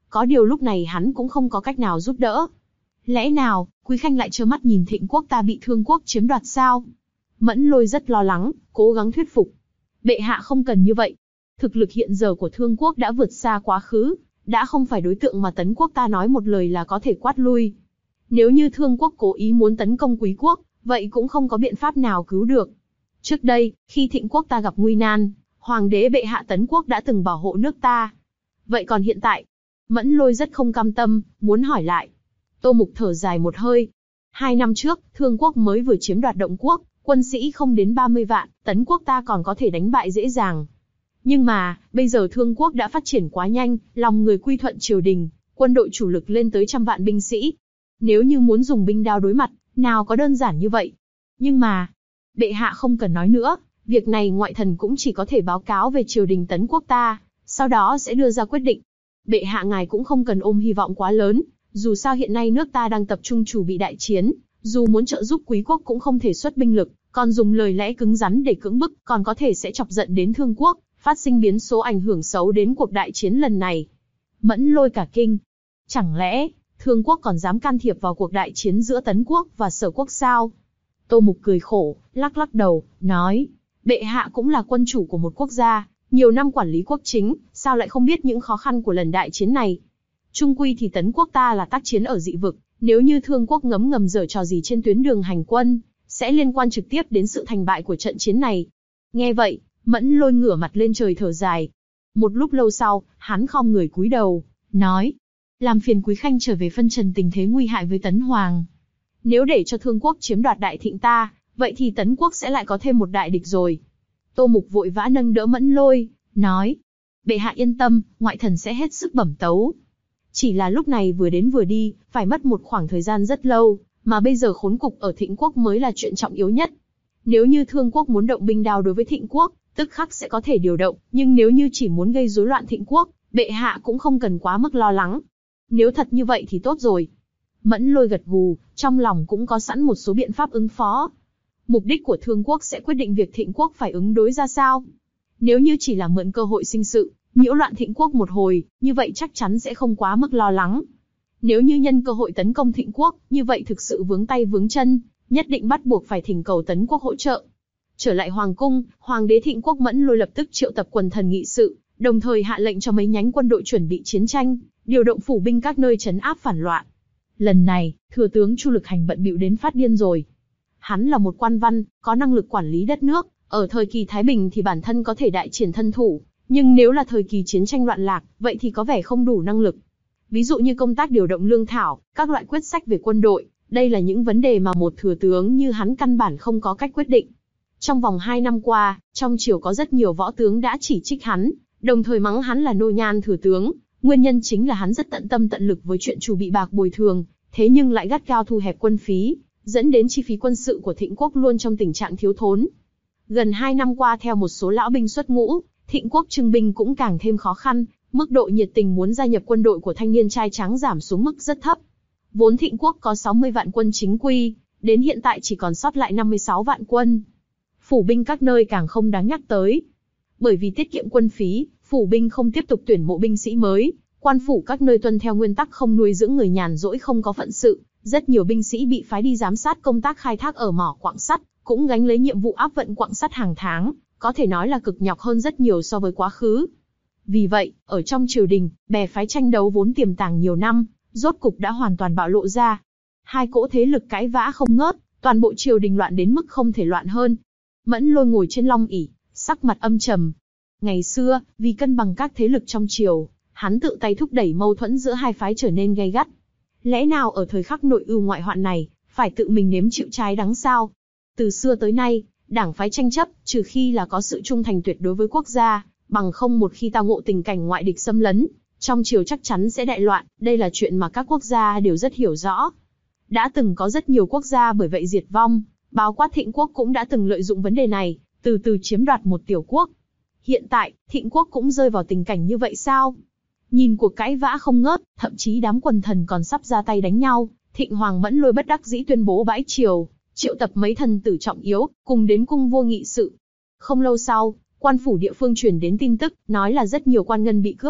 Có điều lúc này hắn cũng không có cách nào giúp đỡ. Lẽ nào, Quý Khanh lại trơ mắt nhìn Thịnh quốc ta bị Thương quốc chiếm đoạt sao? Mẫn Lôi rất lo lắng, cố gắng thuyết phục. Bệ hạ không cần như vậy. Thực lực hiện giờ của Thương quốc đã vượt xa quá khứ, đã không phải đối tượng mà Tấn quốc ta nói một lời là có thể quát lui. Nếu như Thương quốc cố ý muốn tấn công Quý quốc, vậy cũng không có biện pháp nào cứu được. Trước đây, khi Thịnh quốc ta gặp nguy nan, Hoàng đế bệ hạ Tấn quốc đã từng bảo hộ nước ta. Vậy còn hiện tại? Mẫn Lôi rất không cam tâm, muốn hỏi lại. Tô Mục thở dài một hơi. Hai năm trước, Thương quốc mới vừa chiếm đoạt Động quốc, quân sĩ không đến ba mươi vạn, Tấn quốc ta còn có thể đánh bại dễ dàng. Nhưng mà, bây giờ Thương quốc đã phát triển quá nhanh, lòng người quy thuận triều đình, quân đội chủ lực lên tới trăm vạn binh sĩ. Nếu như muốn dùng binh đao đối mặt, nào có đơn giản như vậy. Nhưng mà, bệ hạ không cần nói nữa, việc này ngoại thần cũng chỉ có thể báo cáo về triều đình Tấn quốc ta, sau đó sẽ đưa ra quyết định. Bệ hạ ngài cũng không cần ôm hy vọng quá lớn, dù sao hiện nay nước ta đang tập trung chuẩn bị đại chiến, dù muốn trợ giúp Quý quốc cũng không thể xuất binh lực, còn dùng lời lẽ cứng rắn để cưỡng bức, còn có thể sẽ chọc giận đến Thương quốc, phát sinh biến số ảnh hưởng xấu đến cuộc đại chiến lần này. Mẫn Lôi cả kinh. Chẳng lẽ, Thương quốc còn dám can thiệp vào cuộc đại chiến giữa Tấn quốc và Sở quốc sao? Tô Mục cười khổ, lắc lắc đầu, nói, bệ hạ cũng là quân chủ của một quốc gia, nhiều năm quản lý quốc chính, sao lại không biết những khó khăn của lần đại chiến này? Trung quy thì Tấn quốc ta là tác chiến ở dị vực, nếu như Thương quốc ngấm ngầm giở trò gì trên tuyến đường hành quân, sẽ liên quan trực tiếp đến sự thành bại của trận chiến này. Nghe vậy, Mẫn Lôi ngửa mặt lên trời thở dài. Một lúc lâu sau, hắn khom người cúi đầu, nói, làm phiền Quý Khanh trở về phân trần tình thế nguy hại với Tấn Hoàng. Nếu để cho Thương quốc chiếm đoạt Đại Thịnh ta, vậy thì Tấn quốc sẽ lại có thêm một đại địch rồi. Tô Mục vội vã nâng đỡ Mẫn Lôi, nói, bệ hạ yên tâm, ngoại thần sẽ hết sức bẩm tấu. Chỉ là lúc này vừa đến vừa đi, phải mất một khoảng thời gian rất lâu, mà bây giờ khốn cục ở Thịnh quốc mới là chuyện trọng yếu nhất. Nếu như Thương quốc muốn động binh đao đối với Thịnh quốc, tức khắc sẽ có thể điều động, nhưng nếu như chỉ muốn gây rối loạn Thịnh quốc, bệ hạ cũng không cần quá mức lo lắng. Nếu thật như vậy thì tốt rồi. Mẫn Lôi gật gù, trong lòng cũng có sẵn một số biện pháp ứng phó. Mục đích của Thương quốc sẽ quyết định việc Thịnh quốc phải ứng đối ra sao. Nếu như chỉ là mượn cơ hội sinh sự, nhiễu loạn Thịnh quốc một hồi, như vậy chắc chắn sẽ không quá mức lo lắng. Nếu như nhân cơ hội tấn công Thịnh quốc, như vậy thực sự vướng tay vướng chân, nhất định bắt buộc phải thỉnh cầu Tấn quốc hỗ trợ. Trở lại hoàng cung, Hoàng đế Thịnh quốc Mẫn Lôi lập tức triệu tập quần thần nghị sự, đồng thời hạ lệnh cho mấy nhánh quân đội chuẩn bị chiến tranh, điều động phủ binh các nơi trấn áp phản loạn. Lần này, thừa tướng Chu Lực Hành bận bịu đến phát điên rồi. Hắn là một quan văn, có năng lực quản lý đất nước, ở thời kỳ Thái Bình thì bản thân có thể đại triển thân thủ, nhưng nếu là thời kỳ chiến tranh loạn lạc, vậy thì có vẻ không đủ năng lực. Ví dụ như công tác điều động lương thảo, các loại quyết sách về quân đội, đây là những vấn đề mà một thừa tướng như hắn căn bản không có cách quyết định. Trong vòng hai năm qua, trong triều có rất nhiều võ tướng đã chỉ trích hắn, đồng thời mắng hắn là nô nhan thừa tướng, nguyên nhân chính là hắn rất tận tâm tận lực với chuyện chuẩn bị bạc bồi thường, thế nhưng lại gắt gao thu hẹp quân phí, dẫn đến chi phí quân sự của Thịnh quốc luôn trong tình trạng thiếu thốn. Gần hai năm qua theo một số lão binh xuất ngũ, Thịnh quốc trưng binh cũng càng thêm khó khăn, mức độ nhiệt tình muốn gia nhập quân đội của thanh niên trai tráng giảm xuống mức rất thấp. Vốn Thịnh quốc có sáu mươi vạn quân chính quy, đến hiện tại chỉ còn sót lại năm mươi sáu vạn quân. Phủ binh các nơi càng không đáng nhắc tới. Bởi vì tiết kiệm quân phí, phủ binh không tiếp tục tuyển mộ binh sĩ mới, quan phủ các nơi tuân theo nguyên tắc không nuôi dưỡng người nhàn rỗi không có phận sự, rất nhiều binh sĩ bị phái đi giám sát công tác khai thác ở mỏ quặng sắt, cũng gánh lấy nhiệm vụ áp vận quặng sắt hàng tháng, có thể nói là cực nhọc hơn rất nhiều so với quá khứ. Vì vậy, ở trong triều đình, bè phái tranh đấu vốn tiềm tàng nhiều năm, rốt cục đã hoàn toàn bạo lộ ra. Hai cỗ thế lực cãi vã không ngớt, toàn bộ triều đình loạn đến mức không thể loạn hơn. Mẫn Lôi ngồi trên long ỷ, sắc mặt âm trầm. Ngày xưa, vì cân bằng các thế lực trong triều, hắn tự tay thúc đẩy mâu thuẫn giữa hai phái trở nên gay gắt. Lẽ nào ở thời khắc nội ưu ngoại hoạn này, phải tự mình nếm chịu trái đắng sao? Từ xưa tới nay, đảng phái tranh chấp, trừ khi là có sự trung thành tuyệt đối với quốc gia, bằng không một khi tao ngộ tình cảnh ngoại địch xâm lấn, trong triều chắc chắn sẽ đại loạn, đây là chuyện mà các quốc gia đều rất hiểu rõ. Đã từng có rất nhiều quốc gia bởi vậy diệt vong, bao quát Thịnh quốc cũng đã từng lợi dụng vấn đề này, từ từ chiếm đoạt một tiểu quốc. Hiện tại, Thịnh quốc cũng rơi vào tình cảnh như vậy sao? Nhìn cuộc cãi vã không ngớt, thậm chí đám quần thần còn sắp ra tay đánh nhau, Thịnh Hoàng Mẫn Lôi bất đắc dĩ tuyên bố bãi triều, triệu tập mấy thần tử trọng yếu, cùng đến cung vua nghị sự. Không lâu sau, quan phủ địa phương truyền đến tin tức, nói là rất nhiều quan ngân bị cướp bóc,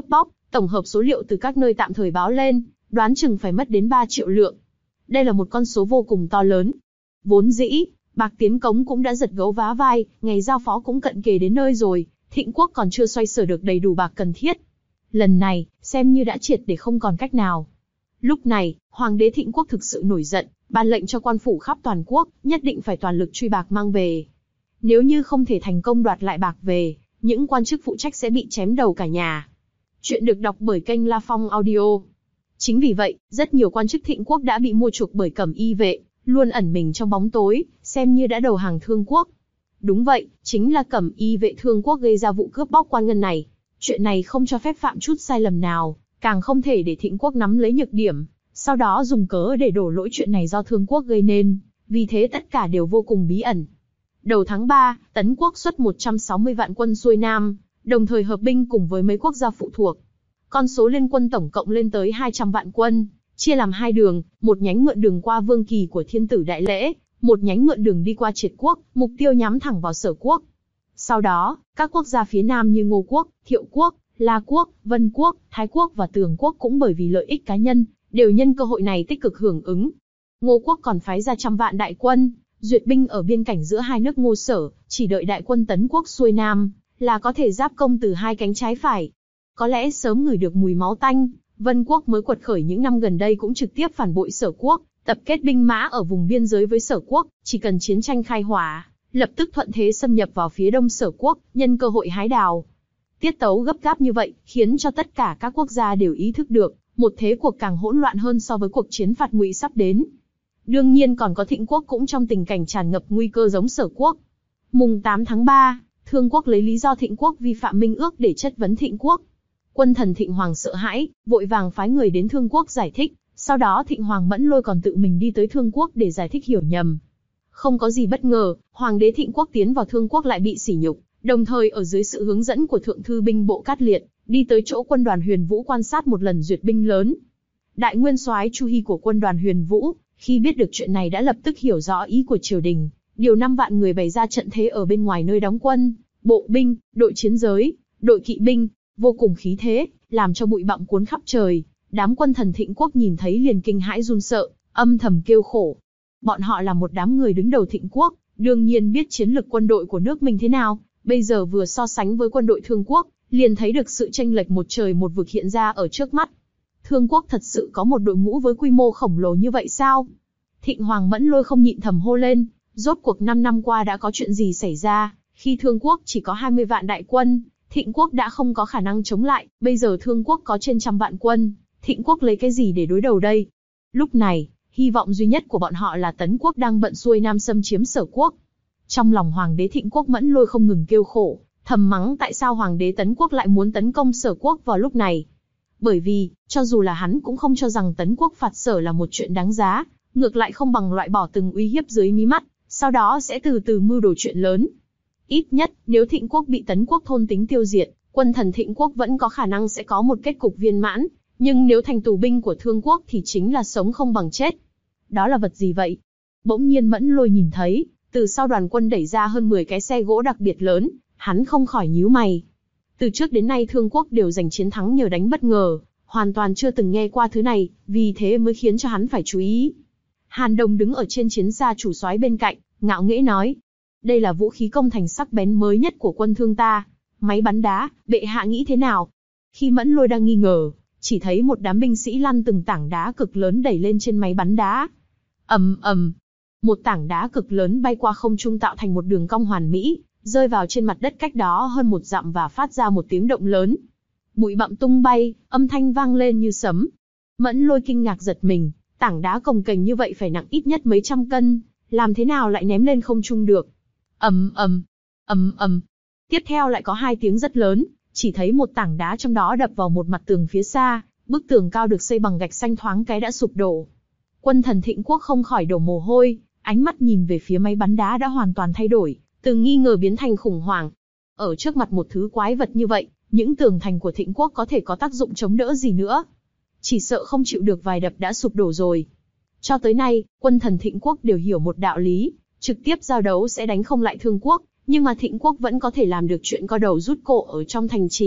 Tổng hợp số liệu từ các nơi tạm thời báo lên, đoán chừng phải mất đến ba triệu lượng. Đây là một con số vô cùng to lớn. Vốn dĩ, Bạc Tiến Cống cũng đã giật gấu vá vai, ngày giao phó cũng cận kề đến nơi rồi, Thịnh quốc còn chưa xoay sở được đầy đủ bạc cần thiết. Lần này, xem như đã triệt để không còn cách nào. Lúc này, Hoàng đế Thịnh quốc thực sự nổi giận, ban lệnh cho quan phủ khắp toàn quốc, nhất định phải toàn lực truy bạc mang về. Nếu như không thể thành công đoạt lại bạc về, những quan chức phụ trách sẽ bị chém đầu cả nhà. Chuyện được đọc bởi kênh La Phong Audio. Chính vì vậy, rất nhiều quan chức Thịnh quốc đã bị mua chuộc bởi Cẩm Y vệ, luôn ẩn mình trong bóng tối, xem như đã đầu hàng Thương quốc. Đúng vậy, chính là Cẩm Y vệ Thương quốc gây ra vụ cướp bóc quan ngân này. Chuyện này không cho phép phạm chút sai lầm nào, càng không thể để Thịnh quốc nắm lấy nhược điểm, sau đó dùng cớ để đổ lỗi chuyện này do Thương quốc gây nên, vì thế tất cả đều vô cùng bí ẩn. Đầu tháng ba, Tấn quốc xuất một trăm sáu mươi vạn quân xuôi Nam, đồng thời hợp binh cùng với mấy quốc gia phụ thuộc. Con số liên quân tổng cộng lên tới hai trăm vạn quân, chia làm hai đường, một nhánh mượn đường qua Vương Kỳ của Thiên tử Đại Lễ, một nhánh mượn đường đi qua Triệt quốc, mục tiêu nhắm thẳng vào Sở quốc. Sau đó, các quốc gia phía Nam như Ngô quốc, Thiệu quốc, La quốc, Vân quốc, Thái quốc và Tường quốc cũng bởi vì lợi ích cá nhân, đều nhân cơ hội này tích cực hưởng ứng. Ngô quốc còn phái ra trăm vạn đại quân, duyệt binh ở biên cảnh giữa hai nước Ngô Sở, chỉ đợi đại quân Tấn quốc xuôi Nam, là có thể giáp công từ hai cánh trái phải. Có lẽ sớm ngửi được mùi máu tanh, Vân quốc mới quật khởi những năm gần đây cũng trực tiếp phản bội Sở quốc, tập kết binh mã ở vùng biên giới với Sở quốc, chỉ cần chiến tranh khai hỏa, lập tức thuận thế xâm nhập vào phía đông Sở quốc, nhân cơ hội hái đào. Tiết tấu gấp gáp như vậy, khiến cho tất cả các quốc gia đều ý thức được, một thế cuộc càng hỗn loạn hơn so với cuộc chiến phạt Ngụy sắp đến. Đương nhiên còn có Thịnh quốc cũng trong tình cảnh tràn ngập nguy cơ giống Sở quốc. Mùng tám tháng ba, Thương quốc lấy lý do Thịnh quốc vi phạm minh ước để chất vấn Thịnh quốc. Quân thần Thịnh Hoàng sợ hãi, vội vàng phái người đến Thương quốc giải thích, sau đó Thịnh Hoàng Mẫn Lôi còn tự mình đi tới Thương quốc để giải thích hiểu nhầm. Không có gì bất ngờ, Hoàng đế Thịnh quốc tiến vào Thương quốc lại bị sỉ nhục, đồng thời ở dưới sự hướng dẫn của Thượng thư binh bộ Cát Liệt, đi tới chỗ quân đoàn Huyền Vũ quan sát một lần duyệt binh lớn. Đại nguyên soái Chu Hy của quân đoàn Huyền Vũ, khi biết được chuyện này đã lập tức hiểu rõ ý của triều đình, điều năm vạn người bày ra trận thế ở bên ngoài nơi đóng quân, bộ binh, đội chiến giới, đội kỵ binh, vô cùng khí thế, làm cho bụi bặm cuốn khắp trời. Đám quân thần Thịnh quốc nhìn thấy liền kinh hãi run sợ, âm thầm kêu khổ. Bọn họ là một đám người đứng đầu Thịnh quốc, đương nhiên biết chiến lực quân đội của nước mình thế nào, bây giờ vừa so sánh với quân đội Thương quốc, liền thấy được sự chênh lệch một trời một vực hiện ra ở trước mắt. Thương quốc thật sự có một đội ngũ với quy mô khổng lồ như vậy sao? Thịnh Hoàng Mẫn Lôi không nhịn thầm hô lên, rốt cuộc năm năm qua đã có chuyện gì xảy ra, khi Thương quốc chỉ có hai mươi vạn đại quân, Thịnh quốc đã không có khả năng chống lại, bây giờ Thương quốc có trên trăm vạn quân, Thịnh quốc lấy cái gì để đối đầu đây? Lúc này, hy vọng duy nhất của bọn họ là Tấn quốc đang bận xuôi Nam xâm chiếm Sở quốc. Trong lòng Hoàng đế Thịnh quốc Mẫn Lôi không ngừng kêu khổ, thầm mắng tại sao Hoàng đế Tấn quốc lại muốn tấn công Sở quốc vào lúc này. Bởi vì, cho dù là hắn cũng không cho rằng Tấn quốc phạt Sở là một chuyện đáng giá, ngược lại không bằng loại bỏ từng uy hiếp dưới mí mắt, sau đó sẽ từ từ mưu đồ chuyện lớn. Ít nhất, nếu Thịnh quốc bị Tấn quốc thôn tính tiêu diệt, quân thần Thịnh quốc vẫn có khả năng sẽ có một kết cục viên mãn, nhưng nếu thành tù binh của Thương quốc thì chính là sống không bằng chết. Đó là vật gì vậy? Bỗng nhiên Mẫn Lôi nhìn thấy, từ sau đoàn quân đẩy ra hơn mười cái xe gỗ đặc biệt lớn, hắn không khỏi nhíu mày. Từ trước đến nay Thương quốc đều giành chiến thắng nhờ đánh bất ngờ, hoàn toàn chưa từng nghe qua thứ này, vì thế mới khiến cho hắn phải chú ý. Hàn Đồng đứng ở trên chiến xa chủ soái bên cạnh, ngạo nghễ nói: đây là vũ khí công thành sắc bén mới nhất của quân Thương ta, máy bắn đá, bệ hạ nghĩ thế nào? Khi Mẫn Lôi đang nghi ngờ, chỉ thấy một đám binh sĩ lăn từng tảng đá cực lớn đẩy lên trên máy bắn đá. Ầm ầm, một tảng đá cực lớn bay qua không trung tạo thành một đường cong hoàn mỹ, rơi vào trên mặt đất cách đó hơn một dặm và phát ra một tiếng động lớn. Bụi bặm tung bay, âm thanh vang lên như sấm. Mẫn Lôi kinh ngạc giật mình, tảng đá cồng kềnh như vậy phải nặng ít nhất mấy trăm cân, làm thế nào lại ném lên không trung được? Ầm ầm, ầm ầm. Tiếp theo lại có hai tiếng rất lớn, chỉ thấy một tảng đá trong đó đập vào một mặt tường phía xa, bức tường cao được xây bằng gạch xanh thoáng cái đã sụp đổ. Quân thần Thịnh quốc không khỏi đổ mồ hôi, ánh mắt nhìn về phía máy bắn đá đã hoàn toàn thay đổi, từ nghi ngờ biến thành khủng hoảng. Ở trước mặt một thứ quái vật như vậy, những tường thành của Thịnh quốc có thể có tác dụng chống đỡ gì nữa? Chỉ sợ không chịu được vài đập đã sụp đổ rồi. Cho tới nay, quân thần Thịnh quốc đều hiểu một đạo lý, trực tiếp giao đấu sẽ đánh không lại Thương quốc, nhưng mà Thịnh quốc vẫn có thể làm được chuyện co đầu rút cổ ở trong thành trì.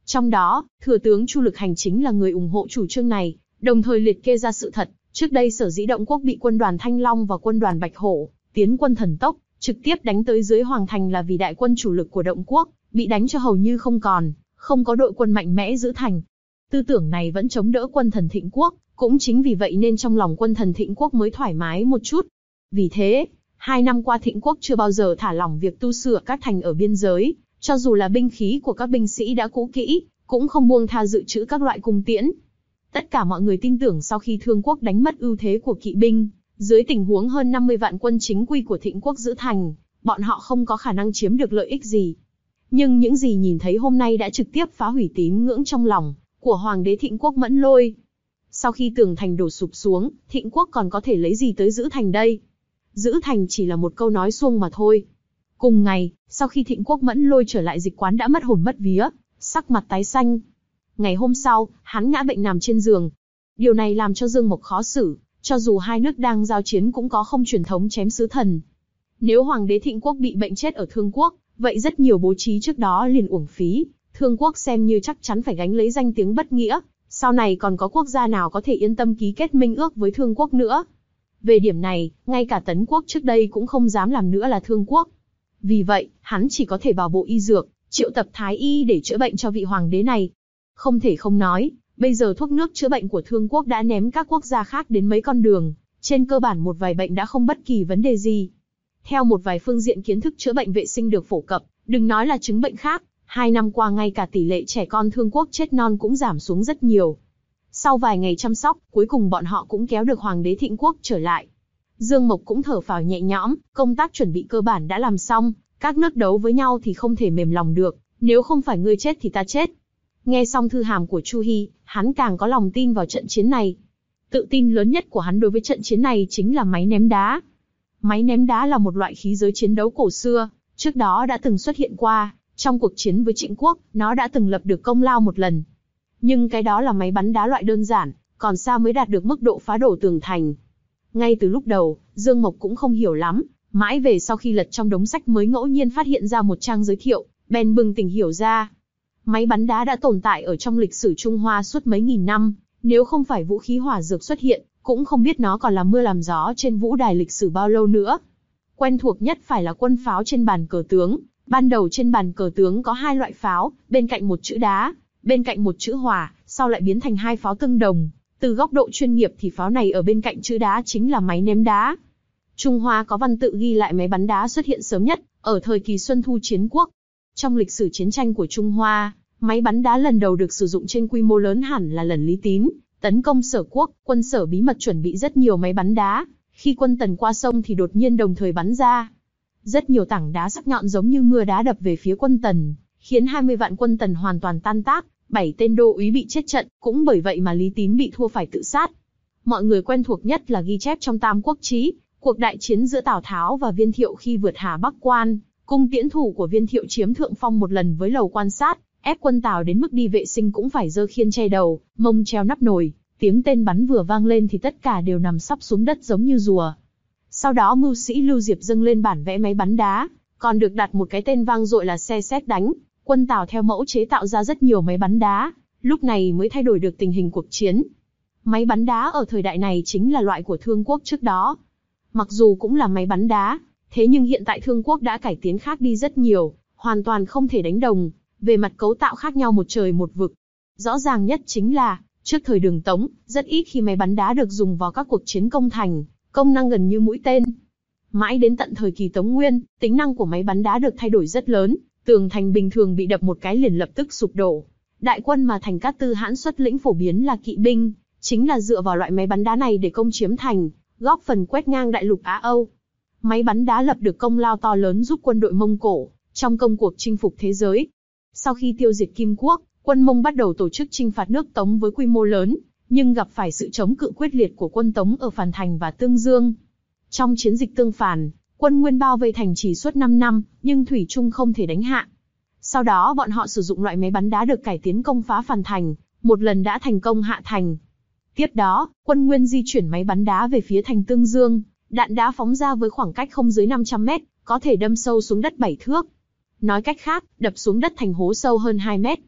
Trong đó, thừa tướng Chu Lực Hành chính là người ủng hộ chủ trương này, đồng thời liệt kê ra sự thật, trước đây sở dĩ Động Quốc bị quân đoàn Thanh Long và quân đoàn Bạch Hổ tiến quân thần tốc, trực tiếp đánh tới dưới Hoàng Thành là vì đại quân chủ lực của Động Quốc bị đánh cho hầu như không còn, không có đội quân mạnh mẽ giữ thành. Tư tưởng này vẫn chống đỡ quân thần Thịnh Quốc, cũng chính vì vậy nên trong lòng quân thần Thịnh Quốc mới thoải mái một chút. Vì thế, hai năm qua Thịnh Quốc chưa bao giờ thả lỏng việc tu sửa các thành ở biên giới, cho dù là binh khí của các binh sĩ đã cũ kỹ, cũng không buông tha dự trữ các loại cung tiễn. Tất cả mọi người tin tưởng sau khi Thương Quốc đánh mất ưu thế của kỵ binh, dưới tình huống hơn năm mươi vạn quân chính quy của Thịnh Quốc giữ thành, bọn họ không có khả năng chiếm được lợi ích gì. Nhưng những gì nhìn thấy hôm nay đã trực tiếp phá hủy tín ngưỡng trong lòng của Hoàng đế Thịnh Quốc Mẫn Lôi. Sau khi tường thành đổ sụp xuống, Thịnh Quốc còn có thể lấy gì tới giữ thành đây? Giữ thành chỉ là một câu nói suông mà thôi. Cùng ngày, sau khi Thịnh Quốc Mẫn Lôi trở lại dịch quán đã mất hồn mất vía, sắc mặt tái xanh. Ngày hôm sau, hắn ngã bệnh nằm trên giường. Điều này làm cho Dương Mộc khó xử, cho dù hai nước đang giao chiến cũng có không truyền thống chém sứ thần. Nếu Hoàng đế Thịnh Quốc bị bệnh chết ở Thương Quốc, vậy rất nhiều bố trí trước đó liền uổng phí, Thương Quốc xem như chắc chắn phải gánh lấy danh tiếng bất nghĩa, sau này còn có quốc gia nào có thể yên tâm ký kết minh ước với Thương Quốc nữa. Về điểm này, ngay cả Tấn Quốc trước đây cũng không dám làm nữa là Thương Quốc. Vì vậy, hắn chỉ có thể vào bộ y dược, triệu tập thái y để chữa bệnh cho vị hoàng đế này. Không thể không nói, bây giờ thuốc nước chữa bệnh của Thương Quốc đã ném các quốc gia khác đến mấy con đường, trên cơ bản một vài bệnh đã không bất kỳ vấn đề gì. Theo một vài phương diện kiến thức chữa bệnh vệ sinh được phổ cập, đừng nói là chứng bệnh khác, hai năm qua ngay cả tỷ lệ trẻ con Thương Quốc chết non cũng giảm xuống rất nhiều. Sau vài ngày chăm sóc, cuối cùng bọn họ cũng kéo được Hoàng đế Thịnh Quốc trở lại. Dương Mộc cũng thở phào nhẹ nhõm, công tác chuẩn bị cơ bản đã làm xong, các nước đấu với nhau thì không thể mềm lòng được, nếu không phải ngươi chết thì ta chết. Nghe xong thư hàm của Chu Hi, hắn càng có lòng tin vào trận chiến này. Tự tin lớn nhất của hắn đối với trận chiến này chính là máy ném đá. Máy ném đá là một loại khí giới chiến đấu cổ xưa, trước đó đã từng xuất hiện qua, trong cuộc chiến với Trịnh Quốc, nó đã từng lập được công lao một lần. Nhưng cái đó là máy bắn đá loại đơn giản, còn xa mới đạt được mức độ phá đổ tường thành. Ngay từ lúc đầu, Dương Mộc cũng không hiểu lắm, mãi về sau khi lật trong đống sách mới ngẫu nhiên phát hiện ra một trang giới thiệu, bèn bừng tỉnh hiểu ra. Máy bắn đá đã tồn tại ở trong lịch sử Trung Hoa suốt mấy nghìn năm, nếu không phải vũ khí hỏa dược xuất hiện, cũng không biết nó còn làm mưa làm gió trên vũ đài lịch sử bao lâu nữa. Quen thuộc nhất phải là quân pháo trên bàn cờ tướng. Ban đầu trên bàn cờ tướng có hai loại pháo, bên cạnh một chữ đá, bên cạnh một chữ hỏa, sau lại biến thành hai pháo tương đồng. Từ góc độ chuyên nghiệp thì pháo này ở bên cạnh chữ đá chính là máy ném đá. Trung Hoa có văn tự ghi lại máy bắn đá xuất hiện sớm nhất, ở thời kỳ Xuân Thu Chiến Quốc. Trong lịch sử chiến tranh của Trung Hoa, máy bắn đá lần đầu được sử dụng trên quy mô lớn hẳn là lần Lý Tín tấn công Sở Quốc, quân Sở bí mật chuẩn bị rất nhiều máy bắn đá, khi quân Tần qua sông thì đột nhiên đồng thời bắn ra. Rất nhiều tảng đá sắc nhọn giống như mưa đá đập về phía quân Tần, khiến hai mươi vạn quân Tần hoàn toàn tan tác, bảy tên đô úy bị chết trận, cũng bởi vậy mà Lý Tín bị thua phải tự sát. Mọi người quen thuộc nhất là ghi chép trong Tam Quốc Chí, cuộc đại chiến giữa Tào Tháo và Viên Thiệu khi vượt Hà Bắc Quan, cung tiễn thủ của Viên Thiệu chiếm thượng phong một lần với lầu quan sát, ép quân Tào đến mức đi vệ sinh cũng phải giơ khiên che đầu, mông treo nắp nồi, tiếng tên bắn vừa vang lên thì tất cả đều nằm sấp xuống đất giống như rùa. Sau đó mưu sĩ Lưu Diệp dâng lên bản vẽ máy bắn đá, còn được đặt một cái tên vang dội là xe sét đánh. Quân Tào theo mẫu chế tạo ra rất nhiều máy bắn đá, lúc này mới thay đổi được tình hình cuộc chiến. Máy bắn đá ở thời đại này chính là loại của Thương Quốc trước đó. Mặc dù cũng là máy bắn đá, thế nhưng hiện tại Thương Quốc đã cải tiến khác đi rất nhiều, hoàn toàn không thể đánh đồng, về mặt cấu tạo khác nhau một trời một vực. Rõ ràng nhất chính là, trước thời Đường Tống, rất ít khi máy bắn đá được dùng vào các cuộc chiến công thành, công năng gần như mũi tên. Mãi đến tận thời kỳ Tống Nguyên, tính năng của máy bắn đá được thay đổi rất lớn, tường thành bình thường bị đập một cái liền lập tức sụp đổ. Đại quân mà Thành Cát Tư Hãn xuất lĩnh phổ biến là kỵ binh, chính là dựa vào loại máy bắn đá này để công chiếm thành, góp phần quét ngang đại lục Á Âu. Máy bắn đá lập được công lao to lớn giúp quân đội Mông Cổ trong công cuộc chinh phục thế giới. Sau khi tiêu diệt Kim Quốc, quân Mông bắt đầu tổ chức chinh phạt nước Tống với quy mô lớn, nhưng gặp phải sự chống cự quyết liệt của quân Tống ở Phàn Thành và Tương Dương. Trong chiến dịch Tương Phàn, quân Nguyên bao vây thành trì suốt năm năm, nhưng thủy chung không thể đánh hạ. Sau đó bọn họ sử dụng loại máy bắn đá được cải tiến công phá Phàn Thành, một lần đã thành công hạ thành. Tiếp đó, quân Nguyên di chuyển máy bắn đá về phía thành Tương Dương, đạn đá phóng ra với khoảng cách không dưới năm trăm mét, có thể đâm sâu xuống đất bảy thước. Nói cách khác, đập xuống đất thành hố sâu hơn hai mét.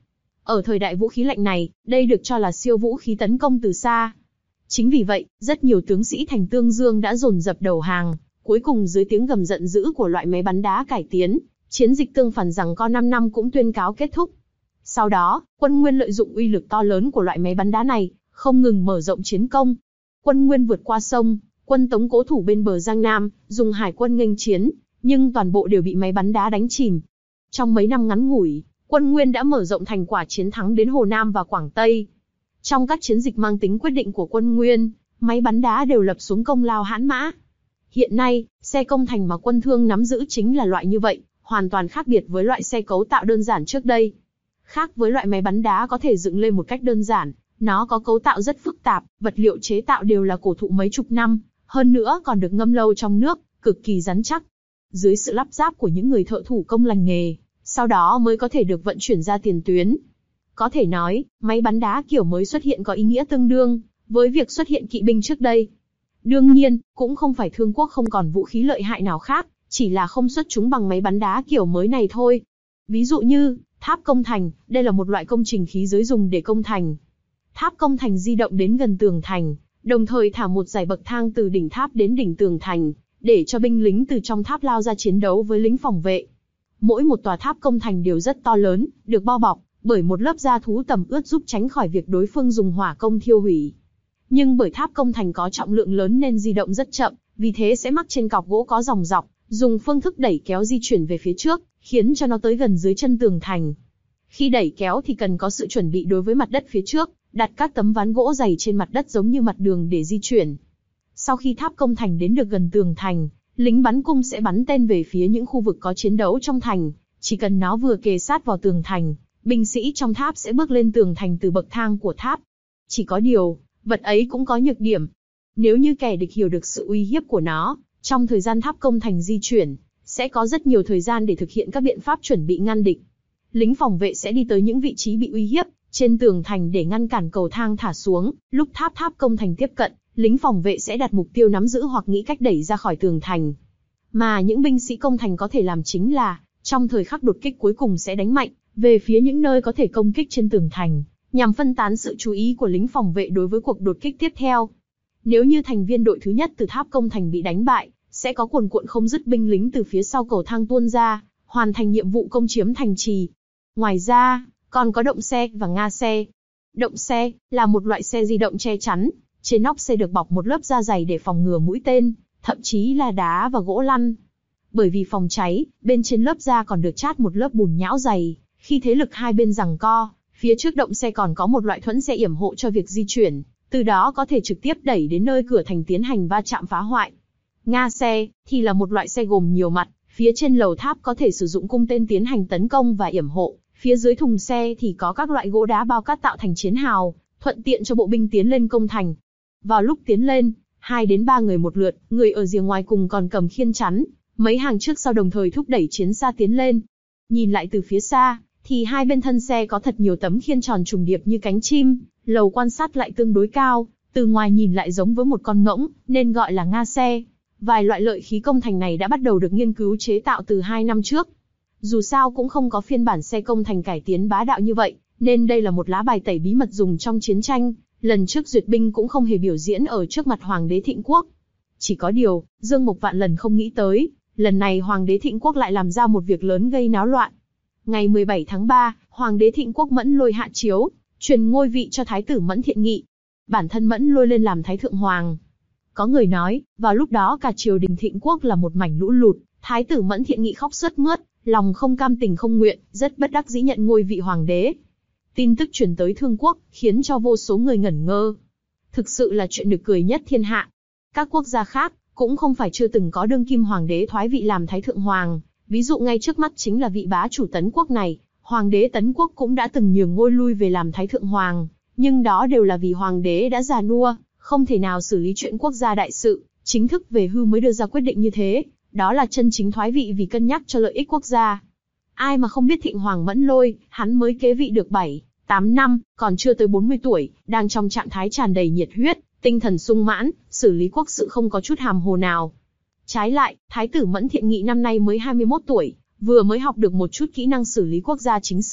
Ở thời đại vũ khí lạnh này, đây được cho là siêu vũ khí tấn công từ xa. Chính vì vậy, rất nhiều tướng sĩ thành Tương Dương đã dồn dập đầu hàng, cuối cùng dưới tiếng gầm giận dữ của loại máy bắn đá cải tiến, chiến dịch tương phản giằng co năm năm cũng tuyên cáo kết thúc. Sau đó, quân Nguyên lợi dụng uy lực to lớn của loại máy bắn đá này, không ngừng mở rộng chiến công. Quân Nguyên vượt qua sông, quân Tống cố thủ bên bờ Giang Nam, dùng hải quân nghênh chiến, nhưng toàn bộ đều bị máy bắn đá đánh chìm. Trong mấy năm ngắn ngủi, quân Nguyên đã mở rộng thành quả chiến thắng đến Hồ Nam và Quảng Tây. Trong các chiến dịch mang tính quyết định của quân Nguyên, máy bắn đá đều lập xuống công lao hãn mã. Hiện nay, xe công thành mà quân Thương nắm giữ chính là loại như vậy, hoàn toàn khác biệt với loại xe cấu tạo đơn giản trước đây. Khác với loại máy bắn đá có thể dựng lên một cách đơn giản, nó có cấu tạo rất phức tạp, vật liệu chế tạo đều là cổ thụ mấy chục năm, hơn nữa còn được ngâm lâu trong nước, cực kỳ rắn chắc. Dưới sự lắp ráp của những người thợ thủ công lành nghề, sau đó mới có thể được vận chuyển ra tiền tuyến. Có thể nói, máy bắn đá kiểu mới xuất hiện có ý nghĩa tương đương với việc xuất hiện kỵ binh trước đây. Đương nhiên, cũng không phải Thương quốc không còn vũ khí lợi hại nào khác, chỉ là không xuất chúng bằng máy bắn đá kiểu mới này thôi. Ví dụ như, tháp công thành, đây là một loại công trình khí giới dùng để công thành. Tháp công thành di động đến gần tường thành, đồng thời thả một dải bậc thang từ đỉnh tháp đến đỉnh tường thành, để cho binh lính từ trong tháp lao ra chiến đấu với lính phòng vệ. Mỗi một tòa tháp công thành đều rất to lớn, được bao bọc bởi một lớp da thú tẩm ướt giúp tránh khỏi việc đối phương dùng hỏa công thiêu hủy. Nhưng bởi tháp công thành có trọng lượng lớn nên di động rất chậm, vì thế sẽ mắc trên cọc gỗ có dòng dọc, dùng phương thức đẩy kéo di chuyển về phía trước, khiến cho nó tới gần dưới chân tường thành. Khi đẩy kéo thì cần có sự chuẩn bị đối với mặt đất phía trước, đặt các tấm ván gỗ dày trên mặt đất giống như mặt đường để di chuyển. Sau khi tháp công thành đến được gần tường thành, lính bắn cung sẽ bắn tên về phía những khu vực có chiến đấu trong thành, chỉ cần nó vừa kề sát vào tường thành, binh sĩ trong tháp sẽ bước lên tường thành từ bậc thang của tháp. Chỉ có điều, vật ấy cũng có nhược điểm. Nếu như kẻ địch hiểu được sự uy hiếp của nó, trong thời gian tháp công thành di chuyển, sẽ có rất nhiều thời gian để thực hiện các biện pháp chuẩn bị ngăn địch. Lính phòng vệ sẽ đi tới những vị trí bị uy hiếp trên tường thành để ngăn cản cầu thang thả xuống. Lúc tháp tháp công thành tiếp cận, lính phòng vệ sẽ đặt mục tiêu nắm giữ hoặc nghĩ cách đẩy ra khỏi tường thành. Mà những binh sĩ công thành có thể làm chính là, trong thời khắc đột kích cuối cùng sẽ đánh mạnh về phía những nơi có thể công kích trên tường thành, nhằm phân tán sự chú ý của lính phòng vệ đối với cuộc đột kích tiếp theo. Nếu như thành viên đội thứ nhất từ tháp công thành bị đánh bại, sẽ có cuồn cuộn không dứt binh lính từ phía sau cầu thang tuôn ra, hoàn thành nhiệm vụ công chiếm thành trì. Ngoài ra, còn có động xe và nga xe. Động xe là một loại xe di động che chắn, trên nóc xe được bọc một lớp da dày để phòng ngừa mũi tên, thậm chí là đá và gỗ lăn. Bởi vì phòng cháy, bên trên lớp da còn được chát một lớp bùn nhão dày, khi thế lực hai bên giằng co, phía trước động xe còn có một loại thuẫn xe yểm hộ cho việc di chuyển, từ đó có thể trực tiếp đẩy đến nơi cửa thành tiến hành va chạm phá hoại. Nga xe thì là một loại xe gồm nhiều mặt, phía trên lầu tháp có thể sử dụng cung tên tiến hành tấn công và yểm hộ, phía dưới thùng xe thì có các loại gỗ đá bao cát tạo thành chiến hào, thuận tiện cho bộ binh tiến lên công thành. Vào lúc tiến lên, hai đến ba người một lượt, người ở rìa ngoài cùng còn cầm khiên chắn, mấy hàng trước sau đồng thời thúc đẩy chiến xa tiến lên. Nhìn lại từ phía xa, thì hai bên thân xe có thật nhiều tấm khiên tròn trùng điệp như cánh chim, lầu quan sát lại tương đối cao, từ ngoài nhìn lại giống với một con ngỗng, nên gọi là Nga xe. Vài loại lợi khí công thành này đã bắt đầu được nghiên cứu chế tạo từ hai năm trước. Dù sao cũng không có phiên bản xe công thành cải tiến bá đạo như vậy, nên đây là một lá bài tẩy bí mật dùng trong chiến tranh. Lần trước duyệt binh cũng không hề biểu diễn ở trước mặt Hoàng đế Thịnh Quốc. Chỉ có điều, Dương Mộc vạn lần không nghĩ tới, lần này Hoàng đế Thịnh Quốc lại làm ra một việc lớn gây náo loạn. Ngày mười bảy tháng ba, Hoàng đế Thịnh Quốc Mẫn Lôi hạ chiếu, truyền ngôi vị cho Thái tử Mẫn Thiện Nghị. Bản thân Mẫn Lôi lên làm Thái Thượng Hoàng. Có người nói, vào lúc đó cả triều đình Thịnh Quốc là một mảnh lũ lụt, Thái tử Mẫn Thiện Nghị khóc sướt mướt, lòng không cam tình không nguyện, rất bất đắc dĩ nhận ngôi vị hoàng đế. Tin tức truyền tới Thương quốc, khiến cho vô số người ngẩn ngơ. Thực sự là chuyện nực cười nhất thiên hạ. Các quốc gia khác, cũng không phải chưa từng có đương kim hoàng đế thoái vị làm Thái Thượng Hoàng. Ví dụ ngay trước mắt chính là vị bá chủ Tấn quốc này, Hoàng đế Tấn quốc cũng đã từng nhường ngôi lui về làm Thái Thượng Hoàng. Nhưng đó đều là vì hoàng đế đã già nua, không thể nào xử lý chuyện quốc gia đại sự, chính thức về hưu mới đưa ra quyết định như thế. Đó là chân chính thoái vị vì cân nhắc cho lợi ích quốc gia. Ai mà không biết Thịnh Hoàng Mẫn Lôi, hắn mới kế vị được bảy, tám năm, còn chưa tới bốn mươi tuổi, đang trong trạng thái tràn đầy nhiệt huyết, tinh thần sung mãn, xử lý quốc sự không có chút hàm hồ nào. Trái lại, Thái tử Mẫn Thiện Nghị năm nay mới hai mươi mốt tuổi, vừa mới học được một chút kỹ năng xử lý quốc gia chính sự,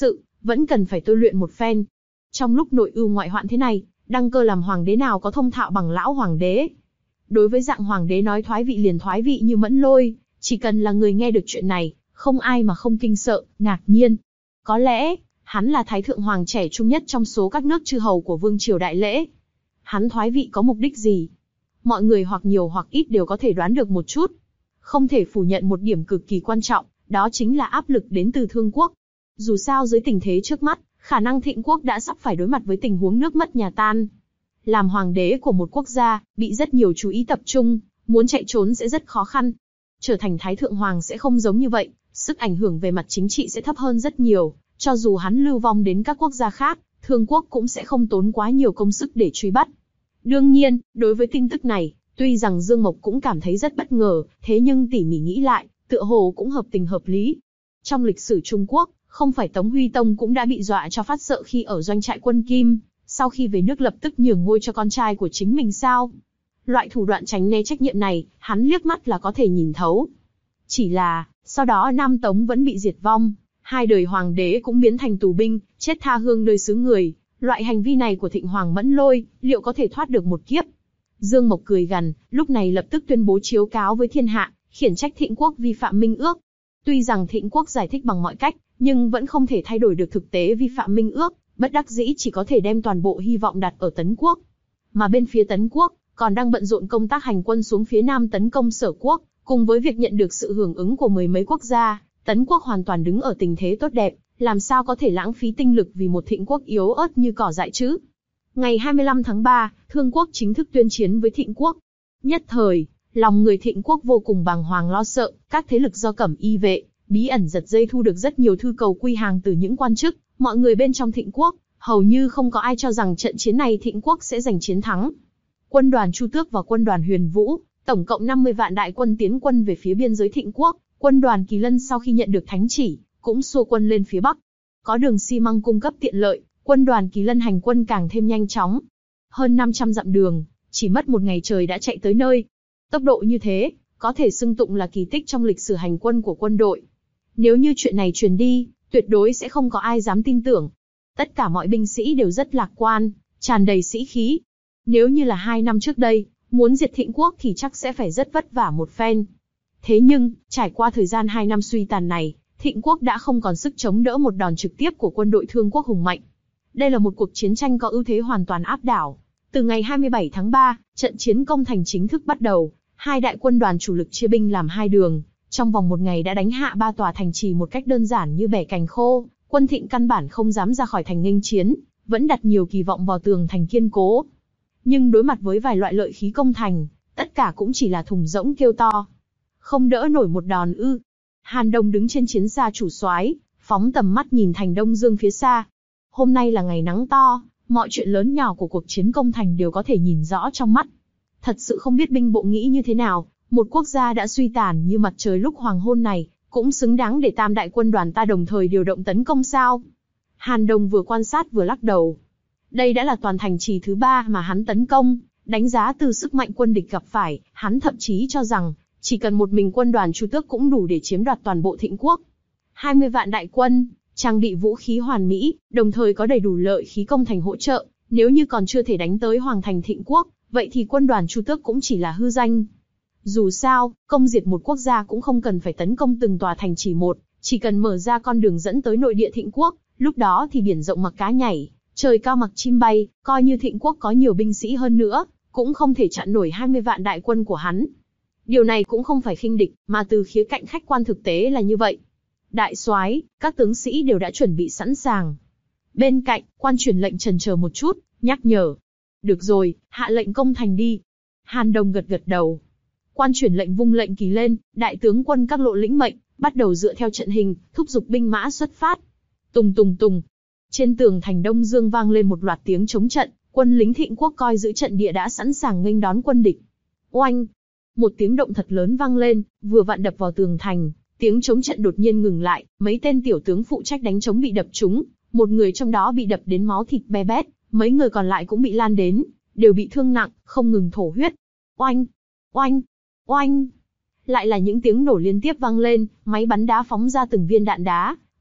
vẫn cần phải tôi luyện một phen. Trong lúc nội ưu ngoại hoạn thế này, đăng cơ làm hoàng đế nào có thông thạo bằng lão hoàng đế. Đối với dạng hoàng đế nói thoái vị liền thoái vị như Mẫn Lôi, chỉ cần là người nghe được chuyện này, không ai mà không kinh sợ, ngạc nhiên. Có lẽ, hắn là thái thượng hoàng trẻ trung nhất trong số các nước chư hầu của vương triều đại lễ. Hắn thoái vị có mục đích gì? Mọi người hoặc nhiều hoặc ít đều có thể đoán được một chút. Không thể phủ nhận một điểm cực kỳ quan trọng, đó chính là áp lực đến từ Thương Quốc. Dù sao dưới tình thế trước mắt, khả năng Thịnh Quốc đã sắp phải đối mặt với tình huống nước mất nhà tan. Làm hoàng đế của một quốc gia, bị rất nhiều chú ý tập trung, muốn chạy trốn sẽ rất khó khăn. Trở thành thái thượng hoàng sẽ không giống như vậy, sức ảnh hưởng về mặt chính trị sẽ thấp hơn rất nhiều. Cho dù hắn lưu vong đến các quốc gia khác, Thương Quốc cũng sẽ không tốn quá nhiều công sức để truy bắt. Đương nhiên, đối với tin tức này, tuy rằng Dương Mộc cũng cảm thấy rất bất ngờ, thế nhưng tỉ mỉ nghĩ lại, tựa hồ cũng hợp tình hợp lý. Trong lịch sử Trung Quốc, không phải Tống Huy Tông cũng đã bị dọa cho phát sợ khi ở doanh trại quân Kim, sau khi về nước lập tức nhường ngôi cho con trai của chính mình sao? Loại thủ đoạn tránh né trách nhiệm này, hắn liếc mắt là có thể nhìn thấu. Chỉ là, sau đó Nam Tống vẫn bị diệt vong, hai đời hoàng đế cũng biến thành tù binh, chết tha hương nơi xứ người. Loại hành vi này của Thịnh Hoàng Mẫn Lôi, liệu có thể thoát được một kiếp? Dương Mộc cười gằn, lúc này lập tức tuyên bố chiếu cáo với thiên hạ, khiển trách Thịnh Quốc vi phạm minh ước. Tuy rằng Thịnh Quốc giải thích bằng mọi cách, nhưng vẫn không thể thay đổi được thực tế vi phạm minh ước, bất đắc dĩ chỉ có thể đem toàn bộ hy vọng đặt ở Tấn Quốc. Mà bên phía Tấn Quốc, còn đang bận rộn công tác hành quân xuống phía Nam tấn công Sở Quốc, cùng với việc nhận được sự hưởng ứng của mười mấy quốc gia, Tấn Quốc hoàn toàn đứng ở tình thế tốt đẹp, làm sao có thể lãng phí tinh lực vì một Thịnh Quốc yếu ớt như cỏ dại chứ? Ngày hai mươi lăm tháng ba, Thương Quốc chính thức tuyên chiến với Thịnh Quốc. Nhất thời, lòng người Thịnh Quốc vô cùng bàng hoàng lo sợ, các thế lực do Cẩm Y vệ, bí ẩn giật dây thu được rất nhiều thư cầu quy hàng từ những quan chức, mọi người bên trong Thịnh Quốc, hầu như không có ai cho rằng trận chiến này Thịnh Quốc sẽ giành chiến thắng. Quân đoàn Chu Tước và quân đoàn Huyền Vũ, tổng cộng năm mươi vạn đại quân tiến quân về phía biên giới Thịnh Quốc, quân đoàn Kỳ Lân sau khi nhận được thánh chỉ, cũng xua quân lên phía Bắc. Có đường xi măng cung cấp tiện lợi, quân đoàn Kỳ Lân hành quân càng thêm nhanh chóng. Hơn năm trăm dặm đường, chỉ mất một ngày trời đã chạy tới nơi. Tốc độ như thế, có thể xưng tụng là kỳ tích trong lịch sử hành quân của quân đội. Nếu như chuyện này truyền đi, tuyệt đối sẽ không có ai dám tin tưởng. Tất cả mọi binh sĩ đều rất lạc quan, tràn đầy sĩ khí. Nếu như là hai năm trước đây, muốn diệt Thịnh Quốc thì chắc sẽ phải rất vất vả một phen. Thế nhưng, trải qua thời gian hai năm suy tàn này, Thịnh Quốc đã không còn sức chống đỡ một đòn trực tiếp của quân đội Thương Quốc hùng mạnh. Đây là một cuộc chiến tranh có ưu thế hoàn toàn áp đảo. Từ ngày hai mươi bảy tháng ba, trận chiến công thành chính thức bắt đầu, hai đại quân đoàn chủ lực chia binh làm hai đường, trong vòng một ngày đã đánh hạ ba tòa thành trì một cách đơn giản như bẻ cành khô. Quân Thịnh căn bản không dám ra khỏi thành nghênh chiến, vẫn đặt nhiều kỳ vọng vào tường thành kiên cố. Nhưng đối mặt với vài loại lợi khí công thành, tất cả cũng chỉ là thùng rỗng kêu to. Không đỡ nổi một đòn ư? Hàn Đông đứng trên chiến xa chủ soái, phóng tầm mắt nhìn thành Đông Dương phía xa. Hôm nay là ngày nắng to, mọi chuyện lớn nhỏ của cuộc chiến công thành đều có thể nhìn rõ trong mắt. Thật sự không biết binh bộ nghĩ như thế nào, một quốc gia đã suy tàn như mặt trời lúc hoàng hôn này, cũng xứng đáng để tam đại quân đoàn ta đồng thời điều động tấn công sao? Hàn Đông vừa quan sát vừa lắc đầu. Đây đã là toàn thành trì thứ ba mà hắn tấn công, đánh giá từ sức mạnh quân địch gặp phải, hắn thậm chí cho rằng, chỉ cần một mình quân đoàn Chu Tước cũng đủ để chiếm đoạt toàn bộ Thịnh Quốc. hai mươi vạn đại quân, trang bị vũ khí hoàn mỹ, đồng thời có đầy đủ lợi khí công thành hỗ trợ, nếu như còn chưa thể đánh tới hoàng thành Thịnh Quốc, vậy thì quân đoàn Chu Tước cũng chỉ là hư danh. Dù sao, công diệt một quốc gia cũng không cần phải tấn công từng tòa thành chỉ một, chỉ cần mở ra con đường dẫn tới nội địa Thịnh Quốc, lúc đó thì biển rộng mặc cá nhảy, trời cao mặc chim bay, coi như Thịnh Quốc có nhiều binh sĩ hơn nữa, cũng không thể chặn nổi hai mươi vạn đại quân của hắn. Điều này cũng không phải khinh địch, mà từ khía cạnh khách quan thực tế là như vậy. Đại soái, các tướng sĩ đều đã chuẩn bị sẵn sàng. Bên cạnh, quan truyền lệnh chần chờ một chút, nhắc nhở. Được rồi, hạ lệnh công thành đi. Hàn Đông gật gật đầu. Quan truyền lệnh vung lệnh kỳ lên, đại tướng quân các lộ lĩnh mệnh, bắt đầu dựa theo trận hình, thúc giục binh mã xuất phát. Tùng tùng tùng. Trên tường thành Đông Dương vang lên một loạt tiếng chống trận, quân lính Thịnh Quốc coi giữ trận địa đã sẵn sàng nghênh đón quân địch. Oanh! Một tiếng động thật lớn vang lên, vừa vặn đập vào tường thành, tiếng chống trận đột nhiên ngừng lại, mấy tên tiểu tướng phụ trách đánh chống bị đập trúng, một người trong đó bị đập đến máu thịt be bét, mấy người còn lại cũng bị lan đến, đều bị thương nặng, không ngừng thổ huyết. Oanh! Oanh! Oanh! Lại là những tiếng nổ liên tiếp vang lên, máy bắn đá phóng ra từng viên đạn đá,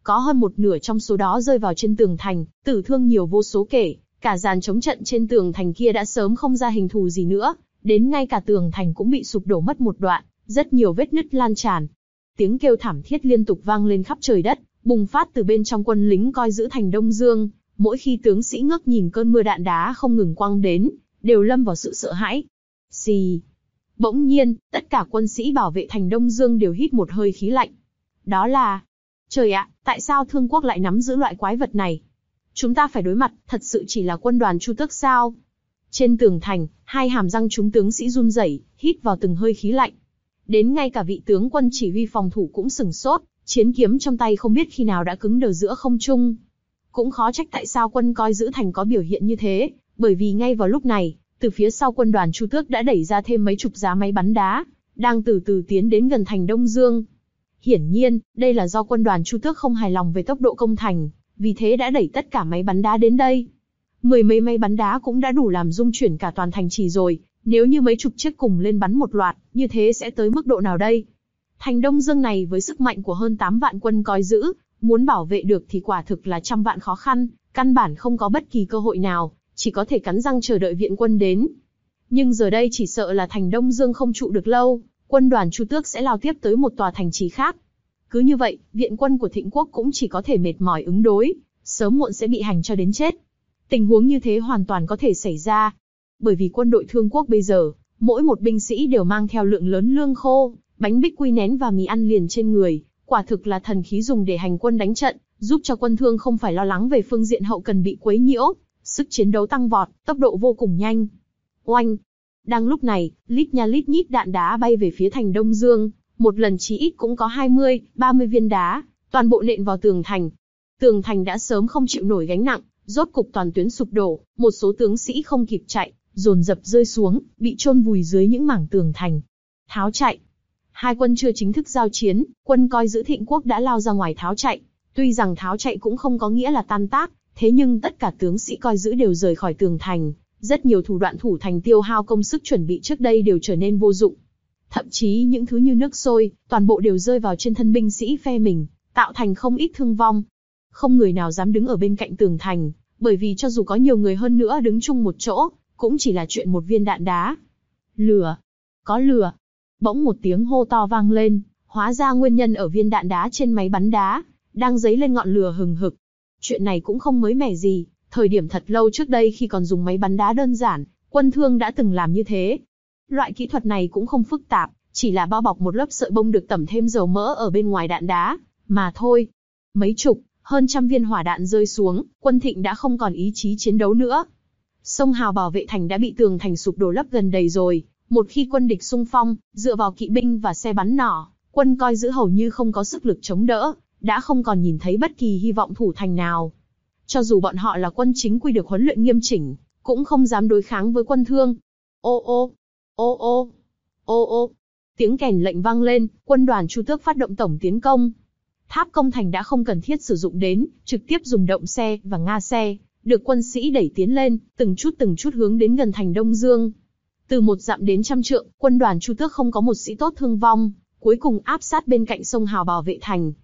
có hơn một nửa trong số đó rơi vào trên tường thành, tử thương nhiều vô số kể, cả dàn chống trận trên tường thành kia đã sớm không ra hình thù gì nữa, đến ngay cả tường thành cũng bị sụp đổ mất một đoạn, rất nhiều vết nứt lan tràn. Tiếng kêu thảm thiết liên tục vang lên khắp trời đất, bùng phát từ bên trong quân lính coi giữ thành Đông Dương, mỗi khi tướng sĩ ngước nhìn cơn mưa đạn đá không ngừng quăng đến, đều lâm vào sự sợ hãi. Xì. Bỗng nhiên, tất cả quân sĩ bảo vệ thành Đông Dương đều hít một hơi khí lạnh. Đó là... Trời ạ, tại sao Thương Quốc lại nắm giữ loại quái vật này? Chúng ta phải đối mặt, thật sự chỉ là quân đoàn Chu Tước sao? Trên tường thành, hai hàm răng chúng tướng sĩ run rẩy, hít vào từng hơi khí lạnh. Đến ngay cả vị tướng quân chỉ huy phòng thủ cũng sửng sốt, chiến kiếm trong tay không biết khi nào đã cứng đờ giữa không trung. Cũng khó trách tại sao quân coi giữ thành có biểu hiện như thế, bởi vì ngay vào lúc này, từ phía sau quân đoàn Chu Tước đã đẩy ra thêm mấy chục giá máy bắn đá, đang từ từ tiến đến gần thành Đông Dương. Hiển nhiên, đây là do quân đoàn Chu Tước không hài lòng về tốc độ công thành, vì thế đã đẩy tất cả máy bắn đá đến đây. Mười mấy máy bắn đá cũng đã đủ làm rung chuyển cả toàn thành trì rồi, nếu như mấy chục chiếc cùng lên bắn một loạt, như thế sẽ tới mức độ nào đây? Thành Đông Dương này với sức mạnh của hơn tám vạn quân coi giữ, muốn bảo vệ được thì quả thực là trăm vạn khó khăn, căn bản không có bất kỳ cơ hội nào, chỉ có thể cắn răng chờ đợi viện quân đến. Nhưng giờ đây chỉ sợ là thành Đông Dương không trụ được lâu, quân đoàn Chu Tước sẽ lao tiếp tới một tòa thành trì khác. Cứ như vậy, viện quân của Thịnh Quốc cũng chỉ có thể mệt mỏi ứng đối, sớm muộn sẽ bị hành cho đến chết. Tình huống như thế hoàn toàn có thể xảy ra, bởi vì quân đội Thương Quốc bây giờ, mỗi một binh sĩ đều mang theo lượng lớn lương khô, bánh bích quy nén và mì ăn liền trên người, quả thực là thần khí dùng để hành quân đánh trận, giúp cho quân Thương không phải lo lắng về phương diện hậu cần bị quấy nhiễu, sức chiến đấu tăng vọt, tốc độ vô cùng nhanh. Oanh! Đang lúc này, lít nha lít nhít đạn đá bay về phía thành Đông Dương, một lần chí ít cũng có hai mươi, ba mươi viên đá, toàn bộ nện vào tường thành. Tường thành đã sớm không chịu nổi gánh nặng, rốt cục toàn tuyến sụp đổ, một số tướng sĩ không kịp chạy, dồn dập rơi xuống, bị chôn vùi dưới những mảng tường thành. Tháo chạy! Hai quân chưa chính thức giao chiến, quân coi giữ Thịnh Quốc đã lao ra ngoài tháo chạy. Tuy rằng tháo chạy cũng không có nghĩa là tan tác, thế nhưng tất cả tướng sĩ coi giữ đều rời khỏi tường thành. Rất nhiều thủ đoạn thủ thành tiêu hao công sức chuẩn bị trước đây đều trở nên vô dụng. Thậm chí những thứ như nước sôi, toàn bộ đều rơi vào trên thân binh sĩ phe mình, tạo thành không ít thương vong. Không người nào dám đứng ở bên cạnh tường thành, bởi vì cho dù có nhiều người hơn nữa đứng chung một chỗ, cũng chỉ là chuyện một viên đạn đá. Lửa! Có lửa! Bỗng một tiếng hô to vang lên, hóa ra nguyên nhân ở viên đạn đá trên máy bắn đá, đang dấy lên ngọn lửa hừng hực. Chuyện này cũng không mới mẻ gì, thời điểm thật lâu trước đây khi còn dùng máy bắn đá đơn giản, quân Thương đã từng làm như thế. Loại kỹ thuật này cũng không phức tạp, chỉ là bao bọc một lớp sợi bông được tẩm thêm dầu mỡ ở bên ngoài đạn đá, mà thôi. Mấy chục, hơn trăm viên hỏa đạn rơi xuống, quân Thịnh đã không còn ý chí chiến đấu nữa. Sông Hào bảo vệ thành đã bị tường thành sụp đổ lấp gần đầy rồi, một khi quân địch xung phong, dựa vào kỵ binh và xe bắn nỏ, quân coi giữ hầu như không có sức lực chống đỡ, đã không còn nhìn thấy bất kỳ hy vọng thủ thành nào. Cho dù bọn họ là quân chính quy được huấn luyện nghiêm chỉnh, cũng không dám đối kháng với quân Thương. Ô ô, ô ô, ô ô, tiếng kèn lệnh vang lên, quân đoàn Chu Tước phát động tổng tiến công. Tháp công thành đã không cần thiết sử dụng đến, trực tiếp dùng động xe và nga xe, được quân sĩ đẩy tiến lên, từng chút từng chút hướng đến gần thành Đông Dương. Từ một dặm đến trăm trượng, quân đoàn Chu Tước không có một sĩ tốt thương vong, cuối cùng áp sát bên cạnh sông Hào bảo vệ thành.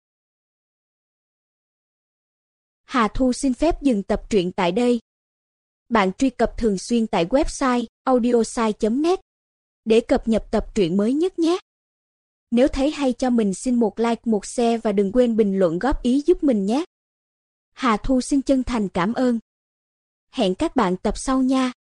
Hà Thu xin phép dừng tập truyện tại đây. Bạn truy cập thường xuyên tại website audiosai chấm net để cập nhật tập truyện mới nhất nhé. Nếu thấy hay cho mình xin một like, một share và đừng quên bình luận góp ý giúp mình nhé. Hà Thu xin chân thành cảm ơn. Hẹn các bạn tập sau nha.